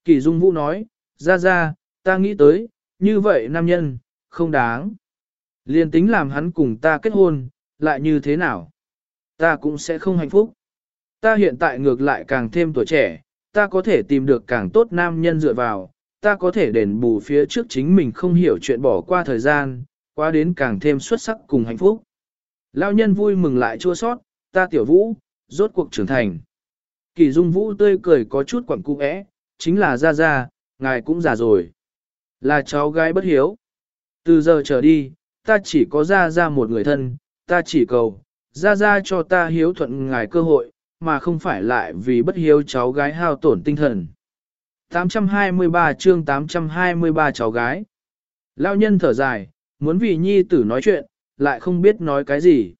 Kỷ Dung Vũ nói, ra, ta nghĩ tới, như vậy nam nhân, không đáng. Liên tính làm hắn cùng ta kết hôn, lại như thế nào? Ta cũng sẽ không hạnh phúc. Ta hiện tại ngược lại càng thêm tuổi trẻ, ta có thể tìm được càng tốt nam nhân dựa vào, ta có thể đền bù phía trước chính mình không hiểu chuyện bỏ qua thời gian, qua đến càng thêm xuất sắc cùng hạnh phúc. Lão nhân vui mừng lại chua sót, ta tiểu Vũ, rốt cuộc trưởng thành. Kỷ Dung Vũ tươi cười có chút quẩn cung ẽ, chính là ra, ngài cũng già rồi. Là cháu gái bất hiếu. Từ giờ trở đi, ta chỉ có ra một người thân, ta chỉ cầu, ra cho ta hiếu thuận ngài cơ hội, mà không phải lại vì bất hiếu cháu gái hao tổn tinh thần. 823 chương 823 cháu gái. Lão nhân thở dài, muốn vì nhi tử nói chuyện, lại không biết nói cái gì.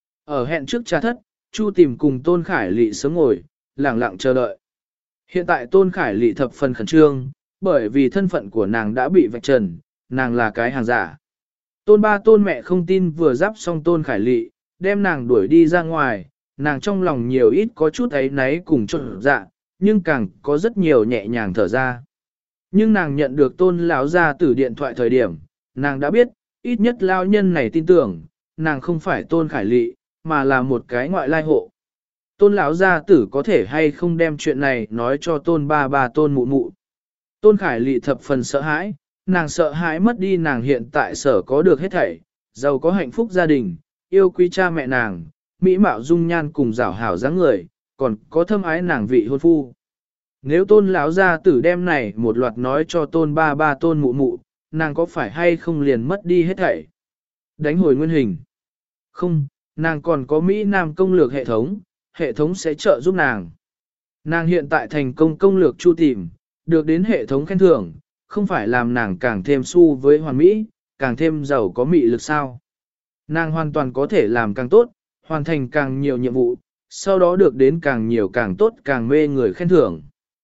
Ở hẹn trước trà thất, Chu Tìm cùng Tôn Khải Lị sớm ngồi, lặng lặng chờ đợi. Hiện tại Tôn Khải Lị thập phần khẩn trương, bởi vì thân phận của nàng đã bị vạch trần, nàng là cái hàng giả. Tôn ba tôn mẹ không tin vừa giáp xong Tôn Khải Lị, đem nàng đuổi đi ra ngoài, nàng trong lòng nhiều ít có chút ấy náy cùng trộn dạ, nhưng càng có rất nhiều nhẹ nhàng thở ra. Nhưng nàng nhận được Tôn lão gia tử điện thoại thời điểm, nàng đã biết, ít nhất lao nhân này tin tưởng, nàng không phải Tôn Khải Lị, mà là một cái ngoại lai hộ. Tôn lão gia tử có thể hay không đem chuyện này nói cho Tôn ba Tôn mụ mụ. Tôn Khải Lị thập phần sợ hãi, nàng sợ hãi mất đi nàng hiện tại sở có được hết thảy, giàu có hạnh phúc gia đình, yêu quý cha mẹ nàng, mỹ mạo dung nhan cùng rảo hảo dáng người, còn có thâm ái nàng vị hôn phu. Nếu Tôn lão gia tử đem này một loạt nói cho Tôn ba Tôn mụ mụ, nàng có phải hay không liền mất đi hết thảy? Đánh hồi nguyên hình. Không, nàng còn có Mỹ Nam công lược hệ thống sẽ trợ giúp nàng. Nàng hiện tại thành công công lược Chu Tìm, được đến hệ thống khen thưởng, không phải làm nàng càng thêm su với hoàn mỹ, càng thêm giàu có mị lực sao. Nàng hoàn toàn có thể làm càng tốt, hoàn thành càng nhiều nhiệm vụ, sau đó được đến càng nhiều càng tốt càng mê người khen thưởng.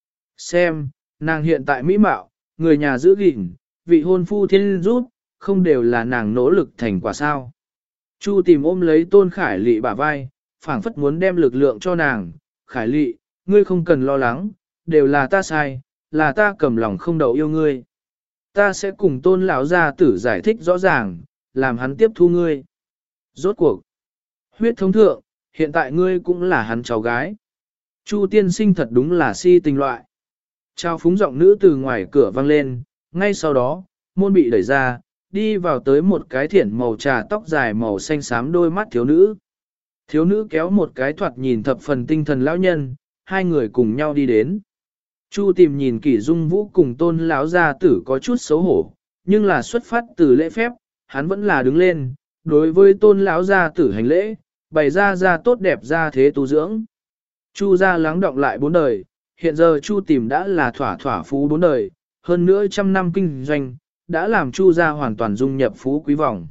Xem, nàng hiện tại mỹ mạo, người nhà giữ gìn, vị hôn phu thiên giúp, không đều là nàng nỗ lực thành quả sao. Chu Tìm ôm lấy Tôn Khải Lị bả vai, phảng phất muốn đem lực lượng cho nàng. Khải Lị, ngươi không cần lo lắng, đều là ta sai, là ta cầm lòng không đậu yêu ngươi. Ta sẽ cùng Tôn lão gia tử giải thích rõ ràng, làm hắn tiếp thu ngươi. Rốt cuộc, huyết thống thượng, hiện tại ngươi cũng là hắn cháu gái. Chu tiên sinh thật đúng là si tình loại. Trao phúng giọng nữ từ ngoài cửa vang lên, ngay sau đó, môn bị đẩy ra, đi vào tới một cái thiển màu trà tóc dài màu xanh xám đôi mắt thiếu nữ. Thiếu nữ kéo một cái thoạt nhìn thập phần tinh thần lão nhân, hai người cùng nhau đi đến. Chu Tìm nhìn Kỷ Dung Vũ cùng Tôn lão gia tử có chút xấu hổ, nhưng là xuất phát từ lễ phép, hắn vẫn là đứng lên, đối với Tôn lão gia tử hành lễ, bày ra tốt đẹp ra thế tu dưỡng. Chu gia lắng động lại 4 đời, hiện giờ Chu Tìm đã là thỏa phú 4 đời, hơn nữa trăm năm kinh doanh, đã làm Chu gia hoàn toàn dung nhập phú quý vòng.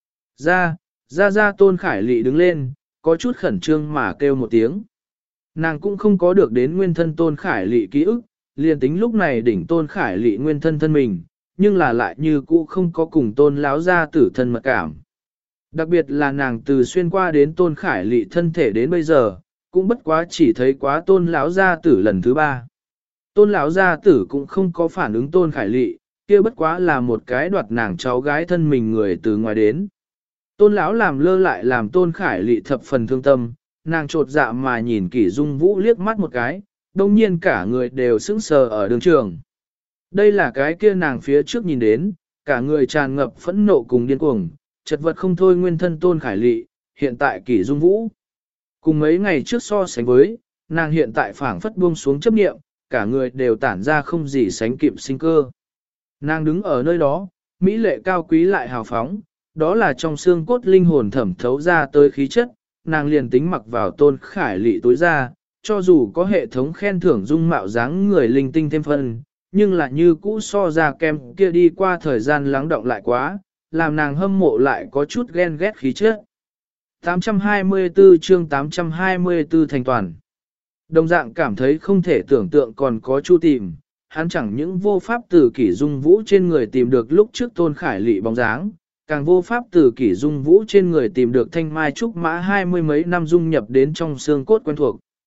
Ra Tôn Khải Lị đứng lên, có chút khẩn trương mà kêu một tiếng. Nàng cũng không có được đến nguyên thân Tôn Khải Lị ký ức, liền tính lúc này đỉnh Tôn Khải Lị nguyên thân thân mình, nhưng là lại như cũ không có cùng Tôn láo gia tử thân mật cảm. Đặc biệt là nàng từ xuyên qua đến Tôn Khải Lị thân thể đến bây giờ, cũng bất quá chỉ thấy quá Tôn láo gia tử lần thứ 3. Tôn láo gia tử cũng không có phản ứng Tôn Khải Lị, kia bất quá là một cái đoạt nàng cháu gái thân mình người từ ngoài đến. Tôn lão làm lơ lại làm Tôn Khải Lị thập phần thương tâm, nàng trột dạ mà nhìn Kỷ Dung Vũ liếc mắt một cái, đồng nhiên cả người đều sững sờ ở đường trường. Đây là cái kia nàng phía trước nhìn đến, cả người tràn ngập phẫn nộ cùng điên cuồng, chật vật không thôi nguyên thân Tôn Khải Lị, hiện tại Kỷ Dung Vũ. Cùng mấy ngày trước so sánh với, nàng hiện tại phảng phất buông xuống chấp niệm, cả người đều tản ra không gì sánh kịp sinh cơ. Nàng đứng ở nơi đó, mỹ lệ cao quý lại hào phóng, đó là trong xương cốt linh hồn thẩm thấu ra tới khí chất, nàng liền tính mặc vào Tôn Khải Lị tối ra, cho dù có hệ thống khen thưởng dung mạo dáng người linh tinh thêm phân, nhưng là như cũ so ra kem kia đi qua thời gian lắng động lại quá, làm nàng hâm mộ lại có chút ghen ghét khí chất. 824 chương 824 thành toàn. Đồng dạng cảm thấy không thể tưởng tượng còn có Chu Tìm, hắn chẳng những vô pháp từ Kỷ Dung Vũ trên người tìm được lúc trước Tôn Khải Lị bóng dáng, càng vô pháp từ Kỷ Dung Vũ trên người tìm được thanh mai trúc mã 20 mấy năm dung nhập đến trong xương cốt quen thuộc.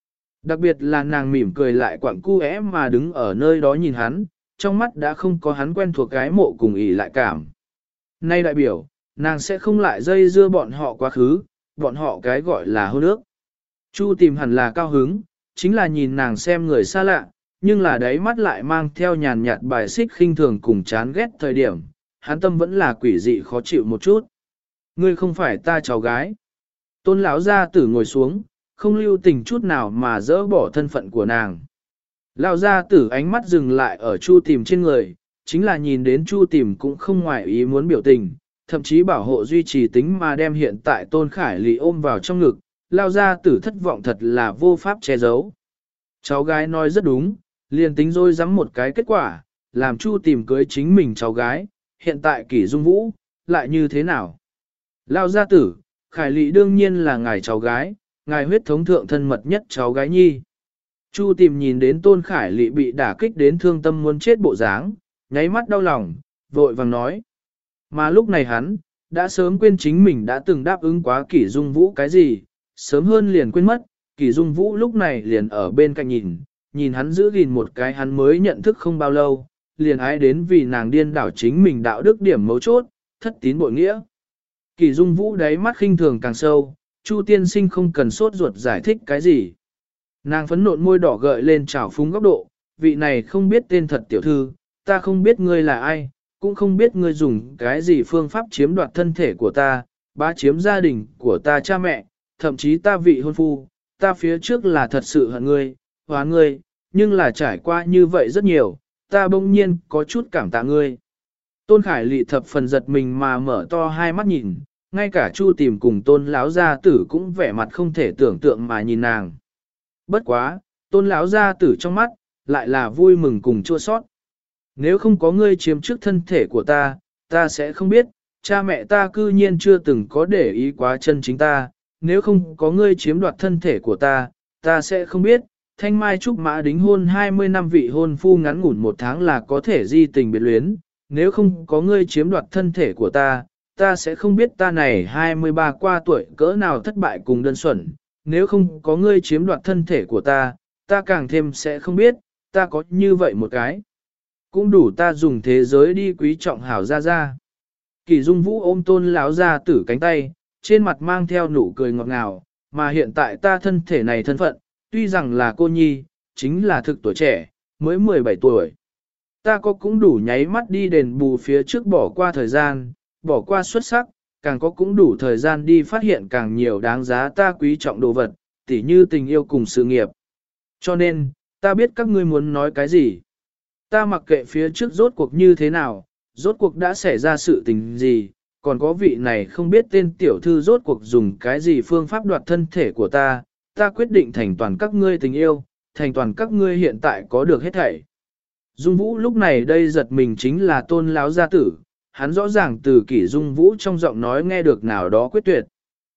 Đặc biệt là nàng mỉm cười lại quặng cu é mà đứng ở nơi đó nhìn hắn, trong mắt đã không có hắn quen thuộc cái mộ cùng ỉ lại cảm. Nay đại biểu, nàng sẽ không lại dây dưa bọn họ quá khứ, bọn họ cái gọi là hôn ước. Chu tìm hẳn là cao hứng, chính là nhìn nàng xem người xa lạ, nhưng là đáy mắt lại mang theo nhàn nhạt bài xích khinh thường cùng chán ghét thời điểm, hắn tâm vẫn là quỷ dị khó chịu một chút. Ngươi không phải ta cháu gái. Tôn lão gia tử ngồi xuống, không lưu tình chút nào mà dỡ bỏ thân phận của nàng. Lão gia tử ánh mắt dừng lại ở Chu tìm trên người, chính là nhìn đến Chu tìm cũng không ngoài ý muốn biểu tình, thậm chí bảo hộ duy trì tính mà đem hiện tại Tôn Khải Lị ôm vào trong ngực, Lão gia tử thất vọng thật là vô pháp che giấu. Cháu gái nói rất đúng, liền tính rồi dám một cái kết quả, làm Chu tìm cưới chính mình cháu gái, hiện tại Kỷ Dung Vũ, lại như thế nào? Lão gia tử, Khải Lị đương nhiên là ngài cháu gái, ngài huyết thống thượng thân mật nhất cháu gái nhi. Chu tìm nhìn đến Tôn Khải Lị bị đả kích đến thương tâm muốn chết bộ dáng, nháy mắt đau lòng, vội vàng nói. Mà lúc này hắn, đã sớm quên chính mình đã từng đáp ứng quá Kỷ Dung Vũ cái gì, sớm hơn liền quên mất, Kỷ Dung Vũ lúc này liền ở bên cạnh nhìn hắn giữ gìn một cái hắn mới nhận thức không bao lâu, liền ái đến vì nàng điên đảo chính mình đạo đức điểm mấu chốt, thất tín bội nghĩa. Kỷ Dung Vũ đáy mắt khinh thường càng sâu, Chu tiên sinh không cần sốt ruột giải thích cái gì. Nàng phấn nộn môi đỏ gợi lên trào phúng góc độ, vị này không biết tên thật tiểu thư, ta không biết ngươi là ai, cũng không biết ngươi dùng cái gì phương pháp chiếm đoạt thân thể của ta, bá chiếm gia đình của ta cha mẹ, thậm chí ta vị hôn phu, ta phía trước là thật sự hận ngươi, hóa ngươi, nhưng là trải qua như vậy rất nhiều, ta bỗng nhiên có chút cảm tạ ngươi. Tôn Khải Lị thập phần giật mình mà mở to hai mắt nhìn, ngay cả Chu tìm cùng Tôn lão gia tử cũng vẻ mặt không thể tưởng tượng mà nhìn nàng. Bất quá, Tôn lão gia tử trong mắt lại là vui mừng cùng chua sót. Nếu không có ngươi chiếm trước thân thể của ta, ta sẽ không biết, cha mẹ ta cư nhiên chưa từng có để ý quá chân chính ta, nếu không có ngươi chiếm đoạt thân thể của ta, ta sẽ không biết, thanh mai trúc mã đính hôn 20 năm vị hôn phu ngắn ngủn 1 tháng là có thể di tình biệt luyến, nếu không có ngươi chiếm đoạt thân thể của ta, ta sẽ không biết ta này 23 qua tuổi cỡ nào thất bại cùng đơn xuẩn, nếu không có ngươi chiếm đoạt thân thể của ta, ta càng thêm sẽ không biết, ta có như vậy một cái. Cũng đủ ta dùng thế giới đi quý trọng hảo ra ra. Kỷ Dung Vũ ôm Tôn lão gia tử cánh tay, trên mặt mang theo nụ cười ngọt ngào, mà hiện tại ta thân thể này thân phận, tuy rằng là cô nhi, chính là thực tuổi trẻ, mới 17 tuổi. Ta có cũng đủ nháy mắt đi đền bù phía trước bỏ qua thời gian, bỏ qua xuất sắc, càng có cũng đủ thời gian đi phát hiện càng nhiều đáng giá ta quý trọng đồ vật, tỉ như tình yêu cùng sự nghiệp. Cho nên, ta biết các ngươi muốn nói cái gì. Ta mặc kệ phía trước rốt cuộc như thế nào, rốt cuộc đã xảy ra sự tình gì, còn có vị này không biết tên tiểu thư rốt cuộc dùng cái gì phương pháp đoạt thân thể của ta, ta quyết định thành toàn các ngươi tình yêu, thành toàn các ngươi hiện tại có được hết thảy. Dung Vũ lúc này đây giật mình chính là Tôn lão gia tử, hắn rõ ràng từ Kỷ Dung Vũ trong giọng nói nghe được nào đó quyết tuyệt.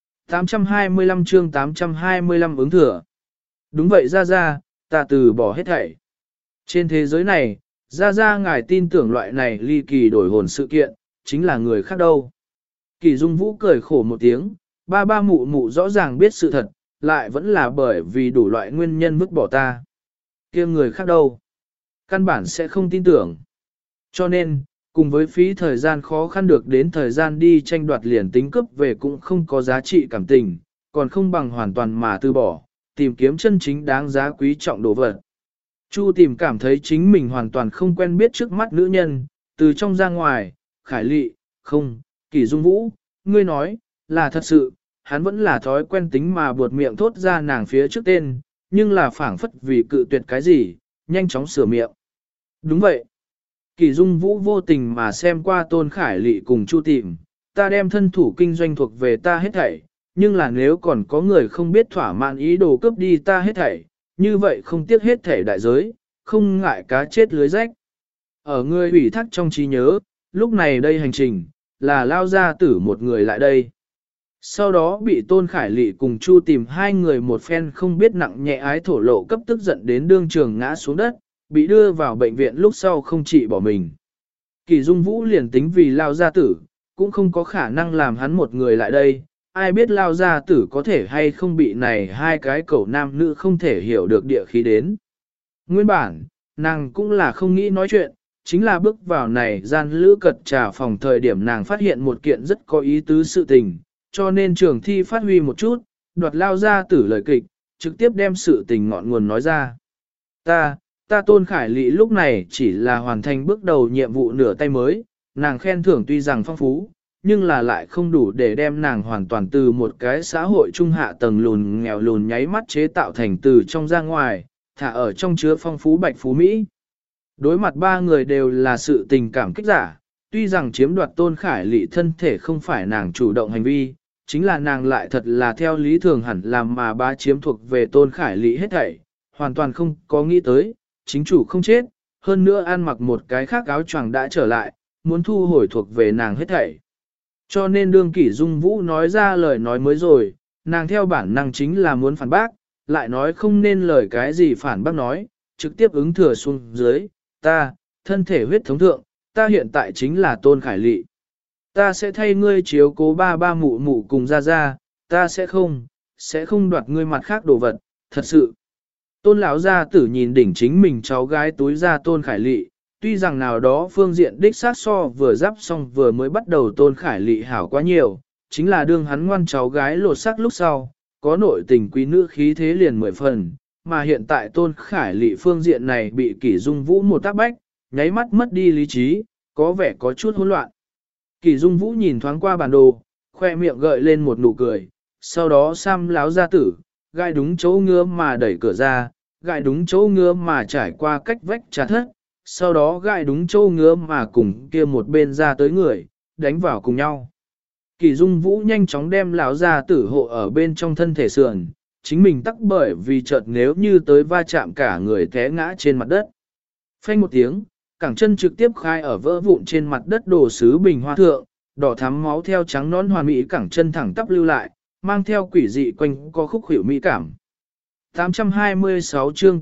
825 chương 825 ứng thừa. Đúng vậy ra, ta từ bỏ hết thảy. Trên thế giới này, ra ngài tin tưởng loại này ly kỳ đổi hồn sự kiện, chính là người khác đâu. Kỷ Dung Vũ cười khổ một tiếng, ba mụ mụ rõ ràng biết sự thật, lại vẫn là bởi vì đủ loại nguyên nhân vứt bỏ ta. Kia người khác đâu? Căn bản sẽ không tin tưởng. Cho nên, cùng với phí thời gian khó khăn được đến thời gian đi tranh đoạt liền tính cướp về cũng không có giá trị cảm tình, còn không bằng hoàn toàn mà từ bỏ, tìm kiếm chân chính đáng giá quý trọng đồ vật. Chu tìm cảm thấy chính mình hoàn toàn không quen biết trước mắt nữ nhân, từ trong ra ngoài, Khải Lị, không, Kỷ Dung Vũ, ngươi nói, là thật sự, hắn vẫn là thói quen tính mà buột miệng thốt ra nàng phía trước tên, nhưng là phảng phất vì cự tuyệt cái gì, nhanh chóng sửa miệng. Đúng vậy. Kỷ Dung Vũ vô tình mà xem qua Tôn Khải Lị cùng Chu tìm, ta đem thân thủ kinh doanh thuộc về ta hết thảy, nhưng là nếu còn có người không biết thỏa mãn ý đồ cướp đi ta hết thảy, như vậy không tiếc hết thảy đại giới, không ngại cá chết lưới rách. Ở người ủy thác trong trí nhớ, lúc này đây hành trình, là lao ra tử một người lại đây. Sau đó bị Tôn Khải Lị cùng Chu tìm hai người một phen không biết nặng nhẹ ái thổ lộ cấp tức giận đến đương trường ngã xuống đất, bị đưa vào bệnh viện lúc sau không trị bỏ mình. Kỷ Dung Vũ liền tính vì lao gia tử, cũng không có khả năng làm hắn một người lại đây, ai biết lao gia tử có thể hay không bị này hai cái cẩu nam nữ không thể hiểu được địa khí đến. Nguyên bản, nàng cũng là không nghĩ nói chuyện, chính là bước vào này gian lữ cật trà phòng thời điểm nàng phát hiện một kiện rất có ý tứ sự tình, cho nên trường thi phát huy một chút, đoạt lao gia tử lời kịch, trực tiếp đem sự tình ngọn nguồn nói ra. Ta Tôn Khải Lị lúc này chỉ là hoàn thành bước đầu nhiệm vụ nửa tay mới, nàng khen thưởng tuy rằng phong phú, nhưng là lại không đủ để đem nàng hoàn toàn từ một cái xã hội trung hạ tầng lùn nghèo lùn nháy mắt chế tạo thành từ trong ra ngoài, thả ở trong chứa phong phú bạch phú Mỹ. Đối mặt ba người đều là sự tình cảm kích giả, tuy rằng chiếm đoạt Tôn Khải Lị thân thể không phải nàng chủ động hành vi, chính là nàng lại thật là theo lý thường hẳn làm mà ba chiếm thuộc về Tôn Khải Lị hết thảy, hoàn toàn không có nghĩ tới, chính chủ không chết, hơn nữa ăn mặc một cái khác áo choàng đã trở lại, muốn thu hồi thuộc về nàng hết thảy. Cho nên đương Kỷ Dung Vũ nói ra lời nói mới rồi, nàng theo bản năng chính là muốn phản bác, lại nói không nên lời cái gì phản bác nói, trực tiếp ứng thừa xuống dưới, ta, thân thể huyết thống thượng, ta hiện tại chính là Tôn Khải Lị. Ta sẽ thay ngươi chiếu cố ba ba mụ mụ cùng ra ra, ta sẽ không đoạt ngươi mặt khác đồ vật, thật sự. Tôn lão gia tử nhìn đỉnh chính mình cháu gái túi ra Tôn Khải Lị, tuy rằng nào đó phương diện đích sát so vừa giáp xong vừa mới bắt đầu Tôn Khải Lị hảo quá nhiều, chính là đương hắn ngoan cháu gái lột xác lúc sau, có nội tình quý nữ khí thế liền 10 phần, mà hiện tại Tôn Khải Lị phương diện này bị Kỷ Dung Vũ một tác bách, nháy mắt mất đi lý trí, có vẻ có chút hỗn loạn. Kỷ Dung Vũ nhìn thoáng qua bản đồ, khoe miệng gợi lên một nụ cười, sau đó Sam láo gia tử, gai đúng chỗ ngứa mà đẩy cửa ra, gai đúng chỗ ngứa mà trải qua cách vách trà thất, sau đó gai đúng chỗ ngứa mà cùng kia một bên ra tới người, đánh vào cùng nhau. Kỷ Dung Vũ nhanh chóng đem lão gia tử hộ ở bên trong thân thể sườn, chính mình tắc bởi vì chợt nếu như tới va chạm cả người té ngã trên mặt đất. Phanh một tiếng, cẳng chân trực tiếp khai ở vỡ vụn trên mặt đất đồ sứ bình hoa thượng, đỏ thắm máu theo trắng nón hoàn mỹ cẳng chân thẳng tắp lưu lại, mang theo quỷ dị quanh co khúc hữu mỹ cảm. 826 chương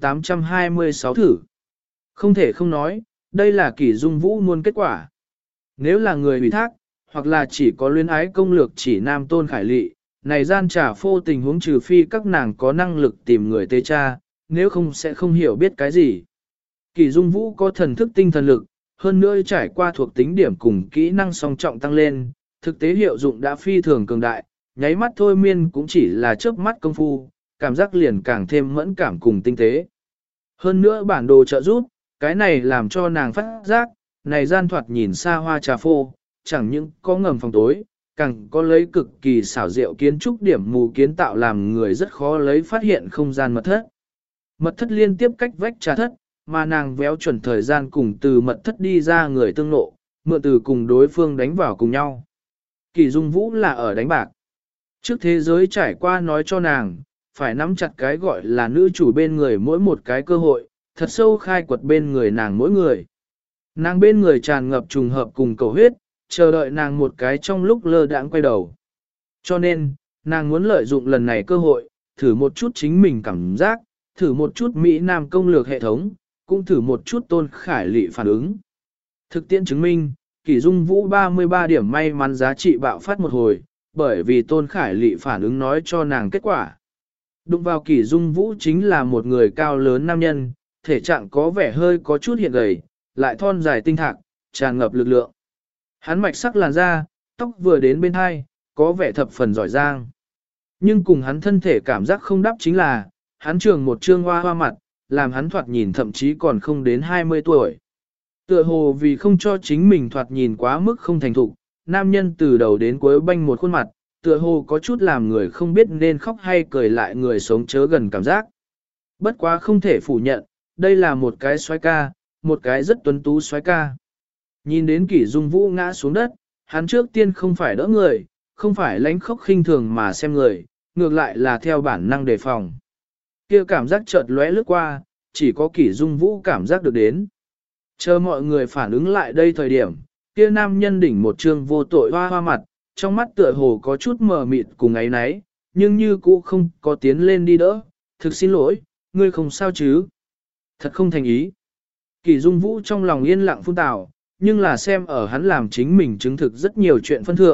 826 thử. Không thể không nói, đây là Kỷ Dung Vũ muôn kết quả. Nếu là người ủy thác, hoặc là chỉ có luyến ái công lược chỉ nam Tôn Khải Lị, này gian trả phô tình huống trừ phi các nàng có năng lực tìm người tế cha, nếu không sẽ không hiểu biết cái gì. Kỷ Dung Vũ có thần thức tinh thần lực, hơn nữa trải qua thuộc tính điểm cùng kỹ năng song trọng tăng lên, thực tế hiệu dụng đã phi thường cường đại, nháy mắt thôi miên cũng chỉ là chớp mắt công phu, cảm giác liền càng thêm mẫn cảm cùng tinh tế. Hơn nữa bản đồ trợ giúp, cái này làm cho nàng phát giác, này gian thoạt nhìn xa hoa trà phô, chẳng những có ngầm phòng tối, càng có lấy cực kỳ xảo diệu kiến trúc điểm mù kiến tạo làm người rất khó lấy phát hiện không gian mật thất. Mật thất liên tiếp cách vách trà thất, mà nàng véo chuẩn thời gian cùng từ mật thất đi ra người tương lộ, mượn từ cùng đối phương đánh vào cùng nhau. Kỷ Dung Vũ là ở đánh bạc. Trước thế giới trải qua nói cho nàng, phải nắm chặt cái gọi là nữ chủ bên người mỗi một cái cơ hội, thật sâu khai quật bên người nàng mỗi người. Nàng bên người tràn ngập trùng hợp cùng cầu huyết, chờ đợi nàng một cái trong lúc lơ đãng quay đầu. Cho nên, nàng muốn lợi dụng lần này cơ hội, thử một chút chính mình cảm giác, thử một chút Mỹ Nam công lược hệ thống, cũng thử một chút Tôn Khải Lị phản ứng. Thực tiễn chứng minh, Kỷ Dung Vũ 33 điểm may mắn giá trị bạo phát một hồi, bởi vì Tôn Khải Lị phản ứng nói cho nàng kết quả. Đụng vào Kỷ Dung Vũ chính là một người cao lớn nam nhân, thể trạng có vẻ hơi có chút hiện gầy, lại thon dài tinh thạc, tràn ngập lực lượng. Hắn mạch sắc làn da, tóc vừa đến bên hai, có vẻ thập phần giỏi giang. Nhưng cùng hắn thân thể cảm giác không đáp chính là, hắn trường một trương hoa hoa mặt, làm hắn thoạt nhìn thậm chí còn không đến 20 tuổi. Tựa hồ vì không cho chính mình thoạt nhìn quá mức không thành thục, nam nhân từ đầu đến cuối banh một khuôn mặt, tựa hồ có chút làm người không biết nên khóc hay cười lại người sống chớ gần cảm giác. Bất quá không thể phủ nhận, đây là một cái soái ca, một cái rất tuấn tú soái ca. Nhìn đến Kỷ Dung Vũ ngã xuống đất, hắn trước tiên không phải đỡ người, không phải lánh khóc khinh thường mà xem người, ngược lại là theo bản năng đề phòng. Kia cảm giác chợt lóe lướt qua, chỉ có Kỷ Dung Vũ cảm giác được đến. Chờ mọi người phản ứng lại đây thời điểm, kia nam nhân đỉnh một trương vô tội hoa hoa mặt, trong mắt tựa hồ có chút mờ mịt cùng ấy náy, nhưng như cũ không có tiến lên đi đỡ. Thực xin lỗi, ngươi không sao chứ? Thật không thành ý. Kỷ Dung Vũ trong lòng yên lặng phun tào, nhưng là xem ở hắn làm chính mình chứng thực rất nhiều chuyện phân thượng,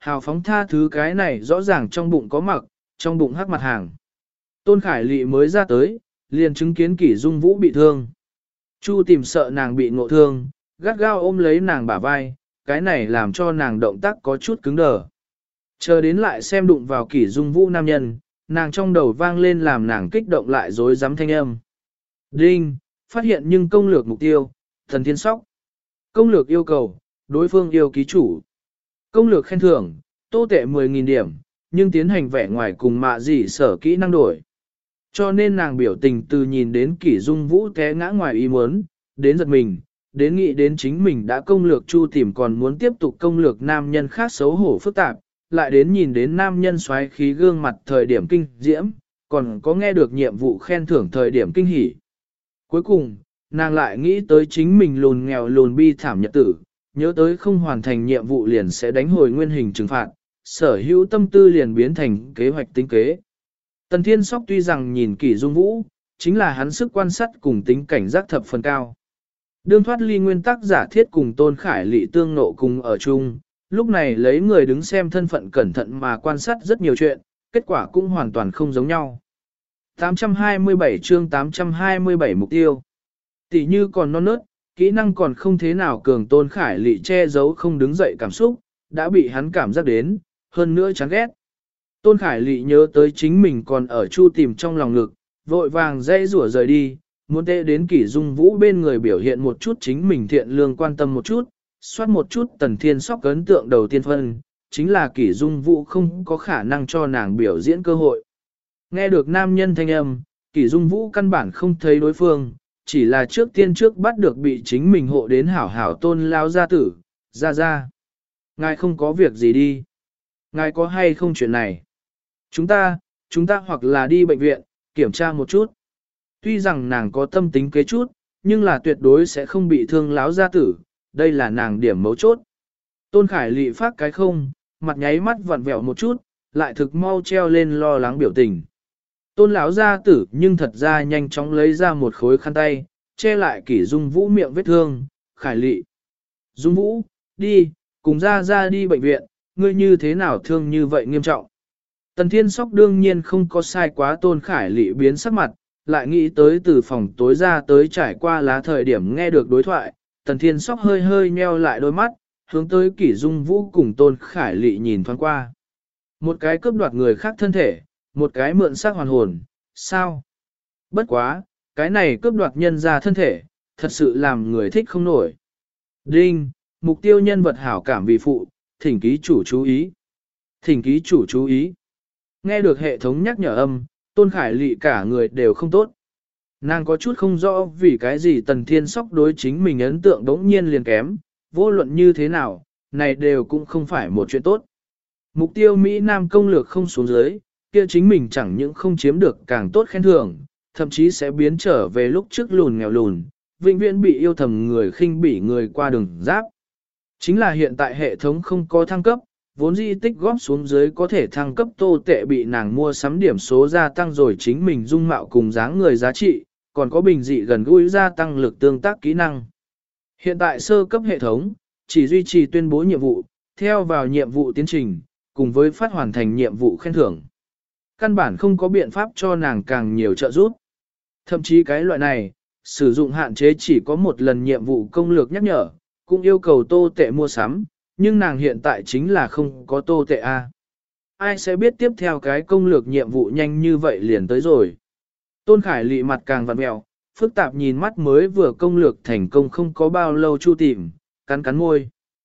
hào phóng tha thứ cái này rõ ràng trong bụng có mặc, trong bụng hắc mặt hàng. Tôn Khải Lị mới ra tới, liền chứng kiến Kỷ Dung Vũ bị thương. Chu tìm sợ nàng bị ngộ thương, gắt gao ôm lấy nàng bả vai, cái này làm cho nàng động tác có chút cứng đờ. Chờ đến lại xem đụng vào Kỷ Dung Vũ nam nhân, nàng trong đầu vang lên làm nàng kích động lại rối rắm thanh âm. Đinh, phát hiện nhưng công lược mục tiêu, Thần Thiên Sóc. Công lược yêu cầu, đối phương yêu ký chủ. Công lược khen thưởng, Tô Tệ 10.000 điểm, nhưng tiến hành vẻ ngoài cùng mạ gì sở kỹ năng đổi. Cho nên nàng biểu tình từ nhìn đến Kỷ Dung Vũ té ngã ngoài ý muốn, đến giật mình, đến nghĩ đến chính mình đã công lược Chu tìm còn muốn tiếp tục công lược nam nhân khác xấu hổ phức tạp, lại đến nhìn đến nam nhân xoáy khí gương mặt thời điểm kinh diễm, còn có nghe được nhiệm vụ khen thưởng thời điểm kinh hỉ. Cuối cùng, nàng lại nghĩ tới chính mình lùn nghèo lùn bi thảm nhật tử, nhớ tới không hoàn thành nhiệm vụ liền sẽ đánh hồi nguyên hình trừng phạt, sở hữu tâm tư liền biến thành kế hoạch tính kế. Tần Thiên Sóc tuy rằng nhìn Kỷ Dung Vũ, chính là hắn sức quan sát cùng tính cảnh giác thập phần cao. Đương thoát ly nguyên tắc giả thiết cùng Tôn Khải Lị tương nộ cùng ở chung, lúc này lấy người đứng xem thân phận cẩn thận mà quan sát rất nhiều chuyện, kết quả cũng hoàn toàn không giống nhau. 827 chương 827 mục tiêu. Tỷ như còn non nớt, kỹ năng còn không thế nào cường, Tôn Khải Lị che giấu không đứng dậy cảm xúc, đã bị hắn cảm giác đến, hơn nữa chán ghét. Tôn Khải Lị nhớ tới chính mình còn ở Chu tìm trong lòng ngực, vội vàng dây rủa rời đi, muốn tệ đến Kỷ Dung Vũ bên người biểu hiện một chút chính mình thiện lương quan tâm một chút, soát một chút Tần Thiên Sóc ấn tượng đầu tiên phân, chính là Kỷ Dung Vũ không có khả năng cho nàng biểu diễn cơ hội. Nghe được nam nhân thanh âm, Kỷ Dung Vũ căn bản không thấy đối phương, chỉ là trước tiên trước bắt được bị chính mình hộ đến hảo hảo Tôn lao gia tử, ra. Ngài không có việc gì đi. Ngài có hay không chuyện này? Chúng ta hoặc là đi bệnh viện, kiểm tra một chút. Tuy rằng nàng có tâm tính kế chút, nhưng là tuyệt đối sẽ không bị thương láo gia tử, đây là nàng điểm mấu chốt. Tôn Khải Lị phát cái không, mặt nháy mắt vặn vẹo một chút, lại thực mau treo lên lo lắng biểu tình. Tôn lão gia tử nhưng thật ra nhanh chóng lấy ra một khối khăn tay, che lại Kỷ Dung Vũ miệng vết thương, Khải Lị. Dung Vũ, đi, cùng ra đi bệnh viện, ngươi như thế nào thương như vậy nghiêm trọng. Tần Thiên Sóc đương nhiên không có sai quá, Tôn Khải Lị biến sắc mặt, lại nghĩ tới từ phòng tối ra tới trải qua lá thời điểm nghe được đối thoại, Tần Thiên Sóc hơi nheo lại đôi mắt, hướng tới Kỷ Dung Vũ cùng Tôn Khải Lị nhìn thoáng qua. Một cái cướp đoạt người khác thân thể, một cái mượn xác hoàn hồn, sao? Bất quá, cái này cướp đoạt nhân ra thân thể, thật sự làm người thích không nổi. Đinh, mục tiêu nhân vật hảo cảm vì phụ, thỉnh ký chủ chú ý. Thỉnh ký chủ chú ý. Nghe được hệ thống nhắc nhở âm, Tôn Khải Lị cả người đều không tốt. Nàng có chút không rõ vì cái gì Tần Thiên Sóc đối chính mình ấn tượng đống nhiên liền kém, vô luận như thế nào, này đều cũng không phải một chuyện tốt. Mục tiêu Mỹ Nam công lược không xuống dưới, kia chính mình chẳng những không chiếm được càng tốt khen thưởng, thậm chí sẽ biến trở về lúc trước lùn nghèo lùn, vĩnh viễn bị yêu thầm người khinh bỉ người qua đường giáp. Chính là hiện tại hệ thống không có thăng cấp, vốn di tích góp xuống dưới có thể thăng cấp Tô Tệ bị nàng mua sắm điểm số gia tăng rồi chính mình dung mạo cùng dáng người giá trị, còn có bình dị gần gũi gia tăng lực tương tác kỹ năng. Hiện tại sơ cấp hệ thống, chỉ duy trì tuyên bố nhiệm vụ, theo vào nhiệm vụ tiến trình, cùng với phát hoàn thành nhiệm vụ khen thưởng. Căn bản không có biện pháp cho nàng càng nhiều trợ giúp. Thậm chí cái loại này, sử dụng hạn chế chỉ có một lần nhiệm vụ công lược nhắc nhở, cũng yêu cầu Tô Tệ mua sắm, nhưng nàng hiện tại chính là không có Tô Tệ A. Ai sẽ biết tiếp theo cái công lược nhiệm vụ nhanh như vậy liền tới rồi. Tôn Khải Lị mặt càng vặn mẹo, phức tạp nhìn mắt mới vừa công lược thành công không có bao lâu Chu tìm, cắn môi.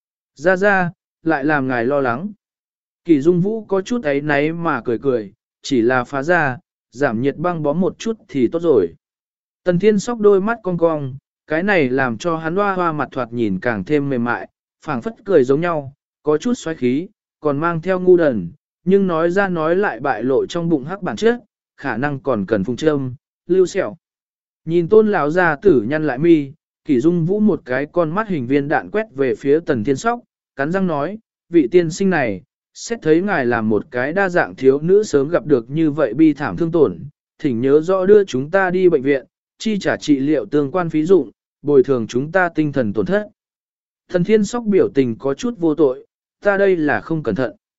Ra, lại làm ngài lo lắng. Kỷ Dung Vũ có chút ấy náy mà cười, chỉ là phá ra, giảm nhiệt băng bó một chút thì tốt rồi. Tần Thiên Sóc đôi mắt cong cong, cái này làm cho hắn hoa mặt thoạt nhìn càng thêm mềm mại, phảng phất cười giống nhau, có chút xoáy khí, còn mang theo ngu đần, nhưng nói ra nói lại bại lộ trong bụng hắc bản chất, khả năng còn cần phung châm, lưu sẹo. Nhìn Tôn lão gia tử nhăn lại mi, Kỷ Dung Vũ một cái con mắt hình viên đạn quét về phía Tần Thiên Sóc, cắn răng nói, vị tiên sinh này, xét thấy ngài là một cái đa dạng thiếu nữ sớm gặp được như vậy bi thảm thương tổn, thỉnh nhớ rõ đưa chúng ta đi bệnh viện, chi trả trị liệu tương quan phí dụng, bồi thường chúng ta tinh thần tổn thất. Tần Thiên Sóc biểu tình có chút vô tội, ta đây là không cẩn thận.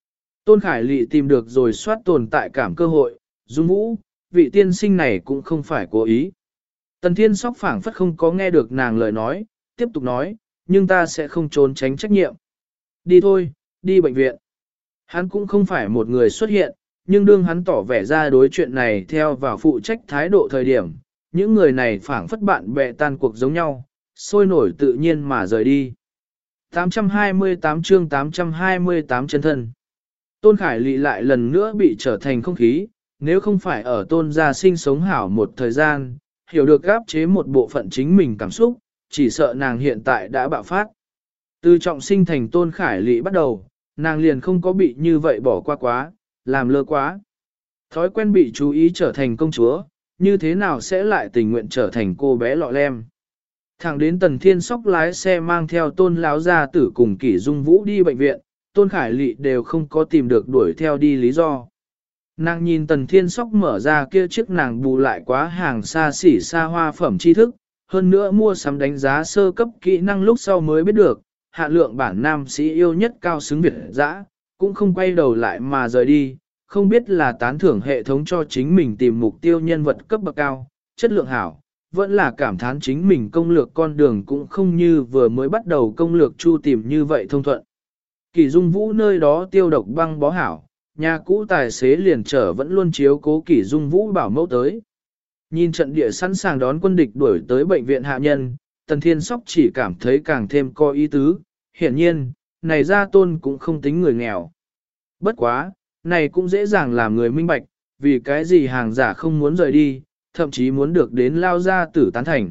Tôn Khải Lị tìm được rồi soát tồn tại cảm cơ hội, Dung Vũ, vị tiên sinh này cũng không phải cố ý. Tần Thiên Sóc phảng phất không có nghe được nàng lời nói, tiếp tục nói, nhưng ta sẽ không trốn tránh trách nhiệm. Đi thôi, đi bệnh viện. Hắn cũng không phải một người xuất hiện, nhưng đương hắn tỏ vẻ ra đối chuyện này theo vào phụ trách thái độ thời điểm, những người này phảng phất bạn bè tan cuộc giống nhau, sôi nổi tự nhiên mà rời đi. 828 chương 828 chân thân. Tôn Khải Lị lại lần nữa bị trở thành không khí, nếu không phải ở tôn gia sinh sống hảo một thời gian, hiểu được gáp chế một bộ phận chính mình cảm xúc, chỉ sợ nàng hiện tại đã bạo phát. Từ trọng sinh thành Tôn Khải Lị bắt đầu, nàng liền không có bị như vậy bỏ qua quá, làm lơ quá. Thói quen bị chú ý trở thành công chúa, như thế nào sẽ lại tình nguyện trở thành cô bé lọ lem. Thẳng đến Tần Thiên Sóc lái xe mang theo Tôn Láo Gia Tử cùng Kỷ Dung Vũ đi bệnh viện, Tôn Khải Lị đều không có tìm được đuổi theo đi lý do. Nàng nhìn Tần Thiên Sóc mở ra kia chiếc nàng bù lại quá hàng xa xỉ xa hoa phẩm tri thức, hơn nữa mua sắm đánh giá sơ cấp kỹ năng lúc sau mới biết được, hạ lượng bản nam sĩ yêu nhất cao xứng Việt dã, cũng không quay đầu lại mà rời đi, không biết là tán thưởng hệ thống cho chính mình tìm mục tiêu nhân vật cấp bậc cao, chất lượng hảo, vẫn là cảm thán chính mình công lược con đường cũng không như vừa mới bắt đầu công lược chu tìm như vậy thông thuận. Kỳ Dung Vũ nơi đó tiêu độc băng bó hảo, nhà cũ tài xế liền trở vẫn luôn chiếu cố Kỳ Dung Vũ bảo mẫu tới. Nhìn trận địa sẵn sàng đón quân địch đuổi tới bệnh viện hạ nhân, Tần Thiên Sóc chỉ cảm thấy càng thêm có ý tứ, hiển nhiên, này gia tôn cũng không tính người nghèo. Bất quá, này cũng dễ dàng làm người minh bạch, vì cái gì hàng giả không muốn rời đi, thậm chí muốn được đến lao gia tử tán thành.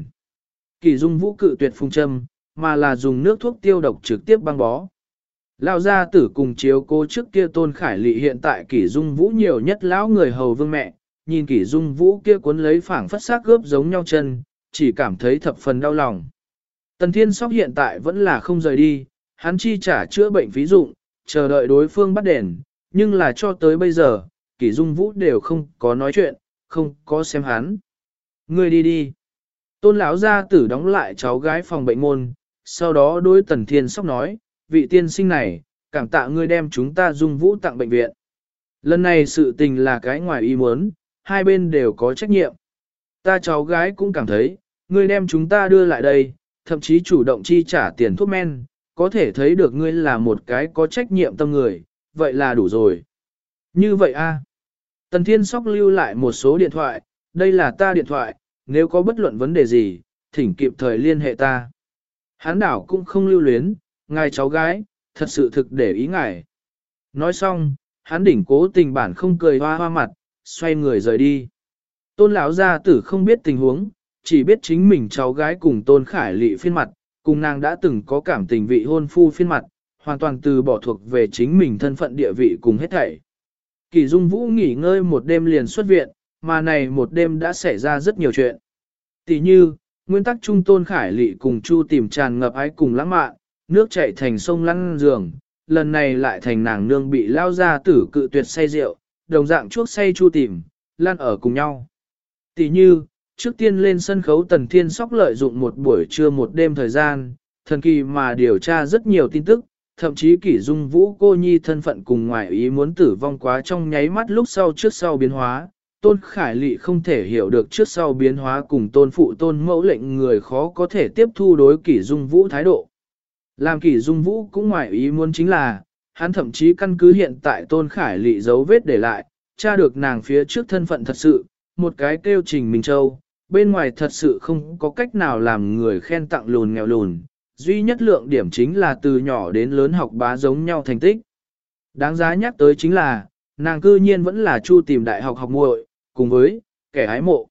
Kỳ Dung Vũ cự tuyệt phung châm, mà là dùng nước thuốc tiêu độc trực tiếp băng bó. Lao gia tử cùng chiếu cố trước kia Tôn Khải Lị hiện tại Kỷ Dung Vũ nhiều nhất lão người hầu vương mẹ, nhìn Kỷ Dung Vũ kia cuốn lấy phảng phất xác gớp giống nhau chân, chỉ cảm thấy thập phần đau lòng. Tần Thiên Sóc hiện tại vẫn là không rời đi, hắn chi trả chữa bệnh phí dụng, chờ đợi đối phương bắt đền, nhưng là cho tới bây giờ, Kỷ Dung Vũ đều không có nói chuyện, không có xem hắn. Ngươi đi đi. Tôn lão gia tử đóng lại cháu gái phòng bệnh môn, sau đó đối Tần Thiên Sóc nói, vị tiên sinh này, cảm tạ ngươi đem chúng ta Dung Vũ tặng bệnh viện. Lần này sự tình là cái ngoài ý muốn, hai bên đều có trách nhiệm. Ta cháu gái cũng cảm thấy, ngươi đem chúng ta đưa lại đây, thậm chí chủ động chi trả tiền thuốc men, có thể thấy được ngươi là một cái có trách nhiệm tâm người, vậy là đủ rồi. Như vậy a. Tần Thiên Sóc lưu lại một số điện thoại, đây là ta điện thoại, nếu có bất luận vấn đề gì, thỉnh kịp thời liên hệ ta. Hán đảo cũng không lưu luyến, ngài cháu gái, thật sự thực để ý ngài. Nói xong, hắn đỉnh cố tình bản không cười hoa hoa mặt, xoay người rời đi. Tôn lão gia tử không biết tình huống, chỉ biết chính mình cháu gái cùng Tôn Khải Lị phiên mặt, cùng nàng đã từng có cảm tình vị hôn phu phiên mặt, hoàn toàn từ bỏ thuộc về chính mình thân phận địa vị cùng hết thảy. Kỳ Dung Vũ nghỉ ngơi một đêm liền xuất viện, mà này một đêm đã xảy ra rất nhiều chuyện. Tỷ như, nguyên tắc trung Tôn Khải Lị cùng Chu tìm tràn ngập ái cùng lãng mạn, nước chảy thành sông lăn giường, lần này lại thành nàng nương bị lao ra tử cự tuyệt say rượu, đồng dạng chuốc say Chu tìm, lan ở cùng nhau. Tỷ như, trước tiên lên sân khấu Tần Thiên Sóc lợi dụng một buổi trưa một đêm thời gian, thần kỳ mà điều tra rất nhiều tin tức, thậm chí Kỷ Dung Vũ cô nhi thân phận cùng ngoại ý muốn tử vong quá trong nháy mắt lúc sau trước sau biến hóa. Tôn Khải Lị không thể hiểu được trước sau biến hóa cùng tôn phụ tôn mẫu lệnh người khó có thể tiếp thu đối Kỷ Dung Vũ thái độ. Làm Kỷ Dung Vũ cũng ngoại ý muốn chính là, hắn thậm chí căn cứ hiện tại Tôn Khải Lị dấu vết để lại, tra được nàng phía trước thân phận thật sự, một cái kêu Trình Minh Châu, bên ngoài thật sự không có cách nào làm người khen tặng lùn nghèo lùn, duy nhất lượng điểm chính là từ nhỏ đến lớn học bá giống nhau thành tích. Đáng giá nhắc tới chính là, nàng cư nhiên vẫn là Chu tìm đại học học muội, cùng với kẻ ái mộ.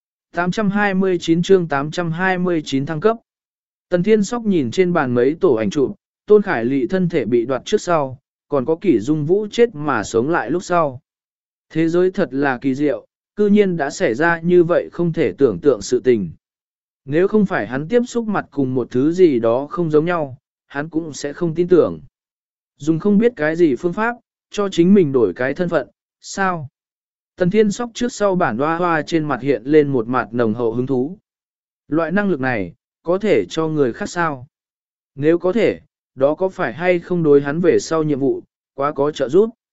829 chương 829 thăng cấp. Tần Thiên Sóc nhìn trên bàn mấy tổ ảnh chụp, Tôn Khải Lị thân thể bị đoạt trước sau, còn có Kỷ Dung Vũ chết mà sống lại lúc sau. Thế giới thật là kỳ diệu, cư nhiên đã xảy ra như vậy không thể tưởng tượng sự tình. Nếu không phải hắn tiếp xúc mặt cùng một thứ gì đó không giống nhau, hắn cũng sẽ không tin tưởng. Dùng không biết cái gì phương pháp, cho chính mình đổi cái thân phận, sao? Tần Thiên Sóc trước sau bản hoa hoa trên mặt hiện lên một mặt nồng hậu hứng thú. Loại năng lực này, có thể cho người khác sao? Nếu có thể, đó có phải hay không đối hắn về sau nhiệm vụ, quá có trợ giúp?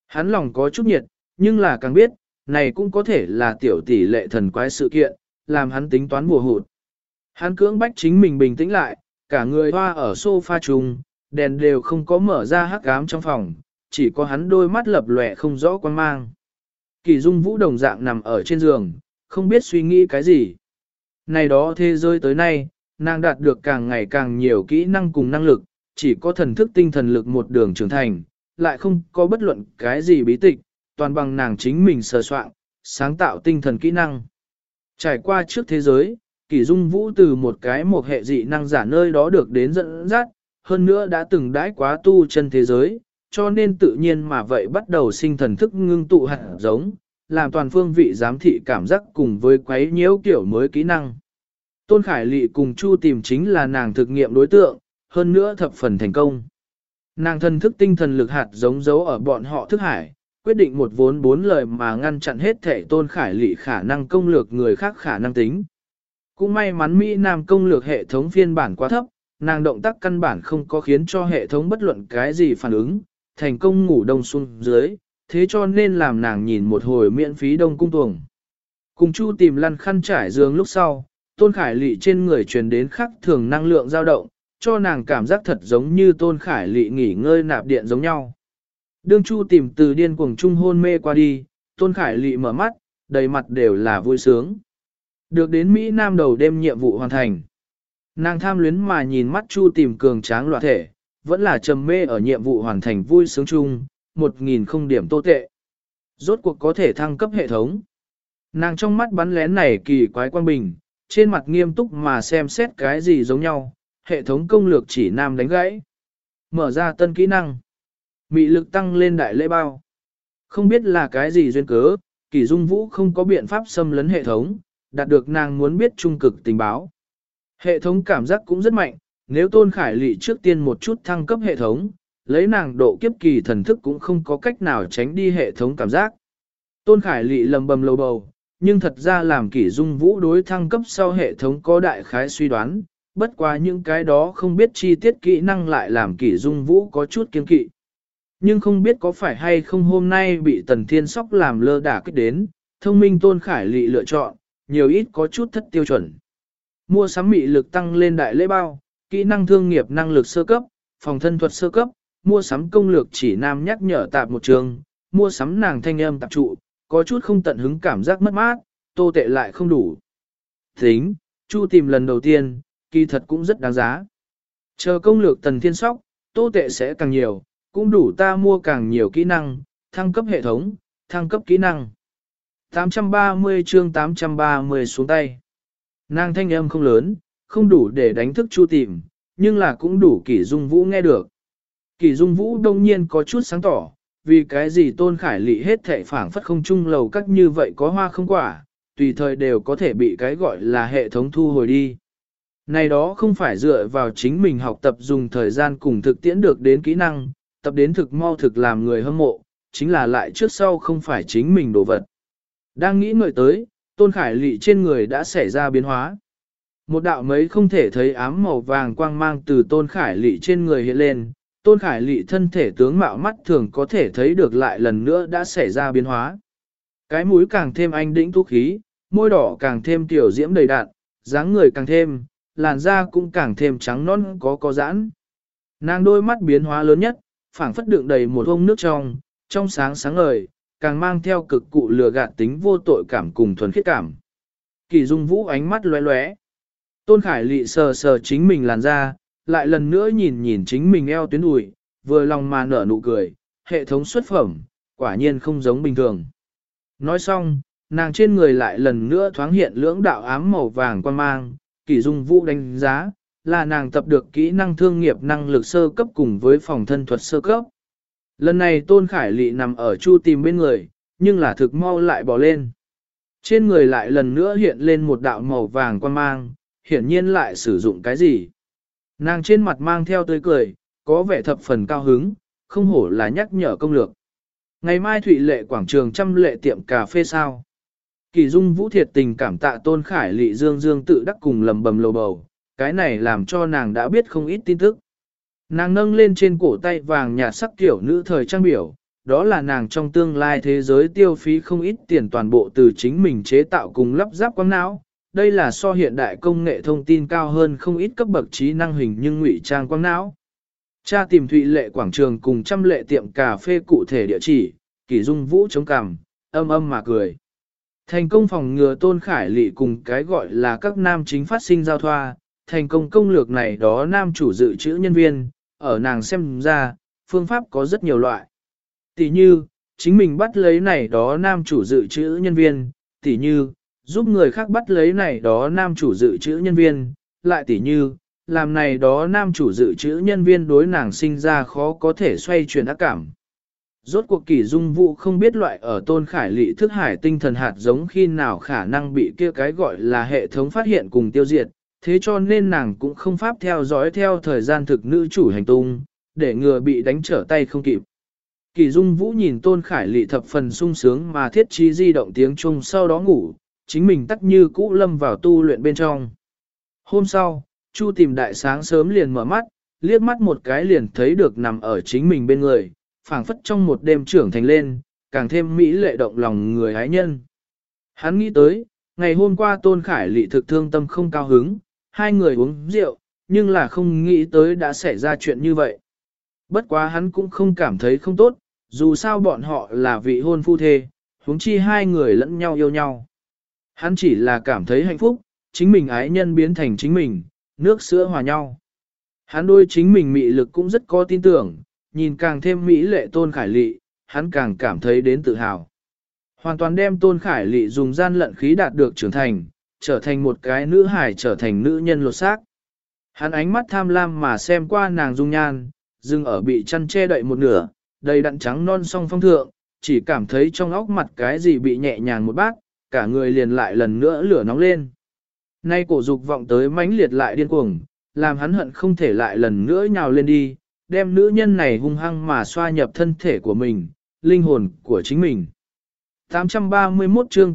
Hắn lòng có chút nhiệt, nhưng là càng biết, này cũng có thể là tiểu tỷ lệ thần quái sự kiện, làm hắn tính toán bùa hụt. Hắn cưỡng bách chính mình bình tĩnh lại, cả người hoa ở sofa chung, đèn đều không có mở ra hắc ám trong phòng, chỉ có hắn đôi mắt lập lòe không rõ quan mang. Kỳ Dung Vũ đồng dạng nằm ở trên giường, không biết suy nghĩ cái gì. Này đó thế giới tới nay, nàng đạt được càng ngày càng nhiều kỹ năng cùng năng lực, chỉ có thần thức tinh thần lực một đường trưởng thành, lại không có bất luận cái gì bí tịch, toàn bằng nàng chính mình sờ soạn, sáng tạo tinh thần kỹ năng. Trải qua trước thế giới, Kỷ Dung Vũ từ một hệ dị năng giả nơi đó được đến dẫn dắt, hơn nữa đã từng đãi quá tu chân thế giới, cho nên tự nhiên mà vậy bắt đầu sinh thần thức ngưng tụ hạt giống, làm toàn phương vị giám thị cảm giác cùng với quấy nhiễu kiểu mới kỹ năng. Tôn Khải Lị cùng Chu Tìm chính là nàng thực nghiệm đối tượng, hơn nữa thập phần thành công. Nàng thần thức tinh thần lực hạt giống giấu ở bọn họ thức hải, quyết định một vốn bốn lời mà ngăn chặn hết thể Tôn Khải Lị khả năng công lược người khác khả năng tính. Cũng may mắn Mỹ Nam công lược hệ thống phiên bản quá thấp, nàng động tác căn bản không có khiến cho hệ thống bất luận cái gì phản ứng, thành công ngủ đông xuống dưới, thế cho nên làm nàng nhìn một hồi miễn phí đông cung tuồng. Cùng Chu Tìm lăn khăn trải giường lúc sau, Tôn Khải Lị trên người truyền đến khắc thường năng lượng dao động, cho nàng cảm giác thật giống như Tôn Khải Lị nghỉ ngơi nạp điện giống nhau. Đương Chu Tìm từ điên cuồng chung hôn mê qua đi, Tôn Khải Lị mở mắt, đầy mặt đều là vui sướng. Được đến Mỹ Nam đầu đêm nhiệm vụ hoàn thành. Nàng tham luyến mà nhìn mắt Chu Tìm cường tráng loạn thể, vẫn là trầm mê ở nhiệm vụ hoàn thành vui sướng chung, 1.000 không điểm tô tệ. Rốt cuộc có thể thăng cấp hệ thống. Nàng trong mắt bắn lén này kỳ quái quang bình, trên mặt nghiêm túc mà xem xét cái gì giống nhau, hệ thống công lược chỉ nam đánh gãy. Mở ra tân kỹ năng. Mị lực tăng lên đại lễ bao. Không biết là cái gì duyên cớ, Kỷ Dung Vũ không có biện pháp xâm lấn hệ thống, đạt được nàng muốn biết trung cực tình báo. Hệ thống cảm giác cũng rất mạnh, nếu Tôn Khải Lị trước tiên một chút thăng cấp hệ thống, lấy nàng độ kiếp kỳ thần thức cũng không có cách nào tránh đi hệ thống cảm giác. Tôn Khải Lị lầm bầm lầu bầu, nhưng thật ra làm Kỷ Dung Vũ đối thăng cấp sau hệ thống có đại khái suy đoán, bất quá những cái đó không biết chi tiết kỹ năng lại làm Kỷ Dung Vũ có chút kiên kỵ. Nhưng không biết có phải hay không hôm nay bị Tần Thiên Sóc làm lơ đả kích đến, thông minh Tôn Khải Lị lựa chọn, nhiều ít có chút thất tiêu chuẩn. Mua sắm mị lực tăng lên đại lễ bao, kỹ năng thương nghiệp năng lực sơ cấp, phòng thân thuật sơ cấp, mua sắm công lược chỉ nam nhắc nhở tạp một trường, mua sắm nàng thanh âm tạp trụ, có chút không tận hứng cảm giác mất mát, tô tệ lại không đủ. Tính, Chu Tìm lần đầu tiên, kỳ thật cũng rất đáng giá. Chờ công lược Tần Thiên Sóc, tô tệ sẽ càng nhiều, cũng đủ ta mua càng nhiều kỹ năng, thăng cấp hệ thống, thăng cấp kỹ năng. 830 chương 830 xuống tay. Nàng thanh âm không lớn, không đủ để đánh thức Chu Tìm, nhưng là cũng đủ Kỷ Dung Vũ nghe được. Kỷ Dung Vũ đông nhiên có chút sáng tỏ, vì cái gì Tôn Khải Lị hết thệ phảng phất không chung lầu các như vậy có hoa không quả, tùy thời đều có thể bị cái gọi là hệ thống thu hồi đi. Này đó không phải dựa vào chính mình học tập dùng thời gian cùng thực tiễn được đến kỹ năng, tập đến thực mau thực làm người hâm mộ, chính là lại trước sau không phải chính mình đồ vật. Đang nghĩ ngợi tới, Tôn Khải Lị trên người đã xảy ra biến hóa. Một đạo mấy không thể thấy ám màu vàng quang mang từ Tôn Khải Lị trên người hiện lên, Tôn Khải Lị thân thể tướng mạo mắt thường có thể thấy được lại lần nữa đã xảy ra biến hóa. Cái mũi càng thêm anh đĩnh tú khí, môi đỏ càng thêm tiểu diễm đầy đặn, dáng người càng thêm, làn da cũng càng thêm trắng nõn có giãn. Nàng đôi mắt biến hóa lớn nhất, phảng phất đựng đầy một vông nước trong sáng sáng ngời, càng mang theo cực cụ lừa gạt tính vô tội cảm cùng thuần khiết cảm. Kỷ Dung Vũ ánh mắt lóe lóe. Tôn Khải Lị sờ sờ chính mình làn da, lại lần nữa nhìn chính mình eo tuyến đùi, vừa lòng mà nở nụ cười, hệ thống xuất phẩm, quả nhiên không giống bình thường. Nói xong, nàng trên người lại lần nữa thoáng hiện lưỡng đạo ám màu vàng quan mang, Kỷ Dung Vũ đánh giá, là nàng tập được kỹ năng thương nghiệp năng lực sơ cấp cùng với phòng thân thuật sơ cấp. Lần này Tôn Khải Lị nằm ở Chu Tìm bên người, nhưng là thực mau lại bỏ lên. Trên người lại lần nữa hiện lên một đạo màu vàng quan mang, hiển nhiên lại sử dụng cái gì. Nàng trên mặt mang theo tươi cười, có vẻ thập phần cao hứng, không hổ là nhắc nhở công lược. Ngày mai Thụy Lệ quảng trường trăm lệ tiệm cà phê sao. Kỳ Dung Vũ thiệt tình cảm tạ Tôn Khải Lị dương tự đắc cùng lầm bầm lầu bầu, cái này làm cho nàng đã biết không ít tin tức. Nàng nâng lên trên cổ tay vàng nhạt sắc kiểu nữ thời trang biểu, đó là nàng trong tương lai thế giới tiêu phí không ít tiền toàn bộ từ chính mình chế tạo cùng lắp ráp quang não. Đây là so hiện đại công nghệ thông tin cao hơn không ít cấp bậc trí năng hình nhưng ngụy trang quang não. Cha tìm Thụy Lệ quảng trường cùng trăm lệ tiệm cà phê cụ thể địa chỉ, Kỷ Dung Vũ chống cằm, âm mà cười. Thành công phòng ngừa Tôn Khải Lị cùng cái gọi là các nam chính phát sinh giao thoa, thành công công lược này đó nam chủ dự trữ nhân viên, ở nàng xem ra, phương pháp có rất nhiều loại. Tỷ như, chính mình bắt lấy này đó nam chủ dự trữ nhân viên, tỷ như, giúp người khác bắt lấy này đó nam chủ dự trữ nhân viên, lại tỷ như, làm này đó nam chủ dự trữ nhân viên đối nàng sinh ra khó có thể xoay chuyển ác cảm. Rốt cuộc Kỷ Dung Vũ không biết loại ở Tôn Khải Lị thức hải tinh thần hạt giống khi nào khả năng bị kia cái gọi là hệ thống phát hiện cùng tiêu diệt, thế cho nên nàng cũng không pháp theo dõi theo thời gian thực nữ chủ hành tung, để ngừa bị đánh trở tay không kịp. Kỷ Dung Vũ nhìn Tôn Khải Lị thập phần sung sướng mà thiết trí di động tiếng Trung sau đó ngủ, chính mình tắc như cũ lâm vào tu luyện bên trong. Hôm sau, Chu Tìm đại sáng sớm liền mở mắt, liếc mắt một cái liền thấy được nằm ở chính mình bên người, phảng phất trong một đêm trưởng thành lên, càng thêm mỹ lệ động lòng người ái nhân. Hắn nghĩ tới, ngày hôm qua Tôn Khải Lị thực thương tâm không cao hứng, hai người uống rượu, nhưng là không nghĩ tới đã xảy ra chuyện như vậy. Bất quá hắn cũng không cảm thấy không tốt, dù sao bọn họ là vị hôn phu thê, huống chi hai người lẫn nhau yêu nhau. Hắn chỉ là cảm thấy hạnh phúc, chính mình ái nhân biến thành chính mình, nước sữa hòa nhau. Hắn đôi chính mình mị lực cũng rất có tin tưởng, nhìn càng thêm mỹ lệ Tôn Khải Lị, hắn càng cảm thấy đến tự hào. Hoàn toàn đem Tôn Khải Lị dùng gian lận khí đạt được trưởng thành, trở thành một cái nữ hải, trở thành nữ nhân lột xác. Hắn ánh mắt tham lam mà xem qua nàng dung nhan, dừng ở bị chăn che đậy một nửa, đầy đặn trắng non song phong thượng, chỉ cảm thấy trong óc mặt cái gì bị nhẹ nhàng một bát, cả người liền lại lần nữa lửa nóng lên. Nay cổ dục vọng tới mãnh liệt lại điên cuồng, làm hắn hận không thể lại lần nữa nhào lên đi, đem nữ nhân này hung hăng mà xoa nhập thân thể của mình, linh hồn của chính mình. 831 chương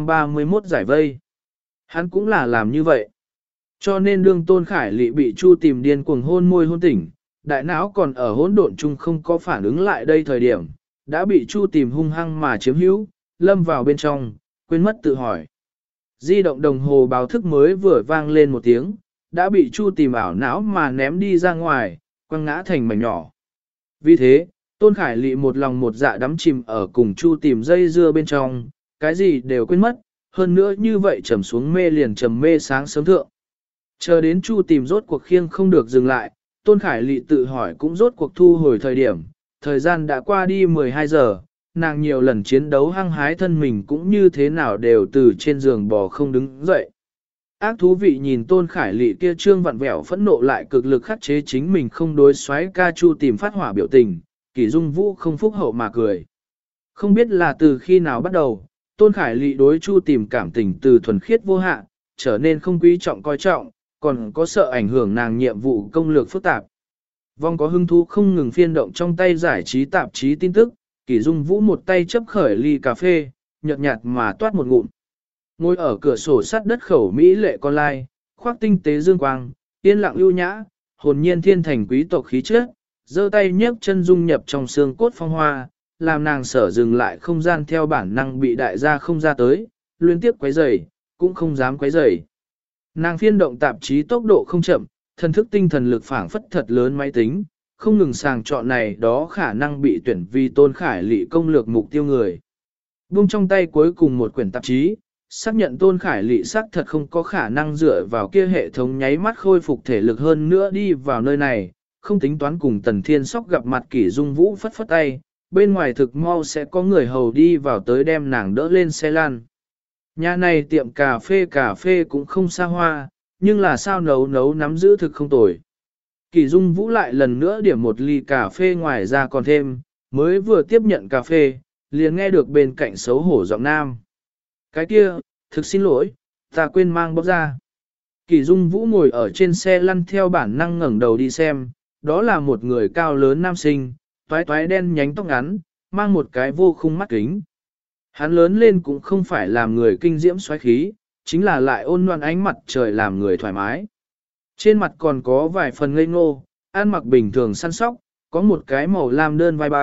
831 giải vây. Hắn cũng là làm như vậy. Cho nên đương Tôn Khải Lị bị Chu Tìm điên cuồng hôn môi hôn tỉnh, đại não còn ở hỗn độn chung không có phản ứng lại đây thời điểm, đã bị Chu Tìm hung hăng mà chiếm hữu, lâm vào bên trong, quên mất tự hỏi. Di động đồng hồ báo thức mới vừa vang lên một tiếng, đã bị Chu Tìm ảo não mà ném đi ra ngoài, quăng ngã thành mảnh nhỏ. Vì thế, Tôn Khải Lị một lòng một dạ đắm chìm ở cùng Chu Tìm dây dưa bên trong, cái gì đều quên mất, hơn nữa như vậy trầm xuống mê liền trầm mê sáng sớm thượng. Chờ đến Chu Tìm rốt cuộc khiêng không được dừng lại, Tôn Khải Lị tự hỏi cũng rốt cuộc thu hồi thời gian đã qua đi 12 giờ, nàng nhiều lần chiến đấu hăng hái thân mình cũng như thế nào đều từ trên giường bò không đứng dậy. Ác thú vị nhìn Tôn Khải Lị kia trương vặn vẹo phẫn nộ lại cực lực khắc chế chính mình không đối xoáy ca Chu Tìm phát hỏa biểu tình, Kỷ Dung Vũ không phúc hậu mà cười. Không biết là từ khi nào bắt đầu, Tôn Khải Lị đối Chu Tìm cảm tình từ thuần khiết vô hạn, trở nên không quý trọng coi trọng, còn có sợ ảnh hưởng nàng nhiệm vụ công lược phức tạp. Vong có hứng thú không ngừng phiên động trong tay giải trí tạp chí tin tức, Kỷ Dung Vũ một tay chấp khởi ly cà phê, nhợt nhạt mà toát một ngụm. Ngồi ở cửa sổ sắt đất khẩu Mỹ lệ con lai, khoác tinh tế dương quang, yên lặng ưu nhã, hồn nhiên thiên thành quý tộc khí chất, giơ tay nhấc chân dung nhập trong xương cốt phong hoa, làm nàng sở dừng lại không gian theo bản năng bị đại gia không ra tới, liên tiếp quấy rầy, cũng không dám quấy rầy. Nàng phiên động tạp chí tốc độ không chậm, thần thức tinh thần lực phảng phất thật lớn máy tính, không ngừng sàng chọn này đó khả năng bị tuyển vì Tôn Khải Lị công lược mục tiêu người. Buông trong tay cuối cùng một quyển tạp chí, xác nhận Tôn Khải Lị xác thật không có khả năng dựa vào kia hệ thống nháy mắt khôi phục thể lực hơn nữa đi vào nơi này, không tính toán cùng Tần Thiên Sóc gặp mặt Kỷ Dung Vũ phất phất tay, bên ngoài thực mau sẽ có người hầu đi vào tới đem nàng đỡ lên xe lăn. Nhà này tiệm cà phê cũng không xa hoa, nhưng là sao nấu nắm giữ thực không tồi. Kỷ Dung Vũ lại lần nữa điểm một ly cà phê ngoài ra còn thêm, mới vừa tiếp nhận cà phê, liền nghe được bên cạnh xấu hổ giọng nam. Cái kia, thực xin lỗi, ta quên mang bóp ra. Kỷ Dung Vũ ngồi ở trên xe lăn theo bản năng ngẩng đầu đi xem, đó là một người cao lớn nam sinh, toái toái đen nhánh tóc ngắn, mang một cái vô khung mắt kính. Hắn lớn lên cũng không phải làm người kinh diễm xoáy khí, chính là lại ôn nhuận ánh mặt trời làm người thoải mái. Trên mặt còn có vài phần ngây ngô, ăn mặc bình thường săn sóc, có một cái màu lam đơn vai bao,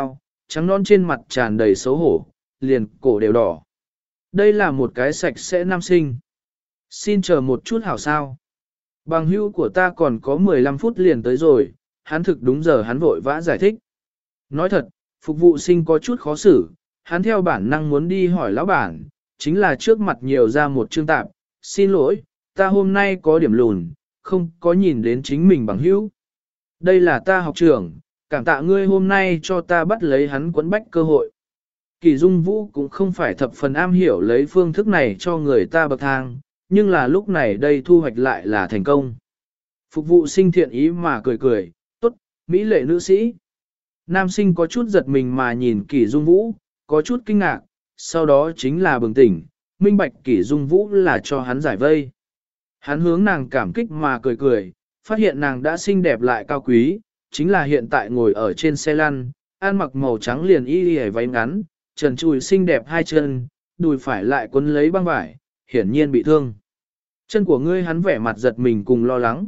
trắng non trên mặt tràn đầy xấu hổ, liền cổ đều đỏ. Đây là một cái sạch sẽ nam sinh. Xin chờ một chút hảo sao. Bằng hữu của ta còn có 15 phút liền tới rồi, hắn thực đúng giờ hắn vội vã giải thích. Nói thật, phục vụ sinh có chút khó xử, hắn theo bản năng muốn đi hỏi lão bản, chính là trước mặt nhiều ra một chương tạp, xin lỗi, ta hôm nay có điểm lùn, không có nhìn đến chính mình bằng hữu. Đây là ta học trưởng, cảm tạ ngươi hôm nay cho ta bắt lấy hắn quấn bách cơ hội. Kỳ Dung Vũ cũng không phải thập phần am hiểu lấy phương thức này cho người ta bậc thang, nhưng là lúc này đây thu hoạch lại là thành công. Phục vụ sinh thiện ý mà cười cười, tốt, mỹ lệ nữ sĩ. Nam sinh có chút giật mình mà nhìn Kỳ Dung Vũ, có chút kinh ngạc, sau đó chính là bừng tỉnh, minh bạch Kỳ Dung Vũ là cho hắn giải vây. Hắn hướng nàng cảm kích mà cười cười, phát hiện nàng đã xinh đẹp lại cao quý, chính là hiện tại ngồi ở trên xe lăn, ăn mặc màu trắng liền y y váy ngắn, trần trùi xinh đẹp hai chân, đùi phải lại quấn lấy băng vải, hiển nhiên bị thương. Chân của ngươi hắn vẻ mặt giật mình cùng lo lắng.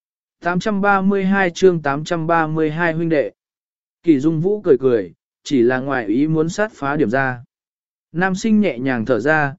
832 chương 832 huynh đệ. Kỳ Dung Vũ cười cười, chỉ là ngoài ý muốn sát phá điểm ra. Nam sinh nhẹ nhàng thở ra,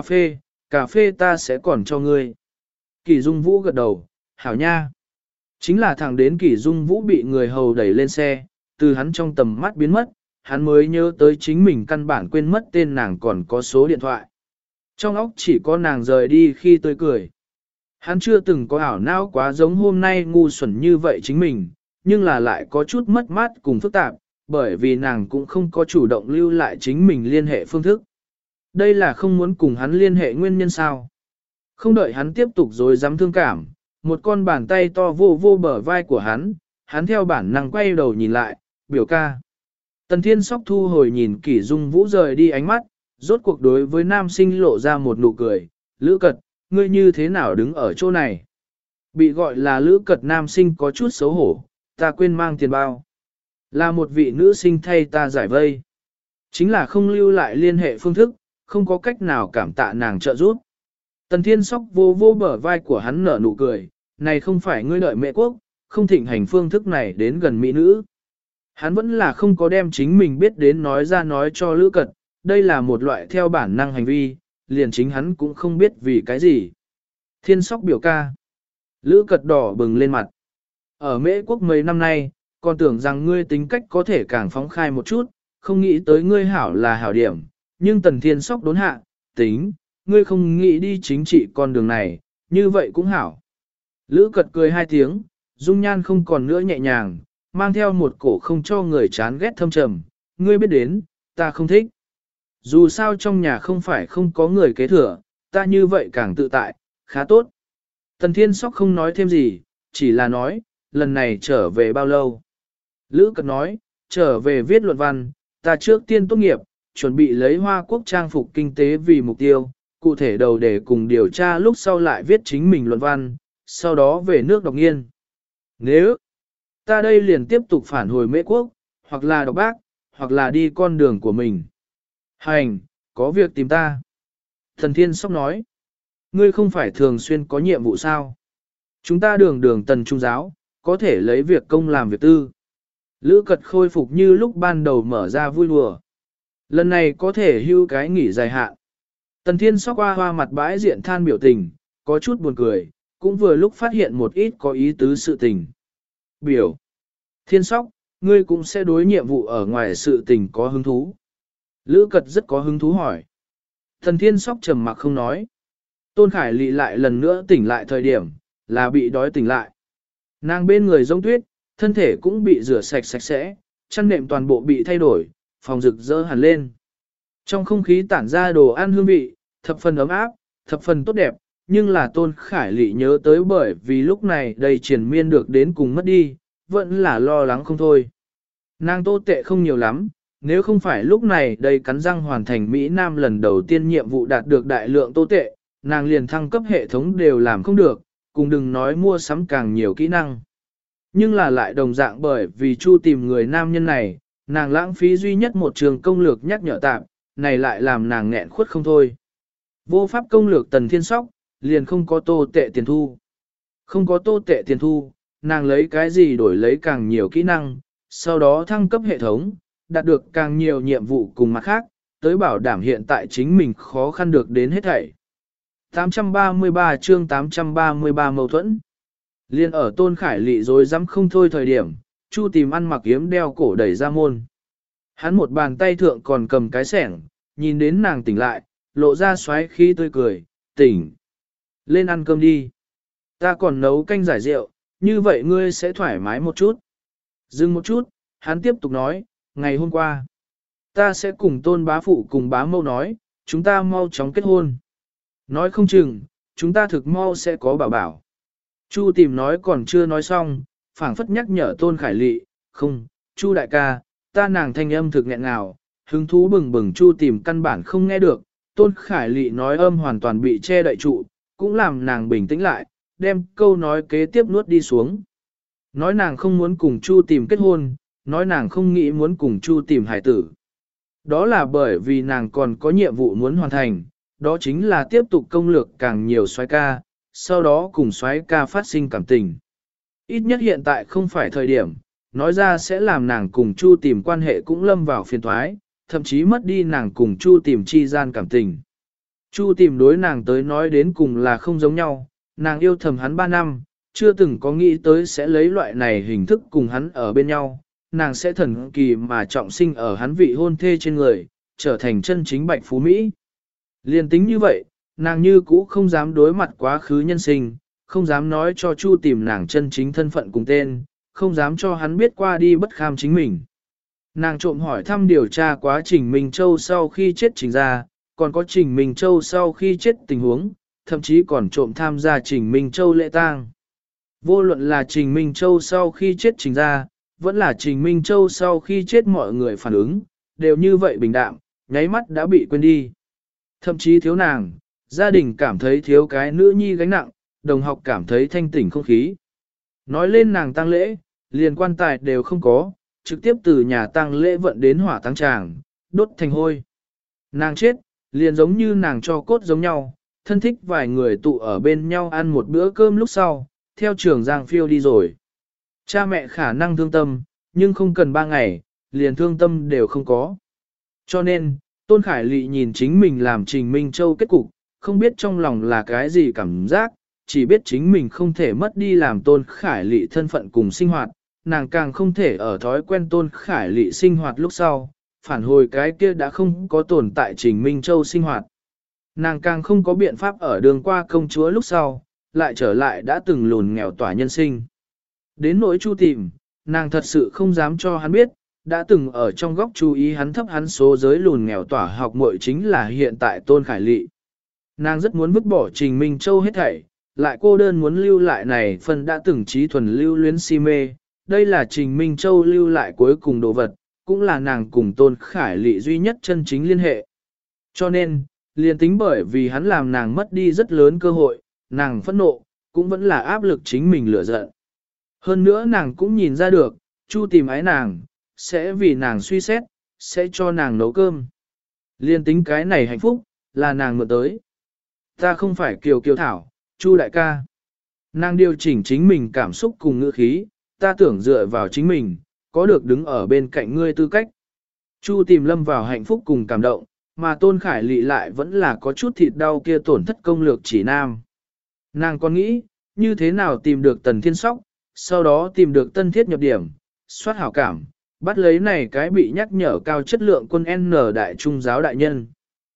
cà phê ta sẽ còn cho ngươi. Kỳ Dung Vũ gật đầu, hảo nha. Chính là thẳng đến Kỳ Dung Vũ bị người hầu đẩy lên xe, từ hắn trong tầm mắt biến mất, hắn mới nhớ tới chính mình căn bản quên mất tên nàng còn có số điện thoại. Trong óc chỉ có nàng rời đi khi tươi cười. Hắn chưa từng có ảo não quá giống hôm nay ngu xuẩn như vậy chính mình, nhưng là lại có chút mất mát cùng phức tạp, bởi vì nàng cũng không có chủ động lưu lại chính mình liên hệ phương thức. Đây là không muốn cùng hắn liên hệ nguyên nhân sao. Không đợi hắn tiếp tục dối dám thương cảm, một con bàn tay to vô vô bờ vai của hắn theo bản năng quay đầu nhìn lại, biểu ca. Tần Thiên Sóc thu hồi nhìn Kỷ Dung Vũ rời đi ánh mắt, rốt cuộc đối với nam sinh lộ ra một nụ cười, Lữ Cật, ngươi như thế nào đứng ở chỗ này? Bị gọi là Lữ Cật nam sinh có chút xấu hổ, ta quên mang tiền bao. Là một vị nữ sinh thay ta giải vây. Chính là không lưu lại liên hệ phương thức, không có cách nào cảm tạ nàng trợ giúp. Tần Thiên Sóc vô vô bờ vai của hắn nở nụ cười, này không phải ngươi đợi mẹ quốc, không thịnh hành phương thức này đến gần mỹ nữ. Hắn vẫn là không có đem chính mình biết đến nói ra nói cho Lữ Cật, đây là một loại theo bản năng hành vi, liền chính hắn cũng không biết vì cái gì. Thiên Sóc biểu ca. Lữ Cật đỏ bừng lên mặt. Ở Mễ quốc mấy năm nay, còn tưởng rằng ngươi tính cách có thể càng phóng khai một chút, không nghĩ tới ngươi hảo là hảo điểm, nhưng Tần Thiên Sóc đốn hạ, tính, ngươi không nghĩ đi chính trị con đường này, như vậy cũng hảo. Lữ Cật cười hai tiếng, dung nhan không còn nữa nhẹ nhàng, mang theo một cổ không cho người chán ghét thâm trầm, ngươi biết đến, ta không thích. Dù sao trong nhà không phải không có người kế thừa, ta như vậy càng tự tại, khá tốt. Tần Thiên Sóc không nói thêm gì, chỉ là nói, lần này trở về bao lâu. Lữ Cật nói, trở về viết luận văn, ta trước tiên tốt nghiệp, chuẩn bị lấy Hoa Quốc trang phục kinh tế vì mục tiêu, cụ thể đầu để cùng điều tra lúc sau lại viết chính mình luận văn, sau đó về nước đọc nghiên. Nếu ta đây liền tiếp tục phản hồi Mễ quốc, hoặc là đọc bác, hoặc là đi con đường của mình. Hành, có việc tìm ta. Thần Thiên Sóc nói, ngươi không phải thường xuyên có nhiệm vụ sao? Chúng ta đường tần trung giáo, có thể lấy việc công làm việc tư. Lữ Cật khôi phục như lúc ban đầu mở ra vui đùa. Lần này có thể hưu cái nghỉ dài hạn. Tần Thiên Sóc hoa hoa mặt bãi diện than biểu tình, có chút buồn cười, cũng vừa lúc phát hiện một ít có ý tứ sự tình. Biểu. Thiên Sóc, ngươi cũng sẽ đối nhiệm vụ ở ngoài sự tình có hứng thú. Lữ Cật rất có hứng thú hỏi. Tần Thiên Sóc trầm mặc không nói. Tôn Khải Lị lại lần nữa tỉnh lại thời điểm, là bị đói tỉnh lại. Nàng bên người giống tuyết, thân thể cũng bị rửa sạch sạch sẽ, chăn nệm toàn bộ bị thay đổi, phòng rực rỡ hẳn lên. Trong không khí tản ra đồ ăn hương vị, thập phần ấm áp, thập phần tốt đẹp, nhưng là Tôn Khải Lị nhớ tới bởi vì lúc này đầy triển miên được đến cùng mất đi, vẫn là lo lắng không thôi. Nàng Tô Tệ không nhiều lắm, nếu không phải lúc này đây cắn răng hoàn thành Mỹ Nam lần đầu tiên nhiệm vụ đạt được đại lượng Tô Tệ, nàng liền thăng cấp hệ thống đều làm không được, cùng đừng nói mua sắm càng nhiều kỹ năng. Nhưng là lại đồng dạng bởi vì Chu tìm người nam nhân này, nàng lãng phí duy nhất một trường công lược nhắc nhở tạm, này lại làm nàng nghẹn khuất không thôi. Vô pháp công lược Tần Thiên Sóc, liền không có Tô Tệ tiền thu. Không có Tô Tệ tiền thu, nàng lấy cái gì đổi lấy càng nhiều kỹ năng, sau đó thăng cấp hệ thống, đạt được càng nhiều nhiệm vụ cùng mặt khác, tới bảo đảm hiện tại chính mình khó khăn được đến hết thảy. 833 chương 833 mâu thuẫn. Liên ở Tôn Khải Lị rồi dám không thôi thời điểm, Chu Tìm ăn mặc yếm đeo cổ đẩy ra môn. Hắn một bàn tay thượng còn cầm cái sẻng, nhìn đến nàng tỉnh lại, lộ ra xoáy khí tươi cười, tỉnh. Lên ăn cơm đi. Ta còn nấu canh giải rượu, như vậy ngươi sẽ thoải mái một chút. Dừng một chút, hắn tiếp tục nói, ngày hôm qua, ta sẽ cùng Tôn bá phụ cùng bá mâu nói, chúng ta mau chóng kết hôn. Nói không chừng, chúng ta thực mau sẽ có bảo bảo. Chu Tìm nói còn chưa nói xong, phảng phất nhắc nhở Tôn Khải Lị, không, Chu đại ca, ta nàng thanh âm thực nghẹn ngào, hứng thú bừng bừng Chu Tìm căn bản không nghe được, Tôn Khải Lị nói âm hoàn toàn bị che đậy trụ, cũng làm nàng bình tĩnh lại, đem câu nói kế tiếp nuốt đi xuống. Nói nàng không muốn cùng Chu Tìm kết hôn, nói nàng không nghĩ muốn cùng Chu Tìm hài tử. Đó là bởi vì nàng còn có nhiệm vụ muốn hoàn thành, đó chính là tiếp tục công lược càng nhiều soái ca, sau đó cùng soái ca phát sinh cảm tình. Ít nhất hiện tại không phải thời điểm, nói ra sẽ làm nàng cùng Chu Tìm quan hệ cũng lâm vào phiền toái, thậm chí mất đi nàng cùng Chu Tìm chi gian cảm tình. Chu Tìm đối nàng tới nói đến cùng là không giống nhau, nàng yêu thầm hắn 3 năm, chưa từng có nghĩ tới sẽ lấy loại này hình thức cùng hắn ở bên nhau, nàng sẽ thần kỳ mà trọng sinh ở hắn vị hôn thê trên người, trở thành chân chính bạch phú Mỹ. Liên tính như vậy, nàng như cũ không dám đối mặt quá khứ nhân sinh, không dám nói cho Chu Tìm nàng chân chính thân phận cùng tên, không dám cho hắn biết qua đi bất kham chính mình. Nàng trộm hỏi thăm điều tra quá trình Minh Châu sau khi chết Trình ra, còn có Trình Minh Châu sau khi chết tình huống, thậm chí còn trộm tham gia Trình Minh Châu lễ tang. Vô luận là Trình Minh Châu sau khi chết Trình ra, vẫn là Trình Minh Châu sau khi chết mọi người phản ứng, đều như vậy bình đạm, nháy mắt đã bị quên đi. Thậm chí thiếu nàng, gia đình cảm thấy thiếu cái nữ nhi gánh nặng, đồng học cảm thấy thanh tỉnh không khí. Nói lên nàng tang lễ, liền quan tài đều không có, trực tiếp từ nhà tang lễ vận đến hỏa táng tràng, đốt thành hôi. Nàng chết, liền giống như nàng cho cốt giống nhau, thân thích vài người tụ ở bên nhau ăn một bữa cơm lúc sau, theo trường Giang phiêu đi rồi. Cha mẹ khả năng thương tâm, nhưng không cần 3 ngày, liền thương tâm đều không có. Cho nên, Tôn Khải Lị nhìn chính mình làm Trình Minh Châu kết cục, không biết trong lòng là cái gì cảm giác, chỉ biết chính mình không thể mất đi làm Tôn Khải Lị thân phận cùng sinh hoạt, nàng càng không thể ở thói quen Tôn Khải Lị sinh hoạt lúc sau, phản hồi cái kia đã không có tồn tại Trình Minh Châu sinh hoạt. Nàng càng không có biện pháp ở đường qua công chúa lúc sau, lại trở lại đã từng lùn nghèo tỏa nhân sinh. Đến nỗi Chu Tìm, nàng thật sự không dám cho hắn biết, đã từng ở trong góc chú ý hắn thấp hắn số giới lùn nghèo tỏa học muội chính là hiện tại Tôn Khải Lị. Nàng rất muốn vứt bỏ Trình Minh Châu hết thảy, lại cô đơn muốn lưu lại này phần đã từng trí thuần lưu luyến si mê, đây là Trình Minh Châu lưu lại cuối cùng đồ vật, cũng là nàng cùng Tôn Khải Lị duy nhất chân chính liên hệ. Cho nên, liền tính bởi vì hắn làm nàng mất đi rất lớn cơ hội, nàng phẫn nộ, cũng vẫn là áp lực chính mình lửa giận. Hơn nữa nàng cũng nhìn ra được, Chu Tìm ái nàng, sẽ vì nàng suy xét, sẽ cho nàng nấu cơm. Liên tính cái này hạnh phúc, là nàng mượn tới. Ta không phải Kiều Kiều Thảo, Chu đại ca. Nàng điều chỉnh chính mình cảm xúc cùng ngữ khí, ta tưởng dựa vào chính mình, có được đứng ở bên cạnh ngươi tư cách. Chu Tìm lâm vào hạnh phúc cùng cảm động, mà Tôn Khải Lị lại vẫn là có chút thịt đau kia tổn thất công lược chỉ nam. Nàng còn nghĩ, như thế nào tìm được Tần Thiên Sóc, sau đó tìm được Tân Thiết nhập điểm, soát hảo cảm, bắt lấy này cái bị nhắc nhở cao chất lượng quân N đại trung giáo đại nhân.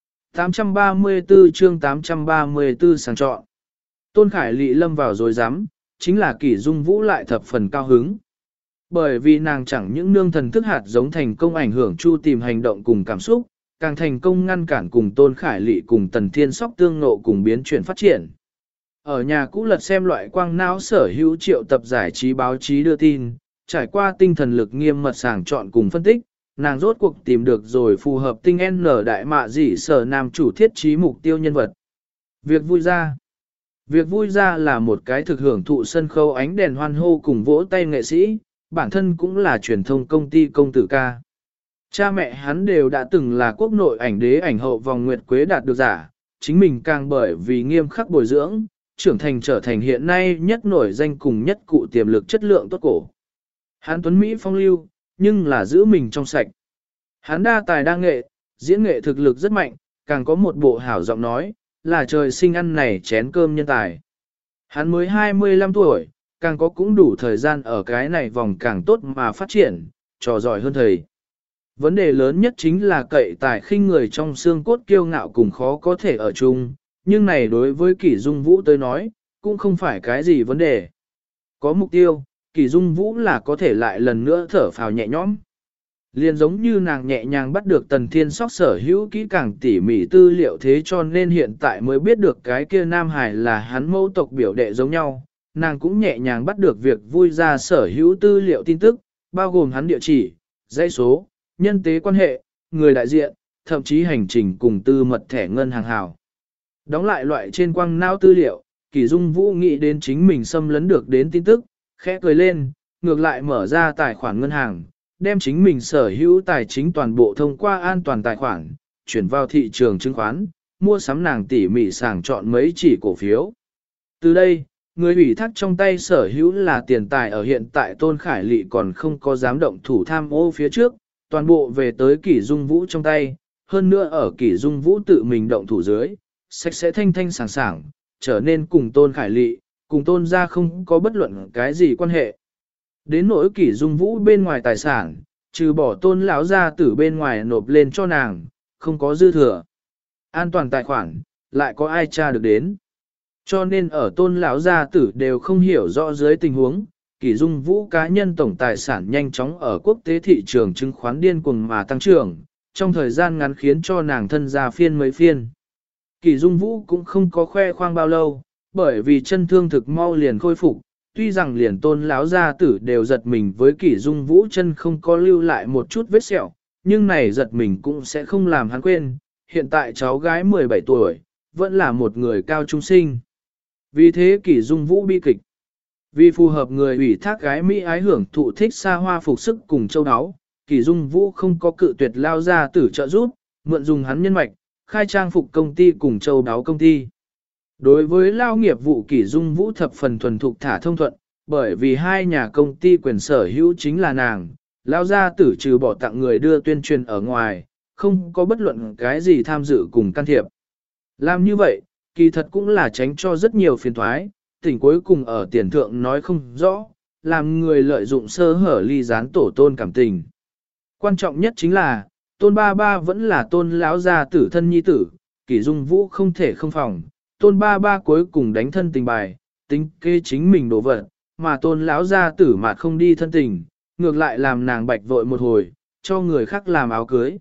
834 chương 834 sàng chọn. Tôn Khải Lị lâm vào rồi dám, chính là Kỷ Dung Vũ lại thập phần cao hứng. Bởi vì nàng chẳng những nương thần thức hạt giống thành công ảnh hưởng Chu Tìm hành động cùng cảm xúc, càng thành công ngăn cản cùng Tôn Khải Lị cùng Tần Thiên Sóc tương ngộ cùng biến chuyển phát triển. Ở nhà cũ lật xem loại quang não sở hữu triệu tập giải trí báo chí đưa tin, trải qua tinh thần lực nghiêm mật sàng chọn cùng phân tích, nàng rốt cuộc tìm được rồi phù hợp tinh N đại mạ dị sở nam chủ thiết trí mục tiêu nhân vật. Việc vui ra. Việc vui ra là một cái thực hưởng thụ sân khấu ánh đèn hoan hô cùng vỗ tay nghệ sĩ, bản thân cũng là truyền thông công ty công tử ca. Cha mẹ hắn đều đã từng là quốc nội ảnh đế ảnh hậu vòng nguyệt quế đạt được giả, chính mình càng bởi vì nghiêm khắc bồi dưỡng, trưởng thành trở thành hiện nay nhất nổi danh cùng nhất cụ tiềm lực chất lượng tốt cổ. Hắn tuấn Mỹ phong lưu, nhưng là giữ mình trong sạch. Hắn đa tài đa nghệ, diễn nghệ thực lực rất mạnh, càng có một bộ hảo giọng nói, là trời sinh ăn này chén cơm nhân tài. Hắn mới 25 tuổi, càng có cũng đủ thời gian ở cái này vòng càng tốt mà phát triển, trò giỏi hơn thầy. Vấn đề lớn nhất chính là cậy tài khinh người trong xương cốt kiêu ngạo cùng khó có thể ở chung, nhưng này đối với Kỷ Dung Vũ tới nói, cũng không phải cái gì vấn đề. Có mục tiêu, Kỷ Dung Vũ là có thể lại lần nữa thở phào nhẹ nhõm. Liền giống như nàng nhẹ nhàng bắt được Tần Thiên Sóc sở hữu kỹ càng tỉ mỉ tư liệu, thế cho nên hiện tại mới biết được cái kia Nam Hải là hắn mẫu tộc biểu đệ giống nhau, nàng cũng nhẹ nhàng bắt được việc vui ra sở hữu tư liệu tin tức, bao gồm hắn địa chỉ, dãy số, nhân tế quan hệ, người đại diện, thậm chí hành trình cùng tư mật thẻ ngân hàng hào. Đóng lại loại trên quang não tư liệu, Kỷ Dung Vũ nghĩ đến chính mình xâm lấn được đến tin tức, khẽ cười lên, ngược lại mở ra tài khoản ngân hàng, đem chính mình sở hữu tài chính toàn bộ thông qua an toàn tài khoản, chuyển vào thị trường chứng khoán, mua sắm nàng tỉ mỉ sàng chọn mấy chỉ cổ phiếu. Từ đây, người ủy thác trong tay sở hữu là tiền tài ở hiện tại Tôn Khải Lị còn không có dám động thủ tham ô phía trước, toàn bộ về tới Kỷ Dung Vũ trong tay, hơn nữa ở Kỷ Dung Vũ tự mình động thủ dưới, sạch sẽ thanh thanh sảng sảng, trở nên cùng Tôn Khải Lị, cùng Tôn gia không có bất luận cái gì quan hệ. Đến nỗi Kỷ Dung Vũ bên ngoài tài sản, trừ bỏ Tôn lão gia tử bên ngoài nộp lên cho nàng, không có dư thừa. An toàn tài khoản, lại có ai tra được đến. Cho nên ở Tôn lão gia tử đều không hiểu rõ dưới tình huống, Kỷ Dung Vũ cá nhân tổng tài sản nhanh chóng ở quốc tế thị trường chứng khoán điên cuồng mà tăng trưởng, trong thời gian ngắn khiến cho nàng thân ra phiên mấy phiên. Kỷ Dung Vũ cũng không có khoe khoang bao lâu, bởi vì chân thương thực mau liền khôi phục, tuy rằng liền Tôn lão gia tử đều giật mình với Kỷ Dung Vũ chân không có lưu lại một chút vết sẹo, nhưng này giật mình cũng sẽ không làm hắn quên, hiện tại cháu gái 17 tuổi, vẫn là một người cao trung sinh. Vì thế Kỷ Dung Vũ bi kịch. Vì phù hợp người ủy thác gái Mỹ ái hưởng thụ thích xa hoa phục sức cùng châu áo, Kỷ Dung Vũ không có cự tuyệt lao gia tử trợ giúp, mượn dùng hắn nhân mạch, khai trang phục công ty cùng châu áo công ty. Đối với lao nghiệp vụ Kỷ Dung Vũ thập phần thuần thục thả thông thuận, bởi vì hai nhà công ty quyền sở hữu chính là nàng, lao gia tử trừ bỏ tặng người đưa tuyên truyền ở ngoài, không có bất luận cái gì tham dự cùng can thiệp. Làm như vậy, kỳ thật cũng là tránh cho rất nhiều phiền thoái, tỉnh cuối cùng ở tiền thượng nói không rõ, làm người lợi dụng sơ hở ly gián tổ Tôn cảm tình. Quan trọng nhất chính là, Tôn ba ba vẫn là Tôn lão gia tử thân nhi tử, Kỷ Dung Vũ không thể không phòng, Tôn ba ba cuối cùng đánh thân tình bài, tính kê chính mình đổ vật, mà Tôn lão gia tử mà không đi thân tình, ngược lại làm nàng bạch vội một hồi, cho người khác làm áo cưới.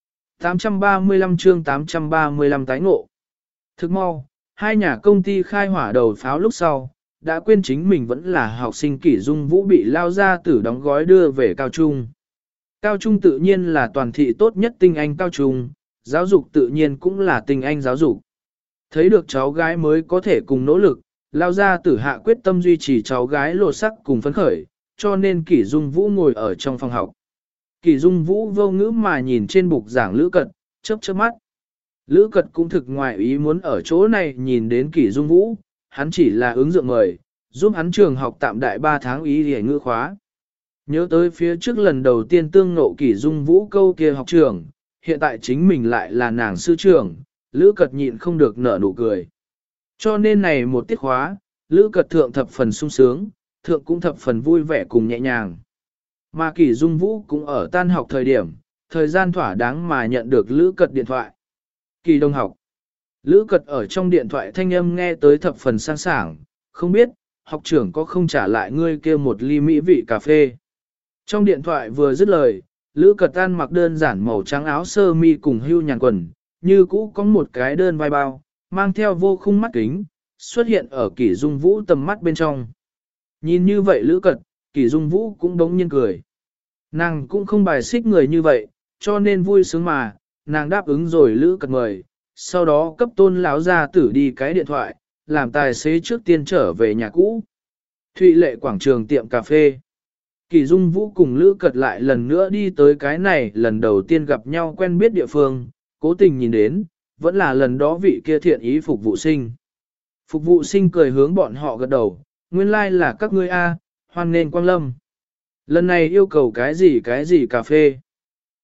835 chương 835 tái ngộ. Thức mau, hai nhà công ty khai hỏa đầu pháo lúc sau, đã quên chính mình vẫn là học sinh Kỷ Dung Vũ bị lao gia tử đóng gói đưa về cao trung. Cao trung tự nhiên là toàn thị tốt nhất tinh anh cao trung, giáo dục tự nhiên cũng là tinh anh giáo dục. Thấy được cháu gái mới có thể cùng nỗ lực, lao gia tử hạ quyết tâm duy trì cháu gái lột sắc cùng phấn khởi, cho nên Kỷ Dung Vũ ngồi ở trong phòng học. Kỷ Dung Vũ vô ngữ mà nhìn trên bục giảng Lữ Cật, chớp chớp mắt. Lữ Cật cũng thực ngoại ý muốn ở chỗ này nhìn đến Kỷ Dung Vũ, hắn chỉ là ứng dụng mời, giúp hắn trường học tạm đại 3 tháng ý để ngữ khóa. Nhớ tới phía trước lần đầu tiên tương ngộ Kỷ Dung Vũ câu kia học trường, hiện tại chính mình lại là nàng sư trưởng, Lữ Cật nhịn không được nở nụ cười. Cho nên này một tiết khóa, Lữ Cật thượng thập phần sung sướng, thượng cũng thập phần vui vẻ cùng nhẹ nhàng. Mà Kỷ Dung Vũ cũng ở tan học thời gian thỏa đáng mà nhận được Lữ Cật điện thoại. Kỷ đồng học. Lữ Cật ở trong điện thoại thanh âm nghe tới thập phần sang sảng, không biết, học trưởng có không trả lại ngươi kia một ly mỹ vị cà phê. Trong điện thoại vừa dứt lời, Lữ Cật ăn mặc đơn giản màu trắng áo sơ mi cùng hưu nhàn quần, như cũ có một cái đơn vai bao, mang theo vô khung mắt kính, xuất hiện ở Kỷ Dung Vũ tầm mắt bên trong. Nhìn như vậy Lữ Cật, Kỷ Dung Vũ cũng đống nhiên cười. Nàng cũng không bài xích người như vậy, cho nên vui sướng mà, nàng đáp ứng rồi Lữ Cật mời, sau đó cấp Tôn lão gia tử đi cái điện thoại, làm tài xế trước tiên trở về nhà cũ. Thụy Lệ quảng trường tiệm cà phê. Kỷ Dung Vũ cùng Lữ Cật lại lần nữa đi tới cái này lần đầu tiên gặp nhau quen biết địa phương, cố tình nhìn đến, vẫn là lần đó vị kia thiện ý phục vụ sinh. Phục vụ sinh cười hướng bọn họ gật đầu, nguyên lai like là các ngươi A, hoan nên quang lâm. Lần này yêu cầu cái gì cà phê.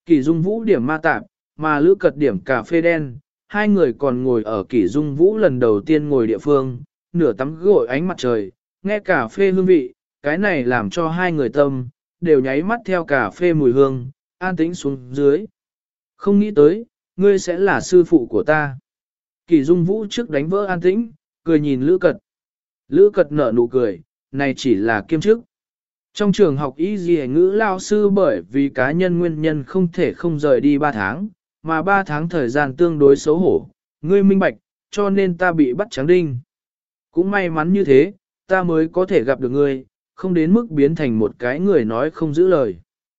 Kỷ Dung Vũ điểm ma tạp, mà Lữ Cật điểm cà phê đen, hai người còn ngồi ở Kỷ Dung Vũ lần đầu tiên ngồi địa phương, nửa tắm gội ánh mặt trời, nghe cà phê hương vị, cái này làm cho hai người tâm, đều nháy mắt theo cà phê mùi hương, an tĩnh xuống dưới. Không nghĩ tới, ngươi sẽ là sư phụ của ta. Kỷ Dung Vũ trước đánh vỡ an tĩnh, cười nhìn Lữ Cật. Lữ Cật nở nụ cười, này chỉ là kiêm chức. Trong trường học y dì ngữ lao sư bởi vì cá nhân nguyên nhân không thể không rời đi 3 tháng, mà 3 tháng thời gian tương đối xấu hổ, ngươi minh bạch, cho nên ta bị bắt trắng đinh. Cũng may mắn như thế, ta mới có thể gặp được ngươi, không đến mức biến thành một cái người nói không giữ lời.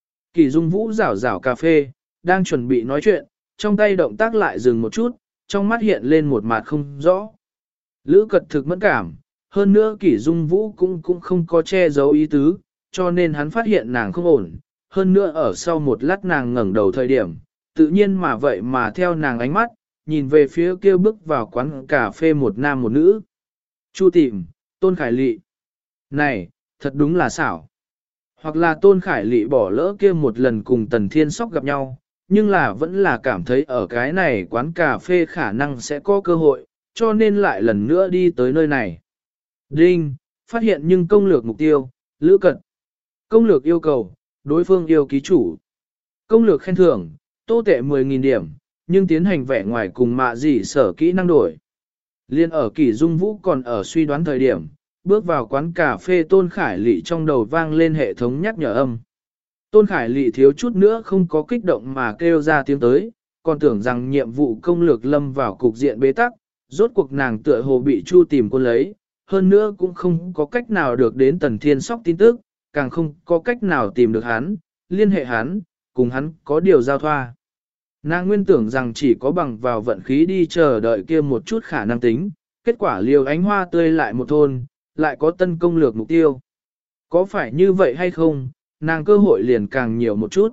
Kỳ Dung Vũ rảo rảo cà phê, đang chuẩn bị nói chuyện, trong tay động tác lại dừng một chút, trong mắt hiện lên một mặt không rõ. Lữ Cật thực mẫn cảm, hơn nữa Kỷ Dung Vũ cũng không có che giấu ý tứ, cho nên hắn phát hiện nàng không ổn, hơn nữa ở sau một lát nàng ngẩng đầu thời điểm, tự nhiên mà vậy mà theo nàng ánh mắt, nhìn về phía kia bước vào quán cà phê một nam một nữ. Chu Tìm, Tôn Khải Lị. Này, thật đúng là xảo. Hoặc là Tôn Khải Lị bỏ lỡ kia một lần cùng Tần Thiên Sóc gặp nhau, nhưng là vẫn là cảm thấy ở cái này quán cà phê khả năng sẽ có cơ hội, cho nên lại lần nữa đi tới nơi này. Đinh, phát hiện nhưng công lược mục tiêu, Lữ Cật. Công lược yêu cầu, đối phương yêu ký chủ. Công lược khen thưởng, tô tệ 10.000 điểm, nhưng tiến hành vẻ ngoài cùng mạ gì sở kỹ năng đổi. Liên ở Kỷ Dung Vũ còn ở suy đoán thời điểm, bước vào quán cà phê Tôn Khải Lị trong đầu vang lên hệ thống nhắc nhở âm. Tôn Khải Lị thiếu chút nữa không có kích động mà kêu ra tiếng tới, còn tưởng rằng nhiệm vụ công lược lâm vào cục diện bế tắc, rốt cuộc nàng tựa hồ bị Chu Tìm quân lấy, hơn nữa cũng không có cách nào được đến Tần Thiên Sóc tin tức, càng không có cách nào tìm được hắn, liên hệ hắn, cùng hắn có điều giao thoa. Nàng nguyên tưởng rằng chỉ có bằng vào vận khí đi chờ đợi kia một chút khả năng tính, kết quả liều ánh hoa tươi lại một thôn, lại có tân công lược mục tiêu. Có phải như vậy hay không, nàng cơ hội liền càng nhiều một chút.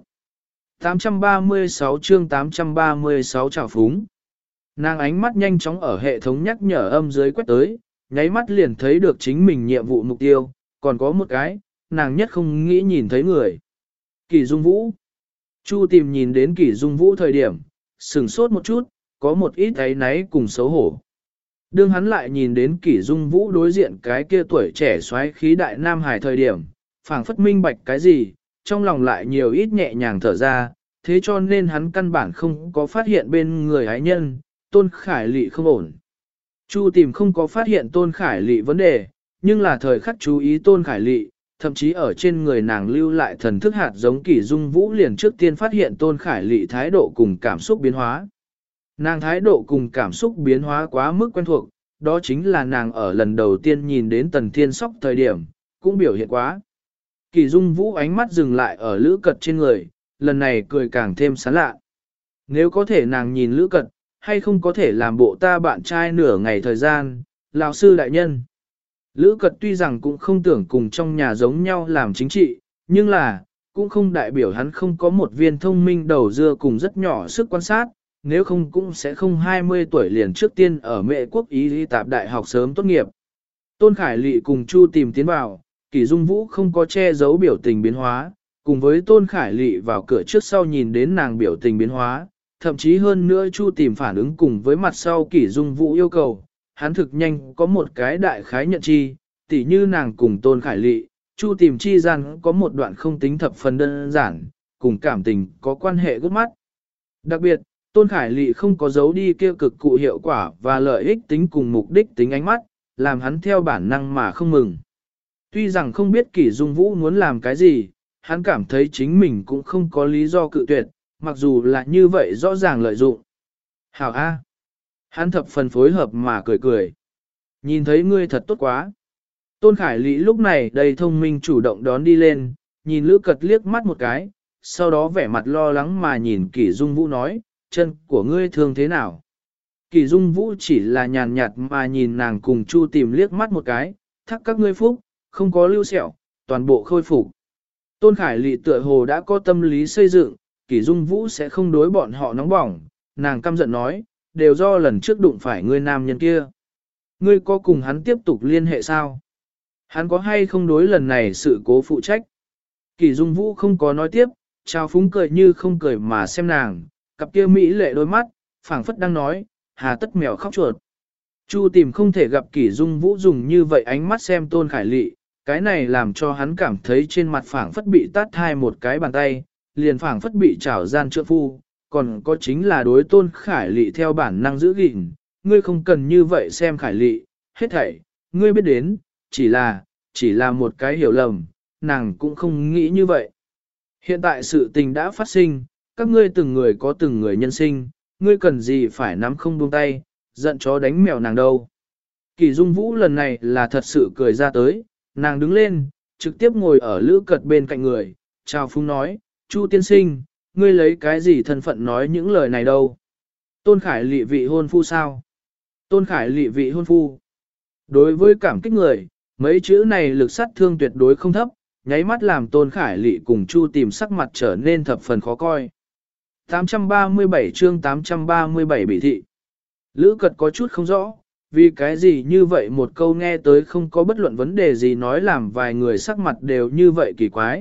836 chương 836 trào phúng. Nàng ánh mắt nhanh chóng ở hệ thống nhắc nhở âm dưới quét tới, nháy mắt liền thấy được chính mình nhiệm vụ mục tiêu, còn có một cái, nàng nhất không nghĩ nhìn thấy người. Kỷ Dung Vũ. Chu Tìm nhìn đến Kỷ Dung Vũ thời điểm, sửng sốt một chút, có một ít áy náy cùng xấu hổ. Đương hắn lại nhìn đến Kỷ Dung Vũ đối diện cái kia tuổi trẻ xoáy khí đại nam hải thời điểm, phảng phất minh bạch cái gì, trong lòng lại nhiều ít nhẹ nhàng thở ra, thế cho nên hắn căn bản không có phát hiện bên người ái nhân, Tôn Khải Lị không ổn. Chu Tìm không có phát hiện Tôn Khải Lị vấn đề, nhưng là thời khắc chú ý Tôn Khải Lị, thậm chí ở trên người nàng lưu lại thần thức hạt giống Kỷ Dung Vũ liền trước tiên phát hiện Tôn Khải Lị thái độ cùng cảm xúc biến hóa. Nàng thái độ cùng cảm xúc biến hóa quá mức quen thuộc, đó chính là nàng ở lần đầu tiên nhìn đến Tần Thiên Sóc thời điểm, cũng biểu hiện quá. Kỷ Dung Vũ ánh mắt dừng lại ở Lữ Cật trên người, lần này cười càng thêm sán lạ. Nếu có thể nàng nhìn Lữ Cật, hay không có thể làm bộ ta bạn trai nửa ngày thời gian, lão sư đại nhân. Lữ Cật tuy rằng cũng không tưởng cùng trong nhà giống nhau làm chính trị, nhưng là, cũng không đại biểu hắn không có một viên thông minh đầu dưa cùng rất nhỏ sức quan sát, nếu không cũng sẽ không 20 tuổi liền trước tiên ở Mệ Quốc Ý Tạp Đại học sớm tốt nghiệp. Tôn Khải Lị cùng Chu Tìm tiến vào, Kỷ Dung Vũ không có che giấu biểu tình biến hóa, cùng với Tôn Khải Lị vào cửa trước sau nhìn đến nàng biểu tình biến hóa, thậm chí hơn nữa Chu Tìm phản ứng cùng với mặt sau Kỷ Dung Vũ yêu cầu, hắn thực nhanh có một cái đại khái nhận chi, tỉ như nàng cùng Tôn Khải Lị, Chu Tìm chi gian có một đoạn không tính thập phần đơn giản, cùng cảm tình có quan hệ gút mắt. Đặc biệt, Tôn Khải Lị không có giấu đi kia cực cụ hiệu quả và lợi ích tính cùng mục đích tính ánh mắt, làm hắn theo bản năng mà không mừng. Tuy rằng không biết Kỷ Dung Vũ muốn làm cái gì, hắn cảm thấy chính mình cũng không có lý do cự tuyệt, mặc dù là như vậy rõ ràng lợi dụng. Hảo A. Hắn thập phần phối hợp mà cười cười. Nhìn thấy ngươi thật tốt quá. Tôn Khải Lị lúc này đầy thông minh chủ động đón đi lên, nhìn Lữ Cật liếc mắt một cái, sau đó vẻ mặt lo lắng mà nhìn Kỷ Dung Vũ nói, chân của ngươi thương thế nào? Kỷ Dung Vũ chỉ là nhàn nhạt mà nhìn nàng cùng Chu Tìm liếc mắt một cái, thắc các ngươi phúc, không có lưu sẹo, toàn bộ khôi phục. Tôn Khải Lị tựa hồ đã có tâm lý xây dựng, Kỷ Dung Vũ sẽ không đối bọn họ nóng bỏng, nàng căm giận nói, đều do lần trước đụng phải ngươi nam nhân kia. Ngươi có cùng hắn tiếp tục liên hệ sao? Hắn có hay không đối lần này sự cố phụ trách? Kỷ Dung Vũ không có nói tiếp, Trào phúng cười như không cười mà xem nàng, cặp kia mỹ lệ đôi mắt, phảng phất đang nói, hà tất mèo khóc chuột. Chu Tìm không thể gặp Kỷ Dung Vũ dùng như vậy ánh mắt xem Tôn Khải Lị, cái này làm cho hắn cảm thấy trên mặt phảng phất bị tát hai một cái bàn tay, liền phảng phất bị trảo gian trượng phu, còn có chính là đối Tôn Khải Lị theo bản năng giữ gìn, ngươi không cần như vậy xem Khải Lị, hết thảy, ngươi biết đến, chỉ là một cái hiểu lầm, nàng cũng không nghĩ như vậy. Hiện tại sự tình đã phát sinh, các ngươi từng người có từng người nhân sinh, ngươi cần gì phải nắm không buông tay, giận chó đánh mèo nàng đâu. Kỷ Dung Vũ lần này là thật sự cười ra tới, nàng đứng lên, trực tiếp ngồi ở Lữ Cật bên cạnh người, chào phúng nói, Chu tiên sinh, ngươi lấy cái gì thân phận nói những lời này đâu. Tôn Khải Lị vị hôn phu sao? Tôn Khải Lị vị hôn phu. Đối với cảm kích người, mấy chữ này lực sát thương tuyệt đối không thấp, nháy mắt làm Tôn Khải Lị cùng Chu Tìm sắc mặt trở nên thập phần khó coi. 837 chương 837 bị thị. Lữ Cật có chút không rõ, vì cái gì như vậy một câu nghe tới không có bất luận vấn đề gì nói làm vài người sắc mặt đều như vậy kỳ quái.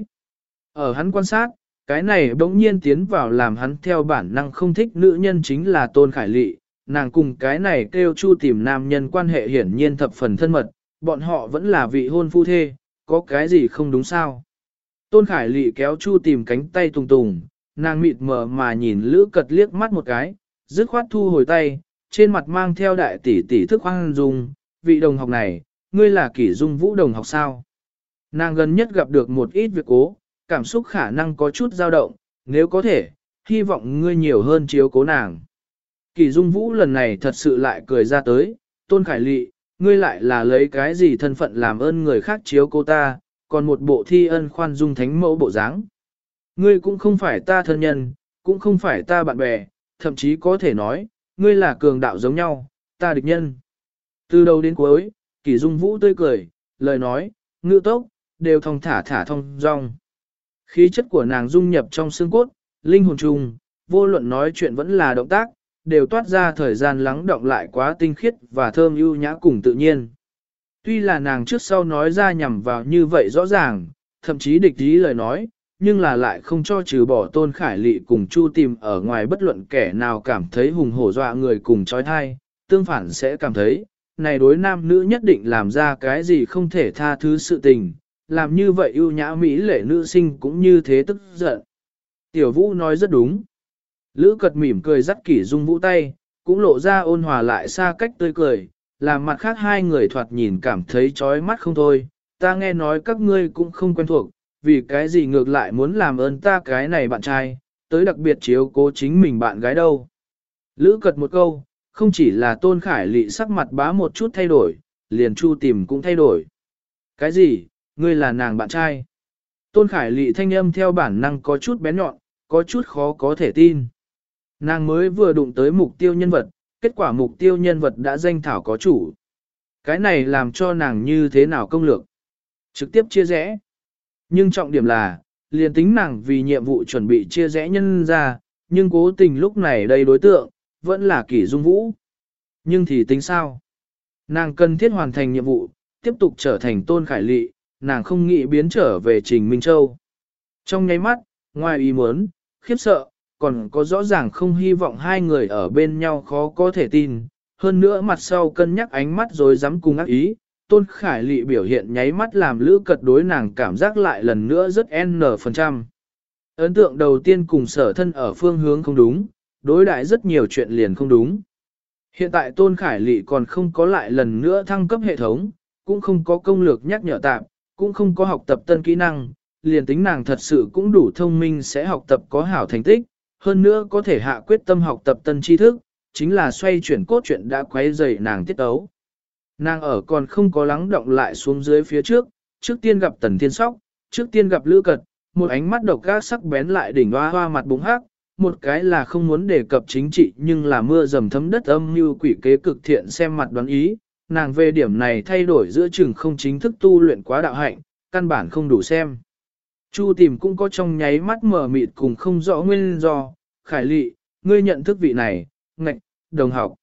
Ở hắn quan sát, cái này bỗng nhiên tiến vào làm hắn theo bản năng không thích nữ nhân chính là Tôn Khải Lị, nàng cùng cái này kêu Chu Tìm nam nhân quan hệ hiển nhiên thập phần thân mật, bọn họ vẫn là vị hôn phu thê, có cái gì không đúng sao. Tôn Khải Lị kéo Chu Tìm cánh tay tùng tùng, nàng mịt mờ mà nhìn Lữ Cật liếc mắt một cái, dứt khoát thu hồi tay, trên mặt mang theo đại tỷ tỷ thức hoang dung, vị đồng học này, ngươi là Kỷ Dung Vũ đồng học sao. Nàng gần nhất gặp được một ít việc cố, cảm xúc khả năng có chút dao động, nếu có thể, hy vọng ngươi nhiều hơn chiếu cố nàng. Kỷ Dung Vũ lần này thật sự lại cười ra tới, Tôn Khải Lị, ngươi lại là lấy cái gì thân phận làm ơn người khác chiếu cố ta, còn một bộ thi ân khoan dung thánh mẫu bộ dáng. Ngươi cũng không phải ta thân nhân, cũng không phải ta bạn bè, thậm chí có thể nói, ngươi là cường đạo giống nhau, ta địch nhân. Từ đầu đến cuối, Kỷ Dung Vũ tươi cười, lời nói, ngữ tốc, đều thong thả thong dong. Khí chất của nàng dung nhập trong xương cốt, linh hồn trùng, vô luận nói chuyện vẫn là động tác, đều toát ra thời gian lắng động lại quá tinh khiết và thơm ưu nhã cùng tự nhiên. Tuy là nàng trước sau nói ra nhằm vào như vậy rõ ràng, thậm chí địch ý lời nói, nhưng là lại không cho trừ bỏ Tôn Khải Lị cùng Chu Tìm ở ngoài bất luận kẻ nào cảm thấy hùng hổ dọa người cùng trói thai, tương phản sẽ cảm thấy, này đối nam nữ nhất định làm ra cái gì không thể tha thứ sự tình, làm như vậy ưu nhã mỹ lệ nữ sinh cũng như thế tức giận. Tiểu Vũ nói rất đúng. Lữ Cật mỉm cười dắt Kỷ Dung Vũ tay, cũng lộ ra ôn hòa lại xa cách tươi cười, làm mặt khác hai người thoạt nhìn cảm thấy chói mắt không thôi, ta nghe nói các ngươi cũng không quen thuộc, vì cái gì ngược lại muốn làm ơn ta cái này bạn trai, tới đặc biệt chiếu cố chính mình bạn gái đâu. Lữ Cật một câu, không chỉ là Tôn Khải Lị sắc mặt bá một chút thay đổi, liền Chu Tìm cũng thay đổi. Cái gì, ngươi là nàng bạn trai? Tôn Khải Lị thanh âm theo bản năng có chút bén nhọn, có chút khó có thể tin. Nàng mới vừa đụng tới mục tiêu nhân vật, kết quả mục tiêu nhân vật đã danh thảo có chủ. Cái này làm cho nàng như thế nào công lược? Trực tiếp chia rẽ. Nhưng trọng điểm là, liền tính nàng vì nhiệm vụ chuẩn bị chia rẽ nhân ra, nhưng cố tình lúc này đây đối tượng, vẫn là Kỷ Dung Vũ. Nhưng thì tính sao? Nàng cần thiết hoàn thành nhiệm vụ, tiếp tục trở thành Tôn Khải Lị, nàng không nghĩ biến trở về Trình Minh Châu. Trong nháy mắt, ngoài ý muốn, khiếp sợ, còn có rõ ràng không hy vọng hai người ở bên nhau khó có thể tin. Hơn nữa mặt sau cân nhắc ánh mắt rồi dám cùng ác ý, Tôn Khải Lị biểu hiện nháy mắt làm Lữ Cật đối nàng cảm giác lại lần nữa rất N%. Ấn tượng đầu tiên cùng Sở Thân ở phương hướng không đúng, đối đại rất nhiều chuyện liền không đúng. Hiện tại Tôn Khải Lị còn không có lại lần nữa thăng cấp hệ thống, cũng không có công lược nhắc nhở tạm, cũng không có học tập tân kỹ năng, liền tính nàng thật sự cũng đủ thông minh sẽ học tập có hảo thành tích, hơn nữa có thể hạ quyết tâm học tập tân tri thức, chính là xoay chuyển cốt truyện đã quấy rầy nàng tiết tấu. Nàng ở còn không có lắng động lại xuống dưới phía trước, trước tiên gặp Tần Thiên Sóc, trước tiên gặp Lữ Cật, một ánh mắt độc ác sắc bén lại đỉnh hoa hoa mặt bụng hắc, một cái là không muốn đề cập chính trị nhưng là mưa dầm thấm đất âm mưu quỷ kế cực thiện xem mặt đoán ý, nàng về điểm này thay đổi giữa chừng không chính thức tu luyện quá đạo hạnh, căn bản không đủ xem. Chu Tìm cũng có trong nháy mắt mở mịt cùng không rõ nguyên do, Khải Lị, ngươi nhận thức vị này, ngạch, đồng học.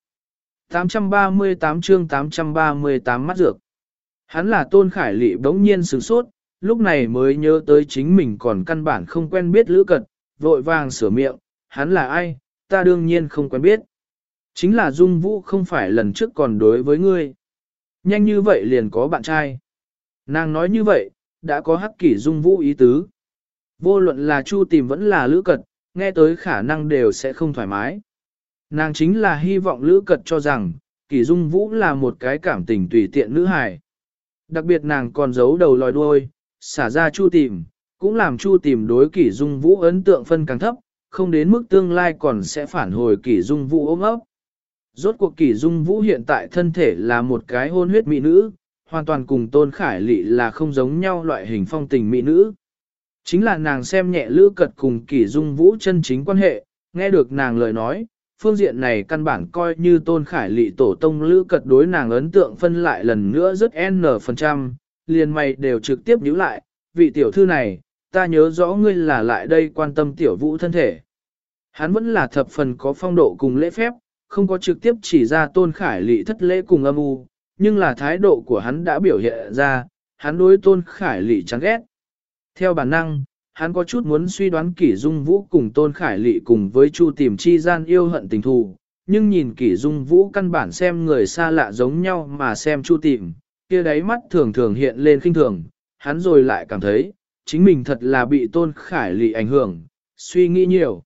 838 chương 838 mắt dược. Hắn là Tôn Khải Lị bỗng nhiên sửng sốt, lúc này mới nhớ tới chính mình còn căn bản không quen biết Lữ Cật, vội vàng sửa miệng, hắn là ai, ta đương nhiên không quen biết. Chính là Dung Vũ không phải lần trước còn đối với ngươi. Nhanh như vậy liền có bạn trai. Nàng nói như vậy, đã có hắc kỷ Dung Vũ ý tứ. Vô luận là Chu Tìm vẫn là Lữ Cật, nghe tới khả năng đều sẽ không thoải mái. Nàng chính là hy vọng Lữ Cật cho rằng, kỷ Dung Vũ là một cái cảm tình tùy tiện nữ hài. Đặc biệt nàng còn giấu đầu lòi đuôi, xả ra Chu Tìm, cũng làm Chu Tìm đối kỷ Dung Vũ ấn tượng phân càng thấp, không đến mức tương lai còn sẽ phản hồi kỷ Dung Vũ ôm ấp. Rốt cuộc kỷ Dung Vũ hiện tại thân thể là một cái hôn huyết mỹ nữ, hoàn toàn cùng Tôn Khải Lị là không giống nhau loại hình phong tình mỹ nữ. Chính là nàng xem nhẹ Lữ Cật cùng kỷ Dung Vũ chân chính quan hệ, nghe được nàng lời nói, phương diện này căn bản coi như Tôn Khải Lị tổ tông Lữ Cật đối nàng ấn tượng phân lại lần nữa rất N%, liền mày đều trực tiếp nhíu lại, vị tiểu thư này, ta nhớ rõ ngươi là lại đây quan tâm tiểu Vũ thân thể. Hắn vẫn là thập phần có phong độ cùng lễ phép, không có trực tiếp chỉ ra Tôn Khải Lị thất lễ cùng âm u, nhưng là thái độ của hắn đã biểu hiện ra, hắn đối Tôn Khải Lị chán ghét. Theo bản năng, hắn có chút muốn suy đoán Kỷ Dung Vũ cùng Tôn Khải Lị cùng với Chu Tìm chi gian yêu hận tình thù, nhưng nhìn Kỷ Dung Vũ căn bản xem người xa lạ giống nhau mà xem Chu Tìm, kia đáy mắt thường thường hiện lên khinh thường, hắn rồi lại cảm thấy, chính mình thật là bị Tôn Khải Lị ảnh hưởng, suy nghĩ nhiều.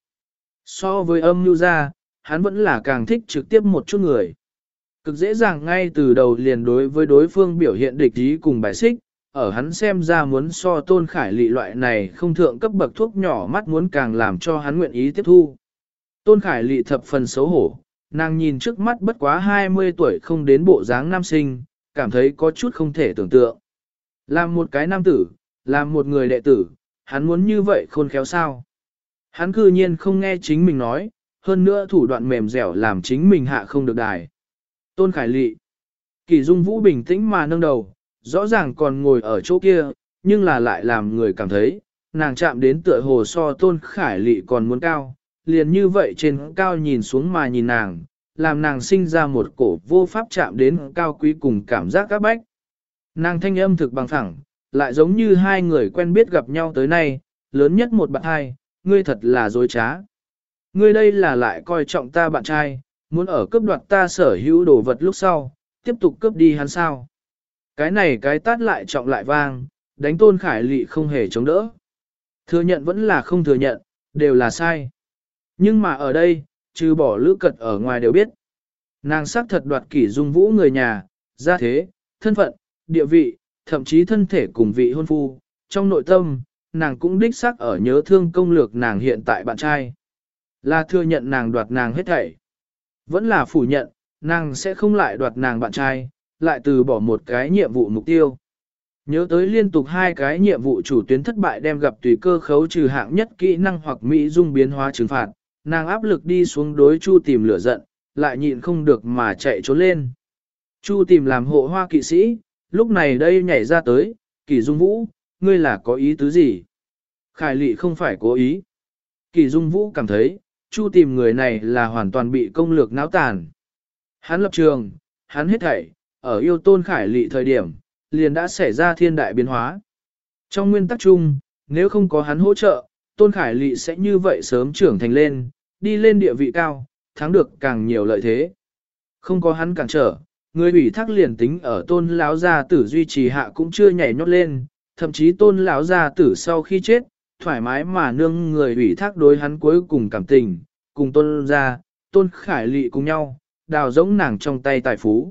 So với âm mưu ra, hắn vẫn là càng thích trực tiếp một chút người. Cực dễ dàng ngay từ đầu liền đối với đối phương biểu hiện địch ý cùng bài xích, ở hắn xem ra muốn so Tôn Khải Lị loại này không thượng cấp bậc thuốc nhỏ mắt muốn càng làm cho hắn nguyện ý tiếp thu. Tôn Khải Lị thập phần xấu hổ, nàng nhìn trước mắt bất quá 20 tuổi không đến bộ dáng nam sinh, cảm thấy có chút không thể tưởng tượng. Làm một cái nam tử, làm một người đệ tử, hắn muốn như vậy khôn khéo sao? Hắn cư nhiên không nghe chính mình nói, hơn nữa thủ đoạn mềm dẻo làm chính mình hạ không được đài. Tôn Khải Lị. Kỷ Dung Vũ bình tĩnh mà nâng đầu, rõ ràng còn ngồi ở chỗ kia, nhưng là lại làm người cảm thấy, nàng chạm đến tựa hồ so Tôn Khải Lị còn muốn cao, liền như vậy trên cao nhìn xuống mà nhìn nàng, làm nàng sinh ra một cổ vô pháp chạm đến cao quý cùng cảm giác các bách. Nàng thanh âm thực bằng phẳng, lại giống như hai người quen biết gặp nhau tới nay, lớn nhất một bạn hai, ngươi thật là dối trá. Ngươi đây là lại coi trọng ta bạn trai, muốn ở cướp đoạt ta sở hữu đồ vật lúc sau, tiếp tục cướp đi hắn sao. Cái này cái tát lại trọng lại vang, đánh Tôn Khải Lị không hề chống đỡ. Thừa nhận vẫn là không thừa nhận, đều là sai. Nhưng mà ở đây, trừ bỏ Lữ Cật ở ngoài đều biết. Nàng xác thật đoạt Kỷ Dung Vũ người nhà, gia thế, thân phận, địa vị, thậm chí thân thể cùng vị hôn phu. Trong nội tâm, nàng cũng đích xác ở nhớ thương công lược nàng hiện tại bạn trai. Là thừa nhận nàng đoạt nàng hết thảy. Vẫn là phủ nhận, nàng sẽ không lại đoạt nàng bạn trai, lại từ bỏ một cái nhiệm vụ mục tiêu. Nhớ tới liên tục hai cái nhiệm vụ chủ tuyến thất bại đem gặp tùy cơ khấu trừ hạng nhất kỹ năng hoặc mỹ dung biến hóa trừng phạt, nàng áp lực đi xuống đối Chu Tìm lửa giận, lại nhịn không được mà chạy trốn lên. Chu Tìm làm hộ hoa kỵ sĩ, lúc này đây nhảy ra tới, Kỷ Dung Vũ, ngươi là có ý tứ gì? Khải Lị không phải cố ý. Kỷ Dung Vũ cảm thấy, Chu Tìm người này là hoàn toàn bị công lược náo tàn. Hắn lập trường, hắn hết thảy, ở yêu Tôn Khải Lị thời điểm, liền đã xảy ra thiên đại biến hóa. Trong nguyên tắc chung, nếu không có hắn hỗ trợ, Tôn Khải Lị sẽ như vậy sớm trưởng thành lên, đi lên địa vị cao, thắng được càng nhiều lợi thế. Không có hắn cản trở, người ủy thác liền tính ở Tôn lão gia tử duy trì hạ cũng chưa nhảy nhót lên, thậm chí Tôn lão gia tử sau khi chết, thoải mái mà nương người ủy thác đối hắn cuối cùng cảm tình, cùng Tôn gia, Tôn Khải Lị cùng nhau, đào giống nàng trong tay tài phú.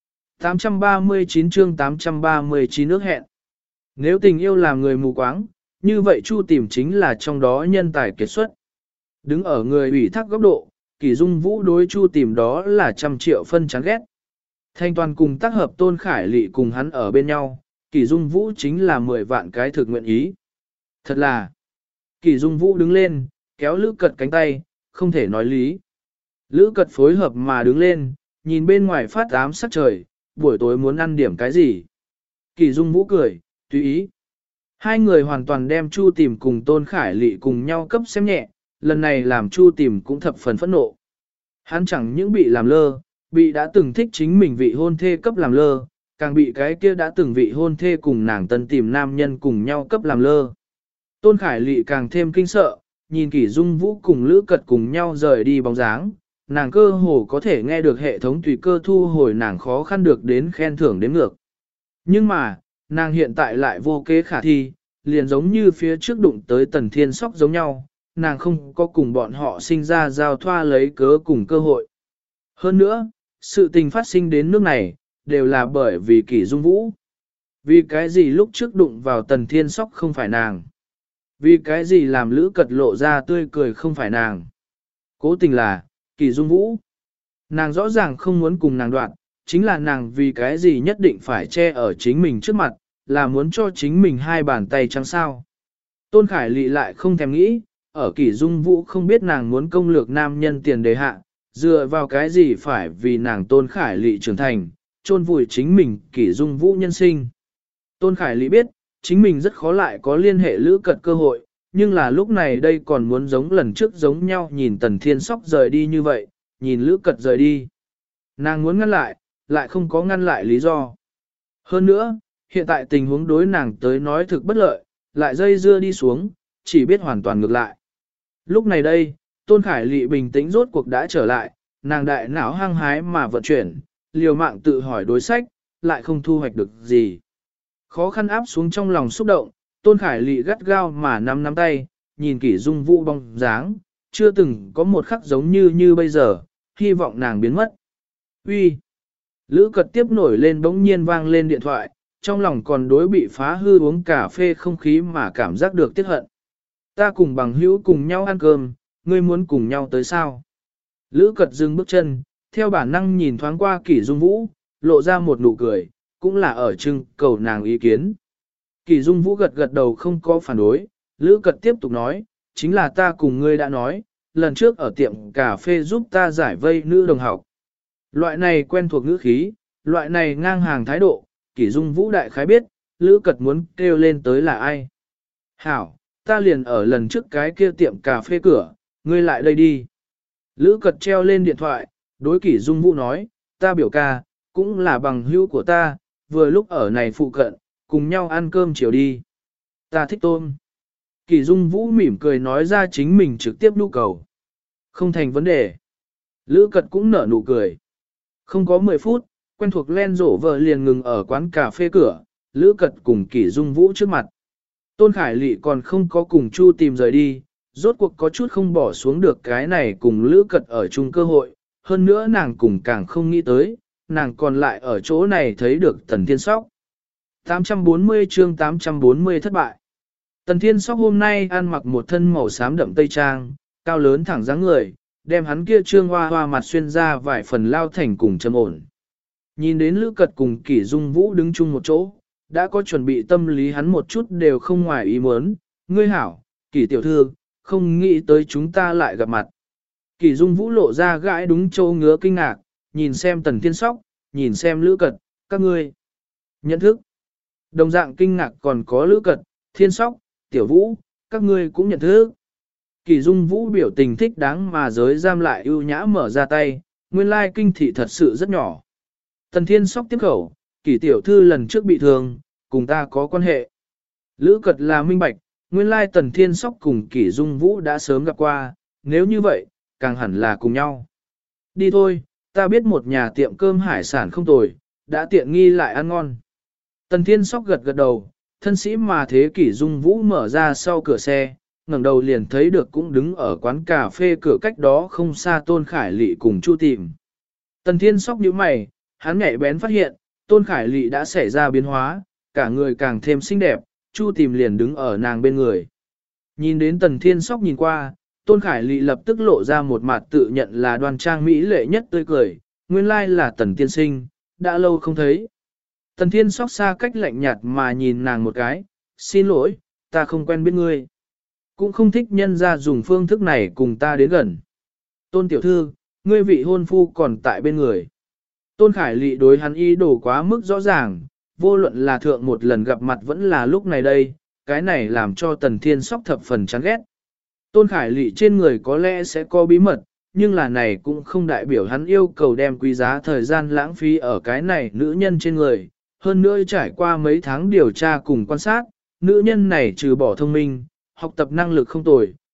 839 chương 839 ước hẹn. Nếu tình yêu làm người mù quáng, như vậy Chu Tìm chính là trong đó nhân tài kiệt xuất. Đứng ở người ủy thác góc độ, Kỷ Dung Vũ đối Chu Tìm đó là 100.000.000 phân chán ghét. Thanh toàn cùng tác hợp Tôn Khải Lị cùng hắn ở bên nhau, Kỷ Dung Vũ chính là 10 vạn cái thực nguyện ý. Thật là, Kỷ Dung Vũ đứng lên, kéo Lữ Cật cánh tay, không thể nói lý. Lữ Cật phối hợp mà đứng lên, nhìn bên ngoài phát ám sắc trời, buổi tối muốn ăn điểm cái gì. Kỷ Dung Vũ cười, tùy ý. Hai người hoàn toàn đem Chu Tìm cùng Tôn Khải Lị cùng nhau cấp xem nhẹ, lần này làm Chu Tìm cũng thập phần phẫn nộ. Hắn chẳng những bị làm lơ, bị đã từng thích chính mình vị hôn thê cấp làm lơ, càng bị cái kia đã từng vị hôn thê cùng nàng tân tìm nam nhân cùng nhau cấp làm lơ. Tôn Khải Lị càng thêm kinh sợ, nhìn Kỷ Dung Vũ cùng Lữ Cật cùng nhau rời đi bóng dáng, nàng cơ hồ có thể nghe được hệ thống tùy cơ thu hồi nàng khó khăn được đến khen thưởng đến ngược. Nhưng mà, nàng hiện tại lại vô kế khả thi, liền giống như phía trước đụng tới Tần Thiên Sóc giống nhau, nàng không có cùng bọn họ sinh ra giao thoa lấy cớ cùng cơ hội. Hơn nữa, sự tình phát sinh đến nước này, đều là bởi vì Kỷ Dung Vũ. Vì cái gì lúc trước đụng vào Tần Thiên Sóc không phải nàng? Vì cái gì làm Lữ Cật lộ ra tươi cười không phải nàng? Cố tình là, Kỷ Dung Vũ. Nàng rõ ràng không muốn cùng nàng đoạn, chính là nàng vì cái gì nhất định phải che ở chính mình trước mặt, là muốn cho chính mình hai bàn tay trắng sao. Tôn Khải Lị lại không thèm nghĩ, ở Kỷ Dung Vũ không biết nàng muốn công lược nam nhân tiền đề hạ, dựa vào cái gì phải vì nàng Tôn Khải Lị trưởng thành, chôn vùi chính mình Kỷ Dung Vũ nhân sinh. Tôn Khải Lị biết, chính mình rất khó lại có liên hệ Lữ Cật cơ hội, nhưng là lúc này đây còn muốn giống lần trước giống nhau nhìn Tần Thiên Sóc rời đi như vậy, nhìn Lữ Cật rời đi. Nàng muốn ngăn lại không có ngăn lại lý do. Hơn nữa, hiện tại tình huống đối nàng tới nói thực bất lợi, lại dây dưa đi xuống, chỉ biết hoàn toàn ngược lại. Lúc này đây, Tôn Khải Lị bình tĩnh rốt cuộc đã trở lại, nàng đại não hăng hái mà vận chuyển, liều mạng tự hỏi đối sách, lại không thu hoạch được gì. Khó khăn áp xuống trong lòng xúc động, Tôn Khải Lị gắt gao mà nắm tay, nhìn Kỷ Dung Vũ bóng dáng, chưa từng có một khắc giống như bây giờ, hy vọng nàng biến mất. Uy. Lữ Cật tiếp nổi lên bỗng nhiên vang lên điện thoại, trong lòng còn đối bị phá hư uống cà phê không khí mà cảm giác được tiếc hận. Ta cùng bằng hữu cùng nhau ăn cơm, ngươi muốn cùng nhau tới sao? Lữ Cật dừng bước chân, theo bản năng nhìn thoáng qua Kỷ Dung Vũ, lộ ra một nụ cười, cũng là ở trưng cầu nàng ý kiến. Kỷ Dung Vũ gật đầu không có phản đối, Lữ Cật tiếp tục nói, chính là ta cùng ngươi đã nói, lần trước ở tiệm cà phê giúp ta giải vây nữ đồng học. Loại này quen thuộc ngữ khí, loại này ngang hàng thái độ, Kỷ Dung Vũ đại khái biết, Lữ Cật muốn kêu lên tới là ai. Hảo, ta liền ở lần trước cái kia tiệm cà phê cửa, ngươi lại đây đi. Lữ Cật treo lên điện thoại, đối Kỷ Dung Vũ nói, ta biểu ca, cũng là bằng hữu của ta, vừa lúc ở này phụ cận, cùng nhau ăn cơm chiều đi. Ta thích tôm. Kỷ Dung Vũ mỉm cười nói ra chính mình trực tiếp nhu cầu. Không thành vấn đề. Lữ Cật cũng nở nụ cười. Không có 10 phút, quen thuộc len rổ vợ liền ngừng ở quán cà phê cửa, Lữ Cật cùng Kỷ Dung Vũ trước mặt. Tôn Khải Lị còn không có cùng Chu tìm rời đi, rốt cuộc có chút không bỏ xuống được cái này cùng Lữ Cật ở chung cơ hội, hơn nữa nàng cùng càng không nghĩ tới, nàng còn lại ở chỗ này thấy được Tần Thiên Sóc. 840 chương 840 thất bại. Tần Thiên Sóc hôm nay ăn mặc một thân màu xám đậm tây trang, cao lớn thẳng dáng người, đem hắn kia trương hoa hoa mặt xuyên ra vài phần lao thành cùng trầm ổn. Nhìn đến Lữ Cật cùng Kỷ Dung Vũ đứng chung một chỗ, đã có chuẩn bị tâm lý hắn một chút đều không ngoài ý muốn. Ngươi hảo, Kỷ tiểu thư, không nghĩ tới chúng ta lại gặp mặt. Kỷ Dung Vũ lộ ra gãi đúng châu ngứa kinh ngạc, nhìn xem Tần Thiên Sóc, nhìn xem Lữ Cật, các ngươi nhận thức. Đồng dạng kinh ngạc còn có Lữ Cật, Thiên Sóc, Tiểu Vũ, các ngươi cũng nhận thức. Kỷ Dung Vũ biểu tình thích đáng mà giới giam lại ưu nhã mở ra tay, nguyên lai kinh thị thật sự rất nhỏ. Tần Thiên Sóc tiếp khẩu, Kỷ tiểu thư lần trước bị thương, cùng ta có quan hệ. Lữ Cật là minh bạch, nguyên lai Tần Thiên Sóc cùng Kỷ Dung Vũ đã sớm gặp qua, nếu như vậy, càng hẳn là cùng nhau. Đi thôi, ta biết một nhà tiệm cơm hải sản không tồi, đã tiện nghi lại ăn ngon. Tần Thiên Sóc gật đầu, thân sĩ mà thế Kỷ Dung Vũ mở ra sau cửa xe, ngẩng đầu liền thấy được cũng đứng ở quán cà phê cửa cách đó không xa Tôn Khải Lị cùng Chu Tìm. Tần Thiên Sóc nhíu mày, hắn nhạy bén phát hiện, Tôn Khải Lị đã xảy ra biến hóa, cả người càng thêm xinh đẹp, Chu Tìm liền đứng ở nàng bên người. Nhìn đến Tần Thiên Sóc nhìn qua, Tôn Khải Lị lập tức lộ ra một mặt tự nhận là đoan trang mỹ lệ nhất tươi cười, nguyên lai là Tần Tiên Sinh, đã lâu không thấy. Tần Thiên Sóc xa cách lạnh nhạt mà nhìn nàng một cái, xin lỗi, ta không quen biết ngươi. Cũng không thích nhân ra dùng phương thức này cùng ta đến gần. Tôn tiểu thư, ngươi vị hôn phu còn tại bên người. Tôn Khải Lị đối hắn ý đồ quá mức rõ ràng, vô luận là thượng một lần gặp mặt vẫn là lúc này đây, cái này làm cho Tần Thiên Sóc thập phần chán ghét. Tôn Khải Lị trên người có lẽ sẽ có bí mật, nhưng là này cũng không đại biểu hắn yêu cầu đem quý giá thời gian lãng phí ở cái này nữ nhân trên người. Hơn nữa trải qua mấy tháng điều tra cùng quan sát, nữ nhân này trừ bỏ thông minh, học tập năng lực không tồi,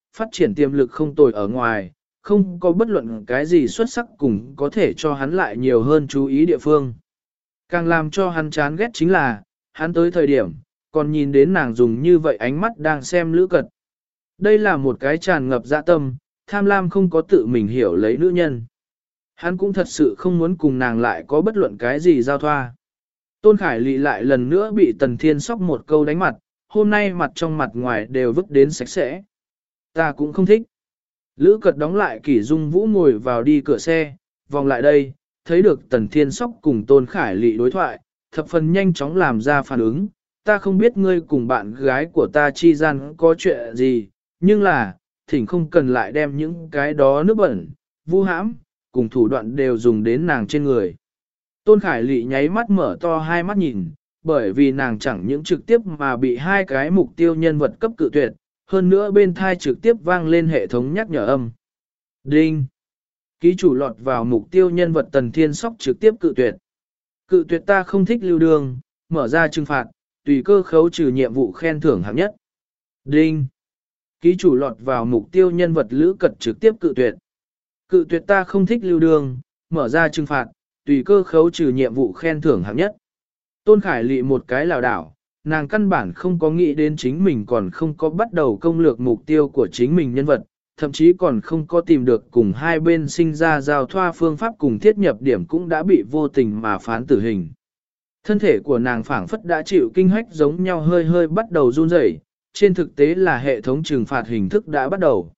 phát triển tiềm lực không tồi ở ngoài, không có bất luận cái gì xuất sắc cùng có thể cho hắn lại nhiều hơn chú ý địa phương. Càng làm cho hắn chán ghét chính là, hắn tới thời điểm, còn nhìn đến nàng dùng như vậy ánh mắt đang xem Lữ Cật. Đây là một cái tràn ngập dạ tâm, tham lam không có tự mình hiểu lấy nữ nhân. Hắn cũng thật sự không muốn cùng nàng lại có bất luận cái gì giao thoa. Tôn Khải Lị lại lần nữa bị Tần Thiên Sóc một câu đánh mặt, hôm nay mặt trong mặt ngoài đều vứt đến sạch sẽ. Ta cũng không thích. Lữ Cật đóng lại Kỷ Dung Vũ ngồi vào đi cửa xe, vòng lại đây, thấy được Tần Thiên Sóc cùng Tôn Khải Lị đối thoại, thập phần nhanh chóng làm ra phản ứng. Ta không biết ngươi cùng bạn gái của ta chi gian có chuyện gì, nhưng là, thỉnh không cần lại đem những cái đó nước bẩn, vu hãm, cùng thủ đoạn đều dùng đến nàng trên người. Tôn Khải Lị nháy mắt mở to hai mắt nhìn, bởi vì nàng chẳng những trực tiếp mà bị hai cái mục tiêu nhân vật cấp cự tuyệt, hơn nữa bên thai trực tiếp vang lên hệ thống nhắc nhở âm. Đinh! Ký chủ lọt vào mục tiêu nhân vật Tần Thiên Sóc trực tiếp cự tuyệt. Cự tuyệt ta không thích lưu đường, mở ra trừng phạt, tùy cơ khấu trừ nhiệm vụ khen thưởng hạng nhất. Đinh! Ký chủ lọt vào mục tiêu nhân vật Lữ Cật trực tiếp cự tuyệt. Cự tuyệt ta không thích lưu đường, mở ra trừng phạt, tùy cơ khấu trừ nhiệm vụ khen thưởng hạng nhất. Tôn Khải Lị một cái lảo đảo, nàng căn bản không có nghĩ đến chính mình còn không có bắt đầu công lược mục tiêu của chính mình nhân vật, thậm chí còn không có tìm được cùng hai bên sinh ra giao thoa phương pháp cùng thiết nhập điểm cũng đã bị vô tình mà phán tử hình. Thân thể của nàng phảng phất đã chịu kinh hách giống nhau hơi hơi bắt đầu run rẩy, trên thực tế là hệ thống trừng phạt hình thức đã bắt đầu.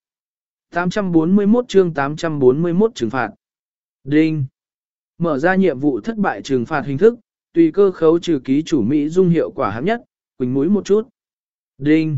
841 chương 841 trừng phạt. Đinh. Mở ra nhiệm vụ thất bại trừng phạt hình thức, tùy cơ khấu trừ ký chủ Mỹ dung hiệu quả hạng nhất, quỳnh mũi một chút. Đinh.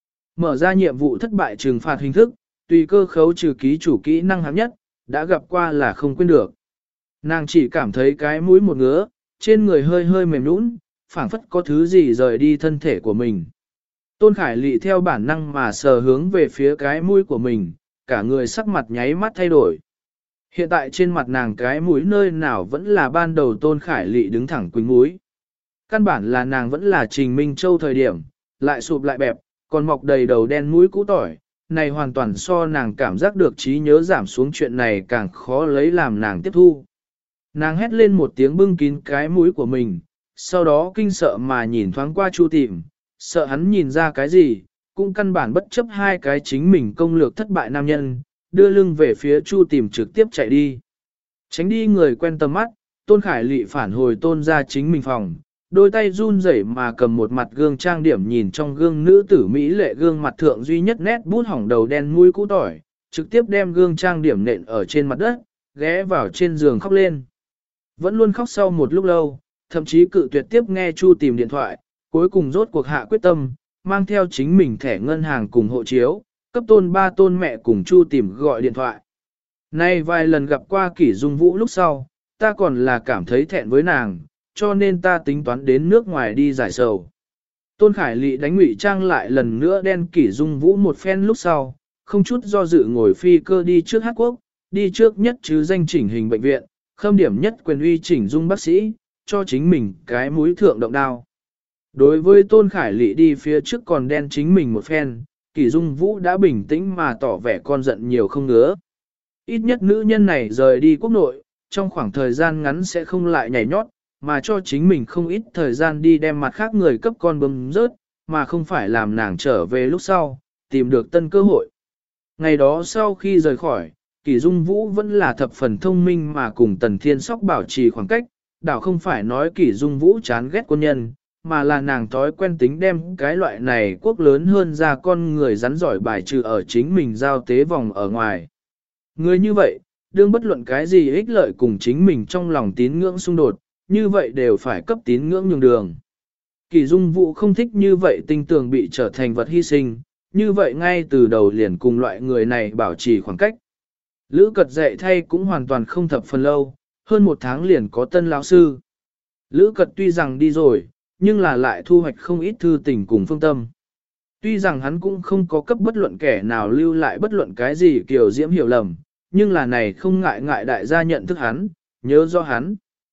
Mở ra nhiệm vụ thất bại trừng phạt hình thức, tùy cơ khấu trừ ký chủ kỹ năng hạng nhất, đã gặp qua là không quên được. Nàng chỉ cảm thấy cái mũi một ngứa, trên người hơi hơi mềm nũng, phảng phất có thứ gì rời đi thân thể của mình. Tôn Khải Lị theo bản năng mà sờ hướng về phía cái mũi của mình, cả người sắc mặt nháy mắt thay đổi. Hiện tại trên mặt nàng cái mũi nơi nào vẫn là ban đầu Tôn Khải Lị đứng thẳng quỳnh mũi. Căn bản là nàng vẫn là Trình Minh Châu thời điểm, lại sụp lại bẹp, còn mọc đầy đầu đen mũi cũ tỏi, này hoàn toàn so nàng cảm giác được trí nhớ giảm xuống chuyện này càng khó lấy làm nàng tiếp thu. Nàng hét lên một tiếng bưng kín cái mũi của mình, sau đó kinh sợ mà nhìn thoáng qua Chu Tìm, sợ hắn nhìn ra cái gì, cũng căn bản bất chấp hai cái chính mình công lược thất bại nam nhân, đưa lưng về phía Chu Tìm trực tiếp chạy đi. Tránh đi người quen tầm mắt, Tôn Khải Lị phản hồi Tôn ra chính mình phòng, đôi tay run rẩy mà cầm một mặt gương trang điểm nhìn trong gương nữ tử Mỹ lệ gương mặt thượng duy nhất nét bút hỏng đầu đen mũi cũ tỏi, trực tiếp đem gương trang điểm nện ở trên mặt đất, ghé vào trên giường khóc lên. Vẫn luôn khóc sau một lúc lâu, thậm chí cự tuyệt tiếp nghe Chu Tìm điện thoại, cuối cùng rốt cuộc hạ quyết tâm, mang theo chính mình thẻ ngân hàng cùng hộ chiếu, cấp Tôn ba Tôn mẹ cùng Chu Tìm gọi điện thoại. Nay vài lần gặp qua Kỷ Dung Vũ lúc sau, ta còn là cảm thấy thẹn với nàng, cho nên ta tính toán đến nước ngoài đi giải sầu. Tôn Khải Lị đánh ngụy trang lại lần nữa đen Kỷ Dung Vũ một phen lúc sau, không chút do dự ngồi phi cơ đi trước Hát Quốc, đi trước nhất chứ danh chỉnh hình bệnh viện, khâm điểm nhất quyền uy chỉnh dung bác sĩ, cho chính mình cái mũi thượng động đao. Đối với Tôn Khải Lị đi phía trước còn đen chính mình một phen, Kỷ Dung Vũ đã bình tĩnh mà tỏ vẻ con giận nhiều không ngứa. Ít nhất nữ nhân này rời đi quốc nội, trong khoảng thời gian ngắn sẽ không lại nhảy nhót, mà cho chính mình không ít thời gian đi đem mặt khác người cấp con bấm rớt, mà không phải làm nàng trở về lúc sau, tìm được tân cơ hội. Ngày đó sau khi rời khỏi, Kỷ Dung Vũ vẫn là thập phần thông minh mà cùng Tần Thiên Sóc bảo trì khoảng cách, đảo không phải nói Kỷ Dung Vũ chán ghét quân nhân, mà là nàng thói quen tính đem cái loại này quốc lớn hơn ra con người rắn giỏi bài trừ ở chính mình giao tế vòng ở ngoài. Người như vậy, đương bất luận cái gì ích lợi cùng chính mình trong lòng tín ngưỡng xung đột, như vậy đều phải cấp tín ngưỡng nhường đường. Kỷ Dung Vũ không thích như vậy tinh tường bị trở thành vật hy sinh, như vậy ngay từ đầu liền cùng loại người này bảo trì khoảng cách. Lữ Cật dạy thay cũng hoàn toàn không thập phần lâu, hơn một tháng liền có tân lão sư. Lữ Cật tuy rằng đi rồi, nhưng là lại thu hoạch không ít thư tình cùng phương tâm. Tuy rằng hắn cũng không có cấp bất luận kẻ nào lưu lại bất luận cái gì kiểu diễm hiểu lầm, nhưng là này không ngại ngại đại gia nhận thức hắn, nhớ do hắn.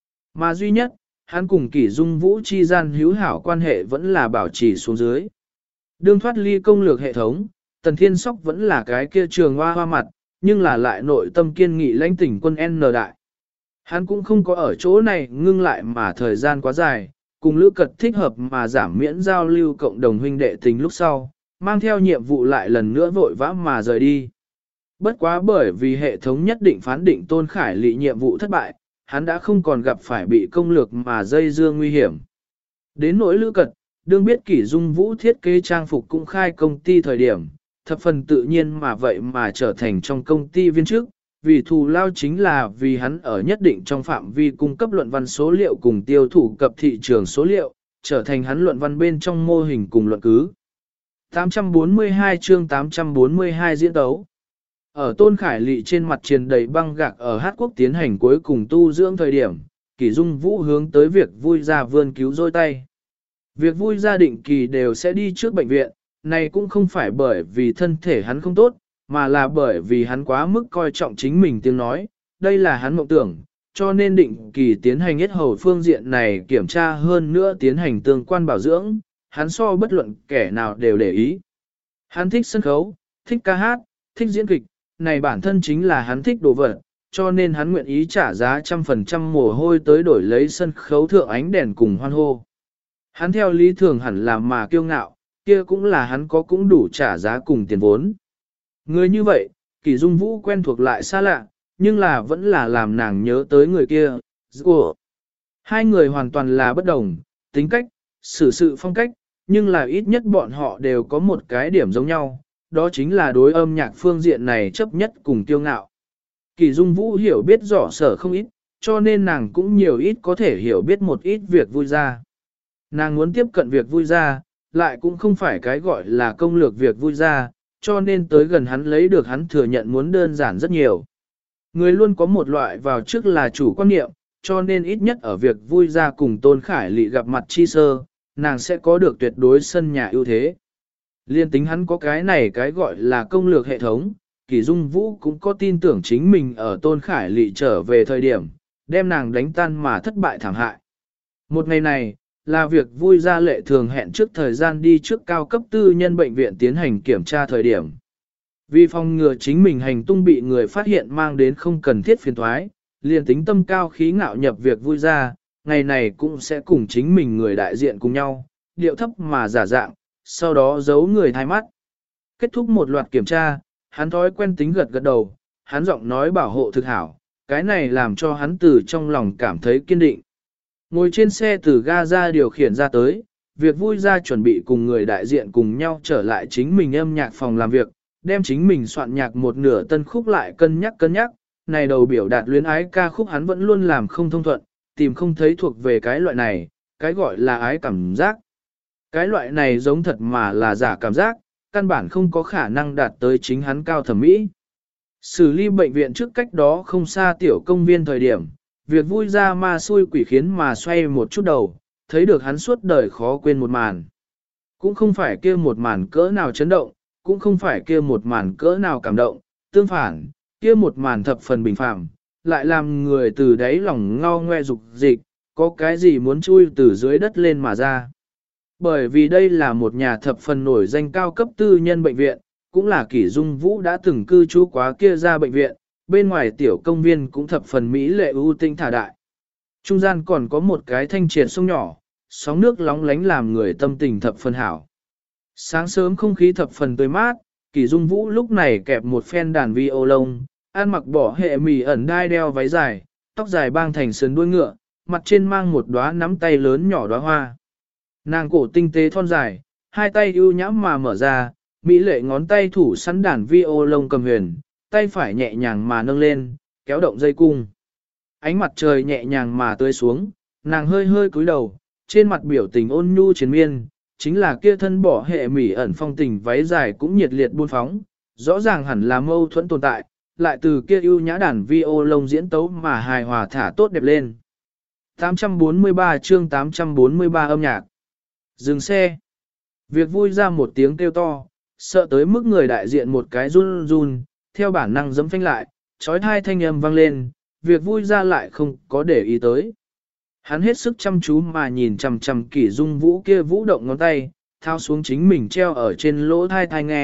Mà duy nhất, hắn cùng Kỷ Dung Vũ chi gian hữu hảo quan hệ vẫn là bảo trì xuống dưới. Đương thoát ly công lược hệ thống, Tần Thiên Sóc vẫn là cái kia trường hoa hoa mặt, nhưng là lại nội tâm kiên nghị lãnh tỉnh quân N đại. Hắn cũng không có ở chỗ này ngưng lại mà thời gian quá dài, cùng Lữ Cật thích hợp mà giảm miễn giao lưu cộng đồng huynh đệ tình lúc sau, mang theo nhiệm vụ lại lần nữa vội vã mà rời đi. Bất quá bởi vì hệ thống nhất định phán định Tôn Khải Lị nhiệm vụ thất bại, hắn đã không còn gặp phải bị công lược mà dây dưa nguy hiểm. Đến nỗi Lữ Cật, đương biết Kỷ Dung Vũ thiết kế trang phục cũng khai công ty thời điểm, thập phần tự nhiên mà vậy mà trở thành trong công ty viên chức, vì thù lao chính là vì hắn ở nhất định trong phạm vi cung cấp luận văn số liệu cùng tiêu thụ cập thị trường số liệu, trở thành hắn luận văn bên trong mô hình cùng luận cứ. 842 chương 842 diễn tấu. Ở Tôn Khải Lị trên mặt triền đầy băng gạc ở Hát Quốc tiến hành cuối cùng tu dưỡng thời điểm, Kỷ Dung Vũ hướng tới việc vui ra vươn cứu rôi tay. Việc vui gia định kỳ đều sẽ đi trước bệnh viện, này cũng không phải bởi vì thân thể hắn không tốt, mà là bởi vì hắn quá mức coi trọng chính mình tiếng nói, đây là hắn mộng tưởng, cho nên định kỳ tiến hành hết hầu phương diện này kiểm tra hơn nữa tiến hành tương quan bảo dưỡng, hắn so bất luận kẻ nào đều để ý. Hắn thích sân khấu, thích ca hát, thích diễn kịch, này bản thân chính là hắn thích đồ vật, cho nên hắn nguyện ý trả giá 100% mồ hôi tới đổi lấy sân khấu thượng ánh đèn cùng hoan hô. Hắn theo lý thường hẳn là mà kiêu ngạo, kia cũng là hắn có cũng đủ trả giá cùng tiền vốn. Người như vậy, Kỷ Dung Vũ quen thuộc lại xa lạ, nhưng là vẫn là làm nàng nhớ tới người kia. Hai người hoàn toàn là bất đồng, tính cách, xử sự phong cách, nhưng là ít nhất bọn họ đều có một cái điểm giống nhau, đó chính là đối âm nhạc phương diện này chấp nhất cùng kiêu ngạo. Kỷ Dung Vũ hiểu biết rõ sở không ít, cho nên nàng cũng nhiều ít có thể hiểu biết một ít việc vui ra. Nàng muốn tiếp cận việc vui ra, lại cũng không phải cái gọi là công lược việc vui ra, cho nên tới gần hắn lấy được hắn thừa nhận muốn đơn giản rất nhiều. Người luôn có một loại vào trước là chủ quan niệm, cho nên ít nhất ở việc vui ra cùng Tôn Khải Lị gặp mặt chi sơ, nàng sẽ có được tuyệt đối sân nhà ưu thế. Liên tính hắn có cái này cái gọi là công lược hệ thống, Kỷ Dung Vũ cũng có tin tưởng chính mình ở Tôn Khải Lị trở về thời điểm, đem nàng đánh tan mà thất bại thảm hại. Một ngày này, là việc vui ra lệ thường hẹn trước thời gian đi trước cao cấp tư nhân bệnh viện tiến hành kiểm tra thời điểm. Vì phòng ngừa chính mình hành tung bị người phát hiện mang đến không cần thiết phiền thoái, liền tính tâm cao khí ngạo nhập việc vui ra, ngày này cũng sẽ cùng chính mình người đại diện cùng nhau, điệu thấp mà giả dạng, sau đó giấu người thay mắt. Kết thúc một loạt kiểm tra, hắn thói quen tính gật gật đầu, hắn giọng nói bảo hộ thực hảo, cái này làm cho hắn từ trong lòng cảm thấy kiên định. Ngồi trên xe từ ga ra điều khiển ra tới, việc vui ra chuẩn bị cùng người đại diện cùng nhau trở lại chính mình âm nhạc phòng làm việc, đem chính mình soạn nhạc một nửa tân khúc lại cân nhắc, này đầu biểu đạt luyến ái ca khúc hắn vẫn luôn làm không thông thuận, tìm không thấy thuộc về cái loại này, cái gọi là ái cảm giác. Cái loại này giống thật mà là giả cảm giác, căn bản không có khả năng đạt tới chính hắn cao thẩm mỹ. Xử lý bệnh viện trước cách đó không xa tiểu công viên thời điểm, việc vui ra ma xui quỷ khiến mà xoay một chút đầu, thấy được hắn suốt đời khó quên một màn. Cũng không phải kia một màn cỡ nào chấn động, cũng không phải kia một màn cỡ nào cảm động, tương phản, kia một màn thập phần bình phàm, lại làm người từ đáy lòng ngao ngoe dục dịch, có cái gì muốn chui từ dưới đất lên mà ra. Bởi vì đây là một nhà thập phần nổi danh cao cấp tư nhân bệnh viện, cũng là Kỷ Dung Vũ đã từng cư trú quá kia ra bệnh viện, bên ngoài tiểu công viên cũng thập phần mỹ lệ ưu tinh thả đại. Trung gian còn có một cái thanh triệt sông nhỏ, sóng nước lóng lánh làm người tâm tình thập phần hảo. Sáng sớm không khí thập phần tươi mát, Kỷ Dung Vũ lúc này kẹp một phen đàn vi ô lông, ăn mặc bỏ hệ mì ẩn đai đeo váy dài, tóc dài bang thành sườn đuôi ngựa, mặt trên mang một đóa nắm tay lớn nhỏ đóa hoa. Nàng cổ tinh tế thon dài, hai tay ưu nhãm mà mở ra, mỹ lệ ngón tay thủ sẵn đàn vi ô lông cầm huyền, tay phải nhẹ nhàng mà nâng lên, kéo động dây cung. Ánh mặt trời nhẹ nhàng mà tươi xuống, nàng hơi hơi cúi đầu, trên mặt biểu tình ôn nhu triền miên, chính là kia thân bỏ hệ mỉ ẩn phong tình váy dài cũng nhiệt liệt buôn phóng, rõ ràng hẳn là mâu thuẫn tồn tại, lại từ kia ưu nhã đàn vi ô lông diễn tấu mà hài hòa thả tốt đẹp lên. 843 chương 843 âm nhạc. Dừng xe. Việc vui ra một tiếng kêu to, sợ tới mức người đại diện một cái run run, theo bản năng giẫm phanh lại, trói thai thanh âm vang lên, việc vui ra lại không có để ý tới. Hắn hết sức chăm chú mà nhìn chằm chằm Kỷ Dung Vũ kia vũ động ngón tay, thao xuống chính mình treo ở trên lỗ thai thai nghe,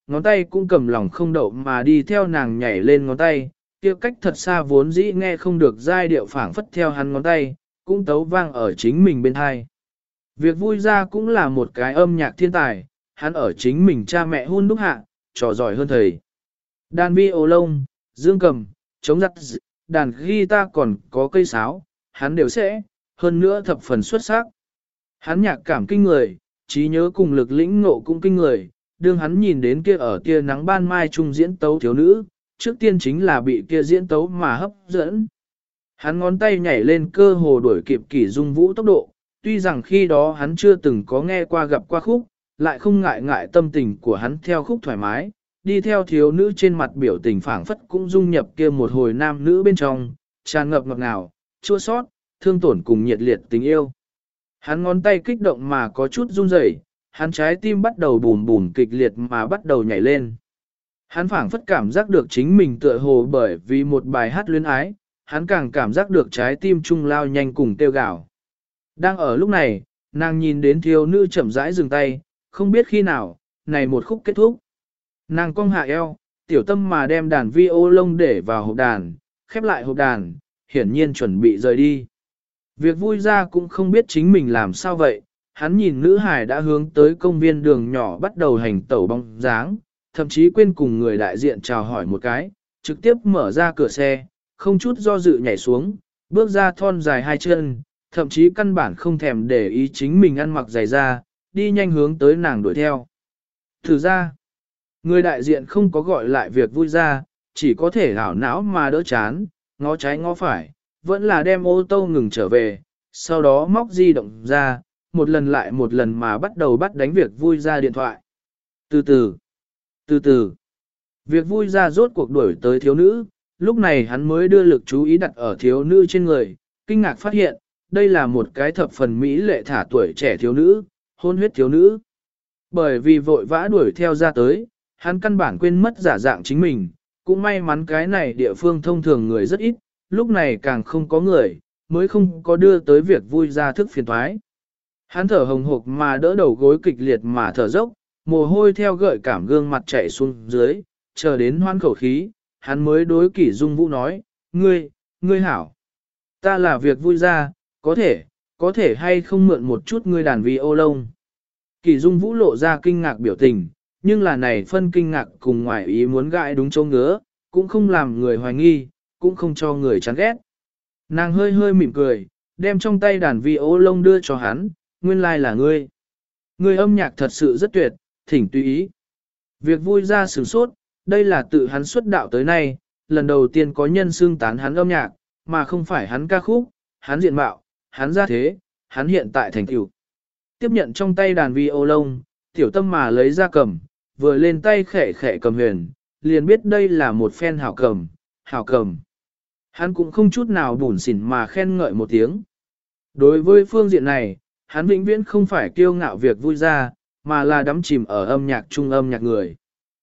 ngón tay cũng cầm lòng không đậu mà đi theo nàng nhảy lên ngón tay, kia cách thật xa vốn dĩ nghe không được giai điệu phảng phất theo hắn ngón tay, cũng tấu vang ở chính mình bên hai. Việc vui ra cũng là một cái âm nhạc thiên tài, hắn ở chính mình cha mẹ hun đúc hạ, trò giỏi hơn thầy. Đàn vi ô lông, dương cầm, chống giặt, đàn guitar còn có cây sáo, hắn đều sẽ, hơn nữa thập phần xuất sắc. Hắn nhạc cảm kinh người, trí nhớ cùng lực lĩnh ngộ cũng kinh người, đương hắn nhìn đến kia ở kia nắng ban mai trung diễn tấu thiếu nữ, trước tiên chính là bị kia diễn tấu mà hấp dẫn. Hắn ngón tay nhảy lên cơ hồ đuổi kịp Kỷ Dung Vũ tốc độ, tuy rằng khi đó hắn chưa từng có nghe qua gặp qua khúc, lại không ngại ngại tâm tình của hắn theo khúc thoải mái, đi theo thiếu nữ trên mặt biểu tình phảng phất cũng dung nhập kia một hồi nam nữ bên trong, tràn ngập ngọt ngào, chua xót, thương tổn cùng nhiệt liệt tình yêu. Hắn ngón tay kích động mà có chút run rẩy, hắn trái tim bắt đầu bùn bùn kịch liệt mà bắt đầu nhảy lên. Hắn phảng phất cảm giác được chính mình tựa hồ bởi vì một bài hát luyến ái, hắn càng cảm giác được trái tim trung lao nhanh cùng tiêu gạo. Đang ở lúc này, nàng nhìn đến thiếu nữ chậm rãi dừng tay, không biết khi nào, này một khúc kết thúc. Nàng cong hạ eo, tiểu tâm mà đem đàn vi ô lông để vào hộp đàn, khép lại hộp đàn, hiển nhiên chuẩn bị rời đi. Việc vui ra cũng không biết chính mình làm sao vậy, hắn nhìn nữ hải đã hướng tới công viên đường nhỏ bắt đầu hành tẩu bóng dáng, thậm chí quên cùng người đại diện chào hỏi một cái, trực tiếp mở ra cửa xe, không chút do dự nhảy xuống, bước ra thon dài hai chân, thậm chí căn bản không thèm để ý chính mình ăn mặc giày ra, đi nhanh hướng tới nàng đuổi theo. Thử ra, người đại diện không có gọi lại việc vui ra, chỉ có thể hảo não mà đỡ chán, ngó trái ngó phải, vẫn là đem ô tô ngừng trở về, sau đó móc di động ra, một lần lại một lần mà bắt đầu bắt đánh việc vui ra điện thoại. Từ từ, việc vui ra rốt cuộc đuổi tới thiếu nữ, lúc này hắn mới đưa lực chú ý đặt ở thiếu nữ trên người, kinh ngạc phát hiện, đây là một cái thập phần mỹ lệ thả tuổi trẻ thiếu nữ, hôn huyết thiếu nữ. Bởi vì vội vã đuổi theo ra tới, hắn căn bản quên mất giả dạng chính mình, cũng may mắn cái này địa phương thông thường người rất ít, lúc này càng không có người, mới không có đưa tới việc vui ra thức phiền thoái. Hắn thở hồng hộc mà đỡ đầu gối kịch liệt mà thở dốc, mồ hôi theo gợi cảm gương mặt chảy xuống dưới, chờ đến hoan khẩu khí, hắn mới đối Kỷ Dung Vũ nói, ngươi hảo. Ta là việc vui ra, có thể hay không mượn một chút ngươi đàn vi ô lông. Kỷ Dung Vũ lộ ra kinh ngạc biểu tình, nhưng là này phân kinh ngạc cùng ngoài ý muốn gãi đúng chỗ ngứa, cũng không làm người hoài nghi, cũng không cho người chán ghét. Nàng hơi hơi mỉm cười, đem trong tay đàn vi ô lông đưa cho hắn, nguyên lai là ngươi. Ngươi âm nhạc thật sự rất tuyệt, thỉnh tùy ý. Việc vui ra sửng sốt, đây là tự hắn xuất đạo tới nay, lần đầu tiên có nhân xưng tán hắn âm nhạc, mà không phải hắn ca khúc, hắn diện mạo, hắn gia thế, hắn hiện tại thành tựu. Tiếp nhận trong tay đàn vi ô lông, tiểu tâm mà lấy ra cầm, vừa lên tay khẽ khẽ cầm huyền, liền biết đây là một phen hảo cầm. Hắn cũng không chút nào bủn xỉn mà khen ngợi một tiếng. Đối với phương diện này, hắn vĩnh viễn không phải kiêu ngạo việc vui ra, mà là đắm chìm ở âm nhạc trung âm nhạc người.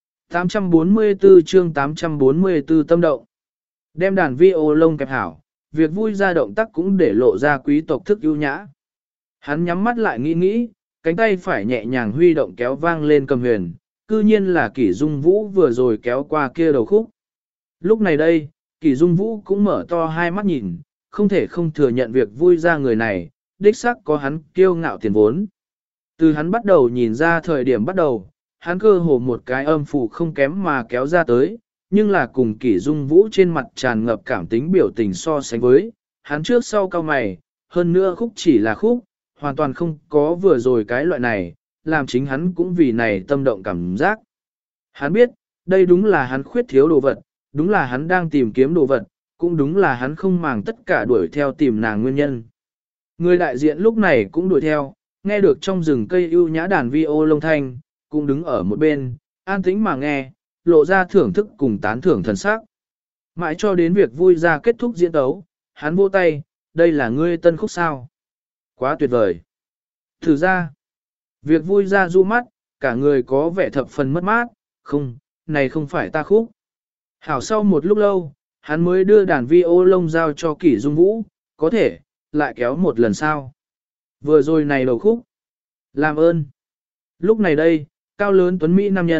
844 chương 844 tâm động. Đem đàn vi ô lông kẹp hảo, việc vui ra động tác cũng để lộ ra quý tộc thức ưu nhã. Hắn nhắm mắt lại nghĩ, cánh tay phải nhẹ nhàng huy động kéo vang lên cầm huyền, cư nhiên là Kỷ Dung Vũ vừa rồi kéo qua kia đầu khúc. Lúc này đây, Kỷ Dung Vũ cũng mở to hai mắt nhìn, không thể không thừa nhận việc vui ra người này, đích xác có hắn kiêu ngạo tiền vốn. Từ hắn bắt đầu nhìn ra thời điểm bắt đầu, hắn cơ hồ một cái âm phủ không kém mà kéo ra tới, nhưng là cùng Kỷ Dung Vũ trên mặt tràn ngập cảm tính biểu tình so sánh với, hắn trước sau cao mày, hơn nữa khúc chỉ là khúc, hoàn toàn không có vừa rồi cái loại này, làm chính hắn cũng vì này tâm động cảm giác. Hắn biết, đây đúng là hắn khuyết thiếu đồ vật, đúng là hắn đang tìm kiếm đồ vật, cũng đúng là hắn không màng tất cả đuổi theo tìm nàng nguyên nhân. Người đại diện lúc này cũng đuổi theo, nghe được trong rừng cây ưu nhã đàn vi ô lông thanh, cũng đứng ở một bên, an tĩnh mà nghe, lộ ra thưởng thức cùng tán thưởng thần sắc. Mãi cho đến việc vui ra kết thúc diễn tấu, hắn vỗ tay, đây là ngươi tân khúc sao. Quá tuyệt vời. Thử ra, việc vui ra du mắt, cả người có vẻ thập phần mất mát, không, này không phải ta khúc. Hảo sau một lúc lâu, hắn mới đưa đàn vi ô lông giao cho Kỷ Dung Vũ, có thể, lại kéo một lần sau. Vừa rồi này đầu khúc. Làm ơn. Lúc này đây, cao lớn tuấn Mỹ nam nhân,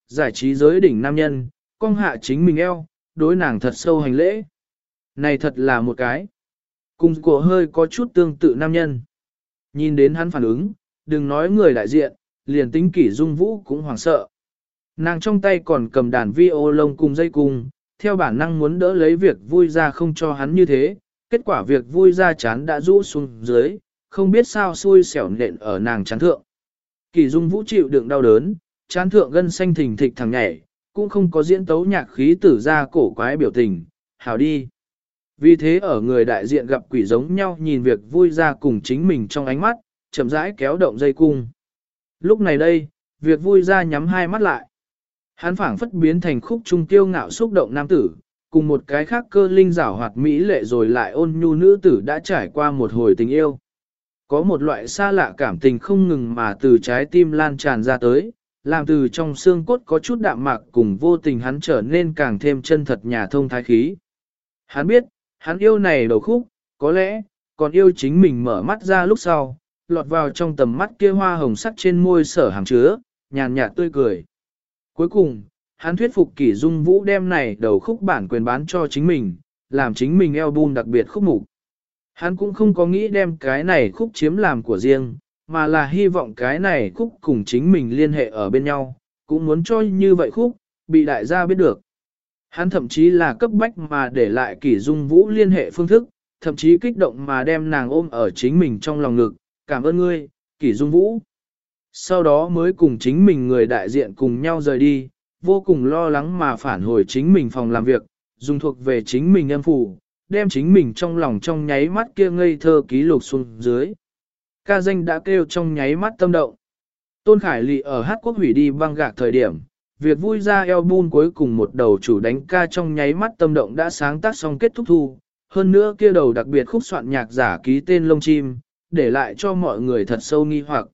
giải trí giới đỉnh nam nhân, cong hạ chính mình eo, đối nàng thật sâu hành lễ. Này thật là một cái. Cùng của hơi có chút tương tự nam nhân. Nhìn đến hắn phản ứng, đừng nói người đại diện, liền tính Kỷ Dung Vũ cũng hoảng sợ. Nàng trong tay còn cầm đàn vi ô lông cùng dây cung, theo bản năng muốn đỡ lấy việc vui ra không cho hắn như thế, kết quả việc vui ra chán đã rũ xuống dưới, không biết sao xui xẻo nện ở nàng chán thượng. Kỷ Dung Vũ chịu đựng đau đớn, chán thượng gân xanh thình thịch thằng nhảy, cũng không có diễn tấu nhạc khí tử ra cổ quái biểu tình, hảo đi. Vì thế ở người đại diện gặp quỷ giống nhau nhìn việc vui ra cùng chính mình trong ánh mắt, chậm rãi kéo động dây cung. Lúc này đây, việc vui ra nhắm hai mắt lại. Hắn phảng phất biến thành khúc trung tiêu ngạo xúc động nam tử, cùng một cái khác cơ linh giảo hoạt mỹ lệ rồi lại ôn nhu nữ tử đã trải qua một hồi tình yêu. Có một loại xa lạ cảm tình không ngừng mà từ trái tim lan tràn ra tới, làm từ trong xương cốt có chút đạm mạc cùng vô tình hắn trở nên càng thêm chân thật nhà thông thái khí. Hắn biết, hắn yêu này đầu khúc, có lẽ, còn yêu chính mình mở mắt ra lúc sau, lọt vào trong tầm mắt kia hoa hồng sắc trên môi sở hàm chứa, nhàn nhạt tươi cười. Cuối cùng, hắn thuyết phục Kỷ Dung Vũ đem này đầu khúc bản quyền bán cho chính mình, làm chính mình album đặc biệt khúc mục. Hắn cũng không có nghĩ đem cái này khúc chiếm làm của riêng, mà là hy vọng cái này khúc cùng chính mình liên hệ ở bên nhau, cũng muốn cho như vậy khúc, bị đại gia biết được. Hắn thậm chí là cấp bách mà để lại Kỷ Dung Vũ liên hệ phương thức, thậm chí kích động mà đem nàng ôm ở chính mình trong lòng ngực, cảm ơn ngươi, Kỷ Dung Vũ. Sau đó mới cùng chính mình người đại diện cùng nhau rời đi, vô cùng lo lắng mà phản hồi chính mình phòng làm việc, dùng thuộc về chính mình âm phủ, đem chính mình trong lòng trong nháy mắt kia ngây thơ ký lục xuống dưới. Ca danh đã kêu trong nháy mắt tâm động. Tôn Khải Lị ở hát quốc hủy đi băng gạc thời điểm, việc vui ra album cuối cùng một đầu chủ đánh ca trong nháy mắt tâm động đã sáng tác xong kết thúc thu, hơn nữa kia đầu đặc biệt khúc soạn nhạc giả ký tên lông chim, để lại cho mọi người thật sâu nghi hoặc.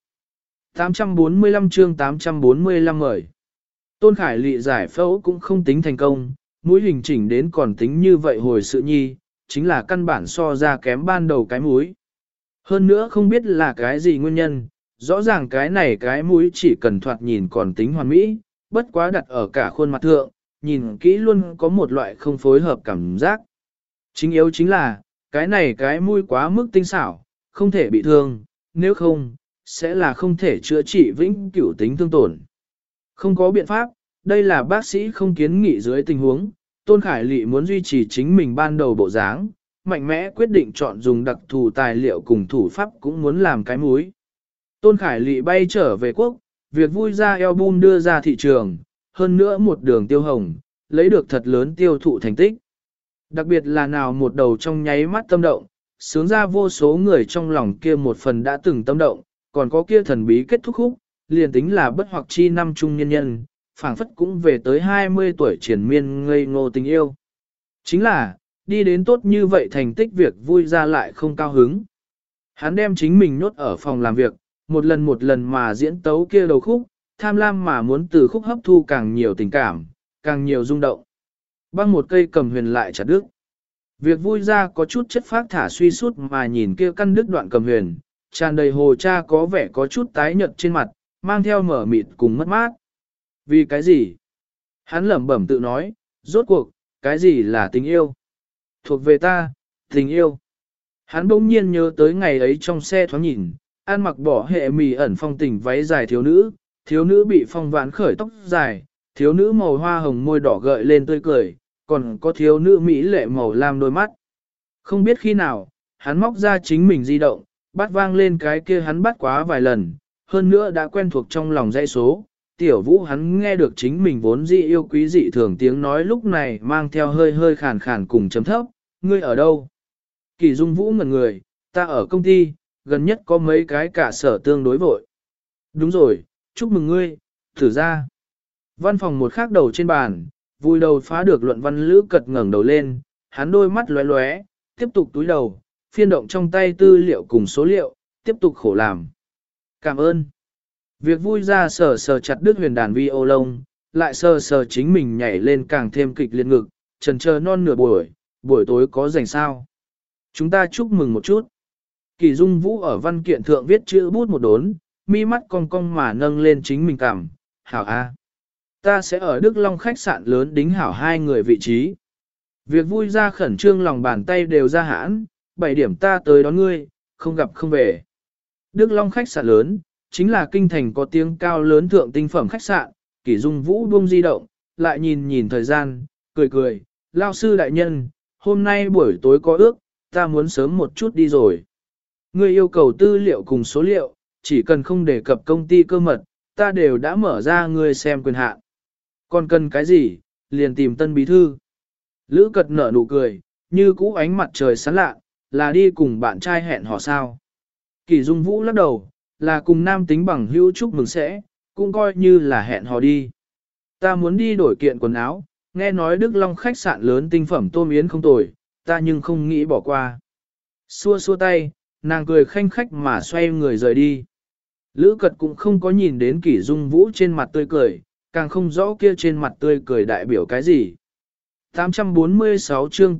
845 chương 845 mời. Tôn Khải Lị giải phẫu cũng không tính thành công, mũi hình chỉnh đến còn tính như vậy hồi sự nhi, chính là căn bản so ra kém ban đầu cái mũi. Hơn nữa không biết là cái gì nguyên nhân, rõ ràng cái này cái mũi chỉ cần thoạt nhìn còn tính hoàn mỹ, bất quá đặt ở cả khuôn mặt thượng, nhìn kỹ luôn có một loại không phối hợp cảm giác. Chính yếu chính là, cái này cái mũi quá mức tinh xảo, không thể bị thương, nếu không, sẽ là không thể chữa trị vĩnh cửu tính thương tổn. Không có biện pháp, đây là bác sĩ không kiến nghị dưới tình huống, Tôn Khải Lị muốn duy trì chính mình ban đầu bộ dáng, mạnh mẽ quyết định chọn dùng đặc thù tài liệu cùng thủ pháp cũng muốn làm cái múi. Tôn Khải Lị bay trở về quốc, việc vui ra album đưa ra thị trường, hơn nữa một đường tiêu hồng, lấy được thật lớn tiêu thụ thành tích. Đặc biệt là nào một đầu trong nháy mắt tâm động, sướng ra vô số người trong lòng kia một phần đã từng tâm động, còn có kia thần bí kết thúc khúc, liền tính là bất hoặc chi năm trung nhân nhân, phảng phất cũng về tới 20 tuổi triển miên ngây ngô tình yêu. Chính là, đi đến tốt như vậy thành tích việc vui ra lại không cao hứng. Hắn đem chính mình nhốt ở phòng làm việc, một lần mà diễn tấu kia đầu khúc, tham lam mà muốn từ khúc hấp thu càng nhiều tình cảm, càng nhiều rung động. Băng một cây cầm huyền lại chặt đứt. Việc vui ra có chút chất phác thả suy sút mà nhìn kia căn đứt đoạn cầm huyền, tràn đầy hồ cha có vẻ có chút tái nhợt trên mặt, mang theo mở mịt cùng mất mát. Vì cái gì? Hắn lẩm bẩm tự nói, rốt cuộc, cái gì là tình yêu? Thuộc về ta, tình yêu. Hắn bỗng nhiên nhớ tới ngày ấy trong xe thoáng nhìn, ăn mặc bỏ hệ mì ẩn phong tình váy dài thiếu nữ bị phong vãn khởi tóc dài, thiếu nữ màu hoa hồng môi đỏ gợi lên tươi cười, còn có thiếu nữ mỹ lệ màu lam đôi mắt. Không biết khi nào, hắn móc ra chính mình di động, bắt vang lên cái kia hắn bắt quá vài lần, hơn nữa đã quen thuộc trong lòng dãy số. Tiểu Vũ hắn nghe được chính mình vốn dị yêu quý dị thường tiếng nói lúc này mang theo hơi hơi khàn khàn cùng chấm thấp, ngươi ở đâu? Kỳ Dung Vũ ngẩn người, ta ở công ty, gần nhất có mấy cái cả sở tương đối vội. Đúng rồi, chúc mừng ngươi, thử ra. Văn phòng một khác đầu trên bàn, vui đầu phá được luận văn lữ cật ngẩng đầu lên, hắn đôi mắt lóe lóe, tiếp tục túi đầu, phiên động trong tay tư liệu cùng số liệu, tiếp tục khổ làm. Cảm ơn. Việc vui ra sờ sờ chặt đứt huyền đàn vi ô lông, lại sờ sờ chính mình nhảy lên càng thêm kịch liệt ngực, trần chờ non nửa buổi tối có rảnh sao. Chúng ta chúc mừng một chút. Kỳ Dung Vũ ở văn kiện thượng viết chữ bút một đốn, mi mắt cong cong mà nâng lên chính mình cảm, hảo a. Ta sẽ ở Đức Long khách sạn lớn đính hảo 2 người vị trí. Việc vui ra khẩn trương lòng bàn tay đều ra hãn, 7 điểm ta tới đón ngươi, không gặp không về. Đức Long khách sạn lớn, chính là kinh thành có tiếng cao lớn thượng tinh phẩm khách sạn, Kỷ Dung Vũ buông di động, lại nhìn nhìn thời gian, cười cười, lao sư đại nhân, hôm nay buổi tối có ước, ta muốn sớm một chút đi rồi. Ngươi yêu cầu tư liệu cùng số liệu, chỉ cần không đề cập công ty cơ mật, ta đều đã mở ra ngươi xem quyền hạn. Còn cần cái gì, liền tìm tân bí thư. Lữ Cật nở nụ cười, như cũ ánh mặt trời sáng lạ, là đi cùng bạn trai hẹn hò sao. Kỷ Dung Vũ lắc đầu, là cùng nam tính bằng hữu chúc mừng sẽ, cũng coi như là hẹn hò đi. Ta muốn đi đổi kiện quần áo, nghe nói Đức Long khách sạn lớn tinh phẩm tôm yến không tồi, ta nhưng không nghĩ bỏ qua. Xua xua tay, nàng cười khanh khách mà xoay người rời đi. Lữ Cật cũng không có nhìn đến Kỷ Dung Vũ trên mặt tươi cười, càng không rõ kia trên mặt tươi cười đại biểu cái gì. 846 chương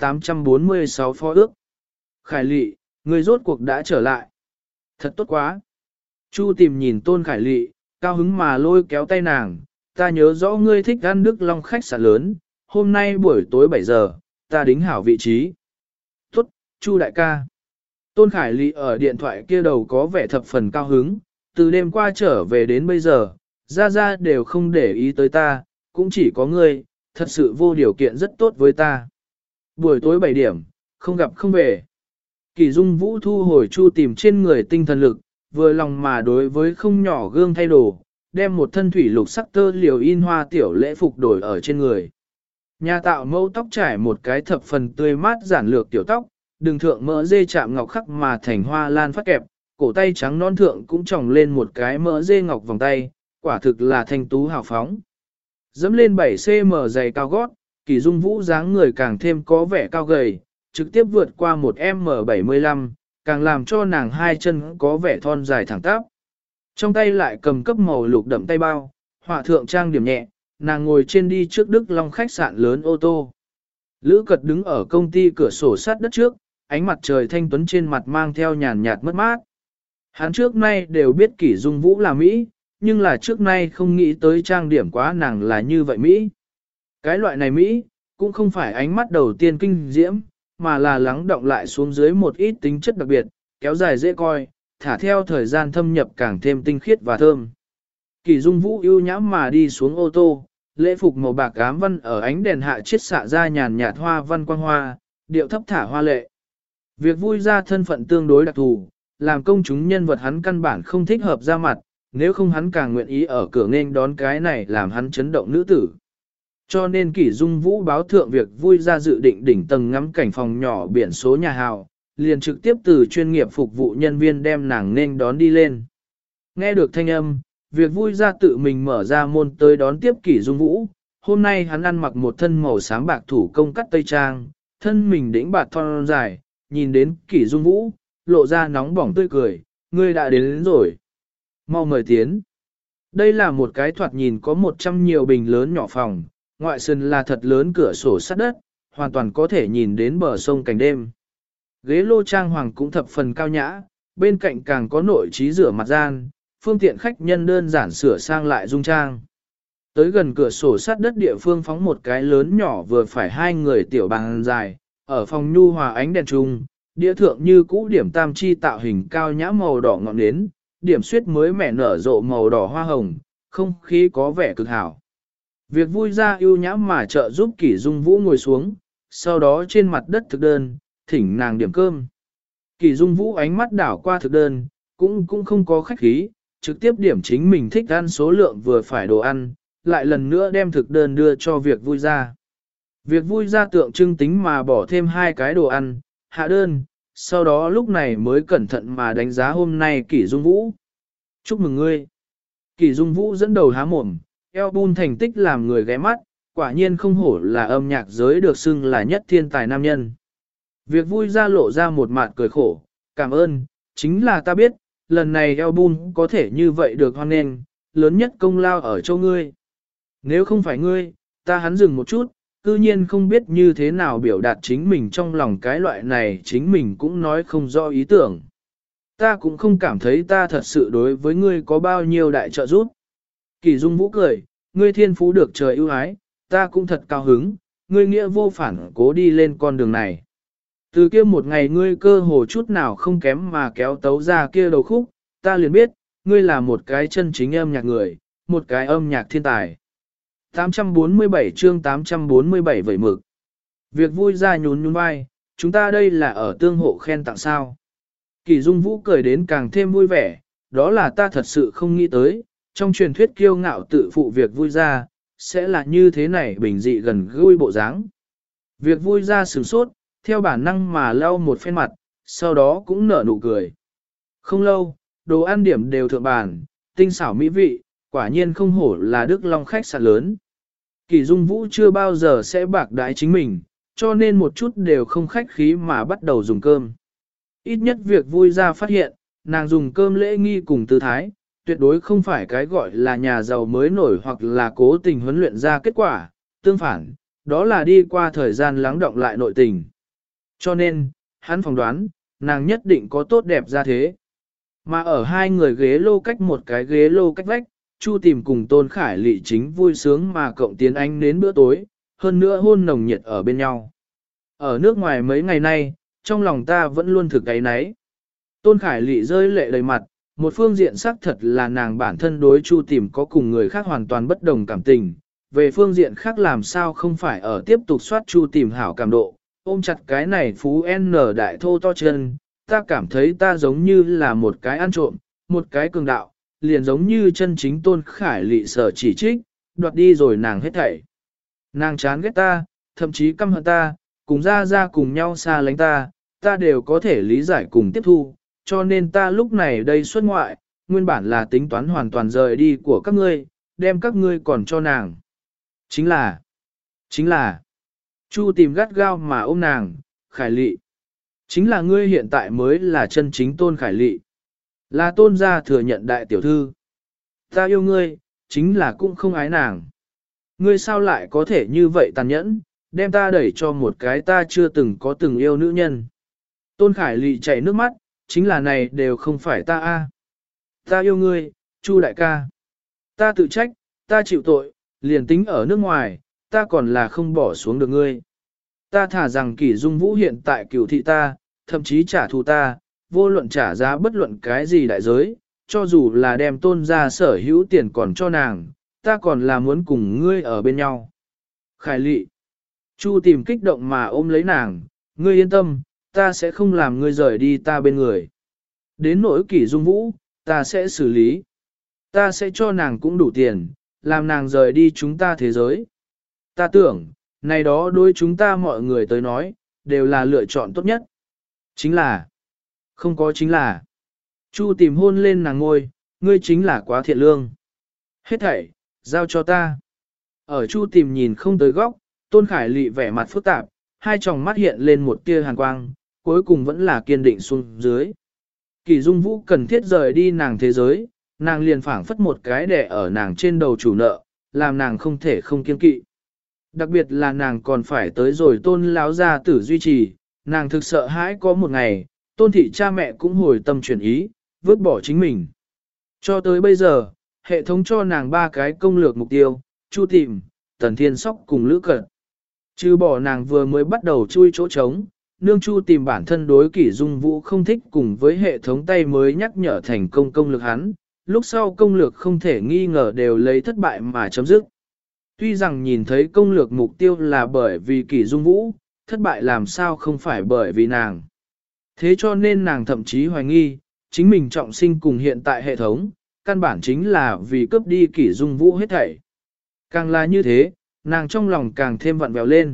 846 phó ước. Khải Lị, người rốt cuộc đã trở lại. Thật tốt quá. Chu Tìm nhìn Tôn Khải Lị, cao hứng mà lôi kéo tay nàng. Ta nhớ rõ ngươi thích ăn Đức Long khách sạn lớn, hôm nay buổi tối 7 giờ, ta đính hảo vị trí. Tốt, Chu đại ca. Tôn Khải Lị ở điện thoại kia đầu có vẻ thập phần cao hứng, từ đêm qua trở về đến bây giờ, ra đều không để ý tới ta, cũng chỉ có ngươi, thật sự vô điều kiện rất tốt với ta. Buổi tối 7 điểm, không gặp không về. Kỷ Dung Vũ thu hồi Chu Tìm trên người tinh thần lực, vừa lòng mà đối với không nhỏ gương thay đồ, đem một thân thủy lục sắc tơ liều in hoa tiểu lễ phục đổi ở trên người. Nhà tạo mẫu tóc trải một cái thập phần tươi mát giản lược tiểu tóc, đường thượng mỡ dê chạm ngọc khắc mà thành hoa lan phát kẹp, cổ tay trắng non thượng cũng tròng lên một cái mỡ dê ngọc vòng tay, quả thực là thanh tú hào phóng. Dẫm lên 7cm giày cao gót, Kỷ Dung Vũ dáng người càng thêm có vẻ cao gầy, trực tiếp vượt qua một M75, càng làm cho nàng hai chân có vẻ thon dài thẳng tắp. Trong tay lại cầm cấp màu lục đậm tay bao, họa thượng trang điểm nhẹ, nàng ngồi trên đi trước Đức Long khách sạn lớn ô tô. Lữ Cật đứng ở công ty cửa sổ sát đất trước, ánh mặt trời thanh tuấn trên mặt mang theo nhàn nhạt mất mát. Hắn trước nay đều biết Kỷ Dung Vũ là Mỹ, nhưng là trước nay không nghĩ tới trang điểm quá nàng là như vậy Mỹ. Cái loại này Mỹ, cũng không phải ánh mắt đầu tiên kinh diễm, mà là lắng động lại xuống dưới một ít tính chất đặc biệt, kéo dài dễ coi, thả theo thời gian thâm nhập càng thêm tinh khiết và thơm. Kỷ Dung Vũ ưu nhãm mà đi xuống ô tô, lễ phục màu bạc ám văn ở ánh đèn hạ chiết xạ ra nhàn nhạt hoa văn quang hoa, điệu thấp thả hoa lệ. Việc vui ra thân phận tương đối đặc thù, làm công chúng nhân vật hắn căn bản không thích hợp ra mặt, nếu không hắn càng nguyện ý ở cửa nghênh đón cái này làm hắn chấn động nữ tử. Cho nên Kỷ Dung Vũ báo thượng việc vui ra dự định đỉnh tầng ngắm cảnh phòng nhỏ biển số nhà hào, liền trực tiếp từ chuyên nghiệp phục vụ nhân viên đem nàng nghênh đón đi lên. Nghe được thanh âm, việc vui ra tự mình mở ra môn tới đón tiếp Kỷ Dung Vũ. Hôm nay hắn ăn mặc một thân màu xám bạc thủ công cắt tây trang, thân mình đĩnh bạc thon dài, nhìn đến Kỷ Dung Vũ, lộ ra nóng bỏng tươi cười, ngươi đã đến rồi. Mau mời tiến. Đây là một cái thoạt nhìn có 100 nhiều bình lớn nhỏ phòng, ngoại sân là thật lớn cửa sổ sắt đất, hoàn toàn có thể nhìn đến bờ sông cảnh đêm. Ghế lô trang hoàng cũng thập phần cao nhã, bên cạnh càng có nội trí rửa mặt gian, phương tiện khách nhân đơn giản sửa sang lại dung trang. Tới gần cửa sổ sắt đất địa phương phóng một cái lớn nhỏ vừa phải 2 người tiểu bàn dài, ở phòng nhu hòa ánh đèn trung, đĩa thượng như cũ điểm tam chi tạo hình cao nhã màu đỏ ngọn nến, điểm suyết mới mẻ nở rộ màu đỏ hoa hồng, không khí có vẻ cực hảo. Việc vui ra ưu nhã mà trợ giúp Kỷ Dung Vũ ngồi xuống, sau đó trên mặt đất thực đơn, thỉnh nàng điểm cơm. Kỷ Dung Vũ ánh mắt đảo qua thực đơn, cũng không có khách khí, trực tiếp điểm chính mình thích ăn số lượng vừa phải đồ ăn, lại lần nữa đem thực đơn đưa cho việc vui ra. Việc vui ra tượng trưng tính mà bỏ thêm 2 cái đồ ăn, hạ đơn, sau đó lúc này mới cẩn thận mà đánh giá hôm nay Kỷ Dung Vũ. Chúc mừng ngươi. Kỷ Dung Vũ dẫn đầu há mồm, album thành tích làm người ghé mắt, quả nhiên không hổ là âm nhạc giới được xưng là nhất thiên tài nam nhân. Việc vui ra lộ ra một mặt cười khổ, cảm ơn, chính là ta biết, lần này album có thể như vậy được hoan nghênh, lớn nhất công lao ở châu ngươi. Nếu không phải ngươi, ta hắn dừng một chút, cư nhiên không biết như thế nào biểu đạt chính mình trong lòng cái loại này chính mình cũng nói không rõ ý tưởng. Ta cũng không cảm thấy ta thật sự đối với ngươi có bao nhiêu đại trợ giúp. Kỷ Dung Vũ cười, ngươi thiên phú được trời ưu ái, ta cũng thật cao hứng, ngươi nghĩa vô phản cố đi lên con đường này. Từ kia một ngày ngươi cơ hồ chút nào không kém mà kéo tấu ra kia đầu khúc, ta liền biết, ngươi là một cái chân chính âm nhạc người, một cái âm nhạc thiên tài. 847 chương 847 vẩy mực. Việc vui ra nhún nhún vai, chúng ta đây là ở tương hộ khen tặng sao. Kỳ Dung Vũ cười đến càng thêm vui vẻ, đó là ta thật sự không nghĩ tới, trong truyền thuyết kiêu ngạo tự phụ việc vui ra, sẽ là như thế này bình dị gần gũi bộ dáng. Việc vui ra sửng sốt, theo bản năng mà lau một phen mặt, sau đó cũng nở nụ cười. Không lâu, đồ ăn điểm đều thượng bàn, tinh xảo mỹ vị, quả nhiên không hổ là Đức Long khách sạn lớn. Kỳ Dung Vũ chưa bao giờ sẽ bạc đái chính mình, cho nên một chút đều không khách khí mà bắt đầu dùng cơm. Ít nhất việc vui ra phát hiện, nàng dùng cơm lễ nghi cùng tư thái, tuyệt đối không phải cái gọi là nhà giàu mới nổi hoặc là cố tình huấn luyện ra kết quả, tương phản, đó là đi qua thời gian lắng động lại nội tình. Cho nên, hắn phỏng đoán, nàng nhất định có tốt đẹp ra thế. Mà ở hai người ghế lô cách một cái ghế lô cách vách, Chu Tìm cùng Tôn Khải Lị chính vui sướng mà cộng tiến ánh đến bữa tối, hơn nữa hôn nồng nhiệt ở bên nhau. Ở nước ngoài mấy ngày nay, trong lòng ta vẫn luôn thực cái nấy. Tôn Khải Lị rơi lệ đầy mặt, một phương diện xác thật là nàng bản thân đối Chu Tìm có cùng người khác hoàn toàn bất đồng cảm tình, về phương diện khác làm sao không phải ở tiếp tục soát Chu Tìm hảo cảm độ, ôm chặt cái này phú N đại thô to chân, ta cảm thấy ta giống như là một cái ăn trộm, một cái cường đạo, liền giống như chân chính Tôn Khải Lị sở chỉ trích, đoạt đi rồi nàng hết thảy. Nàng chán ghét ta, thậm chí căm hận ta, cùng ra cùng nhau xa lánh ta đều có thể lý giải cùng tiếp thu, cho nên ta lúc này đây xuất ngoại, nguyên bản là tính toán hoàn toàn rời đi của các ngươi, đem các ngươi còn cho nàng. Chính là, Chu Tìm gắt gao mà ôm nàng, Khải Lị. Chính là ngươi hiện tại mới là chân chính Tôn Khải Lị. Là Tôn gia thừa nhận đại tiểu thư. Ta yêu ngươi, chính là cũng không ái nàng. Ngươi sao lại có thể như vậy tàn nhẫn, đem ta đẩy cho một cái ta chưa từng có từng yêu nữ nhân. Tôn Khải Lị chảy nước mắt, chính là này đều không phải ta a. Ta yêu ngươi, Chu đại ca. Ta tự trách, ta chịu tội, liền tính ở nước ngoài, ta còn là không bỏ xuống được ngươi. Ta thả rằng Kỷ Dung Vũ hiện tại cửu thị ta, thậm chí trả thù ta, vô luận trả giá bất luận cái gì đại giới, cho dù là đem Tôn ra sở hữu tiền còn cho nàng, ta còn là muốn cùng ngươi ở bên nhau. Khải Lị. Chu Tìm kích động mà ôm lấy nàng, ngươi yên tâm, ta sẽ không làm ngươi rời đi ta bên người. Đến nỗi Kỷ Dung Vũ, ta sẽ xử lý. Ta sẽ cho nàng cũng đủ tiền, làm nàng rời đi chúng ta thế giới. Ta tưởng, này đó đối chúng ta mọi người tới nói, đều là lựa chọn tốt nhất. Chính là, không có chính là. Chu Tìm hôn lên nàng ngôi, ngươi chính là quá thiện lương. Hết thảy, giao cho ta. Ở Chu Tìm nhìn không tới góc, Tôn Khải Lị vẻ mặt phức tạp, hai tròng mắt hiện lên một tia hàn quang, cuối cùng vẫn là kiên định xuống dưới. Kỷ Dung Vũ cần thiết rời đi nàng thế giới, nàng liền phảng phất một cái đè ở nàng trên đầu chủ nợ, làm nàng không thể không kiên kỵ. Đặc biệt là nàng còn phải tới rồi Tôn lão gia tử duy trì, nàng thực sợ hãi có một ngày, Tôn thị cha mẹ cũng hồi tâm chuyển ý, vứt bỏ chính mình. Cho tới bây giờ, hệ thống cho nàng 3 cái công lược mục tiêu, Chu Tìm, Tần Thiên Sóc cùng Lữ Cận. Trừ bỏ nàng vừa mới bắt đầu chui chỗ trống, nương Chu Tìm bản thân đối Kỷ Dung Vũ không thích cùng với hệ thống tay mới nhắc nhở thành công công lược hắn, lúc sau công lược không thể nghi ngờ đều lấy thất bại mà chấm dứt. Tuy rằng nhìn thấy công lược mục tiêu là bởi vì Kỷ Dung Vũ, thất bại làm sao không phải bởi vì nàng. Thế cho nên nàng thậm chí hoài nghi, chính mình trọng sinh cùng hiện tại hệ thống, căn bản chính là vì cướp đi Kỷ Dung Vũ hết thảy. Càng là như thế, nàng trong lòng càng thêm vặn vẹo lên.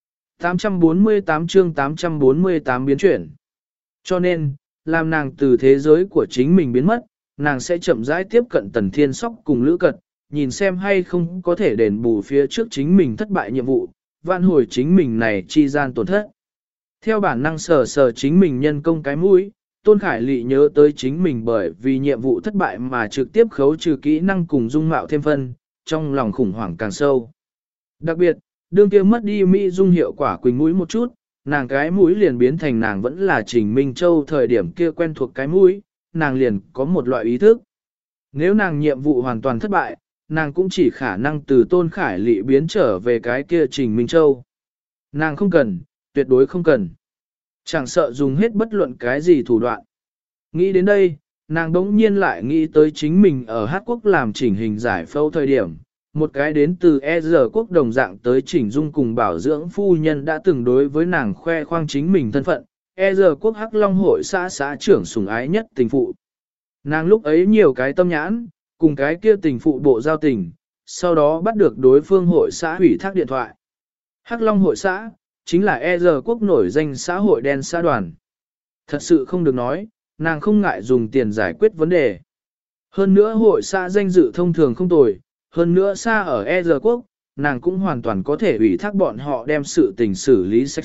848 chương 848 biến chuyển. Cho nên, làm nàng từ thế giới của chính mình biến mất, nàng sẽ chậm rãi tiếp cận Tần Thiên Sóc cùng Lữ Cật, nhìn xem hay không có thể đền bù phía trước chính mình thất bại nhiệm vụ, vạn hồi chính mình này chi gian tổn thất. Theo bản năng sờ chính mình nhân công cái mũi, Tôn Khải Lị nhớ tới chính mình bởi vì nhiệm vụ thất bại mà trực tiếp khấu trừ kỹ năng cùng dung mạo thêm phân, trong lòng khủng hoảng càng sâu. Đặc biệt, đương kia mất đi mỹ dung hiệu quả quỳnh mũi một chút, nàng cái mũi liền biến thành nàng vẫn là Trình Minh Châu thời điểm kia quen thuộc cái mũi, nàng liền có một loại ý thức. Nếu nàng nhiệm vụ hoàn toàn thất bại, nàng cũng chỉ khả năng từ Tôn Khải Lị biến trở về cái kia Trình Minh Châu. Nàng không cần, tuyệt đối không cần. Chẳng sợ dùng hết bất luận cái gì thủ đoạn. Nghĩ đến đây, nàng đống nhiên lại nghĩ tới chính mình ở Hát Quốc làm chỉnh hình giải phẫu thời điểm. Một cái đến từ E.G. quốc đồng dạng tới chỉnh dung cùng bảo dưỡng phu nhân đã từng đối với nàng khoe khoang chính mình thân phận. E.G. quốc Hắc Long hội xã trưởng sủng ái nhất tình phụ. Nàng lúc ấy nhiều cái tâm nhãn, cùng cái kia tình phụ bộ giao tình, sau đó bắt được đối phương hội xã hủy thác điện thoại. Hắc Long hội xã, chính là E.G. quốc nổi danh xã hội đen xã đoàn. Thật sự không được nói, nàng không ngại dùng tiền giải quyết vấn đề. Hơn nữa hội xã danh dự thông thường không tồi, hơn nữa xa ở E.G. quốc, nàng cũng hoàn toàn có thể ủy thác bọn họ đem sự tình xử lý sạch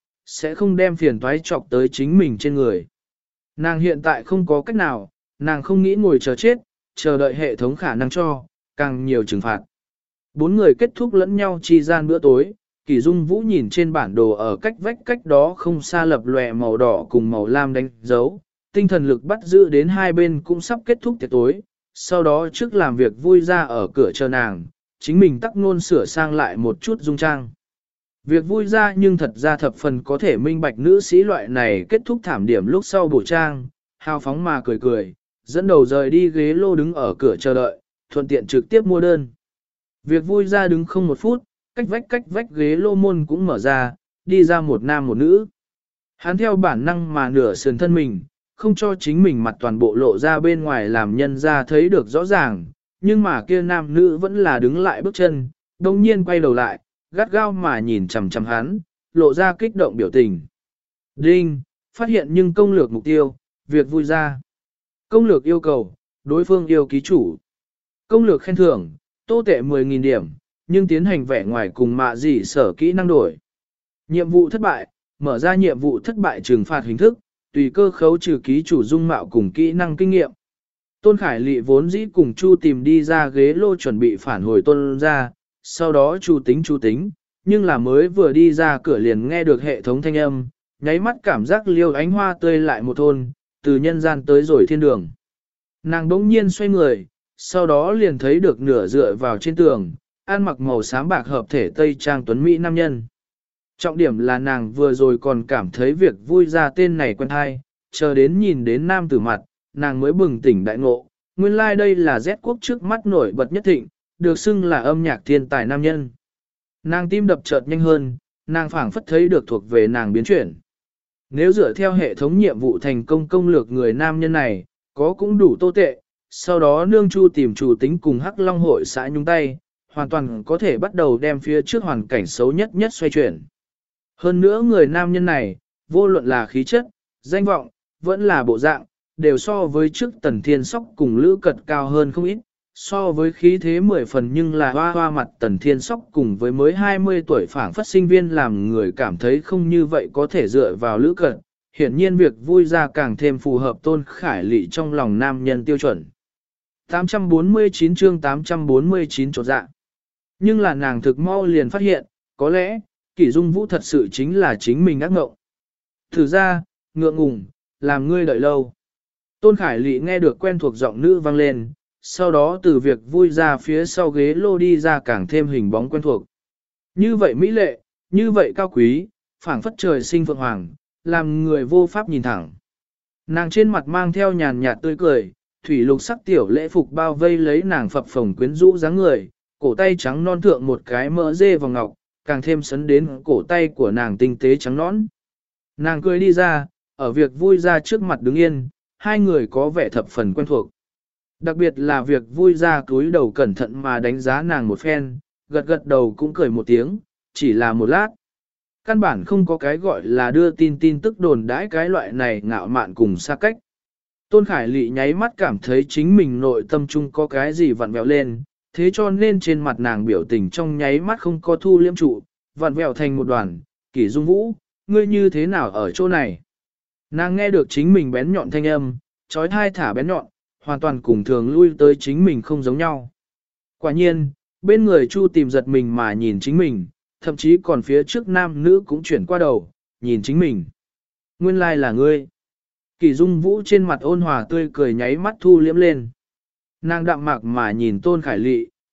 sẽ không đem phiền toái chọc tới chính mình trên người. Nàng hiện tại không có cách nào, nàng không nghĩ ngồi chờ chết, chờ đợi hệ thống khả năng cho, càng nhiều trừng phạt. Bốn người kết thúc lẫn nhau chi gian bữa tối, Kỳ Dung Vũ nhìn trên bản đồ ở cách vách cách đó không xa lập lòe màu đỏ cùng màu lam đánh dấu, tinh thần lực bắt giữ đến hai bên cũng sắp kết thúc tiệc tối, sau đó trước làm việc vui ra ở cửa chờ nàng, chính mình tắc nôn sửa sang lại một chút dung trang. Việc vui ra nhưng thật ra thập phần có thể minh bạch nữ sĩ loại này kết thúc thảm điểm lúc sau bổ trang, hào phóng mà cười cười, dẫn đầu rời đi ghế lô đứng ở cửa chờ đợi, thuận tiện trực tiếp mua đơn. Việc vui ra đứng không một phút, cách vách ghế lô môn cũng mở ra, đi ra một nam một nữ. Hắn theo bản năng mà nửa sườn thân mình, không cho chính mình mặt toàn bộ lộ ra bên ngoài làm nhân ra thấy được rõ ràng, nhưng mà kia nam nữ vẫn là đứng lại bước chân, đồng nhiên quay đầu lại, gắt gao mà nhìn chằm chằm hắn, lộ ra kích động biểu tình. Đinh, phát hiện nhưng công lược mục tiêu, việc vui ra. Công lược yêu cầu, đối phương yêu ký chủ. Công lược khen thưởng, tô tệ 10.000 điểm, nhưng tiến hành vẻ ngoài cùng mạ gì sở kỹ năng đổi. Nhiệm vụ thất bại, mở ra nhiệm vụ thất bại trừng phạt hình thức, tùy cơ khấu trừ ký chủ dung mạo cùng kỹ năng kinh nghiệm. Tôn Khải Lị vốn dĩ cùng Chu tìm đi ra ghế lô chuẩn bị phản hồi Tôn ra, sau đó Chu tính, nhưng là mới vừa đi ra cửa liền nghe được hệ thống thanh âm, nháy mắt cảm giác liêu ánh hoa tươi lại một thôn, từ nhân gian tới rồi thiên đường. Nàng đống nhiên xoay người, sau đó liền thấy được nửa dựa vào trên tường, ăn mặc màu xám bạc hợp thể Tây Trang tuấn Mỹ nam nhân. Trọng điểm là nàng vừa rồi còn cảm thấy việc vui ra tên này quen hay, chờ đến nhìn đến nam tử mặt, nàng mới bừng tỉnh đại ngộ, nguyên lai like đây là Z quốc trước mắt nổi bật nhất thịnh, được xưng là âm nhạc thiên tài nam nhân. Nàng tim đập chợt nhanh hơn, nàng phảng phất thấy được thuộc về nàng biến chuyển. Nếu dựa theo hệ thống nhiệm vụ thành công công lược người nam nhân này, có cũng đủ tô tệ, sau đó nương Chu tìm chủ tính cùng Hắc Long hội xã nhúng tay, hoàn toàn có thể bắt đầu đem phía trước hoàn cảnh xấu nhất xoay chuyển. Hơn nữa người nam nhân này, vô luận là khí chất, danh vọng, vẫn là bộ dạng, đều so với trước Tần Thiên Sóc cùng Lữ Cật cao hơn không ít, so với khí thế 10 phần nhưng là hoa hoa mặt Tần Thiên Sóc cùng với mới 20 tuổi phảng phất sinh viên làm người cảm thấy không như vậy có thể dựa vào Lữ Cật. Hiển nhiên việc vui ra càng thêm phù hợp Tôn Khải Lị trong lòng nam nhân tiêu chuẩn. 849 chương 849 chột dạ. Nhưng là nàng thực mau liền phát hiện, có lẽ, Kỷ Dung Vũ thật sự chính là chính mình ác ngộng. Thử ra, ngượng ngùng, làm ngươi đợi lâu. Tôn Khải Lị nghe được quen thuộc giọng nữ vang lên, sau đó từ việc vui ra phía sau ghế lô đi ra càng thêm hình bóng quen thuộc. Như vậy mỹ lệ, như vậy cao quý, phảng phất trời sinh phượng hoàng, làm người vô pháp nhìn thẳng. Nàng trên mặt mang theo nhàn nhạt tươi cười, thủy lục sắc tiểu lễ phục bao vây lấy nàng phập phồng quyến rũ dáng người, cổ tay trắng non thượng một cái mỡ dê vào ngọc, càng thêm sấn đến cổ tay của nàng tinh tế trắng nõn. Nàng cười đi ra, ở việc vui ra trước mặt đứng yên, hai người có vẻ thập phần quen thuộc. Đặc biệt là việc vui ra cúi đầu cẩn thận mà đánh giá nàng một phen, gật gật đầu cũng cười một tiếng, chỉ là một lát. Căn bản không có cái gọi là đưa tin tức đồn đãi cái loại này ngạo mạn cùng xa cách. Tôn Khải Lị nháy mắt cảm thấy chính mình nội tâm trung có cái gì vặn vẹo lên, thế cho nên trên mặt nàng biểu tình trong nháy mắt không có thu liêm trụ, vặn vẹo thành một đoàn. Kỷ Dung Vũ, ngươi như thế nào ở chỗ này? Nàng nghe được chính mình bén nhọn thanh âm, trói thai thả bén nhọn, hoàn toàn cùng thường lui tới chính mình không giống nhau. Quả nhiên, bên người Chu tìm giật mình mà nhìn chính mình, thậm chí còn phía trước nam nữ cũng chuyển qua đầu, nhìn chính mình. Nguyên lai là ngươi. Kỷ Dung Vũ trên mặt ôn hòa tươi cười nháy mắt thu liễm lên. Nàng đạm mạc mà nhìn Tôn Khải Lị,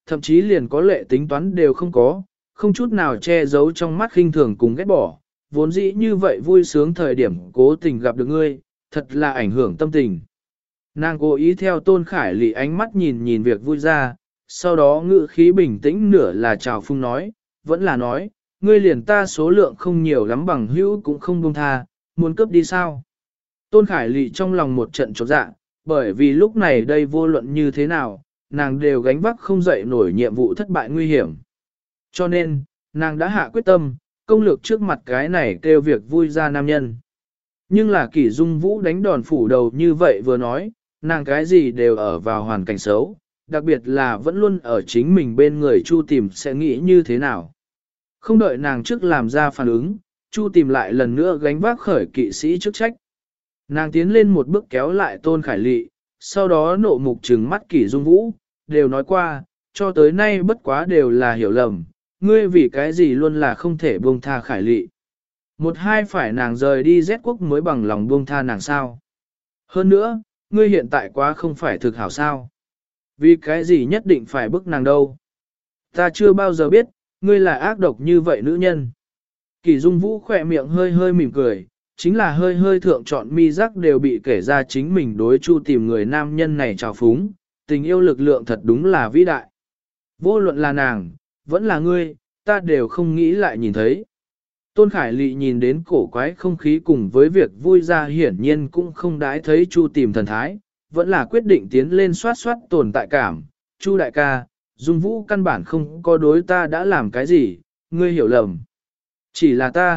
thậm chí liền có lệ tính toán đều không có, không chút nào che giấu trong mắt khinh thường cùng ghét bỏ, vốn dĩ như vậy vui sướng thời điểm cố tình gặp được ngươi, thật là ảnh hưởng tâm tình. Nàng cố ý theo Tôn Khải Lị ánh mắt nhìn nhìn việc vui ra, sau đó ngữ khí bình tĩnh nửa là chào phung nói, vẫn là nói, ngươi liền ta số lượng không nhiều lắm bằng hữu cũng không buông tha, muốn cướp đi sao? Tôn Khải Lị trong lòng một trận chột dạ, bởi vì lúc này đây vô luận như thế nào, nàng đều gánh vác không dậy nổi nhiệm vụ thất bại nguy hiểm. Cho nên, nàng đã hạ quyết tâm, công lược trước mặt cái này kêu việc vui ra nam nhân. Nhưng là Kỷ Dung Vũ đánh đòn phủ đầu như vậy vừa nói, nàng cái gì đều ở vào hoàn cảnh xấu, đặc biệt là vẫn luôn ở chính mình bên người Chu Tìm sẽ nghĩ như thế nào. Không đợi nàng trước làm ra phản ứng, Chu Tìm lại lần nữa gánh vác khởi kỵ sĩ chức trách. Nàng tiến lên một bước kéo lại Tôn Khải Lị, sau đó nộ mục trừng mắt Kỷ Dung Vũ, đều nói qua, cho tới nay bất quá đều là hiểu lầm, ngươi vì cái gì luôn là không thể buông tha Khải Lị. Một hai phải nàng rời đi Z quốc mới bằng lòng buông tha nàng sao. Hơn nữa, ngươi hiện tại quá không phải thực hảo sao. Vì cái gì nhất định phải bức nàng đâu. Ta chưa bao giờ biết, ngươi là ác độc như vậy nữ nhân. Kỷ Dung Vũ khỏe miệng hơi hơi mỉm cười, chính là hơi hơi thượng chọn mi giác đều bị kể ra chính mình đối Chu Tìm người nam nhân này trào phúng, tình yêu lực lượng thật đúng là vĩ đại. Vô luận là nàng, vẫn là ngươi, ta đều không nghĩ lại nhìn thấy. Tôn Khải Lị nhìn đến cổ quái không khí cùng với việc vui ra hiển nhiên cũng không đãi thấy Chu Tìm thần thái, vẫn là quyết định tiến lên soát soát tồn tại cảm. Chu đại ca, Dung Vũ căn bản không có đối ta đã làm cái gì, ngươi hiểu lầm. Chỉ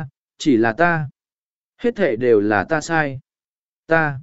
là ta. Hết thể đều là ta sai. Ta.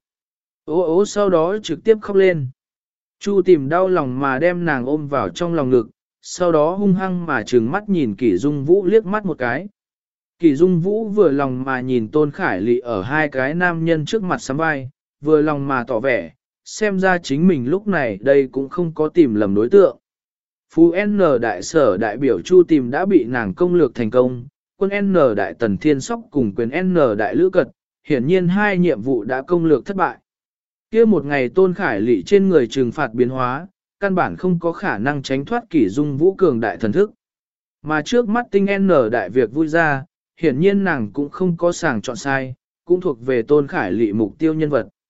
Ố sau đó trực tiếp khóc lên. Chu Tìm đau lòng mà đem nàng ôm vào trong lòng ngực, sau đó hung hăng mà trừng mắt nhìn Kỷ Dung Vũ liếc mắt một cái. Kỷ Dung Vũ vừa lòng mà nhìn Tôn Khải Lị ở hai cái nam nhân trước mặt sắm vai, vừa lòng mà tỏ vẻ, xem ra chính mình lúc này đây cũng không có tìm lầm đối tượng. Phú N đại sở đại biểu Chu Tìm đã bị nàng công lược thành công, quân N đại tần thiên sóc cùng quyền N đại lữ cật, hiển nhiên hai nhiệm vụ đã công lược thất bại. Kia một ngày Tôn Khải Lị trên người trừng phạt biến hóa, căn bản không có khả năng tránh thoát Kỷ Dung Vũ cường đại thần thức. Mà trước mắt tinh N đại việc vui ra, hiển nhiên nàng cũng không có sàng chọn sai, cũng thuộc về Tôn Khải Lị mục tiêu nhân vật.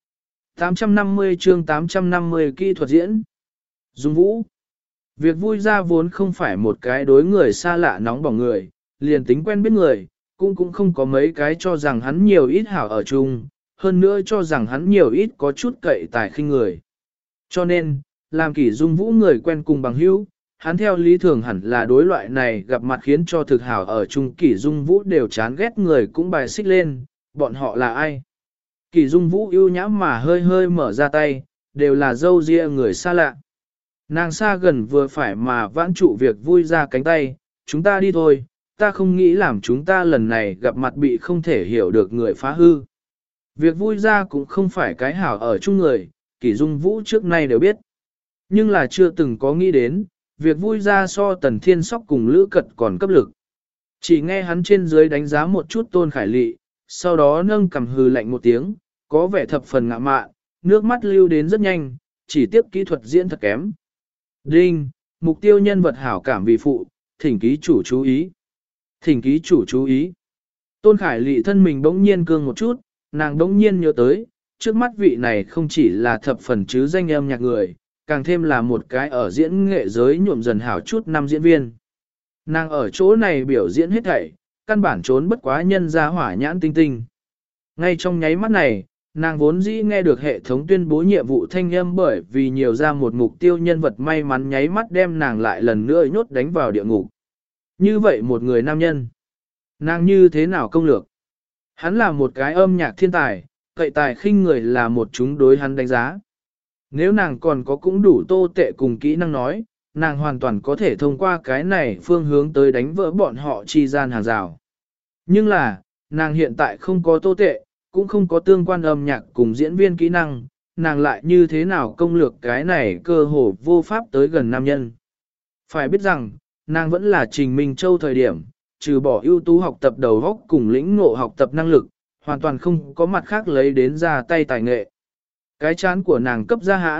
850 chương 850 kỹ thuật diễn. Dung Vũ. Việc vui ra vốn không phải một cái đối người xa lạ nóng bỏng người, liền tính quen biết người, cũng không có mấy cái cho rằng hắn nhiều ít hảo ở chung, hơn nữa cho rằng hắn nhiều ít có chút cậy tài khinh người. Cho nên, làm Kỷ Dung Vũ người quen cùng bằng hữu, hắn theo lý thường hẳn là đối loại này gặp mặt khiến cho thực hảo ở chung Kỷ Dung Vũ đều chán ghét người cũng bài xích lên, bọn họ là ai? Kỷ Dung Vũ ưu nhã mà hơi hơi mở ra tay, đều là dâu ria người xa lạ. Nàng xa gần vừa phải mà vãn trụ việc vui ra cánh tay, chúng ta đi thôi, ta không nghĩ làm chúng ta lần này gặp mặt bị không thể hiểu được người phá hư. Việc vui ra cũng không phải cái hảo ở chung người, Kỷ Dung Vũ trước nay đều biết. Nhưng là chưa từng có nghĩ đến, việc vui ra so Tần Thiên Sóc cùng Lữ Cật còn cấp lực. Chỉ nghe hắn trên dưới đánh giá một chút Tôn Khải Lị, sau đó nâng cằm hừ lạnh một tiếng, có vẻ thập phần ngạ mạn, nước mắt lưu đến rất nhanh, chỉ tiếc kỹ thuật diễn thật kém. Đinh, mục tiêu nhân vật hảo cảm vì phụ, thỉnh ký chủ chú ý. Thỉnh ký chủ chú ý. Tôn Khải Lị thân mình bỗng nhiên cương một chút, nàng bỗng nhiên nhớ tới, trước mắt vị này không chỉ là thập phần chứ danh âm nhạc người, càng thêm là một cái ở diễn nghệ giới nhuộm dần hảo chút năm diễn viên. Nàng ở chỗ này biểu diễn hết thảy, căn bản trốn bất quá nhân ra hỏa nhãn tinh tinh. Ngay trong nháy mắt này, nàng vốn dĩ nghe được hệ thống tuyên bố nhiệm vụ thanh âm bởi vì nhiều ra một mục tiêu nhân vật may mắn nháy mắt đem nàng lại lần nữa nhốt đánh vào địa ngục. Như vậy một người nam nhân, nàng như thế nào công lược? Hắn là một cái âm nhạc thiên tài, cậy tài khinh người là một chúng đối hắn đánh giá. Nếu nàng còn có cũng đủ tô tệ cùng kỹ năng nói, nàng hoàn toàn có thể thông qua cái này phương hướng tới đánh vỡ bọn họ chi gian hàng rào. Nhưng là, nàng hiện tại không có tô tệ, cũng không có tương quan âm nhạc cùng diễn viên kỹ năng, nàng lại như thế nào công lược cái này cơ hồ vô pháp tới gần nam nhân. Phải biết rằng, nàng vẫn là Trình Minh Châu thời điểm, trừ bỏ ưu tú học tập đầu góc cùng lĩnh ngộ học tập năng lực, hoàn toàn không có mặt khác lấy đến ra tay tài nghệ. Cái chán của nàng cấp gia hãn,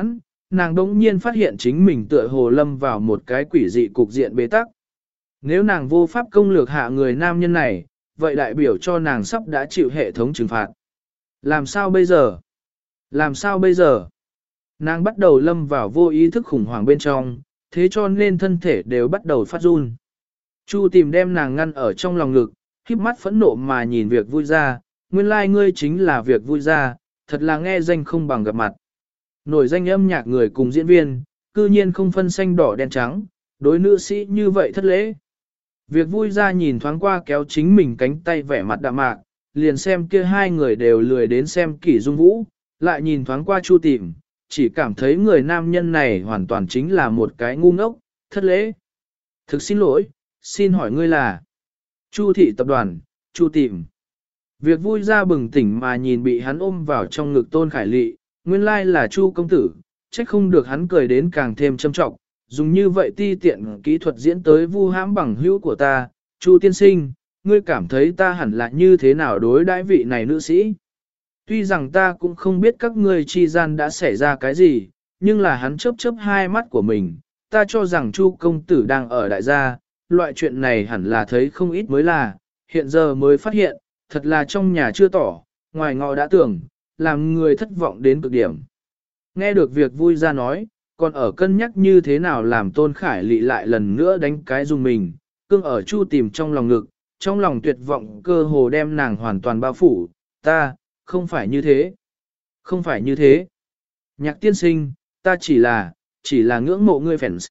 nàng đống nhiên phát hiện chính mình tựa hồ lâm vào một cái quỷ dị cục diện bế tắc. Nếu nàng vô pháp công lược hạ người nam nhân này, vậy đại biểu cho nàng sắp đã chịu hệ thống trừng phạt. Làm sao bây giờ? Làm sao bây giờ? Nàng bắt đầu lâm vào vô ý thức khủng hoảng bên trong, thế cho nên thân thể đều bắt đầu phát run. Chu tìm đem nàng ngăn ở trong lòng ngực, híp mắt phẫn nộ mà nhìn việc vui ra, nguyên lai ngươi chính là việc vui ra, thật là nghe danh không bằng gặp mặt. Nổi danh âm nhạc người cùng diễn viên, cư nhiên không phân xanh đỏ đen trắng, đối nữ sĩ như vậy thất lễ. Việc vui ra nhìn thoáng qua kéo chính mình cánh tay vẻ mặt đạm mạc, liền xem kia hai người đều lười đến xem Kỷ Dung Vũ, lại nhìn thoáng qua Chu tìm, chỉ cảm thấy người nam nhân này hoàn toàn chính là một cái ngu ngốc, thất lễ. Thực xin lỗi, xin hỏi ngươi là Chu thị tập đoàn, Chu tìm. Việc vui ra bừng tỉnh mà nhìn bị hắn ôm vào trong ngực Tôn Khải Lị, nguyên lai là Chu công tử, trách không được hắn cười đến càng thêm châm trọng, dùng như vậy ti tiện kỹ thuật diễn tới vu hãm bằng hữu của ta, Chu tiên sinh, ngươi cảm thấy ta hẳn là như thế nào đối đãi vị này nữ sĩ. Tuy rằng ta cũng không biết các ngươi chi gian đã xảy ra cái gì, nhưng là hắn chớp chớp hai mắt của mình, ta cho rằng Chu công tử đang ở đại gia, loại chuyện này hẳn là thấy không ít mới là, hiện giờ mới phát hiện, thật là trong nhà chưa tỏ, ngoài ngọ đã tưởng, làm người thất vọng đến cực điểm. Nghe được việc vui ra nói, còn ở cân nhắc như thế nào làm Tôn Khải Lị lại lần nữa đánh cái dùng mình, cương ở Chu tìm trong lòng ngực, trong lòng tuyệt vọng cơ hồ đem nàng hoàn toàn bao phủ, ta, không phải như thế. Không phải như thế. Nhạc tiên sinh, ta chỉ là ngưỡng mộ ngươi fans.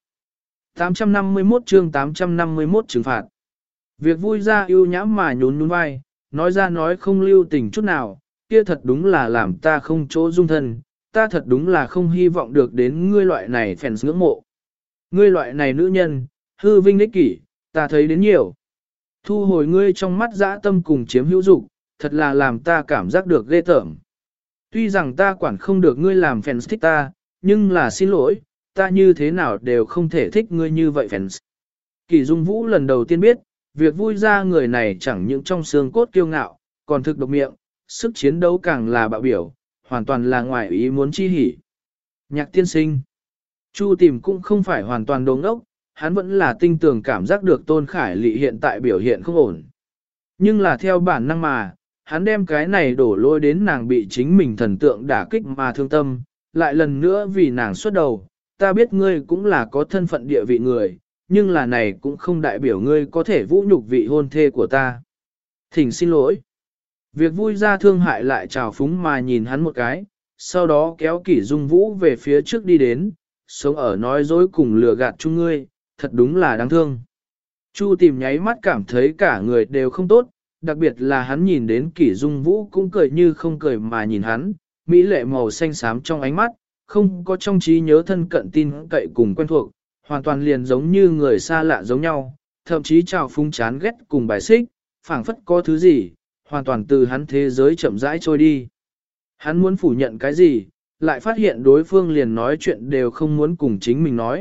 851 chương 851 trừng phạt. Việc vui ra ưu nhãm mà nhún nhún vai, nói ra nói không lưu tình chút nào, kia thật đúng là làm ta không chỗ dung thân, ta thật đúng là không hy vọng được đến ngươi loại này fans ngưỡng mộ. Ngươi loại này nữ nhân, hư vinh ích kỷ, ta thấy đến nhiều. Thu hồi ngươi trong mắt dã tâm cùng chiếm hữu dục, thật là làm ta cảm giác được ghê tởm. Tuy rằng ta quản không được ngươi làm fans thích ta, nhưng là xin lỗi, ta như thế nào đều không thể thích ngươi như vậy fans. Kỷ Dung Vũ lần đầu tiên biết, việc vui ra người này chẳng những trong xương cốt kiêu ngạo, còn thực độc miệng, sức chiến đấu càng là bạo biểu, hoàn toàn là ngoài ý muốn chi hỉ. Nhạc tiên sinh, Chu tìm cũng không phải hoàn toàn đồ ngốc, hắn vẫn là tinh tường cảm giác được Tôn Khải Lị hiện tại biểu hiện không ổn. Nhưng là theo bản năng mà, hắn đem cái này đổ lôi đến nàng bị chính mình thần tượng đả kích mà thương tâm, lại lần nữa vì nàng xuất đầu, ta biết ngươi cũng là có thân phận địa vị người, nhưng là này cũng không đại biểu ngươi có thể vũ nhục vị hôn thê của ta. Thỉnh xin lỗi. Việc vui ra thương hại lại trào phúng mà nhìn hắn một cái, sau đó kéo Kỷ Dung Vũ về phía trước đi đến, sống ở nói dối cùng lừa gạt chung ngươi, thật đúng là đáng thương. Chu tìm nháy mắt cảm thấy cả người đều không tốt, đặc biệt là hắn nhìn đến Kỷ Dung Vũ cũng cười như không cười mà nhìn hắn, mỹ lệ màu xanh xám trong ánh mắt, không có trong trí nhớ thân cận tin cậy cùng quen thuộc, hoàn toàn liền giống như người xa lạ giống nhau, thậm chí trào phúng chán ghét cùng bài xích, phảng phất có thứ gì, hoàn toàn từ hắn thế giới chậm rãi trôi đi. Hắn muốn phủ nhận cái gì, lại phát hiện đối phương liền nói chuyện đều không muốn cùng chính mình nói.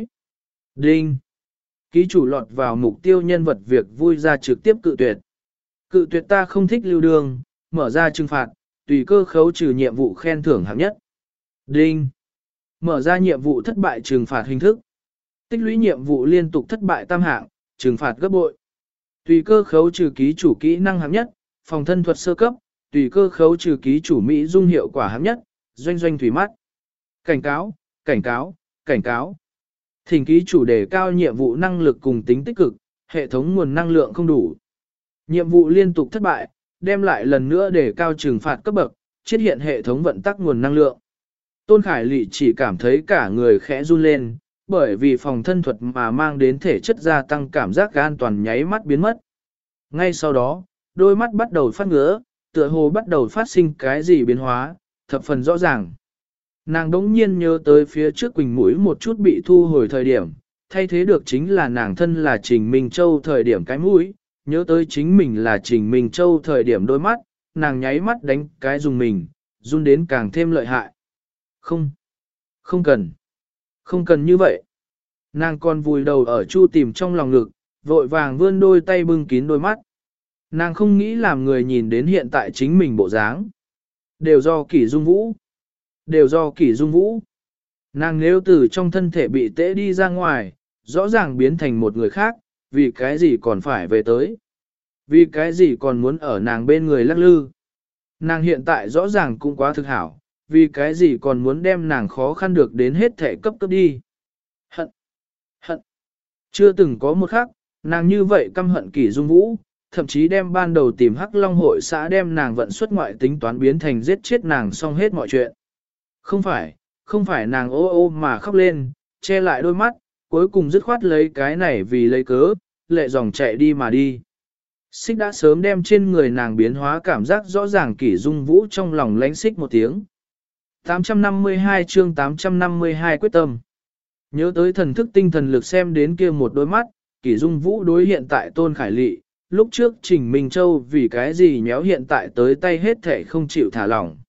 Đinh! Ký chủ lọt vào mục tiêu nhân vật việc vui ra trực tiếp cự tuyệt. Cự tuyệt ta không thích lưu đường, mở ra trừng phạt, tùy cơ khấu trừ nhiệm vụ khen thưởng hạng nhất. Đinh! Mở ra nhiệm vụ thất bại trừng phạt hình thức. Tích lũy nhiệm vụ liên tục thất bại tam hạng, trừng phạt gấp bội. Tùy cơ khấu trừ ký chủ kỹ năng hạng nhất, phòng thân thuật sơ cấp, tùy cơ khấu trừ ký chủ Mỹ dung hiệu quả hạng nhất, doanh doanh thủy mắt. Cảnh cáo, cảnh cáo, cảnh cáo. Thỉnh ký chủ đề cao nhiệm vụ năng lực cùng tính tích cực, hệ thống nguồn năng lượng không đủ. Nhiệm vụ liên tục thất bại, đem lại lần nữa đề cao trừng phạt cấp bậc, chiết hiện hệ thống vận tắc nguồn năng lượng. Tôn Khải Lị chỉ cảm thấy cả người khẽ run lên, bởi vì phòng thân thuật mà mang đến thể chất gia tăng cảm giác an toàn nháy mắt biến mất. Ngay sau đó, đôi mắt bắt đầu phát ngứa, tựa hồ bắt đầu phát sinh cái gì biến hóa, thập phần rõ ràng. Nàng đống nhiên nhớ tới phía trước quỳnh mũi một chút bị thu hồi thời điểm, thay thế được chính là nàng thân là Trình Minh Châu thời điểm cái mũi, nhớ tới chính mình là Trình Minh Châu thời điểm đôi mắt, nàng nháy mắt đánh cái dùng mình, run đến càng thêm lợi hại. Không, không cần, không cần như vậy. Nàng còn vùi đầu ở Chu tìm trong lòng ngực, vội vàng vươn đôi tay bưng kín đôi mắt. Nàng không nghĩ làm người nhìn đến hiện tại chính mình bộ dáng. Đều do Kỷ Dung Vũ. Đều do Kỷ Dung Vũ. Nàng nếu từ trong thân thể bị tễ đi ra ngoài, rõ ràng biến thành một người khác, vì cái gì còn phải về tới. Vì cái gì còn muốn ở nàng bên người lắc lư. Nàng hiện tại rõ ràng cũng quá thực hảo, vì cái gì còn muốn đem nàng khó khăn được đến hết thể cấp cấp đi. Hận, hận. Chưa từng có một khắc, nàng như vậy căm hận Kỷ Dung Vũ, thậm chí đem ban đầu tìm Hắc Long hội xã đem nàng vận xuất ngoại tính toán biến thành giết chết nàng xong hết mọi chuyện. Không phải nàng ô ô mà khóc lên, che lại đôi mắt, cuối cùng dứt khoát lấy cái này vì lấy cớ, lệ dòng chạy đi mà đi. Xích đã sớm đem trên người nàng biến hóa cảm giác rõ ràng Kỷ Dung Vũ trong lòng lánh xích một tiếng. 852 chương 852 quyết tâm. Nhớ tới thần thức tinh thần lực xem đến kia một đôi mắt, Kỷ Dung Vũ đối hiện tại Tôn Khải Lị, lúc trước Trình Minh Châu vì cái gì nhéo hiện tại tới tay hết thể không chịu thả lỏng.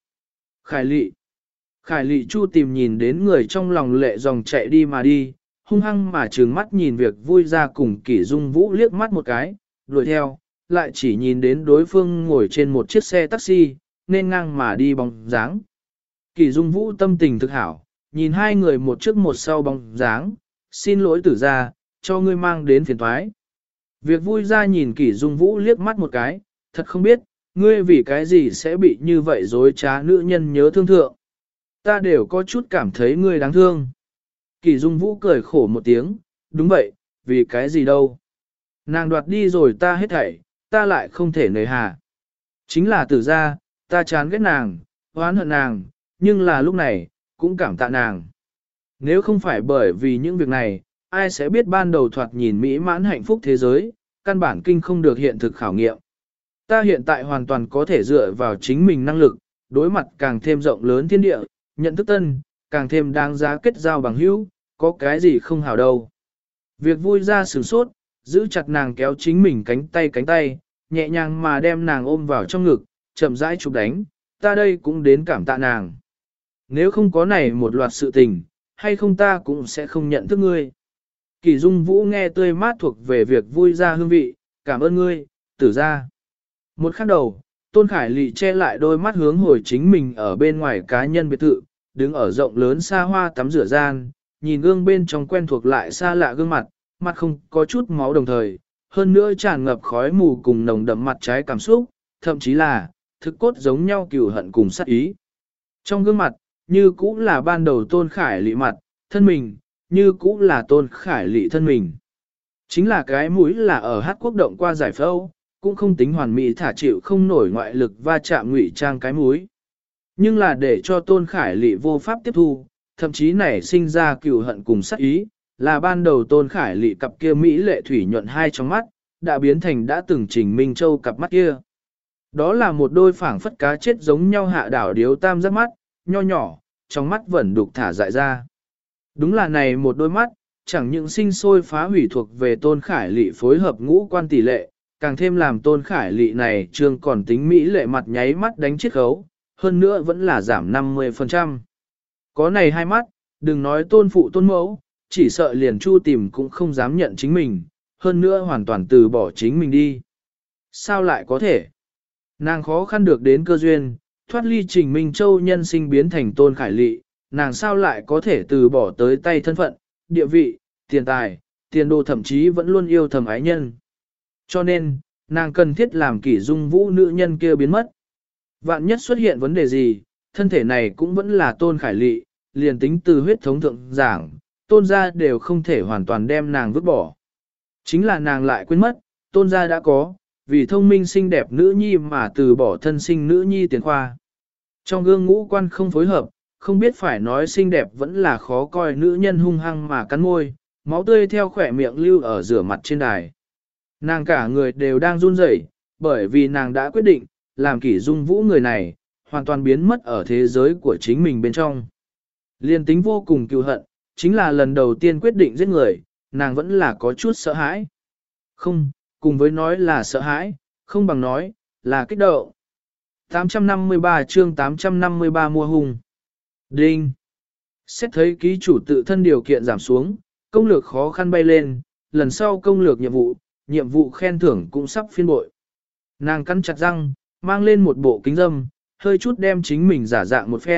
Khải Lị Chu tìm nhìn đến người trong lòng lệ dòng chạy đi mà đi, hung hăng mà trừng mắt nhìn việc vui ra cùng Kỷ Dung Vũ liếc mắt một cái, đuổi theo, lại chỉ nhìn đến đối phương ngồi trên một chiếc xe taxi, nên ngang mà đi bóng dáng. Kỷ Dung Vũ tâm tình thực hảo, nhìn hai người một trước một sau bóng dáng, xin lỗi tử ra, cho ngươi mang đến phiền thoái. Việc vui ra nhìn Kỷ Dung Vũ liếc mắt một cái, thật không biết, ngươi vì cái gì sẽ bị như vậy dối trá nữ nhân nhớ thương thượng. Ta đều có chút cảm thấy ngươi đáng thương. Kỷ Dung Vũ cười khổ một tiếng, đúng vậy, vì cái gì đâu. Nàng đoạt đi rồi ta hết thảy, ta lại không thể nề hà. Chính là tử ra, ta chán ghét nàng, oán hận nàng, nhưng là lúc này, cũng cảm tạ nàng. Nếu không phải bởi vì những việc này, ai sẽ biết ban đầu thoạt nhìn mỹ mãn hạnh phúc thế giới, căn bản kinh không được hiện thực khảo nghiệm. Ta hiện tại hoàn toàn có thể dựa vào chính mình năng lực, đối mặt càng thêm rộng lớn thiên địa, nhận thức tân, càng thêm đáng giá kết giao bằng hữu, có cái gì không hảo đâu. Việc vui ra sửng sốt, giữ chặt nàng kéo chính mình cánh tay, nhẹ nhàng mà đem nàng ôm vào trong ngực, chậm rãi chụp đánh, ta đây cũng đến cảm tạ nàng. Nếu không có này một loạt sự tình, hay không ta cũng sẽ không nhận thức ngươi. Kỷ Dung Vũ nghe tươi mát thuộc về việc vui ra hương vị, cảm ơn ngươi, tử ra. Một khắc đầu, Tôn Khải Lị che lại đôi mắt hướng hồi chính mình ở bên ngoài cá nhân biệt thự, đứng ở rộng lớn xa hoa tắm rửa gian, nhìn gương bên trong quen thuộc lại xa lạ gương mặt, mặt không có chút máu đồng thời, hơn nữa tràn ngập khói mù cùng nồng đậm mặt trái cảm xúc, thậm chí là, thực cốt giống nhau cừu hận cùng sát ý. Trong gương mặt, như cũ là ban đầu Tôn Khải Lị mặt, thân mình, như cũ là Tôn Khải Lị thân mình. Chính là cái mũi là ở hát quốc động qua giải phẫu, cũng không tính hoàn mỹ thả chịu không nổi ngoại lực va chạm ngụy trang cái mũi. Nhưng là để cho Tôn Khải Lị vô pháp tiếp thu, thậm chí nảy sinh ra cừu hận cùng sát ý, là ban đầu Tôn Khải Lị cặp kia mỹ lệ thủy nhuận hai trong mắt, đã biến thành đã từng Trình Minh Châu cặp mắt kia. Đó là một đôi phảng phất cá chết giống nhau hạ đảo điếu tam giác mắt, nho nhỏ, trong mắt vẫn đục thả dại ra. Đúng là này một đôi mắt, chẳng những sinh sôi phá hủy thuộc về Tôn Khải Lị phối hợp ngũ quan tỷ lệ, càng thêm làm Tôn Khải Lị này trương còn tính mỹ lệ mặt nháy mắt đánh chiết khấu, hơn nữa vẫn là giảm 50%. Có này hai mắt, đừng nói tôn phụ tôn mẫu, chỉ sợ liền Chu Tìm cũng không dám nhận chính mình, hơn nữa hoàn toàn từ bỏ chính mình đi. Sao lại có thể? Nàng khó khăn được đến cơ duyên, thoát ly Trình Minh Châu nhân sinh biến thành Tôn Khải Lị, nàng sao lại có thể từ bỏ tới tay thân phận, địa vị, tiền tài, tiền đồ thậm chí vẫn luôn yêu thầm ái nhân. Cho nên, nàng cần thiết làm Kỷ Dung Vũ nữ nhân kia biến mất. Vạn nhất xuất hiện vấn đề gì, thân thể này cũng vẫn là Tôn Khải Lị, liền tính từ huyết thống thượng giảng, Tôn gia đều không thể hoàn toàn đem nàng vứt bỏ. Chính là nàng lại quên mất, Tôn gia đã có, vì thông minh xinh đẹp nữ nhi mà từ bỏ thân sinh nữ nhi tiền khoa. Trong gương ngũ quan không phối hợp, không biết phải nói xinh đẹp vẫn là khó coi nữ nhân hung hăng mà cắn môi, máu tươi theo khỏe miệng lưu ở rửa mặt trên đài. Nàng cả người đều đang run rẩy, bởi vì nàng đã quyết định, làm Kỷ Dung Vũ người này, hoàn toàn biến mất ở thế giới của chính mình bên trong. Liên tính vô cùng cừu hận, chính là lần đầu tiên quyết định giết người, nàng vẫn là có chút sợ hãi. Không, cùng với nói là sợ hãi, không bằng nói, là kích động. 853 chương 853 mua hùng. Đinh. Xét thấy ký chủ tự thân điều kiện giảm xuống, công lược khó khăn bay lên, lần sau công lược nhiệm vụ khen thưởng cũng sắp phiên bội. Nàng cắn chặt răng, mang lên một bộ kính dâm, hơi chút đem chính mình giả dạng một phen,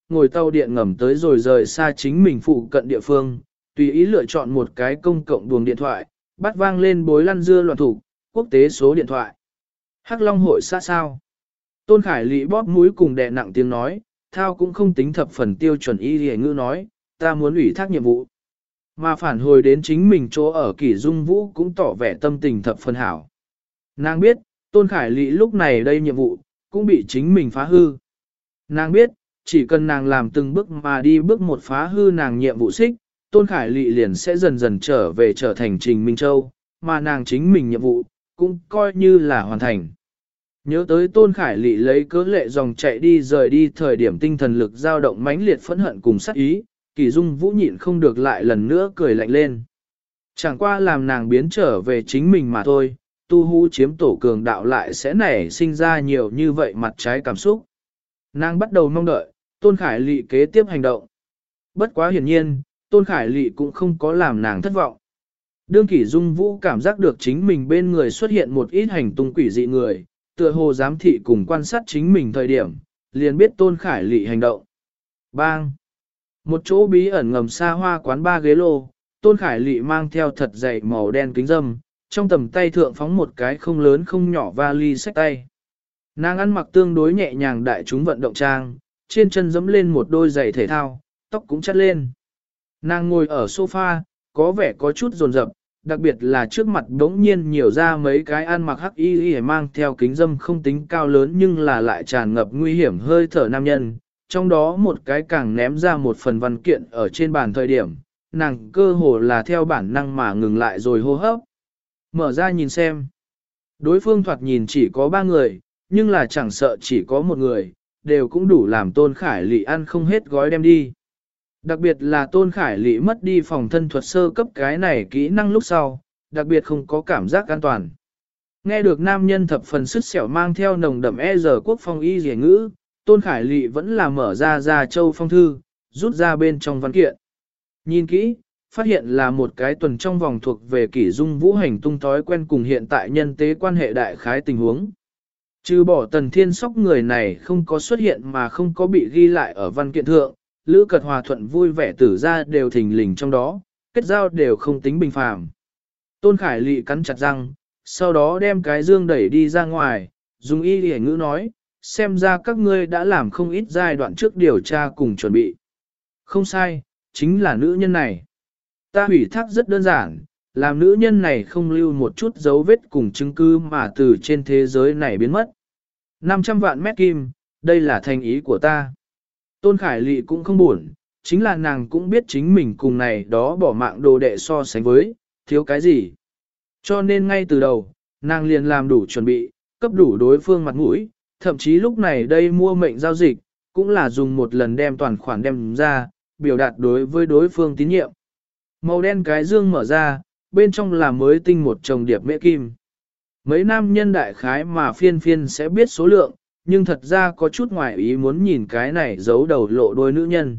ngồi tàu điện ngầm tới rồi rời xa chính mình phụ cận địa phương, tùy ý lựa chọn một cái công cộng buồng điện thoại, bắt vang lên bối lăn dưa loạn thủ, quốc tế số điện thoại. Hắc Long hội xã sao? Tôn Khải Lị bóp mũi cùng đè nặng tiếng nói, thao cũng không tính thập phần tiêu chuẩn y hề ngữ nói, ta muốn ủy thác nhiệm vụ. Mà phản hồi đến chính mình chỗ ở Kỷ Dung Vũ cũng tỏ vẻ tâm tình thập phần hảo. Nàng biết, Tôn Khải Lị lúc này đây nhiệm vụ, cũng bị chính mình phá hư. Nàng biết, chỉ cần nàng làm từng bước mà đi bước một phá hư nàng nhiệm vụ xích, Tôn Khải Lị liền sẽ dần dần trở về trở thành Trình Minh Châu, mà nàng chính mình nhiệm vụ, cũng coi như là hoàn thành. Nhớ tới Tôn Khải Lị lấy cớ lệ dòng chạy đi rời đi thời điểm tinh thần lực dao động mãnh liệt phẫn hận cùng sát ý, Kỷ Dung Vũ nhịn không được lại lần nữa cười lạnh lên. Chẳng qua làm nàng biến trở về chính mình mà thôi, tu hú chiếm tổ cường đạo lại sẽ nảy sinh ra nhiều như vậy mặt trái cảm xúc. Nàng bắt đầu mong đợi, Tôn Khải Lị kế tiếp hành động. Bất quá hiển nhiên, Tôn Khải Lị cũng không có làm nàng thất vọng. Đương Kỷ Dung Vũ cảm giác được chính mình bên người xuất hiện một ít hành tung quỷ dị người, tựa hồ giám thị cùng quan sát chính mình thời điểm, liền biết Tôn Khải Lị hành động. Bang! Một chỗ bí ẩn ngầm xa hoa quán ba ghế lô, Tôn Khải Lị mang theo thật dày màu đen kính dâm, trong tầm tay thượng phóng một cái không lớn không nhỏ vali xách tay. Nàng ăn mặc tương đối nhẹ nhàng đại chúng vận động trang, trên chân giẫm lên một đôi giày thể thao, tóc cũng chắt lên. Nàng ngồi ở sofa, có vẻ có chút rồn rập, đặc biệt là trước mặt đống nhiên nhiều ra mấy cái ăn mặc hắc y mang theo kính dâm không tính cao lớn nhưng là lại tràn ngập nguy hiểm hơi thở nam nhân. Trong đó một cái càng ném ra một phần văn kiện ở trên bàn thời điểm, nàng cơ hồ là theo bản năng mà ngừng lại rồi hô hấp. Mở ra nhìn xem. Đối phương thoạt nhìn chỉ có 3 người, nhưng là chẳng sợ chỉ có một người, đều cũng đủ làm Tôn Khải Lị ăn không hết gói đem đi. Đặc biệt là Tôn Khải Lị mất đi phòng thân thuật sơ cấp cái này kỹ năng lúc sau, đặc biệt không có cảm giác an toàn. Nghe được nam nhân thập phần sứt sẹo mang theo nồng đậm giờ quốc phong y rẻ ngữ, Tôn Khải Lị vẫn là mở ra châu phong thư, rút ra bên trong văn kiện. Nhìn kỹ, phát hiện là một cái tuần trong vòng thuộc về Kỷ Dung Vũ hành tung thói quen cùng hiện tại nhân tế quan hệ đại khái tình huống. Trừ bỏ Tần Thiên Sóc người này không có xuất hiện mà không có bị ghi lại ở văn kiện thượng, Lữ Cật Hòa thuận vui vẻ tử ra đều thình lình trong đó, kết giao đều không tính bình phàm. Tôn Khải Lị cắn chặt răng, sau đó đem cái dương đẩy đi ra ngoài, dùng y lìa ngữ nói, xem ra các ngươi đã làm không ít giai đoạn trước điều tra cùng chuẩn bị. Không sai, chính là nữ nhân này. Ta hủy thác rất đơn giản, làm nữ nhân này không lưu một chút dấu vết cùng chứng cứ mà từ trên thế giới này biến mất. 500 vạn mét kim, đây là thành ý của ta. Tôn Khải Lị cũng không buồn, chính là nàng cũng biết chính mình cùng này đó bỏ mạng đồ đệ so sánh với, thiếu cái gì. Cho nên ngay từ đầu, nàng liền làm đủ chuẩn bị, cấp đủ đối phương mặt mũi, thậm chí lúc này đây mua mệnh giao dịch, cũng là dùng một lần đem toàn khoản đem ra, biểu đạt đối với đối phương tín nhiệm. Màu đen cái dương mở ra, bên trong là mới tinh một chồng điệp mễ kim. Mấy nam nhân đại khái mà phiên phiên sẽ biết số lượng, nhưng thật ra có chút ngoài ý muốn nhìn cái này giấu đầu lộ đôi nữ nhân.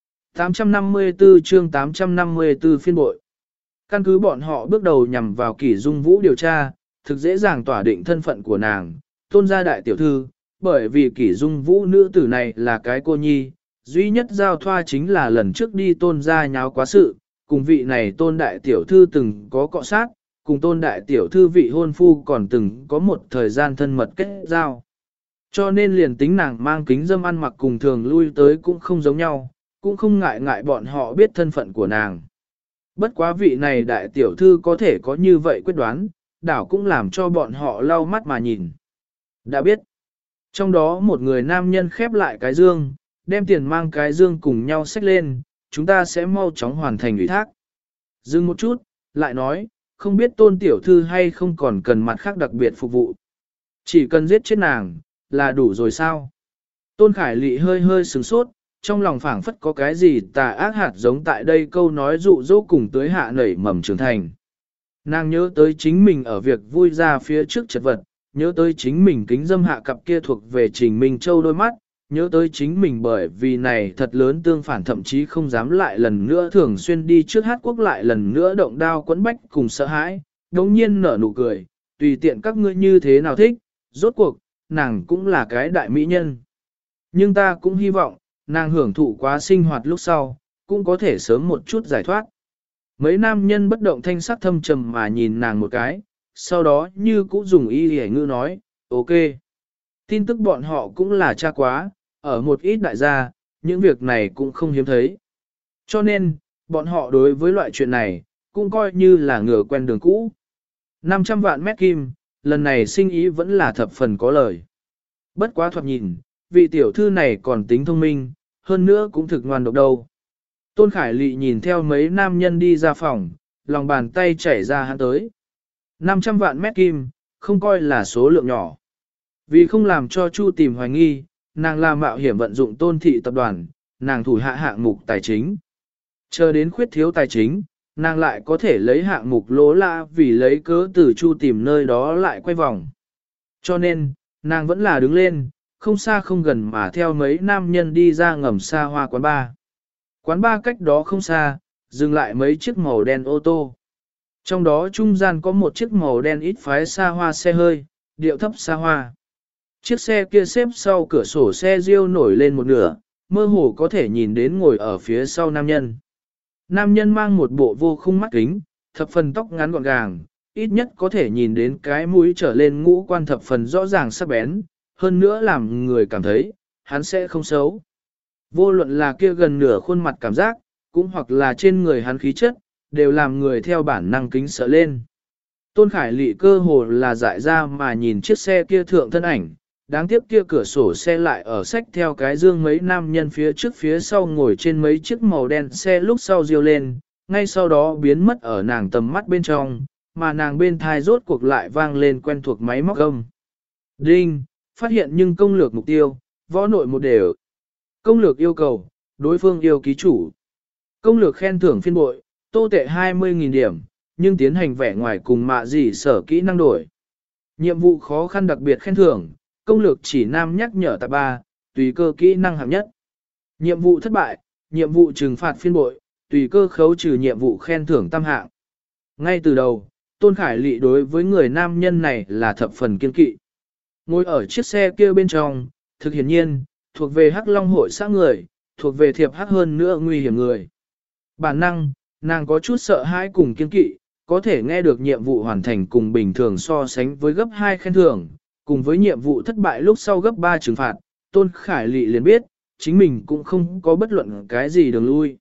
854 chương 854 phiên bội. Căn cứ bọn họ bước đầu nhằm vào Kỷ Dung Vũ điều tra, thực dễ dàng tỏa định thân phận của nàng, Tôn gia đại tiểu thư, bởi vì Kỷ Dung Vũ nữ tử này là cái cô nhi, duy nhất giao thoa chính là lần trước đi Tôn gia nháo quá sự, cùng vị này Tôn đại tiểu thư từng có cọ sát, cùng Tôn đại tiểu thư vị hôn phu còn từng có một thời gian thân mật kết giao. Cho nên liền tính nàng mang kính dâm ăn mặc cùng thường lui tới cũng không giống nhau, cũng không ngại ngại bọn họ biết thân phận của nàng. Bất quá vị này đại tiểu thư có thể có như vậy quyết đoán, đảo cũng làm cho bọn họ lau mắt mà nhìn. Đã biết, trong đó một người nam nhân khép lại cái dương, đem tiền mang cái dương cùng nhau xách lên, chúng ta sẽ mau chóng hoàn thành ủy thác. Dừng một chút, lại nói, không biết Tôn tiểu thư hay không còn cần mặt khác đặc biệt phục vụ. Chỉ cần giết chết nàng, là đủ rồi sao? Tôn Khải Lị hơi hơi sửng sốt, trong lòng phảng phất có cái gì tà ác hạt giống tại đây câu nói dụ dỗ cùng tới hạ nảy mầm trưởng thành. Nàng nhớ tới chính mình ở việc vui ra phía trước chật vật, nhớ tới chính mình kính dâm hạ cặp kia thuộc về Trình Minh Châu đôi mắt, nhớ tới chính mình bởi vì này thật lớn tương phản thậm chí không dám lại lần nữa thường xuyên đi trước hát quốc lại lần nữa động đao quấn bách cùng sợ hãi, đồng nhiên nở nụ cười, tùy tiện các ngươi như thế nào thích, rốt cuộc, nàng cũng là cái đại mỹ nhân. Nhưng ta cũng hy vọng, nàng hưởng thụ quá sinh hoạt lúc sau, cũng có thể sớm một chút giải thoát. Mấy nam nhân bất động thanh sắc thâm trầm mà nhìn nàng một cái, sau đó như cũng dùng y hề ngữ nói, ok. Tin tức bọn họ cũng là tra quá, ở một ít đại gia, những việc này cũng không hiếm thấy. Cho nên, bọn họ đối với loại chuyện này, cũng coi như là ngựa quen đường cũ. 500 vạn mét kim, lần này sinh ý vẫn là thập phần có lời. Bất quá thoạt nhìn, vị tiểu thư này còn tính thông minh, hơn nữa cũng thực ngoan độc đâu. Tôn Khải Lị nhìn theo mấy nam nhân đi ra phòng, lòng bàn tay chảy ra hắn tới. 500 vạn mét kim, không coi là số lượng nhỏ. Vì không làm cho Chu tìm hoài nghi, nàng làm mạo hiểm vận dụng Tôn thị tập đoàn, nàng thủ hạ hạng mục tài chính. Chờ đến khuyết thiếu tài chính, nàng lại có thể lấy hạng mục lỗ lã vì lấy cớ từ Chu tìm nơi đó lại quay vòng. Cho nên, nàng vẫn là đứng lên, không xa không gần mà theo mấy nam nhân đi ra ngầm xa hoa quán bar. Quán bar cách đó không xa, dừng lại mấy chiếc màu đen ô tô. Trong đó trung gian có một chiếc màu đen ít phái xa hoa xe hơi, điệu thấp xa hoa. Chiếc xe kia xếp sau cửa sổ xe riêu nổi lên một nửa, mơ hồ có thể nhìn đến ngồi ở phía sau nam nhân. Nam nhân mang một bộ vô khung mắt kính, thập phần tóc ngắn gọn gàng, ít nhất có thể nhìn đến cái mũi trở lên ngũ quan thập phần rõ ràng sắc bén, hơn nữa làm người cảm thấy, hắn sẽ không xấu. Vô luận là kia gần nửa khuôn mặt cảm giác, cũng hoặc là trên người hắn khí chất, đều làm người theo bản năng kính sợ lên. Tôn Khải Lị cơ hồ là dại ra mà nhìn chiếc xe kia thượng thân ảnh, đáng tiếc kia cửa sổ xe lại ở sách theo cái dương mấy nam nhân phía trước phía sau ngồi trên mấy chiếc màu đen xe lúc sau riêu lên, ngay sau đó biến mất ở nàng tầm mắt bên trong, mà nàng bên thai rốt cuộc lại vang lên quen thuộc máy móc âm. Đinh, phát hiện nhưng công lược mục tiêu, võ nội một đều. Công lược yêu cầu, đối phương yêu ký chủ. Công lược khen thưởng phiên bội, tô tệ 20.000 điểm, nhưng tiến hành vẻ ngoài cùng mạ gì sở kỹ năng đổi. Nhiệm vụ khó khăn đặc biệt khen thưởng, công lược chỉ nam nhắc nhở tại 3, tùy cơ kỹ năng hạng nhất. Nhiệm vụ thất bại, nhiệm vụ trừng phạt phiên bội, tùy cơ khấu trừ nhiệm vụ khen thưởng tam hạng. Ngay từ đầu, Tôn Khải Lị đối với người nam nhân này là thập phần kiên kỵ. Ngồi ở chiếc xe kia bên trong, thực hiển nhiên, thuộc về Hắc Long hội xã người, thuộc về thiệp hắc hơn nữa nguy hiểm người. Bản năng, nàng có chút sợ hãi cùng kiên kỵ, có thể nghe được nhiệm vụ hoàn thành cùng bình thường so sánh với gấp 2 khen thưởng, cùng với nhiệm vụ thất bại lúc sau gấp 3 trừng phạt, Tôn Khải Lị liền biết, chính mình cũng không có bất luận cái gì đường lui.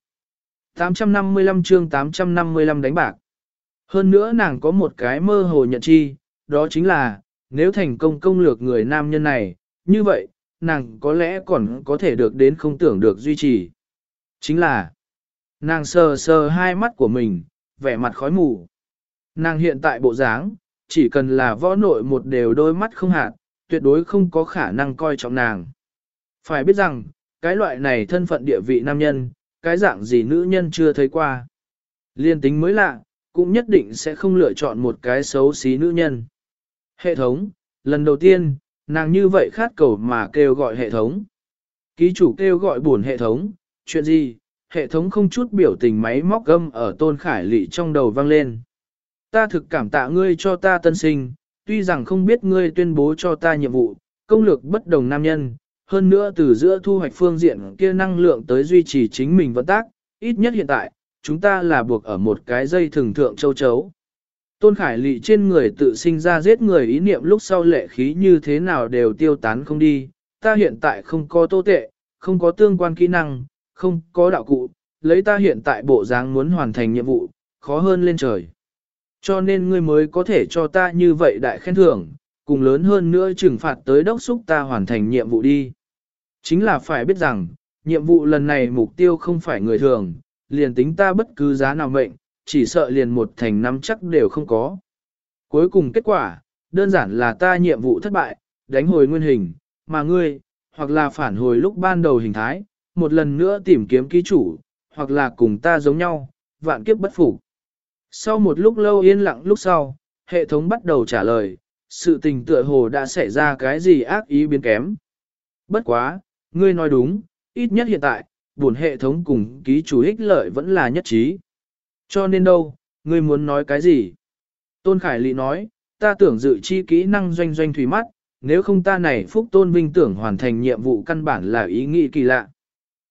855 chương 855 đánh bạc. Hơn nữa nàng có một cái mơ hồ nhận chi, đó chính là, nếu thành công công lược người nam nhân này, như vậy, nàng có lẽ còn có thể được đến không tưởng được duy trì. Chính là, nàng sờ sờ hai mắt của mình, vẻ mặt khói mù. Nàng hiện tại bộ dáng, chỉ cần là võ nội một đều đôi mắt không hạt, tuyệt đối không có khả năng coi trọng nàng. Phải biết rằng, cái loại này thân phận địa vị nam nhân, cái dạng gì nữ nhân chưa thấy qua. Liên tính mới lạ, cũng nhất định sẽ không lựa chọn một cái xấu xí nữ nhân. Hệ thống, lần đầu tiên, nàng như vậy khát cầu mà kêu gọi hệ thống. Ký chủ kêu gọi buồn hệ thống, chuyện gì? Hệ thống không chút biểu tình máy móc gâm ở Tôn Khải Lị trong đầu vang lên. Ta thực cảm tạ ngươi cho ta tân sinh, tuy rằng không biết ngươi tuyên bố cho ta nhiệm vụ, công lược bất đồng nam nhân, hơn nữa từ giữa thu hoạch phương diện kia năng lượng tới duy trì chính mình vận tác, ít nhất hiện tại, chúng ta là buộc ở một cái dây thường thượng châu chấu. Tôn Khải Lị trên người tự sinh ra giết người ý niệm lúc sau lệ khí như thế nào đều tiêu tán không đi, ta hiện tại không có tô tệ, không có tương quan kỹ năng, không có đạo cụ, lấy ta hiện tại bộ dáng muốn hoàn thành nhiệm vụ, khó hơn lên trời. Cho nên ngươi mới có thể cho ta như vậy đại khen thưởng, cùng lớn hơn nữa trừng phạt tới đốc xúc ta hoàn thành nhiệm vụ đi. Chính là phải biết rằng, nhiệm vụ lần này mục tiêu không phải người thường, liền tính ta bất cứ giá nào mệnh, chỉ sợ liền một thành năm chắc đều không có. Cuối cùng kết quả, đơn giản là ta nhiệm vụ thất bại, đánh hồi nguyên hình, mà ngươi, hoặc là phản hồi lúc ban đầu hình thái, một lần nữa tìm kiếm ký chủ, hoặc là cùng ta giống nhau, vạn kiếp bất phục. Sau một lúc lâu yên lặng lúc sau, hệ thống bắt đầu trả lời, sự tình tựa hồ đã xảy ra cái gì ác ý biến kém. Bất quá, ngươi nói đúng, ít nhất hiện tại, buồn hệ thống cùng ký chủ ích lợi vẫn là nhất trí. Cho nên đâu, ngươi muốn nói cái gì? Tôn Khải Lị nói, ta tưởng dự chi kỹ năng doanh doanh thủy mắt, nếu không ta này phúc tôn vinh tưởng hoàn thành nhiệm vụ căn bản là ý nghĩ kỳ lạ.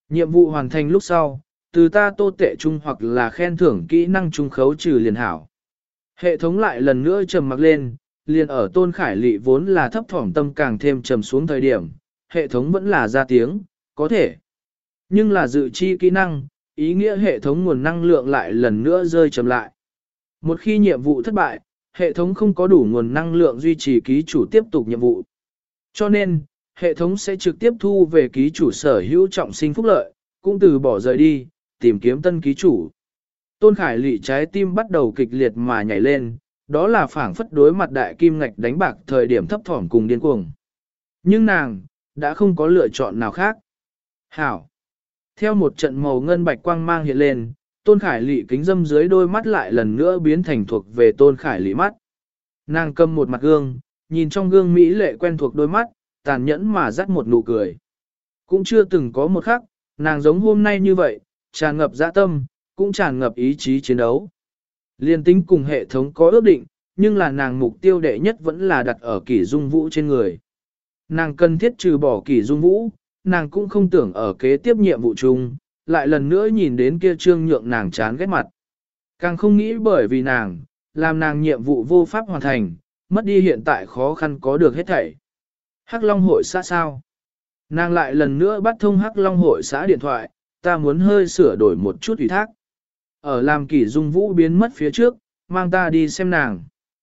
Nhiệm vụ hoàn thành lúc sau, từ ta tô tệ chung hoặc là khen thưởng kỹ năng trung khấu trừ liền hảo. Hệ thống lại lần nữa trầm mặc lên, liền ở Tôn Khải Lị vốn là thấp thỏm tâm càng thêm trầm xuống thời điểm, hệ thống vẫn là ra tiếng, có thể. Nhưng là dự chi kỹ năng, ý nghĩa hệ thống nguồn năng lượng lại lần nữa rơi chậm lại. Một khi nhiệm vụ thất bại, hệ thống không có đủ nguồn năng lượng duy trì ký chủ tiếp tục nhiệm vụ. Cho nên, hệ thống sẽ trực tiếp thu về ký chủ sở hữu trọng sinh phúc lợi, cũng từ bỏ rời đi, tìm kiếm tân ký chủ. Tôn Khải Lị trái tim bắt đầu kịch liệt mà nhảy lên, đó là phảng phất đối mặt đại kim ngạch đánh bạc thời điểm thấp thỏm cùng điên cuồng. Nhưng nàng, đã không có lựa chọn nào khác. Hảo! Theo một trận màu ngân bạch quang mang hiện lên, Tôn Khải Lị kính dâm dưới đôi mắt lại lần nữa biến thành thuộc về Tôn Khải Lị mắt. Nàng cầm một mặt gương, nhìn trong gương mỹ lệ quen thuộc đôi mắt, tàn nhẫn mà dắt một nụ cười. Cũng chưa từng có một khắc, nàng giống hôm nay như vậy, tràn ngập dã tâm, cũng tràn ngập ý chí chiến đấu. Liên tính cùng hệ thống có ước định, nhưng là nàng mục tiêu đệ nhất vẫn là đặt ở Kỷ Dung Vũ trên người. Nàng cần thiết trừ bỏ Kỷ Dung Vũ, nàng cũng không tưởng ở kế tiếp nhiệm vụ chung, lại lần nữa nhìn đến kia trương nhượng nàng chán ghét mặt. Càng không nghĩ bởi vì nàng, làm nàng nhiệm vụ vô pháp hoàn thành, mất đi hiện tại khó khăn có được hết thảy. Hắc Long hội xã sao? Nàng lại lần nữa bắt thông Hắc Long hội xã điện thoại, ta muốn hơi sửa đổi một chút ủy thác. Ở làm Kỷ Dung Vũ biến mất phía trước, mang ta đi xem nàng.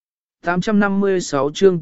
856 chương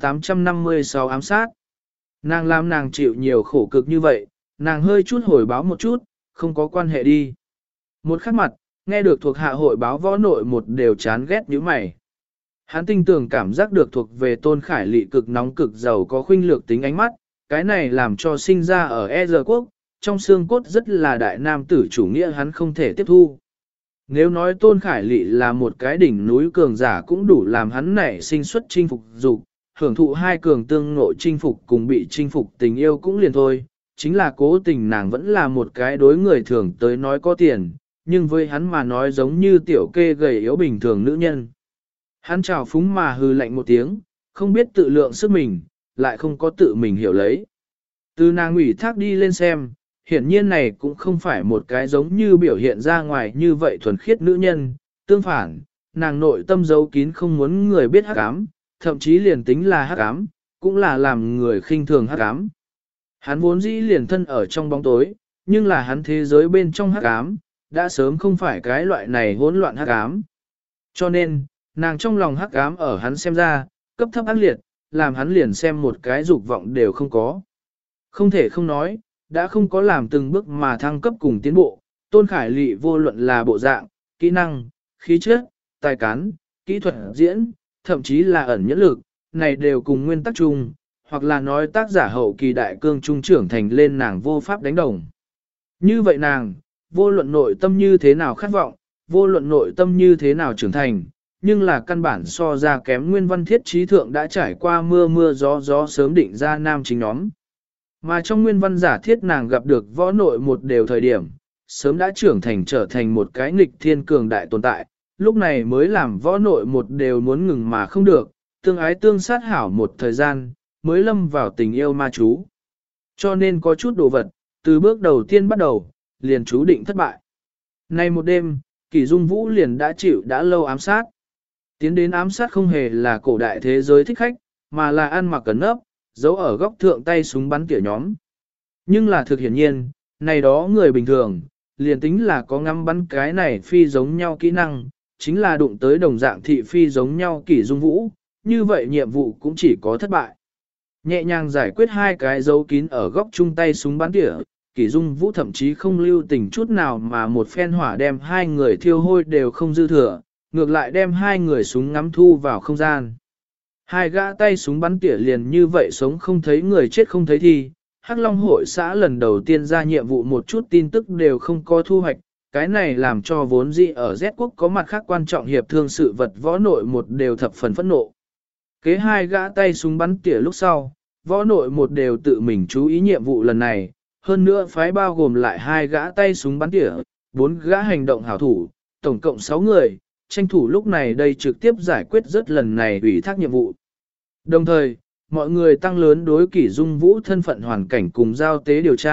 856 ám sát. Nàng làm nàng chịu nhiều khổ cực như vậy, nàng hơi chút hồi báo một chút, không có quan hệ đi. Một khắc mặt, nghe được thuộc hạ hội báo võ nội một đều chán ghét như mày. Hắn tinh tường cảm giác được thuộc về Tôn Khải Lị cực nóng cực giàu có khuynh lược tính ánh mắt, cái này làm cho sinh ra ở E giờ quốc, trong xương cốt rất là đại nam tử chủ nghĩa hắn không thể tiếp thu. Nếu nói Tôn Khải Lị là một cái đỉnh núi cường giả cũng đủ làm hắn nảy sinh xuất chinh phục dục, hưởng thụ hai cường tương ngộ chinh phục cùng bị chinh phục tình yêu cũng liền thôi, chính là cố tình nàng vẫn là một cái đối người thường tới nói có tiền, nhưng với hắn mà nói giống như tiểu kê gầy yếu bình thường nữ nhân. Hắn chào phúng mà hư lạnh một tiếng, không biết tự lượng sức mình, lại không có tự mình hiểu lấy. Từ nàng ủy thác đi lên xem, hiển nhiên này cũng không phải một cái giống như biểu hiện ra ngoài như vậy thuần khiết nữ nhân, tương phản, nàng nội tâm giấu kín không muốn người biết hắc ám, thậm chí liền tính là hắc ám, cũng là làm người khinh thường hắc ám. Hắn vốn dĩ liền thân ở trong bóng tối, nhưng là hắn thế giới bên trong hắc ám, đã sớm không phải cái loại này hỗn loạn hắc ám. Cho nên, nàng trong lòng hắc ám ở hắn xem ra, cấp thấp ác liệt, làm hắn liền xem một cái dục vọng đều không có. Không thể không nói, đã không có làm từng bước mà thăng cấp cùng tiến bộ, Tôn Khải Lị vô luận là bộ dạng, kỹ năng, khí chất, tài cán, kỹ thuật diễn, thậm chí là ẩn nhẫn lực, này đều cùng nguyên tắc chung, hoặc là nói tác giả hậu kỳ đại cương trung trưởng thành lên nàng vô pháp đánh đồng. Như vậy nàng, vô luận nội tâm như thế nào khát vọng, vô luận nội tâm như thế nào trưởng thành, nhưng là căn bản so ra kém nguyên văn thiết trí thượng đã trải qua mưa mưa gió gió sớm định ra nam chính nhóm. Mà trong nguyên văn giả thiết nàng gặp được võ nội một đều thời điểm, sớm đã trưởng thành trở thành một cái nghịch thiên cường đại tồn tại, lúc này mới làm võ nội một đều muốn ngừng mà không được, tương ái tương sát hảo một thời gian, mới lâm vào tình yêu ma chú. Cho nên có chút đồ vật, từ bước đầu tiên bắt đầu, liền chú định thất bại. Nay một đêm, Kỷ Dung Vũ liền đã chịu đã lâu ám sát. Tiến đến ám sát không hề là cổ đại thế giới thích khách, mà là ăn mặc cẩn nấp, giấu ở góc thượng tay súng bắn tỉa nhóm. Nhưng là thực hiển nhiên, này đó người bình thường, liền tính là có ngắm bắn cái này phi giống nhau kỹ năng, chính là đụng tới đồng dạng thị phi giống nhau Kỷ Dung Vũ, như vậy nhiệm vụ cũng chỉ có thất bại. Nhẹ nhàng giải quyết hai cái dấu kín ở góc chung tay súng bắn tỉa, Kỷ Dung Vũ thậm chí không lưu tình chút nào mà một phen hỏa đem hai người thiêu hôi đều không dư thừa, ngược lại đem hai người súng ngắm thu vào không gian. Hai gã tay súng bắn tỉa liền như vậy sống không thấy người chết không thấy thi, Hắc Long hội xã lần đầu tiên ra nhiệm vụ một chút tin tức đều không có thu hoạch, cái này làm cho vốn dĩ ở Z quốc có mặt khác quan trọng hiệp thương sự vật võ nội một đều thập phần phẫn nộ. Kế hai gã tay súng bắn tỉa lúc sau, võ nội một đều tự mình chú ý nhiệm vụ lần này, hơn nữa phái bao gồm lại hai gã tay súng bắn tỉa, 4 gã hành động hảo thủ, tổng cộng 6 người, tranh thủ lúc này đây trực tiếp giải quyết rất lần này ủy thác nhiệm vụ. Đồng thời, mọi người tăng lớn đối Kỷ Dung Vũ thân phận hoàn cảnh cùng giao tế điều tra,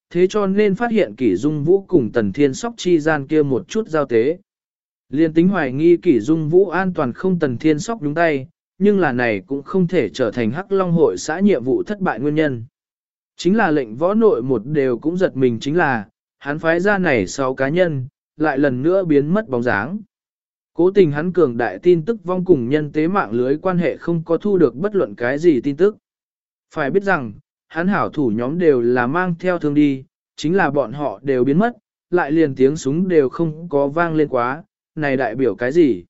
thế cho nên phát hiện Kỷ Dung Vũ cùng Tần Thiên Sóc chi gian kia một chút giao tế. Liên tính hoài nghi Kỷ Dung Vũ an toàn không Tần Thiên Sóc đúng tay, nhưng là này cũng không thể trở thành Hắc Long hội xã nhiệm vụ thất bại nguyên nhân. Chính là lệnh võ nội một đều cũng giật mình chính là, hắn phái ra này 6 cá nhân, lại lần nữa biến mất bóng dáng. Cố tình hắn cường đại tin tức vong cùng nhân tế mạng lưới quan hệ không có thu được bất luận cái gì tin tức. Phải biết rằng, hắn hảo thủ nhóm đều là mang theo thương đi, chính là bọn họ đều biến mất, lại liền tiếng súng đều không có vang lên quá, này đại biểu cái gì?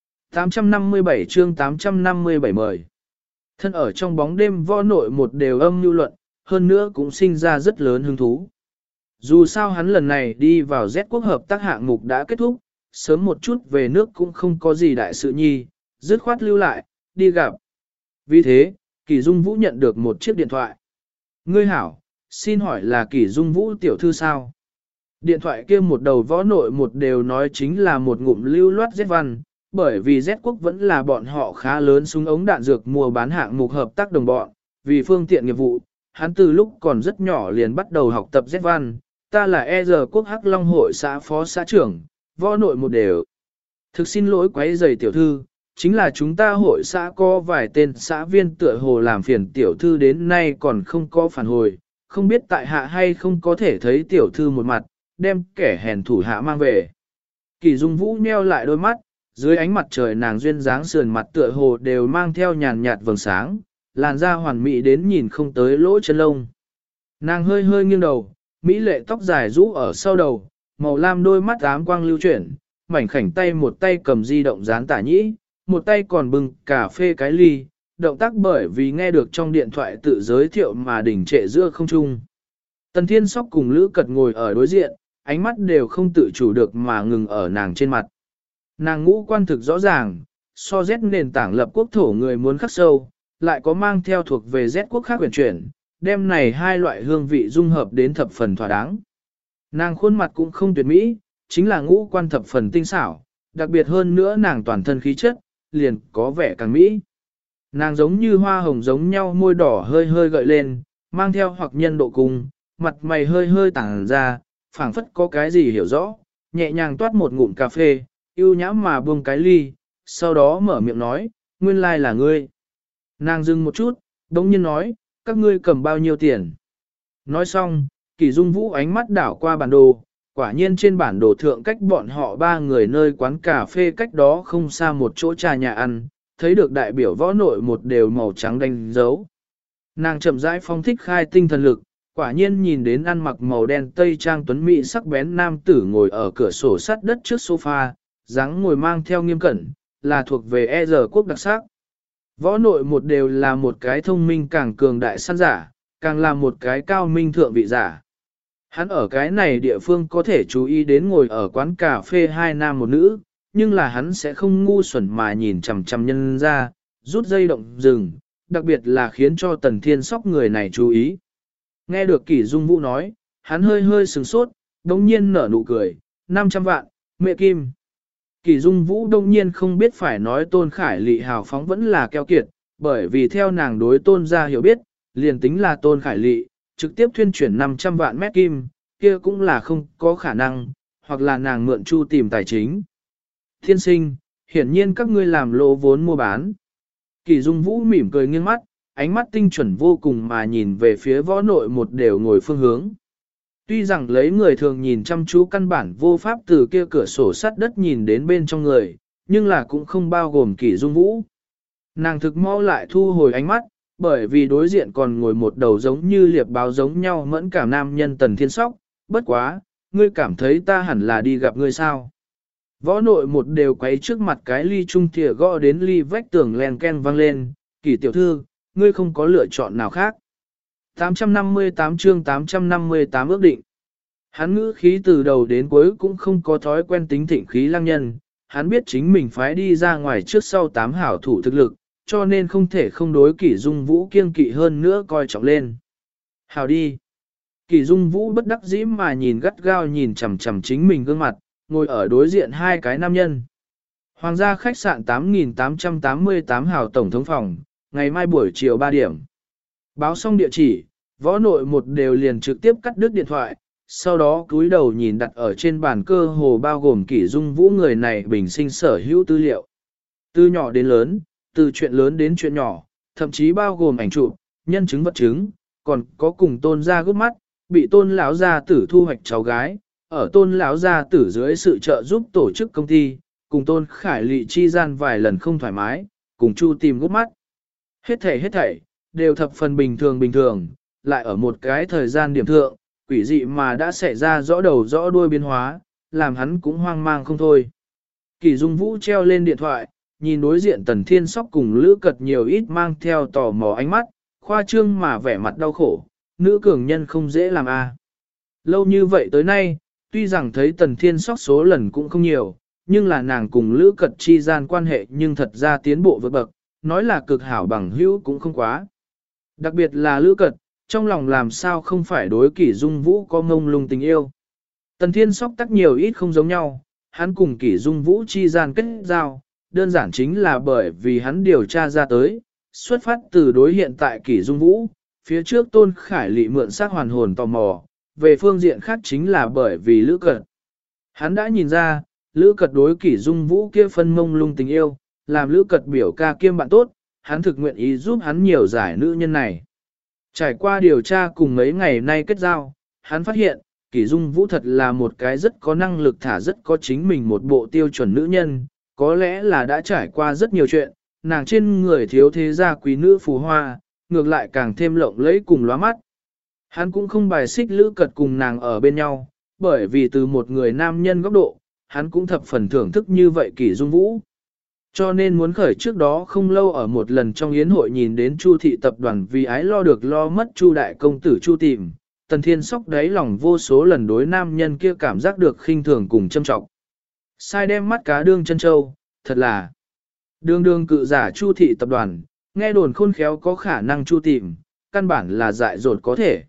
857 chương 857 mời. Thân ở trong bóng đêm võ nội một đều âm nhu luận, hơn nữa cũng sinh ra rất lớn hứng thú. Dù sao hắn lần này đi vào Z quốc hợp tác hạng mục đã kết thúc, sớm một chút về nước cũng không có gì đại sự nhi, dứt khoát lưu lại, đi gặp. Vì thế, Kỷ Dung Vũ nhận được một chiếc điện thoại. Ngươi hảo, xin hỏi là Kỷ Dung Vũ tiểu thư sao? Điện thoại kia một đầu võ nội một đều nói chính là một ngụm lưu loát Z văn, bởi vì Z quốc vẫn là bọn họ khá lớn súng ống đạn dược mua bán hạng mục hợp tác đồng bọn, vì phương tiện nghiệp vụ, hắn từ lúc còn rất nhỏ liền bắt đầu học tập Z văn, ta là quốc Hắc Long hội xã phó xã trưởng, võ nội một đều. Thực xin lỗi quấy rầy tiểu thư, chính là chúng ta hội xã có vài tên xã viên tựa hồ làm phiền tiểu thư đến nay còn không có phản hồi, không biết tại hạ hay không có thể thấy tiểu thư một mặt, đem kẻ hèn thủ hạ mang về. Kỷ Dung Vũ nheo lại đôi mắt, dưới ánh mặt trời nàng duyên dáng sườn mặt tựa hồ đều mang theo nhàn nhạt vầng sáng, làn da hoàn mỹ đến nhìn không tới lỗ chân lông. Nàng hơi hơi nghiêng đầu, mỹ lệ tóc dài rũ ở sau đầu, màu lam đôi mắt ám quang lưu chuyển, mảnh khảnh tay một tay cầm di động dán tả nhĩ, một tay còn bưng cà phê cái ly, động tác bởi vì nghe được trong điện thoại tự giới thiệu mà đỉnh trệ giữa không trung. Tần Thiên Sóc cùng Lữ Cật ngồi ở đối diện, ánh mắt đều không tự chủ được mà ngừng ở nàng trên mặt. Nàng ngũ quan thực rõ ràng, so Z nền tảng lập quốc thổ người muốn khắc sâu, lại có mang theo thuộc về Z quốc khác huyền chuyển, đem này hai loại hương vị dung hợp đến thập phần thỏa đáng. Nàng khuôn mặt cũng không tuyệt mỹ, chính là ngũ quan thập phần tinh xảo, đặc biệt hơn nữa nàng toàn thân khí chất, liền có vẻ càng mỹ. Nàng giống như hoa hồng giống nhau, môi đỏ hơi hơi gợi lên, mang theo hoặc nhân độ cung, mặt mày hơi hơi tảng ra, phảng phất có cái gì hiểu rõ, nhẹ nhàng toát một ngụm cà phê, yêu nhã mà buông cái ly, sau đó mở miệng nói, nguyên lai là ngươi. Nàng dừng một chút, đống nhiên nói, các ngươi cầm bao nhiêu tiền. Nói xong, Kỷ Dung Vũ ánh mắt đảo qua bản đồ, quả nhiên trên bản đồ thượng cách bọn họ ba người nơi quán cà phê cách đó không xa một chỗ trà nhà ăn, thấy được đại biểu võ nội một đều màu trắng đánh dấu. Nàng chậm rãi phong thích khai tinh thần lực, quả nhiên nhìn đến ăn mặc màu đen tây trang tuấn mỹ sắc bén nam tử ngồi ở cửa sổ sắt đất trước sofa, dáng ngồi mang theo nghiêm cẩn, là thuộc về quốc đặc sắc. Võ nội một đều là một cái thông minh càng cường đại săn giả, càng là một cái cao minh thượng vị giả. Hắn ở cái này địa phương có thể chú ý đến ngồi ở quán cà phê hai nam một nữ, nhưng là hắn sẽ không ngu xuẩn mà nhìn chằm chằm nhân ra, rút dây động rừng, đặc biệt là khiến cho Tần Thiên Sóc người này chú ý. Nghe được Kỷ Dung Vũ nói, hắn hơi hơi sừng sốt, đồng nhiên nở nụ cười, 500 vạn, mẹ kim. Kỷ Dung Vũ đông nhiên không biết phải nói Tôn Khải Lị hào phóng vẫn là keo kiệt, bởi vì theo nàng đối Tôn gia hiểu biết, liền tính là Tôn Khải Lị, trực tiếp thuyên chuyển 500 vạn mét kim, kia cũng là không có khả năng, hoặc là nàng mượn chu tìm tài chính. Thiên sinh, hiển nhiên các ngươi làm lỗ vốn mua bán. Kỷ Dung Vũ mỉm cười nghiêng mắt, ánh mắt tinh chuẩn vô cùng mà nhìn về phía võ nội một đều ngồi phương hướng. Tuy rằng lấy người thường nhìn chăm chú căn bản vô pháp từ kia cửa sổ sắt đất nhìn đến bên trong người, nhưng là cũng không bao gồm Kỷ Dung Vũ. Nàng thực mau lại thu hồi ánh mắt, bởi vì đối diện còn ngồi một đầu giống như liệp báo giống nhau mẫn cảm nam nhân Tần Thiên Sóc, bất quá, ngươi cảm thấy ta hẳn là đi gặp ngươi sao. Võ nội một đều quấy trước mặt cái ly trung thìa gõ đến ly vách tường len ken vang lên, Kỷ tiểu thư, ngươi không có lựa chọn nào khác. 858 chương 858 ước định. Hắn ngữ khí từ đầu đến cuối cũng không có thói quen tính thịnh khí lăng nhân, hắn biết chính mình phải đi ra ngoài trước sau 8 hảo thủ thực lực, cho nên không thể không đối Kỷ Dung Vũ kiêng kỵ hơn nữa coi trọng lên. Hảo đi. Kỷ Dung Vũ bất đắc dĩ mà nhìn gắt gao nhìn chằm chằm chính mình gương mặt, ngồi ở đối diện hai cái nam nhân. Hoàng gia khách sạn 8888 hào tổng thống phòng, ngày mai buổi chiều 3 điểm. Báo xong địa chỉ, võ nội một đều liền trực tiếp cắt đứt điện thoại, sau đó cúi đầu nhìn đặt ở trên bàn cơ hồ bao gồm Kỷ Dung Vũ người này bình sinh sở hữu tư liệu. Từ nhỏ đến lớn, từ chuyện lớn đến chuyện nhỏ, thậm chí bao gồm ảnh chụp, nhân chứng vật chứng, còn có cùng Tôn gia gấp mắt, bị Tôn lão gia tử thu hoạch cháu gái, ở Tôn lão gia tử dưới sự trợ giúp tổ chức công ty, cùng Tôn Khải Lị chi gian vài lần không thoải mái, cùng Chu tìm gấp mắt. Hết thảy, đều thập phần bình thường, lại ở một cái thời gian điểm thượng, quỷ dị mà đã xảy ra rõ đầu rõ đuôi biến hóa, làm hắn cũng hoang mang không thôi. Kỷ Dung Vũ treo lên điện thoại, nhìn đối diện Tần Thiên Sóc cùng Lữ Cật nhiều ít mang theo tò mò ánh mắt, khoa trương mà vẻ mặt đau khổ, nữ cường nhân không dễ làm a. Lâu như vậy tới nay, tuy rằng thấy Tần Thiên Sóc số lần cũng không nhiều, nhưng là nàng cùng Lữ Cật chi gian quan hệ nhưng thật ra tiến bộ vượt bậc, nói là cực hảo bằng hữu cũng không quá. Đặc biệt là Lữ Cật, trong lòng làm sao không phải đối Kỷ Dung Vũ có ngông lung tình yêu. Tần Thiên Sóc tắc nhiều ít không giống nhau, hắn cùng Kỷ Dung Vũ chi gian kết giao, đơn giản chính là bởi vì hắn điều tra ra tới, xuất phát từ đối hiện tại Kỷ Dung Vũ, phía trước Tôn Khải Lị mượn xác hoàn hồn tò mò, về phương diện khác chính là bởi vì Lữ Cật. Hắn đã nhìn ra, Lữ Cật đối Kỷ Dung Vũ kia phân mông lung tình yêu, làm Lữ Cật biểu ca kiêm bạn tốt, hắn thực nguyện ý giúp hắn nhiều giải nữ nhân này. Trải qua điều tra cùng mấy ngày nay kết giao, hắn phát hiện, Kỷ Dung Vũ thật là một cái rất có năng lực thả rất có chính mình một bộ tiêu chuẩn nữ nhân, có lẽ là đã trải qua rất nhiều chuyện, nàng trên người thiếu thế gia quý nữ phù hoa, ngược lại càng thêm lộng lẫy cùng lóa mắt. Hắn cũng không bài xích Lữ Cật cùng nàng ở bên nhau, bởi vì từ một người nam nhân góc độ, hắn cũng thập phần thưởng thức như vậy Kỷ Dung Vũ. Cho nên muốn khởi trước đó không lâu ở một lần trong yến hội nhìn đến Chu thị tập đoàn vì ái lo được lo mất Chu đại công tử Chu tìm, Tần Thiên Sóc đáy lòng vô số lần đối nam nhân kia cảm giác được khinh thường cùng châm trọng. Sai đem mắt cá đương chân châu, thật là đương cự giả Chu thị tập đoàn, nghe đồn khôn khéo có khả năng Chu tìm, căn bản là dại dột có thể.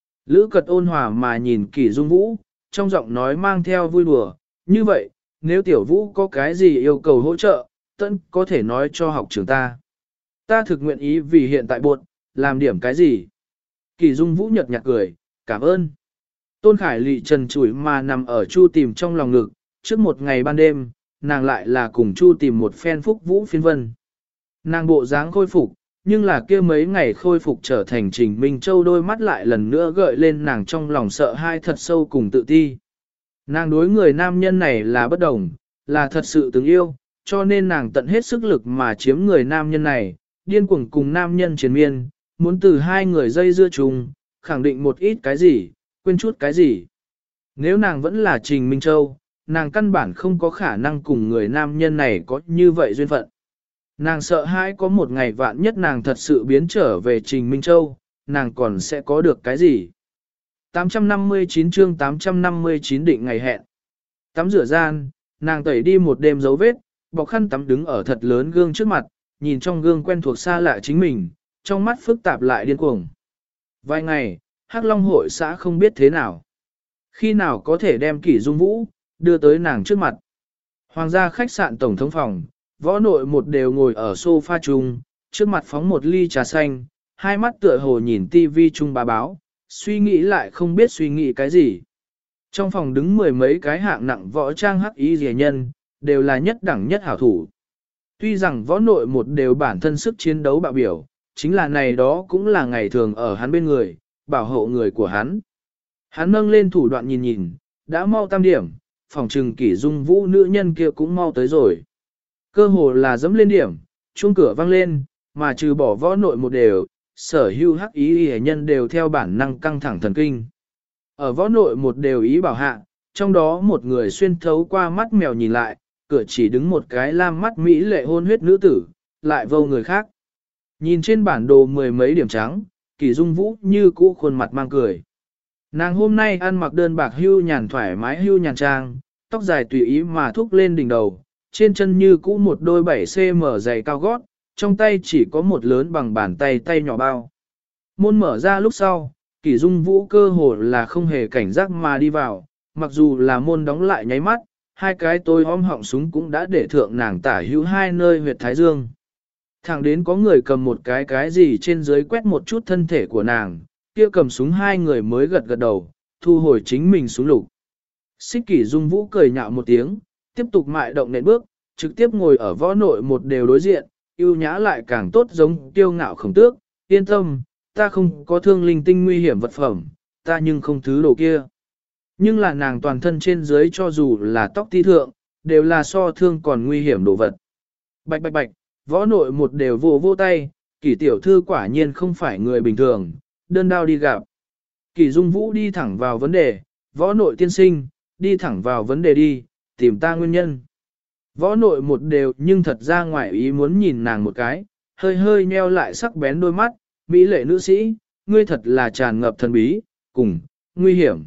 Lữ Cật ôn hòa mà nhìn Kỷ Dung Vũ, trong giọng nói mang theo vui đùa, như vậy, nếu tiểu Vũ có cái gì yêu cầu hỗ trợ, tận có thể nói cho học trường ta. Ta thực nguyện ý vì hiện tại buộc, làm điểm cái gì. Kỷ Dung Vũ nhợt nhạt cười, cảm ơn. Tôn Khải Lị trần trụi mà nằm ở Chu tìm trong lòng ngực, trước một ngày ban đêm, nàng lại là cùng Chu tìm một phen phúc vũ phiên vân. Nàng bộ dáng khôi phục, nhưng là kia mấy ngày khôi phục trở thành Trình Minh Châu đôi mắt lại lần nữa gợi lên nàng trong lòng sợ hãi thật sâu cùng tự ti. Nàng đối người nam nhân này là bất đồng, là thật sự từng yêu, cho nên nàng tận hết sức lực mà chiếm người nam nhân này, điên cuồng cùng nam nhân chiến miên, muốn từ hai người dây dưa chung, khẳng định một ít cái gì, quên chút cái gì. Nếu nàng vẫn là Trình Minh Châu, nàng căn bản không có khả năng cùng người nam nhân này có như vậy duyên phận. Nàng sợ hãi có một ngày vạn nhất nàng thật sự biến trở về Trình Minh Châu, nàng còn sẽ có được cái gì. 859 chương 859 định ngày hẹn. Tắm rửa gian, nàng tẩy đi một đêm dấu vết, bọc khăn tắm đứng ở thật lớn gương trước mặt, nhìn trong gương quen thuộc xa lạ chính mình, trong mắt phức tạp lại điên cuồng. Vài ngày, Hắc Long hội xã không biết thế nào. Khi nào có thể đem Kỷ Dung Vũ, đưa tới nàng trước mặt. Hoàng gia khách sạn tổng thống phòng, võ nội một đều ngồi ở sofa chung, trước mặt phóng một ly trà xanh, hai mắt tựa hồ nhìn tivi chung bà báo, suy nghĩ lại không biết suy nghĩ cái gì. Trong phòng đứng mười mấy cái hạng nặng võ trang hắc y rẻ nhân, đều là nhất đẳng nhất hảo thủ. Tuy rằng võ nội một đều bản thân sức chiến đấu bạo biểu, chính là này đó cũng là ngày thường ở hắn bên người, bảo hộ người của hắn. Hắn nâng lên thủ đoạn nhìn nhìn, đã mau tam điểm, phòng trừng Kỷ Dung Vũ nữ nhân kia cũng mau tới rồi. Cơ hồ là dẫm lên điểm, chuông cửa vang lên, mà trừ bỏ võ nội một đều, sở hữu hắc ý hệ nhân đều theo bản năng căng thẳng thần kinh. Ở võ nội một đều ý bảo hạ, trong đó một người xuyên thấu qua mắt mèo nhìn lại, cửa chỉ đứng một cái lam mắt mỹ lệ hôn huyết nữ tử, lại vô người khác. Nhìn trên bản đồ mười mấy điểm trắng, Kỷ Dung Vũ như cũ khuôn mặt mang cười. Nàng hôm nay ăn mặc đơn bạc hưu nhàn thoải mái hưu nhàn trang, tóc dài tùy ý mà thúc lên đỉnh đầu, trên chân như cũ một đôi 7cm giày cao gót, trong tay chỉ có một lớn bằng bàn tay tay nhỏ bao. Môn mở ra lúc sau, Kỷ Dung Vũ cơ hồ là không hề cảnh giác mà đi vào, mặc dù là môn đóng lại nháy mắt, hai cái tôi ôm họng súng cũng đã để thượng nàng tả hữu hai nơi huyệt thái dương. Thẳng đến có người cầm một cái gì trên dưới quét một chút thân thể của nàng, kia cầm súng hai người mới gật gật đầu, thu hồi chính mình súng lục. Xích Kỷ Dung Vũ cười nhạo một tiếng, tiếp tục mại động nện bước, trực tiếp ngồi ở võ nội một đều đối diện, ưu nhã lại càng tốt giống tiêu ngạo khổng tước, yên tâm, ta không có thương linh tinh nguy hiểm vật phẩm, ta nhưng không thứ đồ kia. Nhưng là nàng toàn thân trên dưới cho dù là tóc ti thượng, đều là so thương còn nguy hiểm đồ vật. Bạch bạch bạch, võ nội một đều vô tay, Kỷ tiểu thư quả nhiên không phải người bình thường, đơn đao đi gặp. Kỷ Dung Vũ đi thẳng vào vấn đề, võ nội tiên sinh, đi thẳng vào vấn đề đi, tìm ta nguyên nhân. Võ nội một đều nhưng thật ra ngoại ý muốn nhìn nàng một cái, hơi nheo lại sắc bén đôi mắt, mỹ lệ nữ sĩ, ngươi thật là tràn ngập thần bí, cùng, nguy hiểm.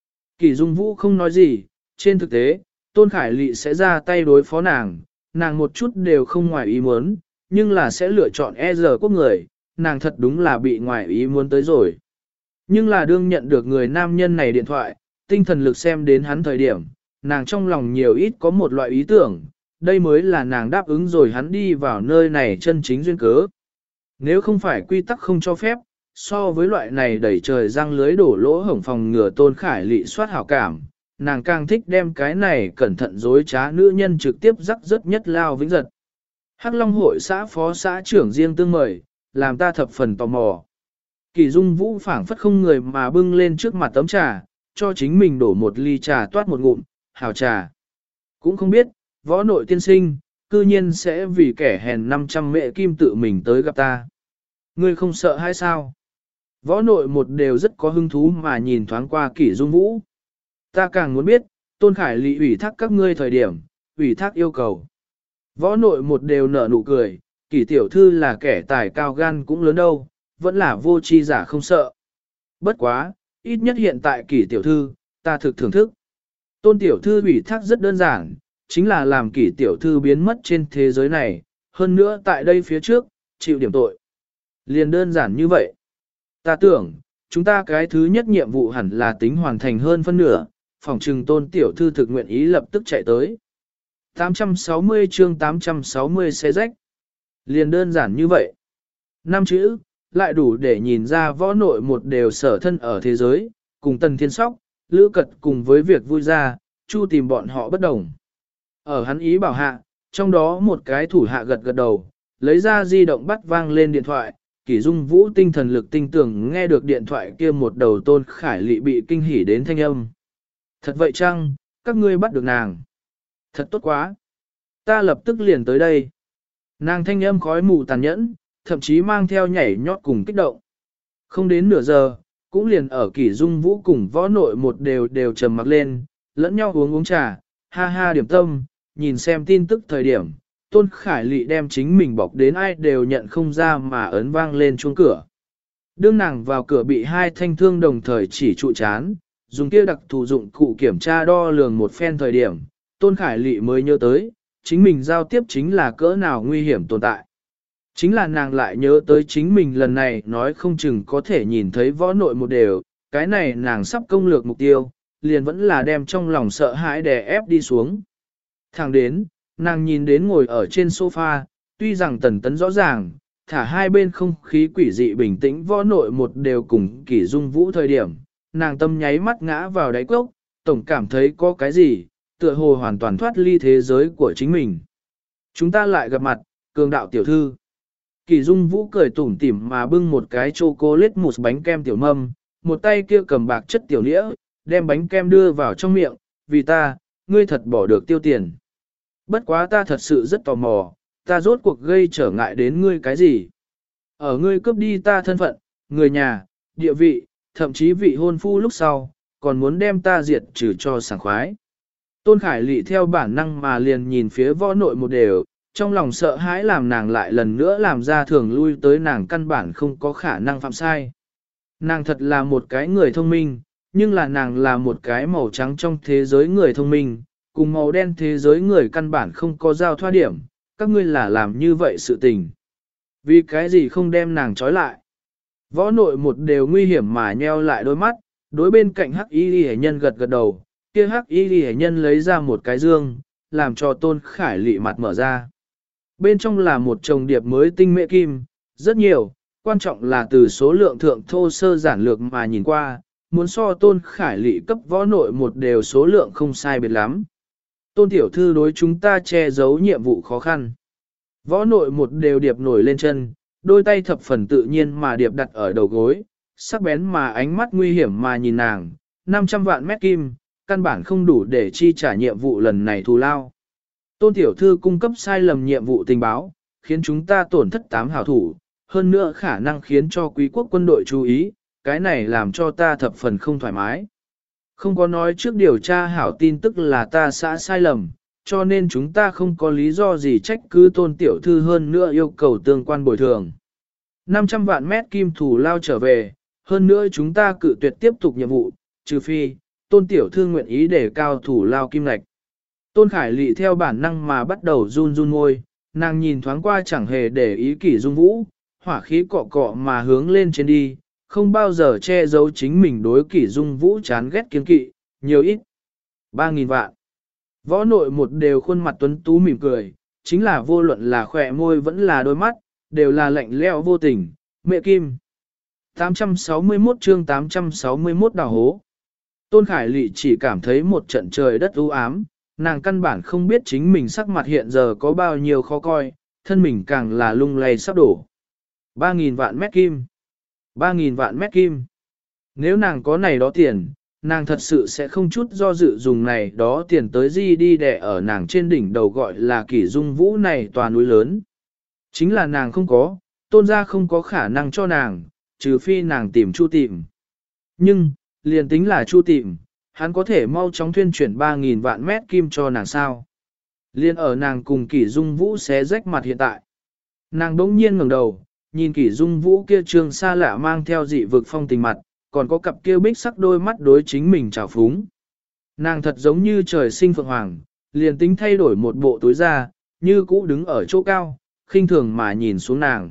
Kỷ Dung Vũ không nói gì, trên thực tế, Tôn Khải Lị sẽ ra tay đối phó nàng, nàng một chút đều không ngoại ý muốn, nhưng là sẽ lựa chọn e giờ quốc người, nàng thật đúng là bị ngoại ý muốn tới rồi. Nhưng là đương nhận được người nam nhân này điện thoại, tinh thần lực xem đến hắn thời điểm, nàng trong lòng nhiều ít có một loại ý tưởng, đây mới là nàng đáp ứng rồi hắn đi vào nơi này chân chính duyên cớ. Nếu không phải quy tắc không cho phép, so với loại này đẩy trời răng lưới đổ lỗ hổng phòng ngừa Tôn Khải Lị soát hảo cảm, nàng càng thích đem cái này cẩn thận dối trá nữ nhân trực tiếp rắc rớt nhất lao vĩnh giật. Hắc Long hội xã phó xã trưởng riêng tương mời, làm ta thập phần tò mò. Kỷ Dung Vũ phảng phất không người mà bưng lên trước mặt tấm trà, cho chính mình đổ một ly trà toát một ngụm, hào trà. Cũng không biết, võ nội tiên sinh, cư nhiên sẽ vì kẻ hèn 500 mệ kim tự mình tới gặp ta. Ngươi không sợ hay sao? Võ nội một đều rất có hứng thú mà nhìn thoáng qua Kỷ Dung Vũ. Ta càng muốn biết, Tôn Khải Lị ủy thác các ngươi thời điểm, ủy thác yêu cầu. Võ nội một đều nở nụ cười, Kỷ tiểu thư là kẻ tài cao gan cũng lớn đâu, vẫn là vô tri giả không sợ. Bất quá, ít nhất hiện tại Kỷ tiểu thư, ta thực thưởng thức. Tôn tiểu thư ủy thác rất đơn giản, chính là làm Kỷ tiểu thư biến mất trên thế giới này, hơn nữa tại đây phía trước, chịu điểm tội. Liền đơn giản như vậy. Ta tưởng, chúng ta cái thứ nhất nhiệm vụ hẳn là tính hoàn thành hơn phân nửa, phòng trừng Tôn tiểu thư thực nguyện ý lập tức chạy tới. 860 chương 860 xe rách. Liền đơn giản như vậy. 5 chữ, lại đủ để nhìn ra võ nội một đều sở thân ở thế giới, cùng Tần Thiên Sóc, Lữ Cật cùng với việc vui ra, Chu tìm bọn họ bất đồng. Ở hắn ý bảo hạ, trong đó một cái thủ hạ gật gật đầu, lấy ra di động bắt vang lên điện thoại, Kỷ Dung Vũ tinh thần lực tinh tưởng nghe được điện thoại kia một đầu Tôn Khải Lị bị kinh hỉ đến thanh âm. Thật vậy chăng, các ngươi bắt được nàng? Thật tốt quá. Ta lập tức liền tới đây. Nàng thanh âm khói mù tàn nhẫn, thậm chí mang theo nhảy nhót cùng kích động. Không đến nửa giờ, cũng liền ở Kỷ Dung Vũ cùng võ nội một đều trầm mặc lên, lẫn nhau uống trà, ha ha điểm tâm, nhìn xem tin tức thời điểm, Tôn Khải Lị đem chính mình bọc đến ai đều nhận không ra mà ấn vang lên chuông cửa. Đương nàng vào cửa bị hai thanh thương đồng thời chỉ trụ chán, dùng kia đặc thù dụng cụ kiểm tra đo lường một phen thời điểm, Tôn Khải Lị mới nhớ tới, chính mình giao tiếp chính là cỡ nào nguy hiểm tồn tại. Chính là nàng lại nhớ tới chính mình lần này nói không chừng có thể nhìn thấy võ nội một đều, cái này nàng sắp công lược mục tiêu, liền vẫn là đem trong lòng sợ hãi đè ép đi xuống. Thẳng đến, nàng nhìn đến ngồi ở trên sofa, tuy rằng Tần Tấn rõ ràng, thả hai bên không khí quỷ dị bình tĩnh võ nội một đều cùng Kỷ Dung Vũ thời điểm, nàng tâm nháy mắt ngã vào đáy cốc, tổng cảm thấy có cái gì, tựa hồ hoàn toàn thoát ly thế giới của chính mình. Chúng ta lại gặp mặt, cường đạo tiểu thư. Kỷ Dung Vũ cười tủm tỉm mà bưng một cái chocolate mousse bánh kem tiểu mâm, một tay kia cầm bạc chất tiểu nĩa, đem bánh kem đưa vào trong miệng, vì ta, ngươi thật bỏ được tiêu tiền. Bất quá ta thật sự rất tò mò, ta rốt cuộc gây trở ngại đến ngươi cái gì? Ở ngươi cướp đi ta thân phận, người nhà, địa vị, thậm chí vị hôn phu lúc sau, còn muốn đem ta diệt trừ cho sảng khoái. Tôn Khải Lị theo bản năng mà liền nhìn phía võ nội một đều, trong lòng sợ hãi làm nàng lại lần nữa làm ra thường lui tới nàng căn bản không có khả năng phạm sai. Nàng thật là một cái người thông minh, nhưng là nàng là một cái màu trắng trong thế giới người thông minh, cùng màu đen thế giới người căn bản không có giao thoa điểm, các ngươi là làm như vậy sự tình. Vì cái gì không đem nàng trói lại? Võ nội một đều nguy hiểm mà nheo lại đôi mắt, đối bên cạnh hắc y hệ nhân gật gật đầu, kia hắc y hệ nhân lấy ra một cái dương, làm cho Tôn Khải Lị mặt mở ra. Bên trong là một chồng điệp mới tinh mệ kim, rất nhiều, quan trọng là từ số lượng thượng thô sơ giản lược mà nhìn qua, muốn so Tôn Khải Lị cấp võ nội một đều số lượng không sai biệt lắm. Tôn tiểu thư đối chúng ta che giấu nhiệm vụ khó khăn. Võ nội một đều điệp nổi lên chân, đôi tay thập phần tự nhiên mà điệp đặt ở đầu gối, sắc bén mà ánh mắt nguy hiểm mà nhìn nàng, 500 vạn mét kim, căn bản không đủ để chi trả nhiệm vụ lần này thù lao. Tôn tiểu thư cung cấp sai lầm nhiệm vụ tình báo, khiến chúng ta tổn thất 8 hảo thủ, hơn nữa khả năng khiến cho quý quốc quân đội chú ý, cái này làm cho ta thập phần không thoải mái. Không có nói trước điều tra hảo tin tức là ta xã sai lầm, cho nên chúng ta không có lý do gì trách cứ Tôn tiểu thư, hơn nữa yêu cầu tương quan bồi thường. 500 vạn mét kim thù lao trở về, hơn nữa chúng ta cự tuyệt tiếp tục nhiệm vụ, trừ phi, Tôn tiểu thư nguyện ý để cao thù lao kim lạch. Tôn Khải Lị theo bản năng mà bắt đầu run run môi, nàng nhìn thoáng qua chẳng hề để ý Kỷ Dung Vũ, hỏa khí cọ cọ mà hướng lên trên đi, không bao giờ che giấu chính mình đối Kỷ Dung Vũ chán ghét kiêng kỵ, nhiều ít. 3.000 vạn. Võ nội một đều khuôn mặt tuấn tú mỉm cười, chính là vô luận là khỏe môi vẫn là đôi mắt, đều là lạnh lẽo vô tình, mẹ kim. 861 chương 861 đào hố. Tôn Khải Lị chỉ cảm thấy một trận trời đất u ám, nàng căn bản không biết chính mình sắc mặt hiện giờ có bao nhiêu khó coi, thân mình càng là lung lay sắp đổ. 3.000 vạn mét kim. 3.000 vạn mét kim. Nếu nàng có này đó tiền, nàng thật sự sẽ không chút do dự dùng này đó tiền tới gì đi đè ở nàng trên đỉnh đầu gọi là Kỷ Dung Vũ này tòa núi lớn. Chính là nàng không có, Tôn gia không có khả năng cho nàng, trừ phi nàng tìm Chu Tìm. Nhưng, liền tính là Chu Tìm, hắn có thể mau chóng thuyên chuyển 3.000 vạn mét kim cho nàng sao. Liên ở nàng cùng Kỷ Dung Vũ xé rách mặt hiện tại. Nàng đống nhiên ngẩng đầu, nhìn Kỷ Dung Vũ kia trương xa lạ mang theo dị vực phong tình mặt, còn có cặp kia bích sắc đôi mắt đối chính mình trào phúng. Nàng thật giống như trời sinh phượng hoàng, liền tính thay đổi một bộ túi da, như cũ đứng ở chỗ cao, khinh thường mà nhìn xuống nàng.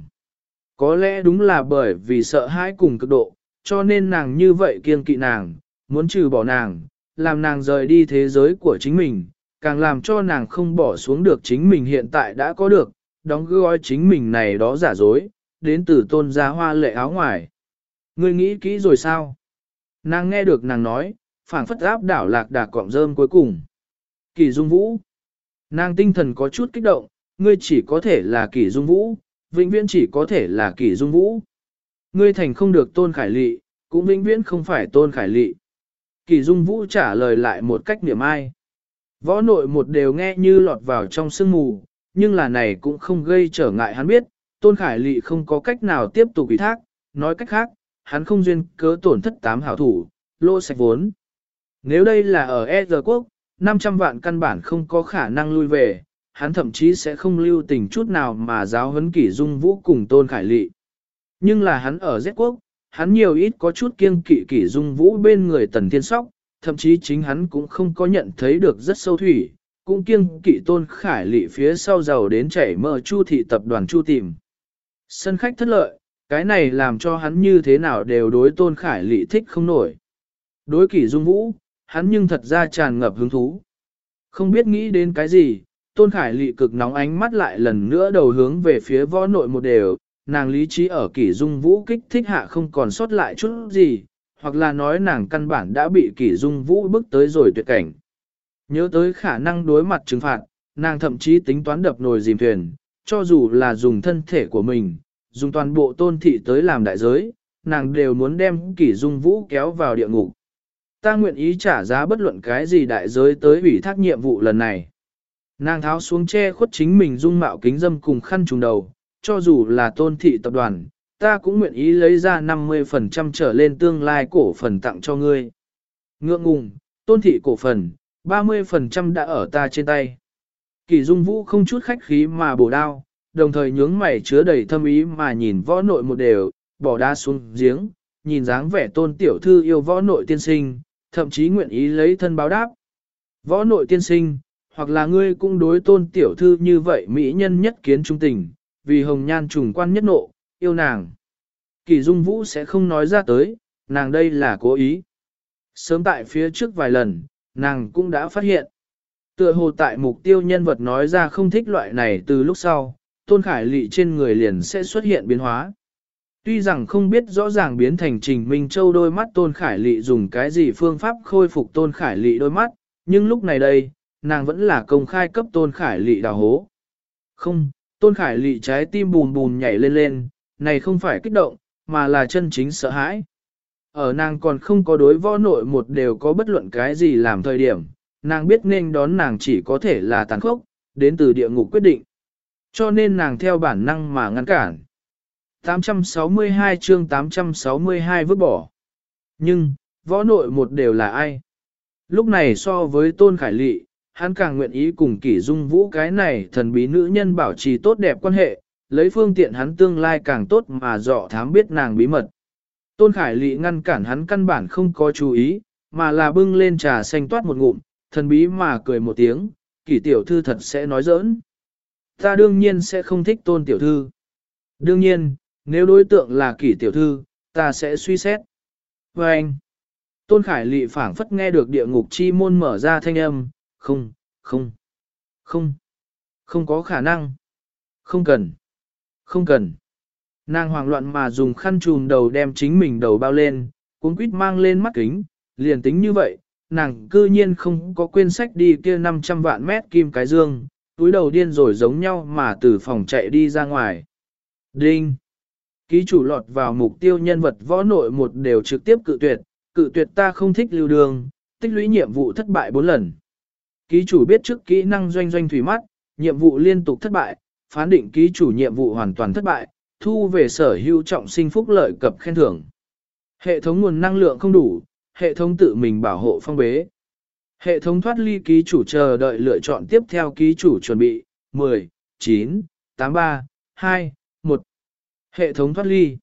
Có lẽ đúng là bởi vì sợ hãi cùng cực độ, cho nên nàng như vậy kiêng kỵ nàng, muốn trừ bỏ nàng, làm nàng rời đi thế giới của chính mình, càng làm cho nàng không bỏ xuống được chính mình hiện tại đã có được, đóng gói chính mình này đó giả dối, đến từ Tôn gia hoa lệ áo ngoài. Ngươi nghĩ kỹ rồi sao? Nàng nghe được nàng nói, phảng phất áp đảo lạc đà cọng rơm cuối cùng. Kỷ Dung Vũ. Nàng tinh thần có chút kích động, ngươi chỉ có thể là Kỷ Dung Vũ, vĩnh viễn chỉ có thể là Kỷ Dung Vũ. Ngươi thành không được Tôn Khải Lị, cũng vĩnh viễn không phải Tôn Khải Lị. Kỷ Dung Vũ trả lời lại một cách niệm ai. Võ nội một đều nghe như lọt vào trong sương mù, nhưng là này cũng không gây trở ngại hắn biết, Tôn Khải Lị không có cách nào tiếp tục ủy thác, nói cách khác, hắn không duyên cớ tổn thất 8 hảo thủ, lô sạch vốn. Nếu đây là ở E giờ quốc, 500 vạn căn bản không có khả năng lui về, hắn thậm chí sẽ không lưu tình chút nào mà giáo huấn Kỷ Dung Vũ cùng Tôn Khải Lị. Nhưng là hắn ở Z quốc, hắn nhiều ít có chút kiêng kỵ Kỷ Dung Vũ bên người Tần Thiên Sóc, thậm chí chính hắn cũng không có nhận thấy được rất sâu thủy, cũng kiêng kỵ Tôn Khải Lị phía sau giàu đến chảy mỡ Chu thị tập đoàn Chu Tìm. Sân khách thất lợi, cái này làm cho hắn như thế nào đều đối Tôn Khải Lị thích không nổi. Đối Kỷ Dung Vũ, hắn nhưng thật ra tràn ngập hứng thú. Không biết nghĩ đến cái gì, Tôn Khải Lị cực nóng ánh mắt lại lần nữa đầu hướng về phía võ nội một đều, nàng lý trí ở Kỷ Dung Vũ kích thích hạ không còn sót lại chút gì, hoặc là nói nàng căn bản đã bị Kỷ Dung Vũ bức tới rồi tuyệt cảnh. Nhớ tới khả năng đối mặt trừng phạt, nàng thậm chí tính toán đập nồi dìm thuyền, cho dù là dùng thân thể của mình, dùng toàn bộ Tôn thị tới làm đại giới, nàng đều muốn đem Kỷ Dung Vũ kéo vào địa ngục. Ta nguyện ý trả giá bất luận cái gì đại giới tới ủy thác nhiệm vụ lần này. Nàng tháo xuống che khuất chính mình dung mạo kính dâm cùng khăn trùng đầu, cho dù là Tôn thị tập đoàn, ta cũng nguyện ý lấy ra 50% trở lên tương lai cổ phần tặng cho ngươi. Ngượng ngùng, Tôn thị cổ phần, 30% đã ở ta trên tay. Kỷ Dung Vũ không chút khách khí mà bổ đao, đồng thời nhướng mày chứa đầy thâm ý mà nhìn võ nội một đều, bỏ đá xuống giếng, nhìn dáng vẻ Tôn tiểu thư yêu võ nội tiên sinh, thậm chí nguyện ý lấy thân báo đáp. Võ nội tiên sinh, hoặc là ngươi cũng đối Tôn tiểu thư như vậy mỹ nhân nhất kiến trung tình, vì hồng nhan trùng quan nhất nộ, yêu nàng. Kỷ Dung Vũ sẽ không nói ra tới, nàng đây là cố ý. Sớm tại phía trước vài lần, nàng cũng đã phát hiện. Tựa hồ tại mục tiêu nhân vật nói ra không thích loại này từ lúc sau, Tôn Khải Lị trên người liền sẽ xuất hiện biến hóa. Tuy rằng không biết rõ ràng biến thành Trình Minh Châu đôi mắt Tôn Khải Lị dùng cái gì phương pháp khôi phục Tôn Khải Lị đôi mắt, nhưng lúc này đây, nàng vẫn là công khai cấp Tôn Khải Lị đào hố. Không, Tôn Khải Lị trái tim bùn bùn nhảy lên lên, này không phải kích động, mà là chân chính sợ hãi. Ở nàng còn không có đối võ nội một đều có bất luận cái gì làm thời điểm, nàng biết nên đón nàng chỉ có thể là tàn khốc, đến từ địa ngục quyết định. Cho nên nàng theo bản năng mà ngăn cản. 862 chương 862 vứt bỏ. Nhưng, võ nội một đều là ai? Lúc này so với Tôn Khải Lị, hắn càng nguyện ý cùng Kỷ Dung Vũ cái này thần bí nữ nhân bảo trì tốt đẹp quan hệ, lấy phương tiện hắn tương lai càng tốt mà dọ thám biết nàng bí mật. Tôn Khải Lị ngăn cản hắn căn bản không có chú ý, mà là bưng lên trà xanh toát một ngụm, thần bí mà cười một tiếng, Kỷ tiểu thư thật sẽ nói giỡn. Ta đương nhiên sẽ không thích Tôn tiểu thư. Đương nhiên, nếu đối tượng là Kỷ tiểu thư, ta sẽ suy xét. Và anh, Tôn Khải Lị phảng phất nghe được địa ngục chi môn mở ra thanh âm, không có khả năng. Không cần. Nàng hoảng loạn mà dùng khăn trùm đầu đem chính mình đầu bao lên, cuốn quýt mang lên mắt kính, liền tính như vậy, nàng cư nhiên không có quên sách đi kia 500 vạn mét kim cái dương, túi đầu điên rồi giống nhau mà từ phòng chạy đi ra ngoài. Đinh! Ký chủ lọt vào mục tiêu nhân vật võ nội một đều trực tiếp cự tuyệt ta không thích lưu đường, tích lũy nhiệm vụ thất bại 4 lần. Ký chủ biết trước kỹ năng doanh thủy mắt, nhiệm vụ liên tục thất bại, phán định ký chủ nhiệm vụ hoàn toàn thất bại, thu về sở hữu trọng sinh phúc lợi cập khen thưởng. Hệ thống nguồn năng lượng không đủ, hệ thống tự mình bảo hộ phong bế. Hệ thống thoát ly ký chủ chờ đợi lựa chọn tiếp theo ký chủ chuẩn bị, 10, 9, 8, 3, 2, 1. Hệ thống thoát ly.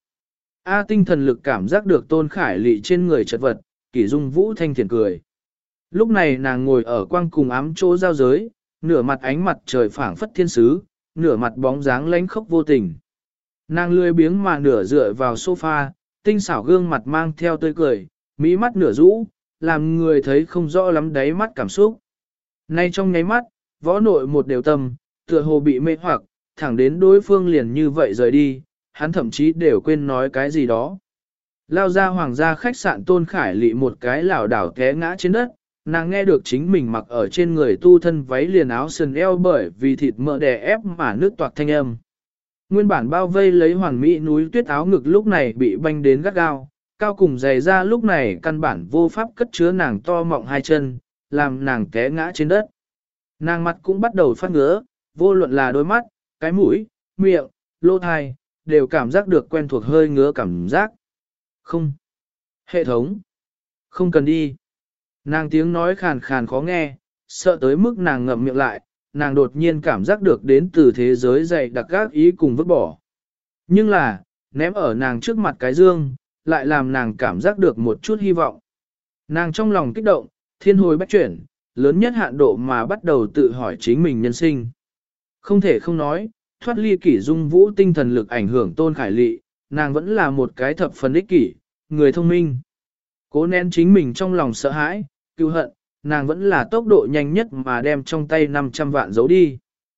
A tinh thần lực cảm giác được Tôn Khải Lị trên người chật vật, Kỷ Dung Vũ thanh thiện cười. Lúc này nàng ngồi ở quang cùng ám chỗ giao giới, nửa mặt ánh mặt trời phảng phất thiên sứ, nửa mặt bóng dáng lánh khốc vô tình. Nàng lười biếng mà nửa dựa vào sofa, tinh xảo gương mặt mang theo tươi cười, mỹ mắt nửa rũ, làm người thấy không rõ lắm đáy mắt cảm xúc. Nay trong nháy mắt, võ nội một đều tâm, tựa hồ bị mê hoặc, thẳng đến đối phương liền như vậy rời đi, hắn thậm chí đều quên nói cái gì đó. Lao ra hoàng gia khách sạn Tôn Khải Lị một cái lảo đảo té ngã trên đất, nàng nghe được chính mình mặc ở trên người tu thân váy liền áo sườn eo bởi vì thịt mỡ đè ép mà nước toạc thanh âm. Nguyên bản bao vây lấy hoàn mỹ núi tuyết áo ngực lúc này bị banh đến gắt gao, cao cùng dày ra lúc này căn bản vô pháp cất chứa nàng to mọng hai chân, làm nàng té ngã trên đất. Nàng mặt cũng bắt đầu phát ngứa, vô luận là đôi mắt, cái mũi, miệng, lỗ tai, đều cảm giác được quen thuộc hơi ngứa cảm giác. Không. Hệ thống. Không cần đi. Nàng tiếng nói khàn khàn khó nghe, sợ tới mức nàng ngậm miệng lại, nàng đột nhiên cảm giác được đến từ thế giới dày đặc gác ý cùng vứt bỏ. Nhưng là, ném ở nàng trước mặt cái dương, lại làm nàng cảm giác được một chút hy vọng. Nàng trong lòng kích động, thiên hồi bách chuyển, lớn nhất hạn độ mà bắt đầu tự hỏi chính mình nhân sinh. Không thể không nói, thoát ly Kỷ Dung Vũ tinh thần lực ảnh hưởng Tôn Khải Lị, nàng vẫn là một cái thập phần ích kỷ, người thông minh. Cố nén chính mình trong lòng sợ hãi, cứu hận, nàng vẫn là tốc độ nhanh nhất mà đem trong tay 500 vạn giấu đi.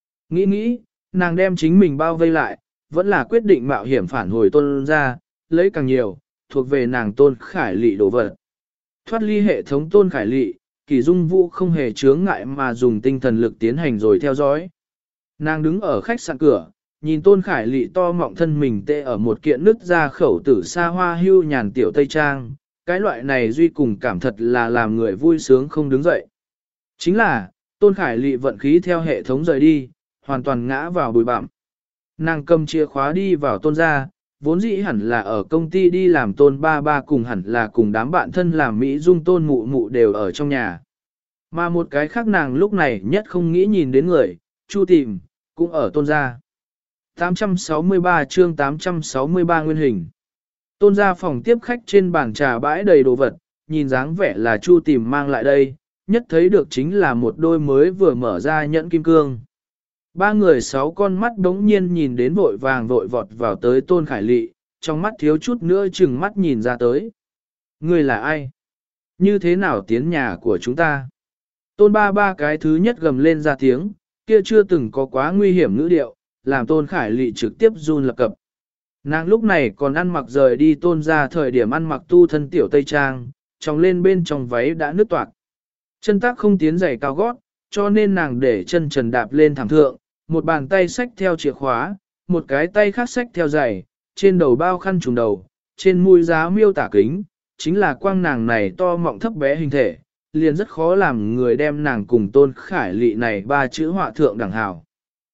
Nghĩ, nàng đem chính mình bao vây lại, vẫn là quyết định mạo hiểm phản hồi Tôn ra, lấy càng nhiều, thuộc về nàng Tôn Khải Lị đồ vật. Thoát ly hệ thống Tôn Khải Lị, Kỷ Dung Vũ không hề chướng ngại mà dùng tinh thần lực tiến hành rồi theo dõi. Nàng đứng ở khách sạn cửa, nhìn Tôn Khải Lị to mọng thân mình tê ở một kiện nứt ra khẩu tử xa hoa hưu nhàn tiểu Tây Trang, cái loại này duy cùng cảm thật là làm người vui sướng không đứng dậy. Chính là, Tôn Khải Lị vận khí theo hệ thống rời đi, hoàn toàn ngã vào bụi bặm. Nàng cầm chìa khóa đi vào Tôn gia, vốn dĩ hẳn là ở công ty đi làm Tôn ba ba cùng hẳn là cùng đám bạn thân làm Mỹ Dung Tôn mụ mụ đều ở trong nhà. Mà một cái khác nàng lúc này nhất không nghĩ nhìn đến người, Chu Tìm, cũng ở Tôn gia. 863 chương 863 nguyên hình. Tôn gia phòng tiếp khách trên bàn trà bãi đầy đồ vật, nhìn dáng vẻ là Chu Tìm mang lại đây, nhất thấy được chính là một đôi mới vừa mở ra nhẫn kim cương. Ba người 6 con mắt đống nhiên nhìn đến vội vàng vội vọt vào tới Tôn Khải Lị, trong mắt thiếu chút nữa chừng mắt nhìn ra tới. Người là ai? Như thế nào tiến nhà của chúng ta? Tôn ba cái thứ nhất gầm lên ra tiếng, kia chưa từng có quá nguy hiểm ngữ điệu, làm Tôn Khải Lị trực tiếp run lập cập. Nàng lúc này còn ăn mặc rời đi tôn ra thời điểm ăn mặc tu thân tiểu tây trang, tròng lên bên trong váy đã nứt toạc. Chân tác không tiến giày cao gót, cho nên nàng để chân trần đạp lên thảm thượng, một bàn tay xách theo chìa khóa, một cái tay khác xách theo giày, trên đầu bao khăn trùm đầu, trên mũi giá miêu tả kính, chính là quang nàng này to mọng thấp bé hình thể, liền rất khó làm người đem nàng cùng Tôn Khải Lị này ba chữ họa thượng đẳng hào.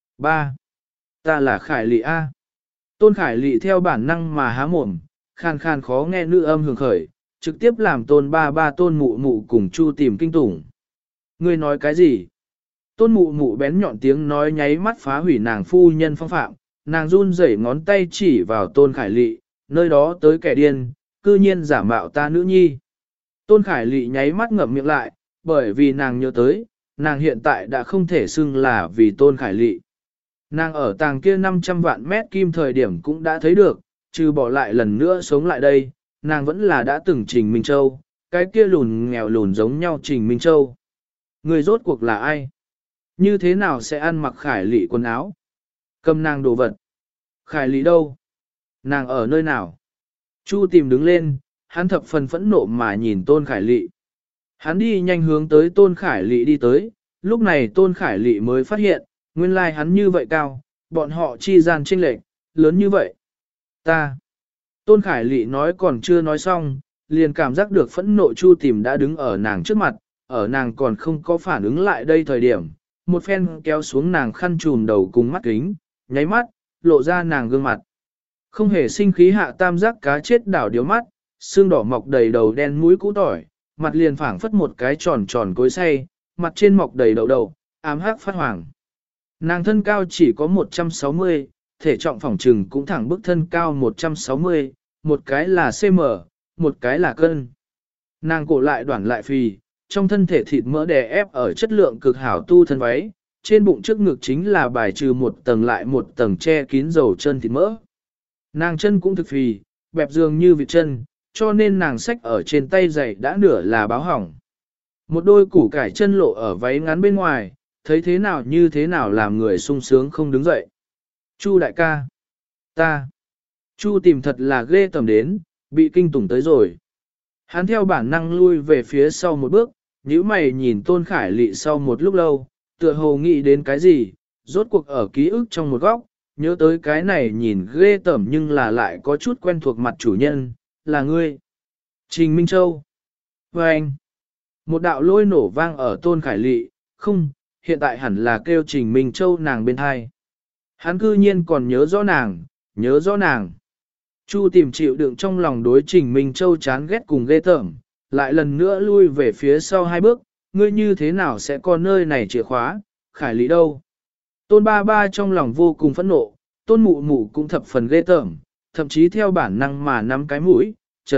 3. Ta là Khải Lị A. Tôn Khải Lị theo bản năng mà há mồm, khan khan khó nghe nữ âm hưởng khởi, trực tiếp làm Tôn ba ba Tôn mụ mụ cùng Chu tìm kinh tủng. Ngươi nói cái gì? Tôn mụ mụ bén nhọn tiếng nói nháy mắt phá hủy nàng phu nhân phong phạm, nàng run rẩy ngón tay chỉ vào Tôn Khải Lị, nơi đó tới kẻ điên, cư nhiên giả mạo ta nữ nhi. Tôn Khải Lị nháy mắt ngậm miệng lại, bởi vì nàng nhớ tới, nàng hiện tại đã không thể xưng là vì Tôn Khải Lị. Nàng ở tàng kia 500 vạn mét kim thời điểm cũng đã thấy được, trừ bỏ lại lần nữa sống lại đây, nàng vẫn là đã từng Trình Minh Châu, cái kia lùn nghèo lùn giống nhau Trình Minh Châu. Người rốt cuộc là ai? Như thế nào sẽ ăn mặc Khải Lị quần áo? Cầm nàng đồ vật. Khải Lị đâu? Nàng ở nơi nào? Chu tìm đứng lên, hắn thập phần phẫn nộ mà nhìn Tôn Khải Lị. Hắn đi nhanh hướng tới Tôn Khải Lị đi tới, lúc này Tôn Khải Lị mới phát hiện, nguyên lai hắn như vậy cao, bọn họ chi gian chênh lệch, lớn như vậy. Ta. Tôn Khải Lị nói còn chưa nói xong, liền cảm giác được phẫn nộ Chu tìm đã đứng ở nàng trước mặt, ở nàng còn không có phản ứng lại đây thời điểm, một phen kéo xuống nàng khăn trùm đầu cùng mắt kính, nháy mắt, lộ ra nàng gương mặt. Không hề sinh khí hạ tam giác cá chết đảo điếu mắt, xương đỏ mọc đầy đầu đen mũi cũ tỏi, mặt liền phảng phất một cái tròn tròn cối xay, mặt trên mọc đầy đậu đậu, ám hắc phát hoàng. Nàng thân cao chỉ có 160, thể trọng phỏng trừng cũng thẳng bức thân cao 160, một cái là cm, một cái là cân. Nàng cổ lại đoản lại phì, trong thân thể thịt mỡ đè ép ở chất lượng cực hảo tu thân váy, trên bụng trước ngực chính là bài trừ một tầng lại một tầng che kín dầu chân thịt mỡ. Nàng chân cũng thực phì, bẹp dường như vịt chân, cho nên nàng xách ở trên tay giày đã nửa là báo hỏng. Một đôi củ cải chân lộ ở váy ngắn bên ngoài, thấy thế nào như thế nào làm người sung sướng không đứng dậy. Chu đại ca. Ta. Chu tìm thật là ghê tởm đến, bị kinh tủng tới rồi. Hắn theo bản năng lui về phía sau một bước, nhíu mày nhìn Tôn Khải Lị sau một lúc lâu, tựa hồ nghĩ đến cái gì, rốt cuộc ở ký ức trong một góc, nhớ tới cái này nhìn ghê tởm nhưng là lại có chút quen thuộc mặt chủ nhân, là ngươi. Trình Minh Châu. Và anh. Một đạo lôi nổ vang ở Tôn Khải Lị, không, hiện tại hẳn là kêu Trình Minh Châu nàng bên hai. Hắn cư nhiên còn nhớ rõ nàng, nhớ rõ nàng. Chu tìm chịu đựng trong lòng đối Trình Minh Châu chán ghét cùng ghê tởm, lại lần nữa lui về phía sau hai bước, ngươi như thế nào sẽ có nơi này chìa khóa, Khải Lị đâu? Tôn ba ba trong lòng vô cùng phẫn nộ, Tôn mụ mụ cũng thập phần ghê tởm, thậm chí theo bản năng mà nắm cái mũi,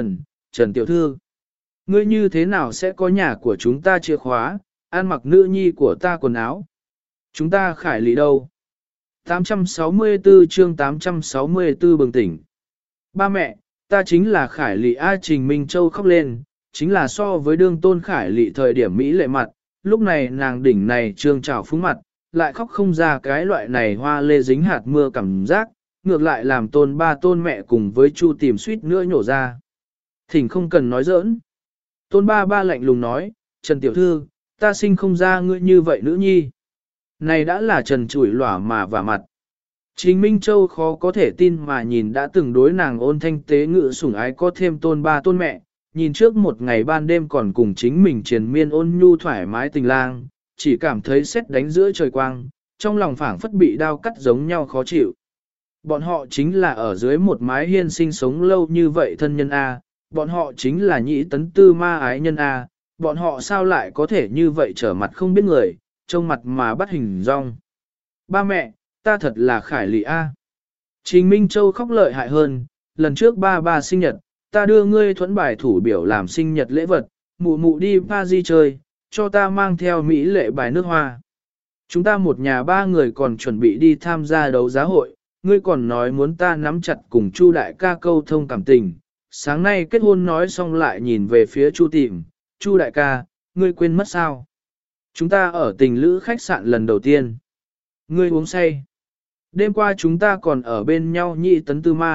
Trần tiểu thư. Ngươi như thế nào sẽ có nhà của chúng ta chìa khóa, ăn mặc nữ nhi của ta quần áo? Chúng ta Khải Lị đâu? 864 chương 864 bừng tỉnh. Ba mẹ, ta chính là Khải Lị A. Trình Minh Châu khóc lên, chính là so với đương Tôn Khải Lị thời điểm Mỹ lệ mặt, lúc này nàng đỉnh này trương trào phúng mặt, lại khóc không ra cái loại này hoa lê dính hạt mưa cảm giác, ngược lại làm Tôn ba Tôn mẹ cùng với Chu tìm suýt nữa nhổ ra. Thỉnh không cần nói giỡn. Tôn ba ba lạnh lùng nói, Trần tiểu thư, ta sinh không ra ngươi như vậy nữ nhi. Này đã là Trần chủi lỏa mà vả mặt. Trình Minh Châu khó có thể tin mà nhìn đã từng đối nàng ôn thanh tế ngự sủng ái có thêm Tôn ba Tôn mẹ, nhìn trước một ngày ban đêm còn cùng chính mình triền miên ôn nhu thoải mái tình lang, chỉ cảm thấy sét đánh giữa trời quang, trong lòng phảng phất bị đao cắt giống nhau khó chịu. Bọn họ chính là ở dưới một mái hiên sinh sống lâu như vậy thân nhân A, bọn họ chính là nhị tấn tư ma ái nhân A, bọn họ sao lại có thể như vậy trở mặt không biết người, trông mặt mà bắt hình rong. Ba mẹ, ta thật là Khải Lị A. Trình Minh Châu khóc lợi hại hơn, lần trước ba ba sinh nhật, ta đưa ngươi thuẫn bài thủ biểu làm sinh nhật lễ vật, mụ mụ đi Paris chơi, cho ta mang theo Mỹ lệ bài nước hoa. Chúng ta một nhà ba người còn chuẩn bị đi tham gia đấu giá hội, ngươi còn nói muốn ta nắm chặt cùng Chu đại ca câu thông cảm tình. Sáng nay kết hôn nói xong lại nhìn về phía Chu tìm, Chu đại ca, ngươi quên mất sao? Chúng ta ở tình lữ khách sạn lần đầu tiên. Ngươi uống say. Đêm qua chúng ta còn ở bên nhau nhị tấn tư ma,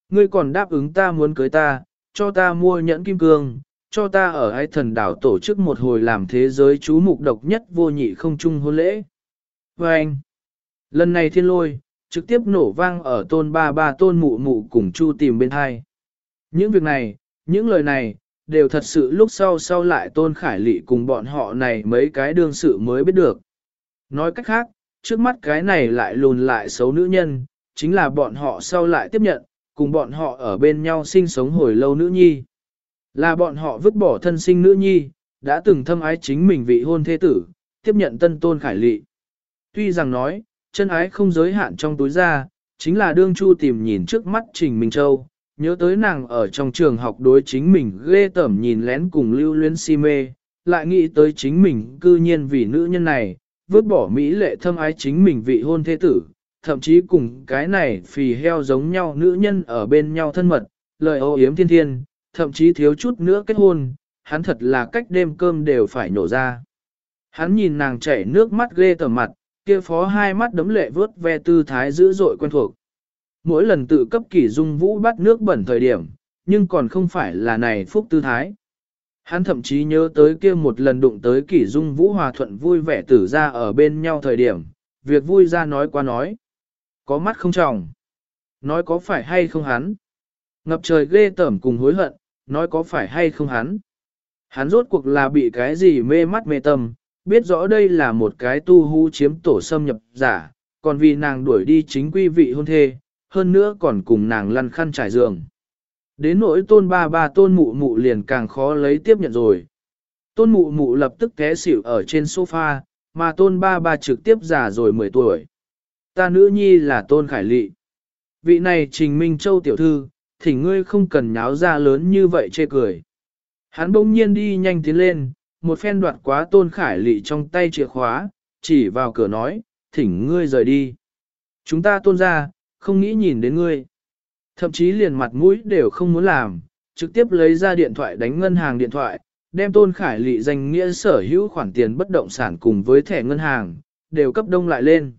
Ngươi còn đáp ứng ta muốn cưới ta, cho ta mua nhẫn kim cương, cho ta ở Ái Thần đảo tổ chức một hồi làm thế giới chú mục độc nhất vô nhị không chung hôn lễ. Và anh, lần này thiên lôi, trực tiếp nổ vang ở tôn ba ba tôn mụ mụ cùng Chu Tìm bên hai. Những việc này, những lời này, đều thật sự lúc sau lại tôn khải lị cùng bọn họ này mấy cái đương sự mới biết được. Nói cách khác, trước mắt cái này lại lùn lại xấu nữ nhân, chính là bọn họ sau lại tiếp nhận, cùng bọn họ ở bên nhau sinh sống hồi lâu nữ nhi. Là bọn họ vứt bỏ thân sinh nữ nhi, đã từng thâm ái chính mình vị hôn thế tử, tiếp nhận tân tôn khải lị. Tuy rằng nói, chân ái không giới hạn trong túi ra, chính là đương Chu Tìm nhìn trước mắt Trình Minh Châu, nhớ tới nàng ở trong trường học đối chính mình ghê tởm nhìn lén cùng lưu luyến si mê, lại nghĩ tới chính mình cư nhiên vì nữ nhân này, vứt bỏ mỹ lệ thâm ái chính mình vị hôn thế tử, thậm chí cùng cái này phì heo giống nhau nữ nhân ở bên nhau thân mật, lời ô yếm thiên thiên, thậm chí thiếu chút nữa kết hôn, hắn thật là cách đêm cơm đều phải nổ ra. Hắn nhìn nàng chảy nước mắt ghê tởm mặt, kia phó hai mắt đấm lệ vớt ve tư thái dữ dội quen thuộc. Mỗi lần tự cấp Kỷ Dung Vũ bắt nước bẩn thời điểm, nhưng còn không phải là này phúc tư thái. Hắn thậm chí nhớ tới kia một lần đụng tới Kỷ Dung Vũ hòa thuận vui vẻ tử ra ở bên nhau thời điểm, việc vui ra nói qua nói. Có mắt không tròng. Nói có phải hay không hắn. Ngập trời ghê tởm cùng hối hận, nói có phải hay không hắn. Hắn rốt cuộc là bị cái gì mê mắt mê tâm, biết rõ đây là một cái tu hú chiếm tổ xâm nhập giả, còn vì nàng đuổi đi chính quy vị hôn thê, hơn nữa còn cùng nàng lăn khăn trải giường. Đến nỗi tôn ba ba tôn mụ mụ liền càng khó lấy tiếp nhận rồi. Tôn mụ mụ lập tức té xỉu ở trên sofa, mà tôn ba ba trực tiếp già rồi 10 tuổi. Ta nữ nhi là tôn khải lị. Vị này Trình Minh Châu tiểu thư, thỉnh ngươi không cần nháo ra lớn như vậy chê cười. Hắn bỗng nhiên đi nhanh tiến lên, một phen đoạt quá tôn khải lị trong tay chìa khóa, chỉ vào cửa nói, thỉnh ngươi rời đi. Chúng ta tôn ra, không nghĩ nhìn đến ngươi. Thậm chí liền mặt mũi đều không muốn làm, trực tiếp lấy ra điện thoại đánh ngân hàng điện thoại, đem tôn khải lị danh nghĩa sở hữu khoản tiền bất động sản cùng với thẻ ngân hàng, đều cấp đông lại lên.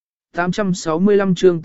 865 chương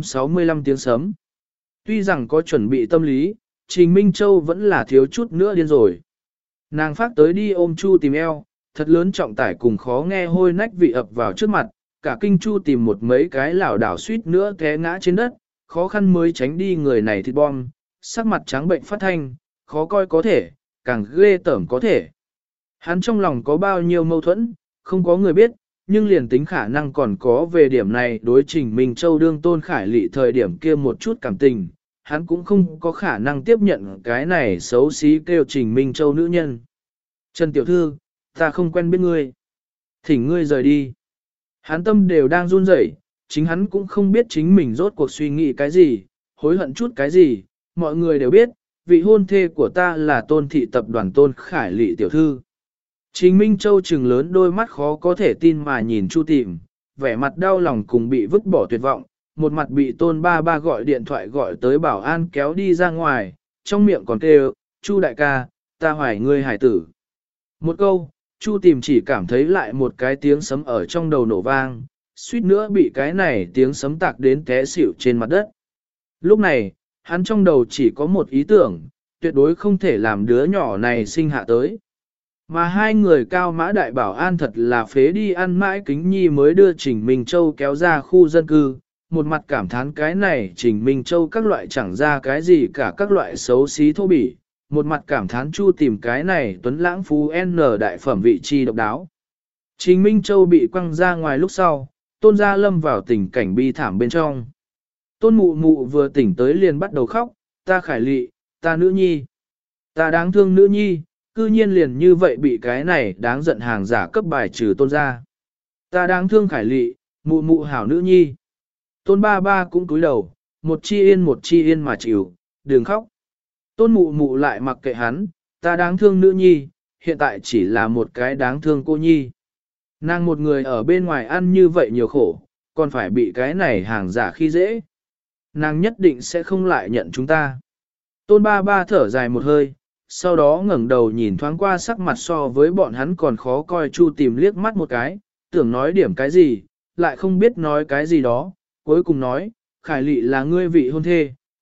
865 tiếng sấm. Tuy rằng có chuẩn bị tâm lý, Trình Minh Châu vẫn là thiếu chút nữa điên rồi. Nàng phát tới đi ôm Chu Tìm eo, thật lớn trọng tải cùng khó nghe hôi nách vị ập vào trước mặt, cả kinh Chu Tìm một mấy cái lảo đảo suýt nữa té ngã trên đất, khó khăn mới tránh đi người này thịt bom, sắc mặt trắng bệnh phát thanh, khó coi có thể, càng ghê tởm có thể. Hắn trong lòng có bao nhiêu mâu thuẫn, không có người biết, nhưng liền tính khả năng còn có về điểm này đối Trình Minh Châu đương tôn khải lị thời điểm kia một chút cảm tình, hắn cũng không có khả năng tiếp nhận cái này xấu xí kêu Trình Minh Châu nữ nhân. Trần Tiểu Thư, ta không quen biết ngươi. Thỉnh ngươi rời đi. Hắn tâm đều đang run rẩy, chính hắn cũng không biết chính mình rốt cuộc suy nghĩ cái gì, hối hận chút cái gì, mọi người đều biết, vị hôn thê của ta là tôn thị tập đoàn tôn khải lị tiểu thư. Trình Minh Châu trừng lớn đôi mắt khó có thể tin mà nhìn Chu Tìm, vẻ mặt đau lòng cùng bị vứt bỏ tuyệt vọng, một mặt bị tôn ba ba gọi điện thoại gọi tới bảo an kéo đi ra ngoài, trong miệng còn kêu, Chu đại ca, ta hoài ngươi hải tử. Một câu, Chu Tìm chỉ cảm thấy lại một cái tiếng sấm ở trong đầu nổ vang, suýt nữa bị cái này tiếng sấm tạc đến té xỉu trên mặt đất. Lúc này, hắn trong đầu chỉ có một ý tưởng, tuyệt đối không thể làm đứa nhỏ này sinh hạ tới. Mà hai người cao mã đại bảo an thật là phế đi ăn mãi kính nhi mới đưa Trình Minh Châu kéo ra khu dân cư, một mặt cảm thán cái này Trình Minh Châu các loại chẳng ra cái gì cả các loại xấu xí thô bỉ, một mặt cảm thán Chu Tìm cái này tuấn lãng phú N đại phẩm vị chi độc đáo. Trình Minh Châu bị quăng ra ngoài lúc sau, tôn gia lâm vào tình cảnh bi thảm bên trong. Tôn mụ mụ vừa tỉnh tới liền bắt đầu khóc, ta khải lị, ta nữ nhi, ta đáng thương nữ nhi, cư nhiên liền như vậy bị cái này đáng giận hàng giả cấp bài trừ tôn gia. Ta đáng thương khải lị, mụ mụ hảo nữ nhi. Tôn ba ba cũng cúi đầu, một chi yên mà chịu, đừng khóc. Tôn mụ mụ lại mặc kệ hắn, ta đáng thương nữ nhi, hiện tại chỉ là một cái đáng thương cô nhi. Nàng một người ở bên ngoài ăn như vậy nhiều khổ, còn phải bị cái này hàng giả khi dễ. Nàng nhất định sẽ không lại nhận chúng ta. Tôn ba ba thở dài một hơi, sau đó ngẩng đầu nhìn thoáng qua sắc mặt so với bọn hắn còn khó coi Chu Tìm liếc mắt một cái, tưởng nói điểm cái gì, lại không biết nói cái gì đó, cuối cùng nói, khải lị là ngươi vị hôn thê,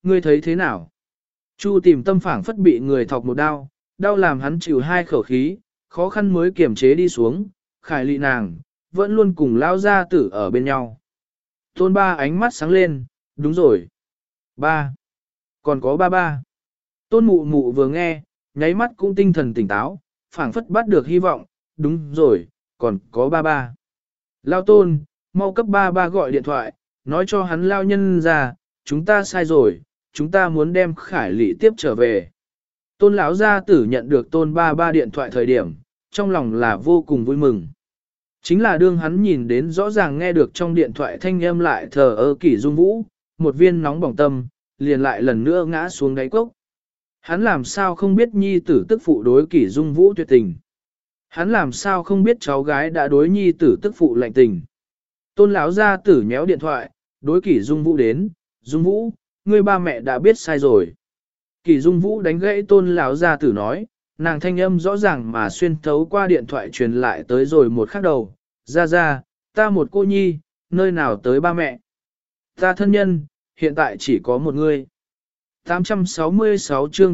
ngươi thấy thế nào? Chu tìm tâm phảng phất bị người thọc một đau, đau làm hắn chịu hai khẩu khí, khó khăn mới kiềm chế đi xuống, khải lị nàng, vẫn luôn cùng lao gia tử ở bên nhau. Tôn ba ánh mắt sáng lên, đúng rồi. Ba. Còn có ba. Tôn mụ mụ vừa nghe, nháy mắt cũng tinh thần tỉnh táo, phảng phất bắt được hy vọng, đúng rồi, còn có ba. Lao tôn, mau cấp ba gọi điện thoại, nói cho hắn lao nhân ra, chúng ta sai rồi, chúng ta muốn đem khải lị tiếp trở về. Tôn lão gia tử nhận được tôn ba điện thoại thời điểm, trong lòng là vô cùng vui mừng. Chính là đương hắn nhìn đến rõ ràng nghe được trong điện thoại thanh âm lại thờ ơ Kỷ Dung Vũ, một viên nóng bỏng tâm, liền lại lần nữa ngã xuống đáy cốc. Hắn làm sao không biết nhi tử tức phụ đối Kỷ Dung Vũ tuyệt tình. Hắn làm sao không biết cháu gái đã đối nhi tử tức phụ lạnh tình. Tôn lão gia tử nhéo điện thoại, đối Kỷ Dung Vũ đến, Dung Vũ, ngươi ba mẹ đã biết sai rồi. Kỷ Dung Vũ đánh gãy tôn lão gia tử nói, nàng thanh âm rõ ràng mà xuyên thấu qua điện thoại truyền lại tới rồi một khắc đầu. Ra, ta một cô nhi, nơi nào tới ba mẹ. Ta thân nhân, hiện tại chỉ có một người. 866 chương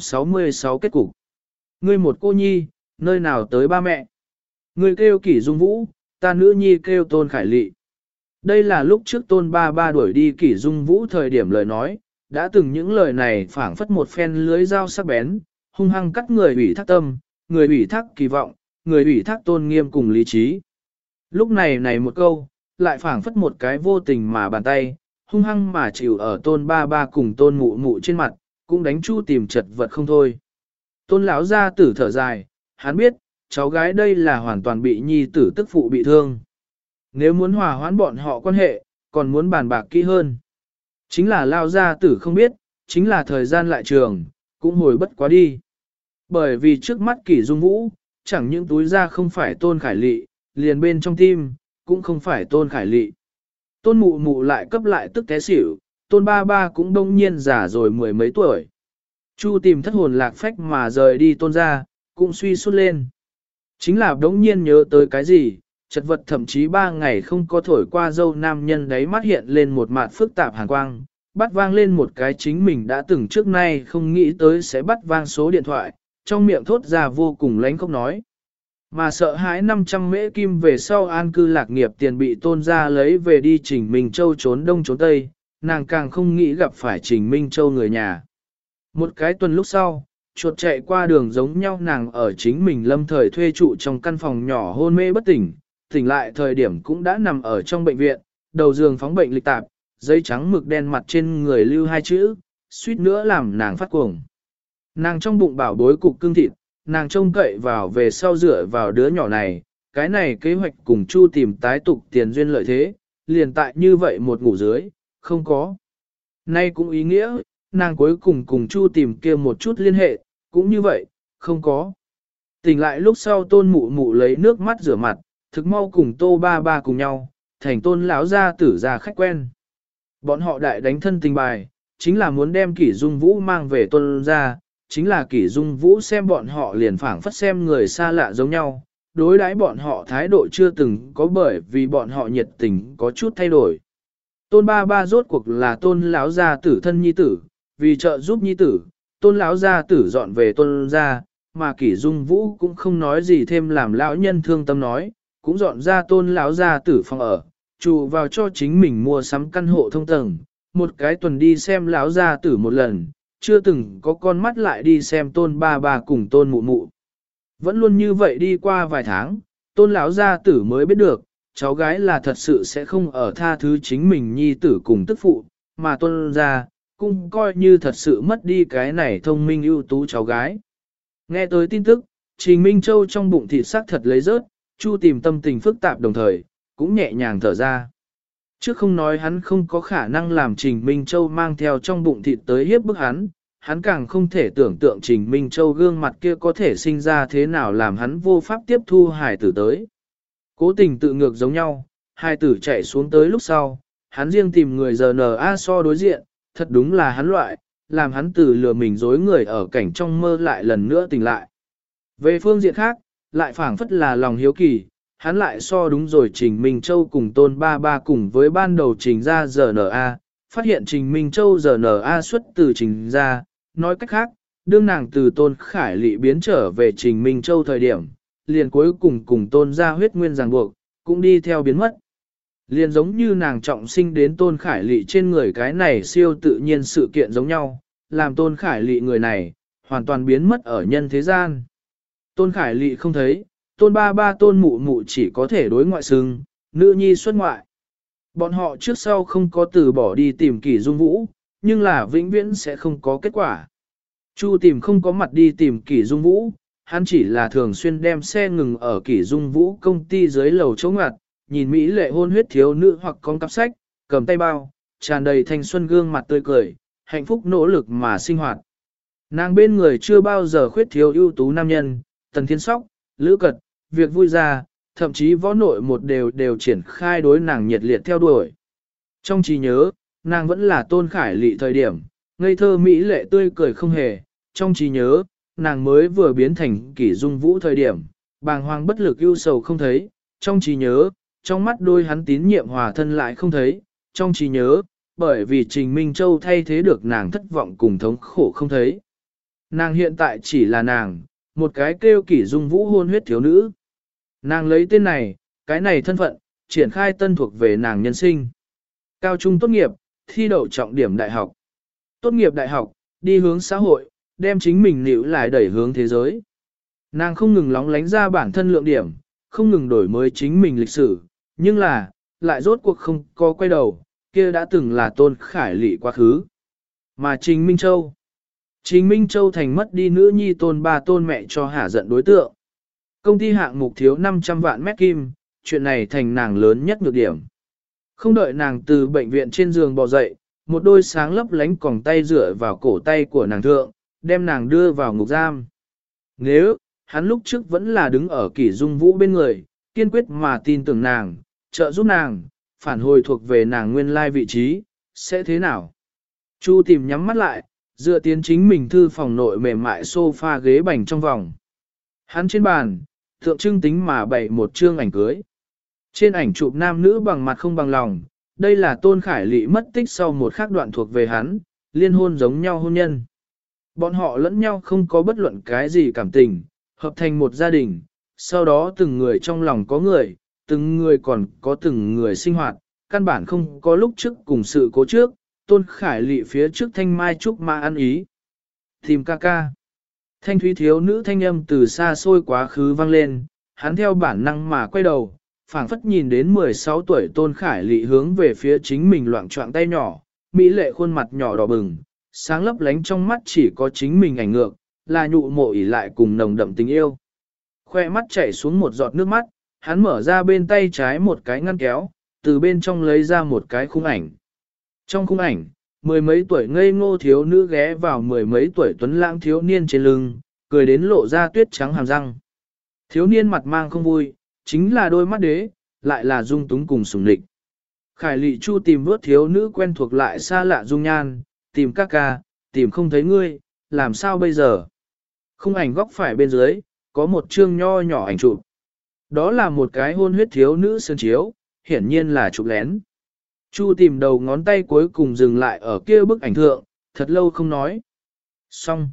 866 kết cục. Ngươi một cô nhi, nơi nào tới ba mẹ. Ngươi kêu Kỷ Dung Vũ, ta nữ nhi kêu Tôn Khải Lị. Đây là lúc trước Tôn ba đuổi đi Kỷ Dung Vũ thời điểm lời nói, đã từng những lời này phảng phất một phen lưới dao sắc bén, hung hăng cắt người ủy thác tâm, người ủy thác kỳ vọng, người ủy thác tôn nghiêm cùng lý trí. Lúc này một câu, lại phảng phất một cái vô tình mà bàn tay, hung hăng mà chịu ở tôn ba cùng tôn mụ mụ trên mặt, cũng đánh Chu tìm chật vật không thôi. Tôn lão gia tử thở dài, hắn biết, cháu gái đây là hoàn toàn bị nhi tử tức phụ bị thương. Nếu muốn hòa hoãn bọn họ quan hệ, còn muốn bàn bạc kỹ hơn. Chính là lao gia tử không biết, chính là thời gian lại trường, cũng hồi bất quá đi. Bởi vì trước mắt Kỷ Dung Vũ, chẳng những túi ra không phải Tôn Khải Lị, liền bên trong tim, cũng không phải Tôn Khải Lị. Tôn mụ mụ lại cấp lại tức té xỉu, Tôn ba cũng đông nhiên già rồi mười mấy tuổi. Chu tìm thất hồn lạc phách mà rời đi Tôn ra, cũng suy sút lên. Chính là đống nhiên nhớ tới cái gì, chật vật thậm chí 3 ngày không có thổi qua dâu nam nhân đấy mắt hiện lên một mặt phức tạp hàn quang, bắt vang lên một cái chính mình đã từng trước nay không nghĩ tới sẽ bắt vang số điện thoại, trong miệng thốt ra vô cùng lánh không nói. Mà sợ hãi 500 mễ kim về sau an cư lạc nghiệp tiền bị Tôn ra lấy về đi Trình Minh Châu trốn đông trốn tây, nàng càng không nghĩ gặp phải Trình Minh Châu người nhà. Một cái tuần lúc sau, chuột chạy qua đường giống nhau nàng ở chính mình lâm thời thuê trụ trong căn phòng nhỏ hôn mê bất tỉnh, tỉnh lại thời điểm cũng đã nằm ở trong bệnh viện, đầu giường phóng bệnh lịch tạp, giấy trắng mực đen mặt trên người lưu 2 chữ, suýt nữa làm nàng phát cuồng. Nàng trong bụng bảo bối cục cưng thịt, nàng trông cậy vào về sau dựa vào đứa nhỏ này, cái này kế hoạch cùng Chu tìm tái tục tiền duyên lợi thế, liền tại như vậy một ngủ dưới, không có. Nay cũng ý nghĩa, nàng cuối cùng cùng Chu tìm kia một chút liên hệ, cũng như vậy, không có. Tỉnh lại lúc sau Tôn mụ mụ lấy nước mắt rửa mặt, thực mau cùng Tô ba cùng nhau, thành Tôn lão gia tử ra khách quen. Bọn họ đại đánh thân tình bài, chính là muốn đem Kỷ Dung Vũ mang về Tôn ra, chính là Kỷ Dung Vũ xem bọn họ liền phảng phất xem người xa lạ giống nhau, đối đãi bọn họ thái độ chưa từng có bởi vì bọn họ nhiệt tình có chút thay đổi. Tôn ba rốt cuộc là Tôn lão gia tử thân nhi tử, vì trợ giúp nhi tử, Tôn lão gia tử dọn về Tôn ra, mà Kỷ Dung Vũ cũng không nói gì thêm làm lão nhân thương tâm nói, cũng dọn ra Tôn lão gia tử phòng ở, trụ vào cho chính mình mua sắm căn hộ thông tầng, một cái tuần đi xem lão gia tử một lần, chưa từng có con mắt lại đi xem Tôn ba cùng Tôn mụ mụ. Vẫn luôn như vậy đi qua vài tháng, Tôn lão gia tử mới biết được, cháu gái là thật sự sẽ không ở tha thứ chính mình nhi tử cùng tức phụ, mà Tôn gia cũng coi như thật sự mất đi cái này thông minh ưu tú cháu gái. Nghe tới tin tức, Trình Minh Châu trong bụng thịt xác thật lấy rớt, Chu tìm tâm tình phức tạp đồng thời, cũng nhẹ nhàng thở ra. Trước không nói hắn không có khả năng làm Trình Minh Châu mang theo trong bụng thịt tới hiếp bức hắn, hắn càng không thể tưởng tượng Trình Minh Châu gương mặt kia có thể sinh ra thế nào làm hắn vô pháp tiếp thu hài tử tới. Cố tình tự ngược giống nhau, hài tử chạy xuống tới lúc sau, hắn riêng tìm người RNA so đối diện, thật đúng là hắn loại, làm hắn từ lừa mình dối người ở cảnh trong mơ lại lần nữa tỉnh lại. Về phương diện khác, lại phảng phất là lòng hiếu kỳ, hắn lại so đúng rồi Trình Minh Châu cùng Tôn ba cùng với ban đầu Trình ra RNA, phát hiện Trình Minh Châu RNA xuất từ Trình ra, nói cách khác, đương nàng từ Tôn Khải Lị biến trở về Trình Minh Châu thời điểm, liền cuối cùng cùng Tôn ra huyết nguyên ràng buộc, cũng đi theo biến mất. Liền giống như nàng trọng sinh đến Tôn Khải Lị trên người cái này siêu tự nhiên sự kiện giống nhau, làm Tôn Khải Lị người này, hoàn toàn biến mất ở nhân thế gian. Tôn Khải Lị không thấy, Tôn ba ba Tôn mụ mụ chỉ có thể đối ngoại xưng, nữ nhi xuất ngoại. Bọn họ trước sau không có từ bỏ đi tìm Kỷ Dung Vũ, nhưng là vĩnh viễn sẽ không có kết quả. Chu tìm không có mặt đi tìm Kỷ Dung Vũ, hắn chỉ là thường xuyên đem xe ngừng ở Kỷ Dung Vũ công ty dưới lầu chỗ ngặt, nhìn Mỹ lệ hôn huyết thiếu nữ hoặc con cặp sách, cầm tay bao, tràn đầy thanh xuân gương mặt tươi cười, hạnh phúc nỗ lực mà sinh hoạt. Nàng bên người chưa bao giờ khuyết thiếu ưu tú nam nhân, Tần Thiên Sóc, Lữ Cật, việc vui ra, thậm chí võ nội một đều triển khai đối nàng nhiệt liệt theo đuổi. Trong trí nhớ, nàng vẫn là Tôn Khải Lị thời điểm, ngây thơ mỹ lệ tươi cười không hề. Trong trí nhớ, nàng mới vừa biến thành Kỷ Dung Vũ thời điểm, bàng hoàng bất lực ưu sầu không thấy. Trong trí nhớ, trong mắt đôi hắn tín nhiệm hòa thân lại không thấy. Trong trí nhớ, bởi vì Trình Minh Châu thay thế được nàng thất vọng cùng thống khổ không thấy. Nàng hiện tại chỉ là nàng, một cái kêu Kỷ Dung Vũ hôn huyết thiếu nữ. Nàng lấy tên này, cái này thân phận, triển khai tân thuộc về nàng nhân sinh. Cao trung tốt nghiệp, thi đậu trọng điểm đại học. Tốt nghiệp đại học, đi hướng xã hội, đem chính mình níu lại đẩy hướng thế giới. Nàng không ngừng lóng lánh ra bản thân lượng điểm, không ngừng đổi mới chính mình lịch sử, nhưng là, lại rốt cuộc không có quay đầu, kia đã từng là Tôn Khải Lị quá khứ. Mà Trình Minh Châu. Trình Minh Châu thành mất đi nữ nhi Tôn ba Tôn mẹ cho hả giận đối tượng. Công ty hạng mục thiếu 500 vạn mét kim, chuyện này thành nàng lớn nhất nhược điểm. Không đợi nàng từ bệnh viện trên giường bò dậy, một đôi sáng lấp lánh còng tay dựa vào cổ tay của nàng thượng, đem nàng đưa vào ngục giam. Nếu, hắn lúc trước vẫn là đứng ở Kỷ Dung Vũ bên người, kiên quyết mà tin tưởng nàng, trợ giúp nàng, phản hồi thuộc về nàng nguyên lai vị trí, sẽ thế nào? Chu tìm nhắm mắt lại, dựa tiến chính mình thư phòng nội mềm mại sofa ghế bành trong vòng. Hắn trên bàn, tượng trưng tính mà bày một chương ảnh cưới. Trên ảnh chụp nam nữ bằng mặt không bằng lòng, đây là Tôn Khải Lị mất tích sau một khắc đoạn thuộc về hắn, liên hôn giống nhau hôn nhân. Bọn họ lẫn nhau không có bất luận cái gì cảm tình, hợp thành một gia đình, sau đó từng người trong lòng có người, từng người còn có từng người sinh hoạt, căn bản không có lúc trước cùng sự cố trước, Tôn Khải Lị phía trước thanh mai trúc mã ăn ý. Tìm ca ca. Thanh thúy thiếu nữ thanh âm từ xa xôi quá khứ vang lên, hắn theo bản năng mà quay đầu, phảng phất nhìn đến 16 tuổi Tôn Khải Lị hướng về phía chính mình loạng choạng tay nhỏ, mỹ lệ khuôn mặt nhỏ đỏ bừng, sáng lấp lánh trong mắt chỉ có chính mình ảnh ngược, là nhụ mộ ỉ lại cùng nồng đậm tình yêu. Khoe mắt chảy xuống một giọt nước mắt, hắn mở ra bên tay trái một cái ngăn kéo, từ bên trong lấy ra một cái khung ảnh. Trong khung ảnh, mười mấy tuổi ngây ngô thiếu nữ ghé vào mười mấy tuổi tuấn lãng thiếu niên trên lưng, cười đến lộ ra tuyết trắng hàm răng. Thiếu niên mặt mang không vui, chính là đôi mắt đế, lại là dung túng cùng sủng lịch. Khải Lị Chu tìm vớt thiếu nữ quen thuộc lại xa lạ dung nhan, tìm ca ca, tìm không thấy ngươi, làm sao bây giờ? Khung ảnh góc phải bên dưới, có một chương nho nhỏ ảnh chụp. Đó là một cái hôn huyết thiếu nữ sơn chiếu, hiển nhiên là chụp lén. Chu tìm đầu ngón tay cuối cùng dừng lại ở kia bức ảnh thượng, thật lâu không nói. Xong.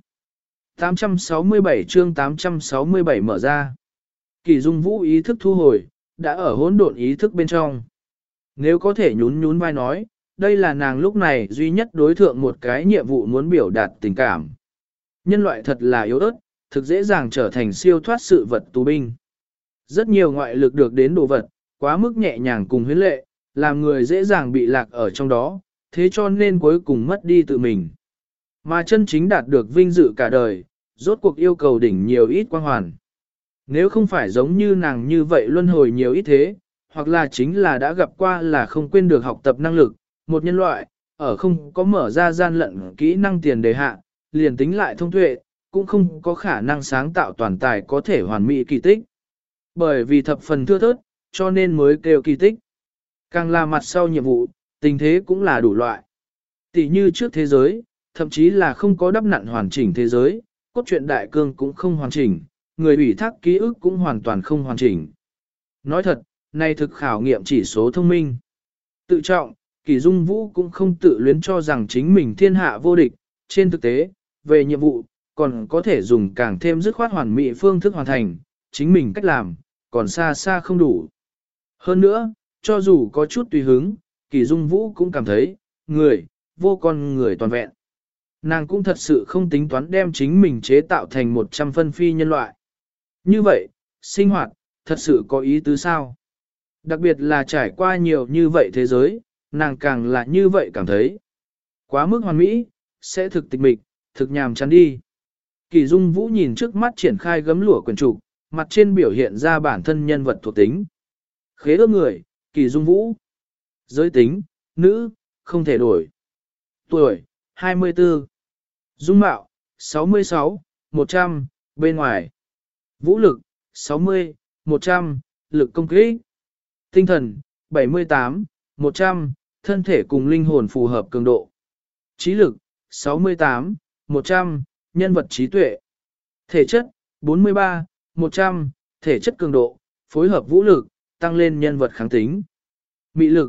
867 chương 867 mở ra. Kỷ Dung Vũ ý thức thu hồi, đã ở hỗn độn ý thức bên trong. Nếu có thể nhún nhún vai nói, đây là nàng lúc này duy nhất đối thượng một cái nhiệm vụ muốn biểu đạt tình cảm. Nhân loại thật là yếu ớt, thực dễ dàng trở thành siêu thoát sự vật tù binh. Rất nhiều ngoại lực được đến đồ vật, quá mức nhẹ nhàng cùng huyến lệ, làm người dễ dàng bị lạc ở trong đó, thế cho nên cuối cùng mất đi tự mình. Mà chân chính đạt được vinh dự cả đời, rốt cuộc yêu cầu đỉnh nhiều ít quang hoàn. Nếu không phải giống như nàng như vậy luân hồi nhiều ít thế, hoặc là chính là đã gặp qua là không quên được học tập năng lực, một nhân loại, ở không có mở ra gian lận kỹ năng tiền đề hạ, liền tính lại thông tuệ, cũng không có khả năng sáng tạo toàn tài có thể hoàn mỹ kỳ tích. Bởi vì thập phần thưa thớt, cho nên mới kêu kỳ tích. Càng là mặt sau nhiệm vụ, tình thế cũng là đủ loại. Tỷ như trước thế giới, thậm chí là không có đắp nặn hoàn chỉnh thế giới, cốt truyện đại cương cũng không hoàn chỉnh, người ủy thác ký ức cũng hoàn toàn không hoàn chỉnh. Nói thật, này thực khảo nghiệm chỉ số thông minh. Tự trọng, Kỷ Dung Vũ cũng không tự luyến cho rằng chính mình thiên hạ vô địch, trên thực tế, về nhiệm vụ, còn có thể dùng càng thêm dứt khoát hoàn mỹ phương thức hoàn thành, chính mình cách làm, còn xa xa không đủ. Hơn nữa, cho dù có chút tùy hứng, Kỷ Dung Vũ cũng cảm thấy, người, vô con người toàn vẹn. Nàng cũng thật sự không tính toán đem chính mình chế tạo thành 100 phân phi nhân loại. Như vậy, sinh hoạt, thật sự có ý tứ sao? Đặc biệt là trải qua nhiều như vậy thế giới, nàng càng là như vậy cảm thấy. Quá mức hoàn mỹ, sẽ thực tịch mịch, thực nhàm chán đi. Kỳ Dung Vũ nhìn trước mắt triển khai gấm lụa quyển trục, mặt trên biểu hiện ra bản thân nhân vật thuộc tính. Khế ước người, Kỳ Dung Vũ. Giới tính, nữ, không thể đổi. Tuổi, 24. Dung mạo, 66, 100, bên ngoài. Vũ lực, 60, 100, lực công kích. Tinh thần, 78, 100, thân thể cùng linh hồn phù hợp cường độ. Trí lực, 68, 100, nhân vật trí tuệ. Thể chất, 43, 100, thể chất cường độ, phối hợp vũ lực, tăng lên nhân vật kháng tính. Mị lực,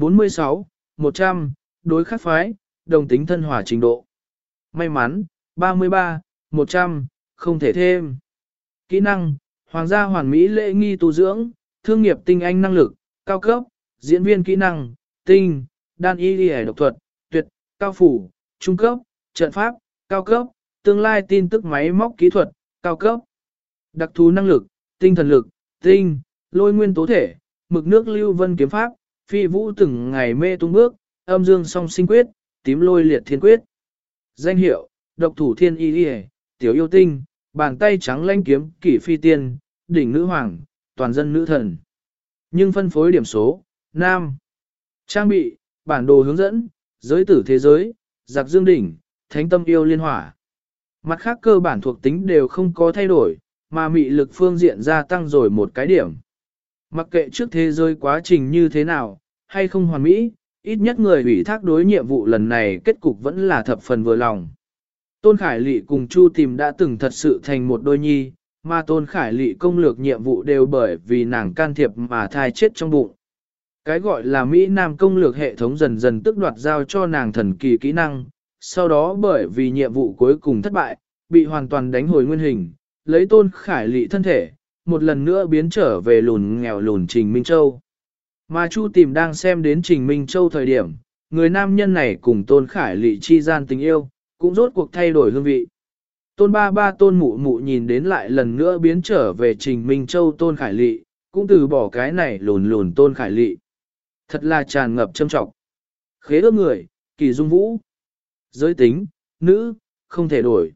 46, 100, đối khắc phái, đồng tính thân hòa trình độ. May mắn, 33, 100, không thể thêm. Kỹ năng, hoàng gia hoàn mỹ lễ nghi tu dưỡng, thương nghiệp tinh anh năng lực, cao cấp, diễn viên kỹ năng, tinh, đan y y độc thuật, tuyệt, cao phủ, trung cấp, trận pháp, cao cấp, tương lai tin tức máy móc kỹ thuật, cao cấp. Đặc thú năng lực, tinh thần lực, tinh, lôi nguyên tố thể, mực nước lưu vân kiếm pháp, phi vũ từng ngày mê tung bước, âm dương song sinh quyết, tím lôi liệt thiên quyết. Danh hiệu, độc thủ thiên y y, tiểu yêu tinh, bàn tay trắng lanh kiếm, kỷ phi tiên, đỉnh nữ hoàng, toàn dân nữ thần. Nhưng phân phối điểm số, nam. Trang bị, bản đồ hướng dẫn, giới tử thế giới, giặc dương đỉnh, thánh tâm yêu liên hỏa. Mặt khác cơ bản thuộc tính đều không có thay đổi, mà mị lực phương diện gia tăng rồi một cái điểm. Mặc kệ trước thế giới quá trình như thế nào, hay không hoàn mỹ, ít nhất người ủy thác đối nhiệm vụ lần này kết cục vẫn là thập phần vừa lòng. Tôn Khải Lị cùng Chu Tìm đã từng thật sự thành một đôi nhi, mà Tôn Khải Lị công lược nhiệm vụ đều bởi vì nàng can thiệp mà thai chết trong bụng. Cái gọi là Mỹ Nam công lược hệ thống dần dần tức đoạt giao cho nàng thần kỳ kỹ năng, sau đó bởi vì nhiệm vụ cuối cùng thất bại, bị hoàn toàn đánh hồi nguyên hình, lấy Tôn Khải Lị thân thể, một lần nữa biến trở về lùn nghèo lùn Trình Minh Châu. Mà Chu Tìm đang xem đến Trình Minh Châu thời điểm, người nam nhân này cùng Tôn Khải Lị chi gian tình yêu, cũng rốt cuộc thay đổi hương vị. Tôn ba ba Tôn mụ mụ nhìn đến lại lần nữa biến trở về Trình Minh Châu Tôn Khải Lị, cũng từ bỏ cái này lùn lùn Tôn Khải Lị. Thật là tràn ngập châm trọng. Khế ước người, Kỳ Dung Vũ. Giới tính, nữ, không thể đổi.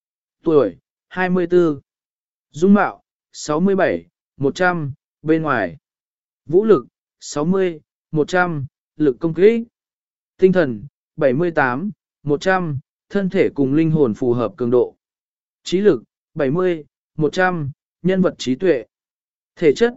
Tuổi, 24. Dung mạo, 67, 100, bên ngoài. Vũ lực, 60, 100, lực công kích. Tinh thần, 78, 100, thân thể cùng linh hồn phù hợp cường độ. Trí lực, 70, 100, nhân vật trí tuệ. Thể chất,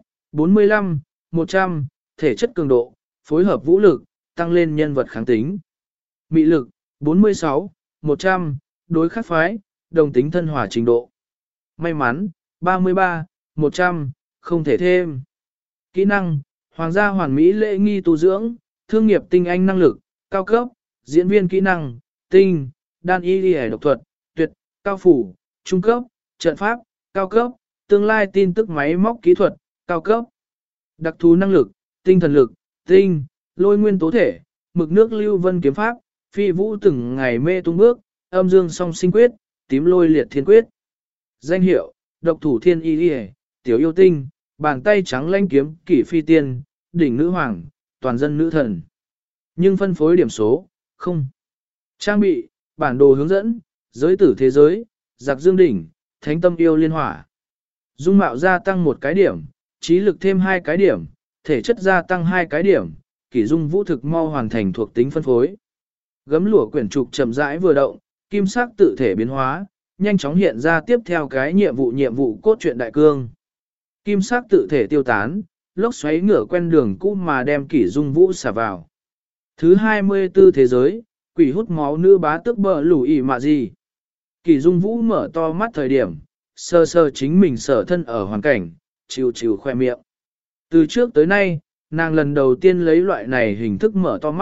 45, 100, thể chất cường độ, phối hợp vũ lực, tăng lên nhân vật kháng tính. Mị lực, 46, 100, đối khắc phái, đồng tính thân hòa trình độ. May mắn, 33, 100, không thể thêm. Kỹ năng, hoàng gia hoàn mỹ lễ nghi tu dưỡng, thương nghiệp tinh anh năng lực, cao cấp, diễn viên kỹ năng, tinh, đan y y độc thuật, tuyệt, cao phủ, trung cấp, trận pháp, cao cấp, tương lai tin tức máy móc kỹ thuật, cao cấp. Đặc thú năng lực, tinh thần lực, tinh, lôi nguyên tố thể, mực nước lưu vân kiếm pháp, phi vũ từng ngày mê tung bước, âm dương song sinh quyết, tím lôi liệt thiên quyết. Danh hiệu, độc thủ thiên y y, tiểu yêu tinh, bàn tay trắng lanh kiếm, kỷ phi tiên, đỉnh nữ hoàng, toàn dân nữ thần. Nhưng phân phối điểm số, không. Trang bị, bản đồ hướng dẫn, giới tử thế giới, giặc dương đỉnh, thánh tâm yêu liên hỏa. Dung mạo gia tăng một cái điểm, trí lực thêm 2 cái điểm, thể chất gia tăng 2 cái điểm, Kỷ Dung Vũ thực mau hoàn thành thuộc tính phân phối. Gấm lụa quyển trục chậm rãi vừa động, kim sắc tự thể biến hóa, nhanh chóng hiện ra tiếp theo cái nhiệm vụ cốt truyện đại cương. Kim sắc tự thể tiêu tán, lốc xoáy ngửa quen đường cũ mà đem Kỷ Dung Vũ xả vào. Thứ 24 thế giới, quỷ hút máu nữ bá tước bờ lù ỉ mạ gì. Kỷ Dung Vũ mở to mắt thời điểm, sơ sơ chính mình sở thân ở hoàn cảnh, chịu chịu khoe miệng. Từ trước tới nay, nàng lần đầu tiên lấy loại này hình thức mở to mắt,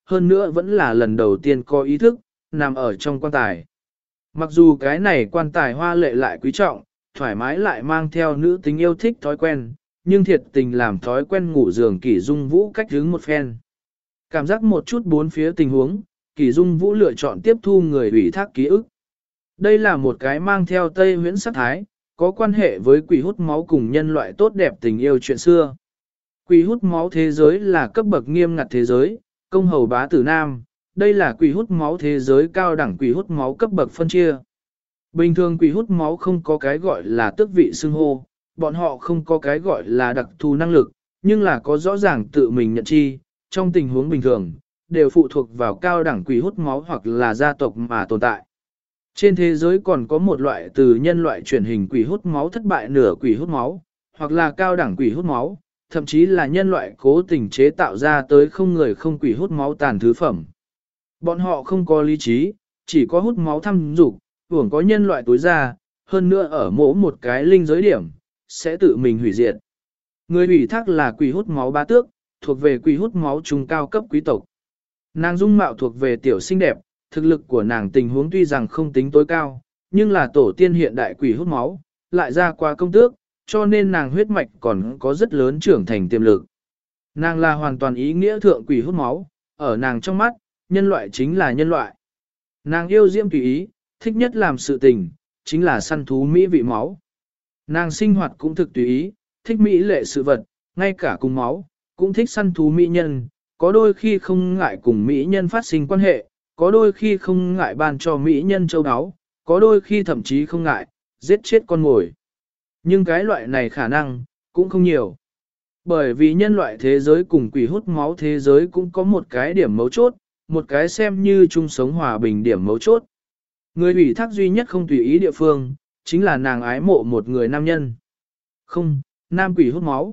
hơn nữa vẫn là lần đầu tiên có ý thức, nằm ở trong quan tài. Mặc dù cái này quan tài hoa lệ lại quý trọng, thoải mái lại mang theo nữ tính yêu thích thói quen, nhưng thiệt tình làm thói quen ngủ giường Kỷ Dung Vũ cách hướng một phen. Cảm giác một chút bốn phía tình huống, Kỷ Dung Vũ lựa chọn tiếp thu người ủy thác ký ức. Đây là một cái mang theo Tây huyễn sắc thái, có quan hệ với quỷ hút máu cùng nhân loại tốt đẹp tình yêu chuyện xưa. Quỷ hút máu thế giới là cấp bậc nghiêm ngặt thế giới, công hầu bá tử nam, đây là quỷ hút máu thế giới cao đẳng quỷ hút máu cấp bậc phân chia. Bình thường quỷ hút máu không có cái gọi là tước vị xưng hô, bọn họ không có cái gọi là đặc thù năng lực, nhưng là có rõ ràng tự mình nhận chi, trong tình huống bình thường, đều phụ thuộc vào cao đẳng quỷ hút máu hoặc là gia tộc mà tồn tại. Trên thế giới còn có một loại từ nhân loại chuyển hình quỷ hút máu thất bại nửa quỷ hút máu, hoặc là cao đẳng quỷ hút máu, thậm chí là nhân loại cố tình chế tạo ra tới không người không quỷ hút máu tàn thứ phẩm. Bọn họ không có lý trí, chỉ có hút máu thăm dục, hưởng có nhân loại tối ra, hơn nữa ở mỗi một cái linh giới điểm, sẽ tự mình hủy diệt. Người ủy thác là quỷ hút máu bá tước, thuộc về quỷ hút máu trung cao cấp quý tộc. Nàng dung mạo thuộc về tiểu xinh đẹp, thực lực của nàng tình huống tuy rằng không tính tối cao, nhưng là tổ tiên hiện đại quỷ hút máu, lại ra qua công tước, cho nên nàng huyết mạch còn có rất lớn trưởng thành tiềm lực. Nàng là hoàn toàn ý nghĩa thượng quỷ hút máu, ở nàng trong mắt, nhân loại chính là nhân loại. Nàng yêu diễm tùy ý, thích nhất làm sự tình, chính là săn thú mỹ vị máu. Nàng sinh hoạt cũng thực tùy ý, thích mỹ lệ sự vật, ngay cả cùng máu, cũng thích săn thú mỹ nhân, có đôi khi không ngại cùng mỹ nhân phát sinh quan hệ, có đôi khi không ngại ban cho mỹ nhân châu áo, có đôi khi thậm chí không ngại, giết chết con mồi. Nhưng cái loại này khả năng, cũng không nhiều. Bởi vì nhân loại thế giới cùng quỷ hút máu thế giới cũng có một cái điểm mấu chốt, một cái xem như chung sống hòa bình điểm mấu chốt. Người ủy thác duy nhất không tùy ý địa phương, chính là nàng ái mộ một người nam nhân. Không, nam quỷ hút máu.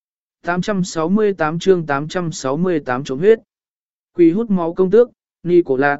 868 chương 868 chống huyết. Quỷ hút máu công tước, Nicolas.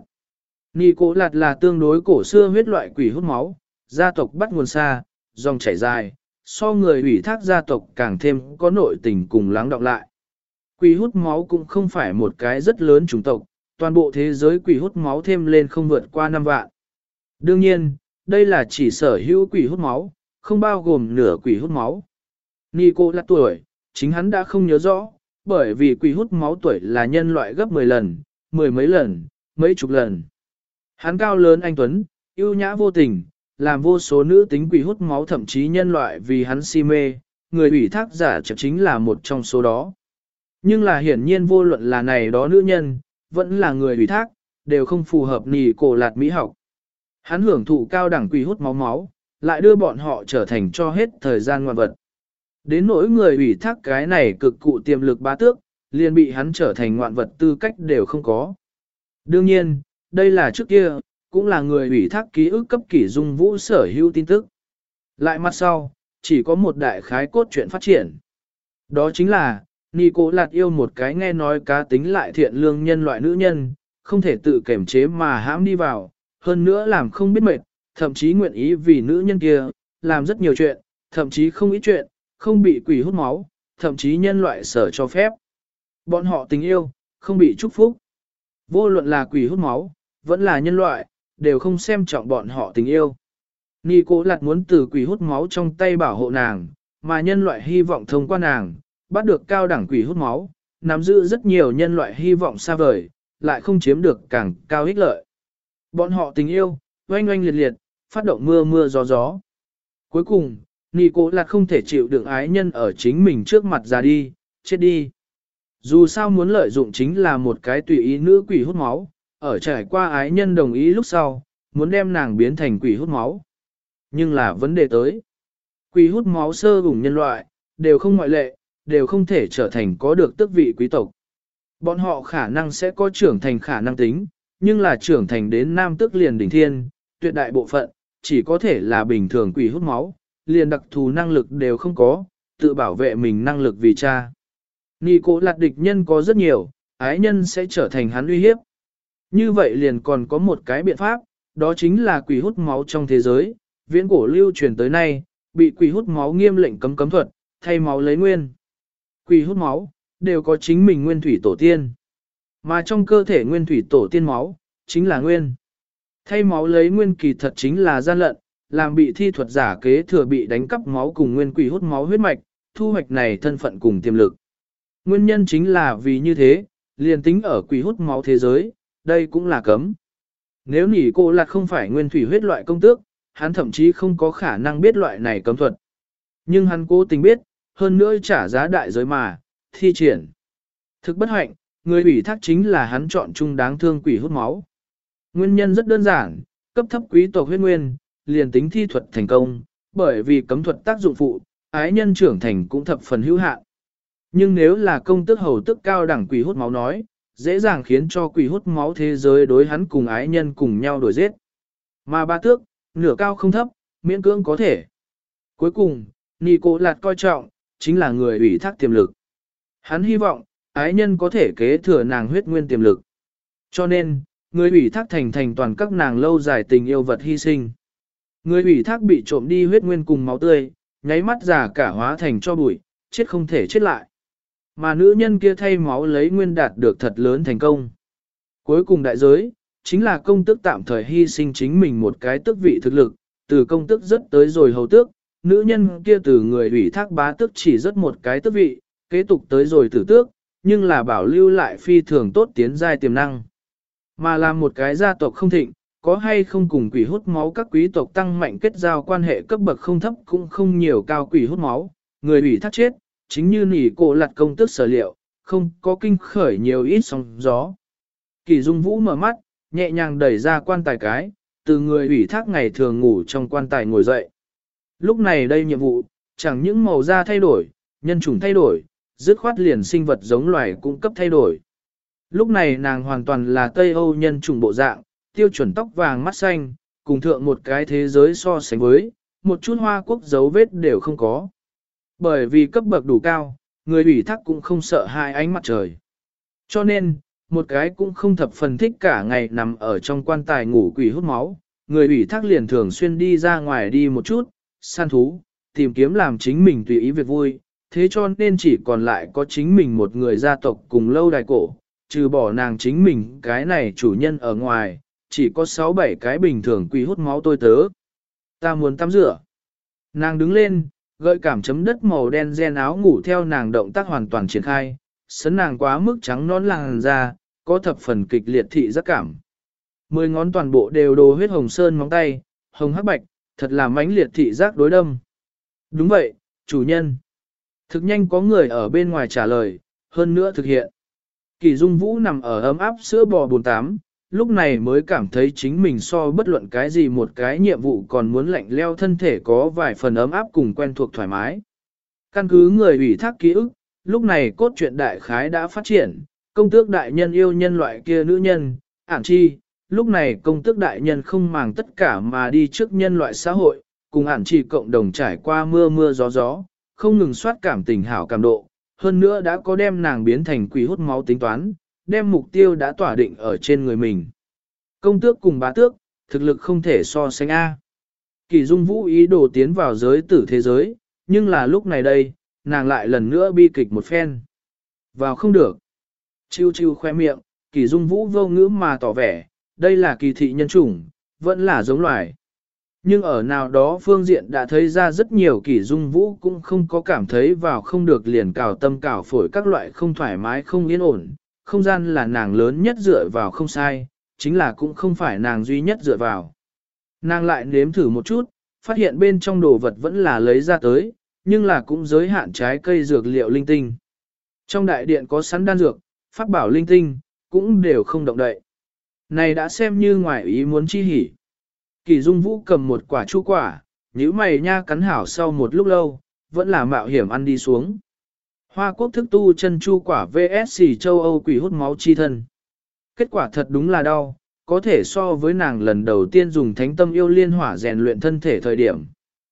Nicolas là tương đối cổ xưa huyết loại quỷ hút máu, gia tộc bắt nguồn xa, dòng chảy dài, so người ủy thác gia tộc càng thêm có nội tình cùng lắng đọng lại. Quỷ hút máu cũng không phải một cái rất lớn chủng tộc, toàn bộ thế giới quỷ hút máu thêm lên không vượt qua 5 vạn. Đương nhiên, đây là chỉ sở hữu quỷ hút máu, không bao gồm nửa quỷ hút máu. Nicolas tuổi, chính hắn đã không nhớ rõ, bởi vì quỷ hút máu tuổi là nhân loại gấp 10 lần, mười mấy lần, mấy chục lần. Hắn cao lớn anh tuấn, yêu nhã vô tình, làm vô số nữ tính quỷ hút máu thậm chí nhân loại vì hắn si mê, người ủy thác giả chắc chính là một trong số đó. Nhưng là hiển nhiên vô luận là này đó nữ nhân, vẫn là người ủy thác, đều không phù hợp Nicolas mỹ học. Hắn hưởng thụ cao đẳng quỷ hút máu máu, lại đưa bọn họ trở thành cho hết thời gian ngoan vật. Đến nỗi người ủy thác cái này cực cụ tiềm lực bá tước, liền bị hắn trở thành ngoạn vật tư cách đều không có. Đương nhiên, đây là trước kia, cũng là người ủy thác ký ức cấp Kỷ Dung Vũ sở hữu tin tức. Lại mặt sau, chỉ có một đại khái cốt truyện phát triển. Đó chính là, Nicolas yêu một cái nghe nói cá tính lại thiện lương nhân loại nữ nhân, không thể tự kiểm chế mà hãm đi vào, hơn nữa làm không biết mệt, thậm chí nguyện ý vì nữ nhân kia, làm rất nhiều chuyện, thậm chí không ít chuyện, không bị quỷ hút máu, thậm chí nhân loại sở cho phép. Bọn họ tình yêu, không bị chúc phúc. Vô luận là quỷ hút máu, vẫn là nhân loại, đều không xem trọng bọn họ tình yêu. Nicolas muốn từ quỷ hút máu trong tay bảo hộ nàng, mà nhân loại hy vọng thông qua nàng, bắt được cao đẳng quỷ hút máu, nắm giữ rất nhiều nhân loại hy vọng xa vời, lại không chiếm được càng cao ích lợi. Bọn họ tình yêu, oanh oanh liệt liệt, phát động mưa mưa gió gió. Cuối cùng, Nicolas không thể chịu đựng ái nhân ở chính mình trước mặt ra đi, chết đi. Dù sao muốn lợi dụng chính là một cái tùy ý nữ quỷ hút máu, ở trải qua ái nhân đồng ý lúc sau, muốn đem nàng biến thành quỷ hút máu. Nhưng là vấn đề tới. Quỷ hút máu sơ vùng nhân loại, đều không ngoại lệ, đều không thể trở thành có được tước vị quý tộc. Bọn họ khả năng sẽ có trưởng thành khả năng tính, nhưng là trưởng thành đến nam tước liền đỉnh thiên, tuyệt đại bộ phận, chỉ có thể là bình thường quỷ hút máu, liền đặc thù năng lực đều không có, tự bảo vệ mình năng lực vì cha. Nicolas địch nhân có rất nhiều, ái nhân sẽ trở thành hắn uy hiếp. Như vậy liền còn có một cái biện pháp, đó chính là quỷ hút máu trong thế giới, viễn cổ lưu truyền tới nay, bị quỷ hút máu nghiêm lệnh cấm cấm thuật, thay máu lấy nguyên. Quỷ hút máu, đều có chính mình nguyên thủy tổ tiên. Mà trong cơ thể nguyên thủy tổ tiên máu, chính là nguyên. Thay máu lấy nguyên kỳ thật chính là gian lận, làm bị thi thuật giả kế thừa bị đánh cắp máu cùng nguyên quỷ hút máu huyết mạch, thu hoạch này thân phận cùng tiềm lực. Nguyên nhân chính là vì như thế, liền tính ở quỷ hút máu thế giới, đây cũng là cấm. Nếu nỉ cô là không phải nguyên thủy huyết loại công tước, hắn thậm chí không có khả năng biết loại này cấm thuật. Nhưng hắn cố tình biết, hơn nữa trả giá đại giới mà, thi triển. Thực bất hạnh, người ủy thác chính là hắn chọn chung đáng thương quỷ hút máu. Nguyên nhân rất đơn giản, cấp thấp quý tộc huyết nguyên, liền tính thi thuật thành công, bởi vì cấm thuật tác dụng phụ, ái nhân trưởng thành cũng thập phần hữu hạn. Nhưng nếu là công tước hầu tức cao đẳng quỷ hút máu nói, dễ dàng khiến cho quỷ hút máu thế giới đối hắn cùng ái nhân cùng nhau đổi giết. Mà ba tước, nửa cao không thấp, miễn cưỡng có thể. Cuối cùng, Nico Lạt coi trọng, chính là người ủy thác tiềm lực. Hắn hy vọng, ái nhân có thể kế thừa nàng huyết nguyên tiềm lực. Cho nên, người ủy thác thành toàn các nàng lâu dài tình yêu vật hy sinh. Người ủy thác bị trộm đi huyết nguyên cùng máu tươi, nháy mắt già cả hóa thành cho bụi, chết không thể chết lại. Mà nữ nhân kia thay máu lấy nguyên đạt được thật lớn thành công. Cuối cùng đại giới, chính là công tước tạm thời hy sinh chính mình một cái tước vị thực lực, từ công tước rất tới rồi hầu tước, nữ nhân kia từ người ủy thác bá tước chỉ rất một cái tước vị, kế tục tới rồi tử tước, nhưng là bảo lưu lại phi thường tốt tiến giai tiềm năng. Mà làm một cái gia tộc không thịnh, có hay không cùng quỷ hút máu các quý tộc tăng mạnh kết giao quan hệ cấp bậc không thấp cũng không nhiều cao quỷ hút máu, người ủy thác chết, chính như nỉ cổ lặt công tước sở liệu, không có kinh khởi nhiều ít sóng gió. Kỳ Dung Vũ mở mắt, nhẹ nhàng đẩy ra quan tài cái, từ người ủy thác ngày thường ngủ trong quan tài ngồi dậy. Lúc này đây nhiệm vụ, chẳng những màu da thay đổi, nhân chủng thay đổi, dứt khoát liền sinh vật giống loài cũng cấp thay đổi. Lúc này nàng hoàn toàn là Tây Âu nhân chủng bộ dạng, tiêu chuẩn tóc vàng mắt xanh, cùng thượng một cái thế giới so sánh với, một chút hoa quốc dấu vết đều không có. Bởi vì cấp bậc đủ cao, người ủy thác cũng không sợ hai ánh mặt trời. Cho nên, một cái cũng không thập phần thích cả ngày nằm ở trong quan tài ngủ quỷ hút máu, người ủy thác liền thường xuyên đi ra ngoài đi một chút, săn thú, tìm kiếm làm chính mình tùy ý việc vui, thế cho nên chỉ còn lại có chính mình một người gia tộc cùng lâu đài cổ, trừ bỏ nàng chính mình cái này chủ nhân ở ngoài, chỉ có 6-7 cái bình thường quỷ hút máu tôi tớ. Ta muốn tắm rửa. Nàng đứng lên, gợi cảm chấm đất màu đen ren áo ngủ theo nàng động tác hoàn toàn triển khai, sấn nàng quá mức trắng nón làn da, có thập phần kịch liệt thị giác cảm. 10 ngón toàn bộ đều đồ huyết hồng sơn móng tay, hồng hắc bạch, thật là mãnh liệt thị giác đối đâm. Đúng vậy, chủ nhân. Thực nhanh có người ở bên ngoài trả lời, hơn nữa thực hiện. Kỳ Dung Vũ nằm ở ấm áp sữa bò bồn tắm, lúc này mới cảm thấy chính mình so bất luận cái gì một cái nhiệm vụ còn muốn lạnh leo thân thể có vài phần ấm áp cùng quen thuộc thoải mái. Căn cứ người ủy thác ký ức, lúc này cốt truyện đại khái đã phát triển, công tước đại nhân yêu nhân loại kia nữ nhân, ản chi, lúc này công tước đại nhân không màng tất cả mà đi trước nhân loại xã hội, cùng ản chi cộng đồng trải qua mưa mưa gió gió, không ngừng soát cảm tình hảo cảm độ, hơn nữa đã có đem nàng biến thành quỷ hút máu tính toán, đem mục tiêu đã tỏa định ở trên người mình. Công tước cùng bá tước, thực lực không thể so sánh A. Kỳ Dung Vũ ý đồ tiến vào giới tử thế giới, nhưng là lúc này đây, nàng lại lần nữa bi kịch một phen. Vào không được. Chiêu chiêu khoe miệng, Kỳ Dung Vũ vô ngữ mà tỏ vẻ, đây là kỳ thị nhân chủng, vẫn là giống loài. Nhưng ở nào đó phương diện đã thấy ra rất nhiều Kỳ Dung Vũ cũng không có cảm thấy vào không được liền cào tâm cào phổi các loại không thoải mái không yên ổn, không gian là nàng lớn nhất dựa vào không sai, chính là cũng không phải nàng duy nhất dựa vào. Nàng lại nếm thử một chút, phát hiện bên trong đồ vật vẫn là lấy ra tới, nhưng là cũng giới hạn trái cây dược liệu linh tinh. Trong đại điện có sẵn đan dược, pháp bảo linh tinh, cũng đều không động đậy. Này đã xem như ngoài ý muốn chi hỉ. Kỳ Dung Vũ cầm một quả chu quả, nhíu mày nha cắn hảo sau một lúc lâu, vẫn là mạo hiểm ăn đi xuống. Hoa quốc thức tu chân chu quả VSC châu Âu quỷ hút máu chi thân. Kết quả thật đúng là đau, có thể so với nàng lần đầu tiên dùng thánh tâm yêu liên hỏa rèn luyện thân thể thời điểm.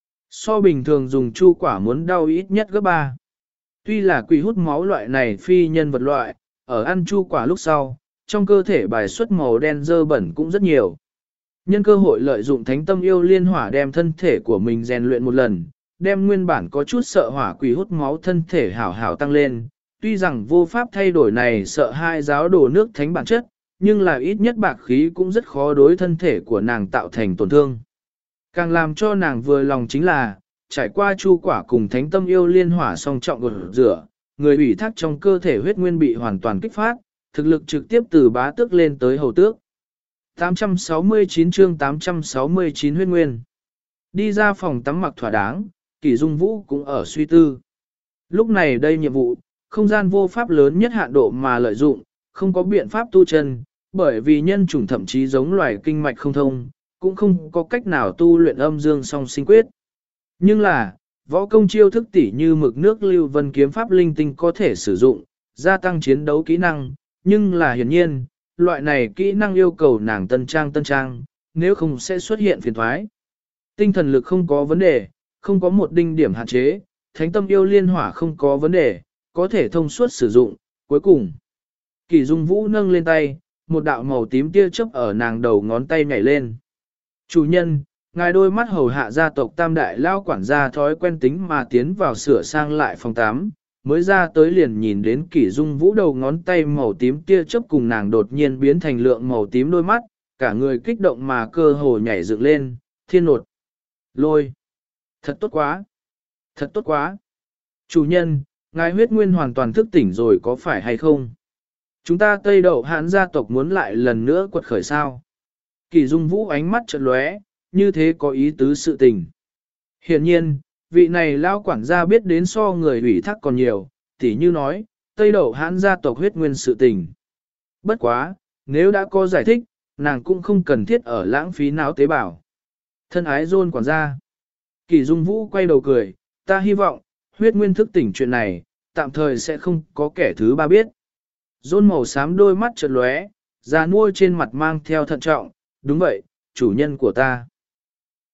So bình thường dùng chu quả muốn đau ít nhất gấp 3. Tuy là quỷ hút máu loại này phi nhân vật loại, ở ăn chu quả lúc sau, trong cơ thể bài xuất màu đen dơ bẩn cũng rất nhiều. Nhân cơ hội lợi dụng thánh tâm yêu liên hỏa đem thân thể của mình rèn luyện một lần, đem nguyên bản có chút sợ hỏa quỷ hút máu thân thể hảo hảo tăng lên, Tuy rằng vô pháp thay đổi này sợ hai giáo đổ nước thánh bản chất, nhưng là ít nhất bạc khí cũng rất khó đối thân thể của nàng tạo thành tổn thương. Càng làm cho nàng vừa lòng chính là, trải qua chu quả cùng thánh tâm yêu liên hỏa song trọng gột rửa, người ủy thác trong cơ thể huyết nguyên bị hoàn toàn kích phát, thực lực trực tiếp từ bá tước lên tới hầu tước. 869 chương 869 huyết nguyên. Đi ra phòng tắm mặc thỏa đáng, Kỷ Dung Vũ cũng ở suy tư. Lúc này đây nhiệm vụ, không gian vô pháp lớn nhất hạn độ mà lợi dụng, không có biện pháp tu chân, bởi vì nhân chủng thậm chí giống loài kinh mạch không thông, cũng không có cách nào tu luyện âm dương song sinh quyết. Nhưng là, võ công chiêu thức tỉ như mực nước lưu vân kiếm pháp linh tinh có thể sử dụng, gia tăng chiến đấu kỹ năng, nhưng là hiển nhiên, loại này kỹ năng yêu cầu nàng tân trang, nếu không sẽ xuất hiện phiền thoái. Tinh thần lực không có vấn đề, không có một đinh điểm hạn chế, thánh tâm yêu liên hỏa không có vấn đề, có thể thông suốt sử dụng, cuối cùng. Kỷ Dung Vũ nâng lên tay, một đạo màu tím tia chớp ở nàng đầu ngón tay nhảy lên. Chủ nhân, ngài đôi mắt hầu hạ gia tộc tam đại lao quản gia thói quen tính mà tiến vào sửa sang lại phòng 8, mới ra tới liền nhìn đến Kỷ Dung Vũ đầu ngón tay màu tím tia chớp cùng nàng đột nhiên biến thành lượng màu tím đôi mắt, cả người kích động mà cơ hồ nhảy dựng lên, thiên nột. Lôi. Thật tốt quá. Thật tốt quá. Chủ nhân, ngài huyết nguyên hoàn toàn thức tỉnh rồi có phải hay không? Chúng ta Tây Đậu Hán gia tộc muốn lại lần nữa quật khởi sao? Kỷ Dung Vũ ánh mắt chợt lóe, như thế có ý tứ sự tình. Hiển nhiên, vị này lao quản gia biết đến so người ủy thác còn nhiều, tỉ như nói, Tây Đậu Hán gia tộc huyết nguyên sự tình. Bất quá, nếu đã có giải thích, nàng cũng không cần thiết ở lãng phí não tế bào. Thân ái John quản gia. Kỷ Dung Vũ quay đầu cười, ta hy vọng, huyết nguyên thức tỉnh chuyện này, tạm thời sẽ không có kẻ thứ ba biết. John màu xám đôi mắt chợt lóe, già nuôi trên mặt mang theo thận trọng, đúng vậy, chủ nhân của ta.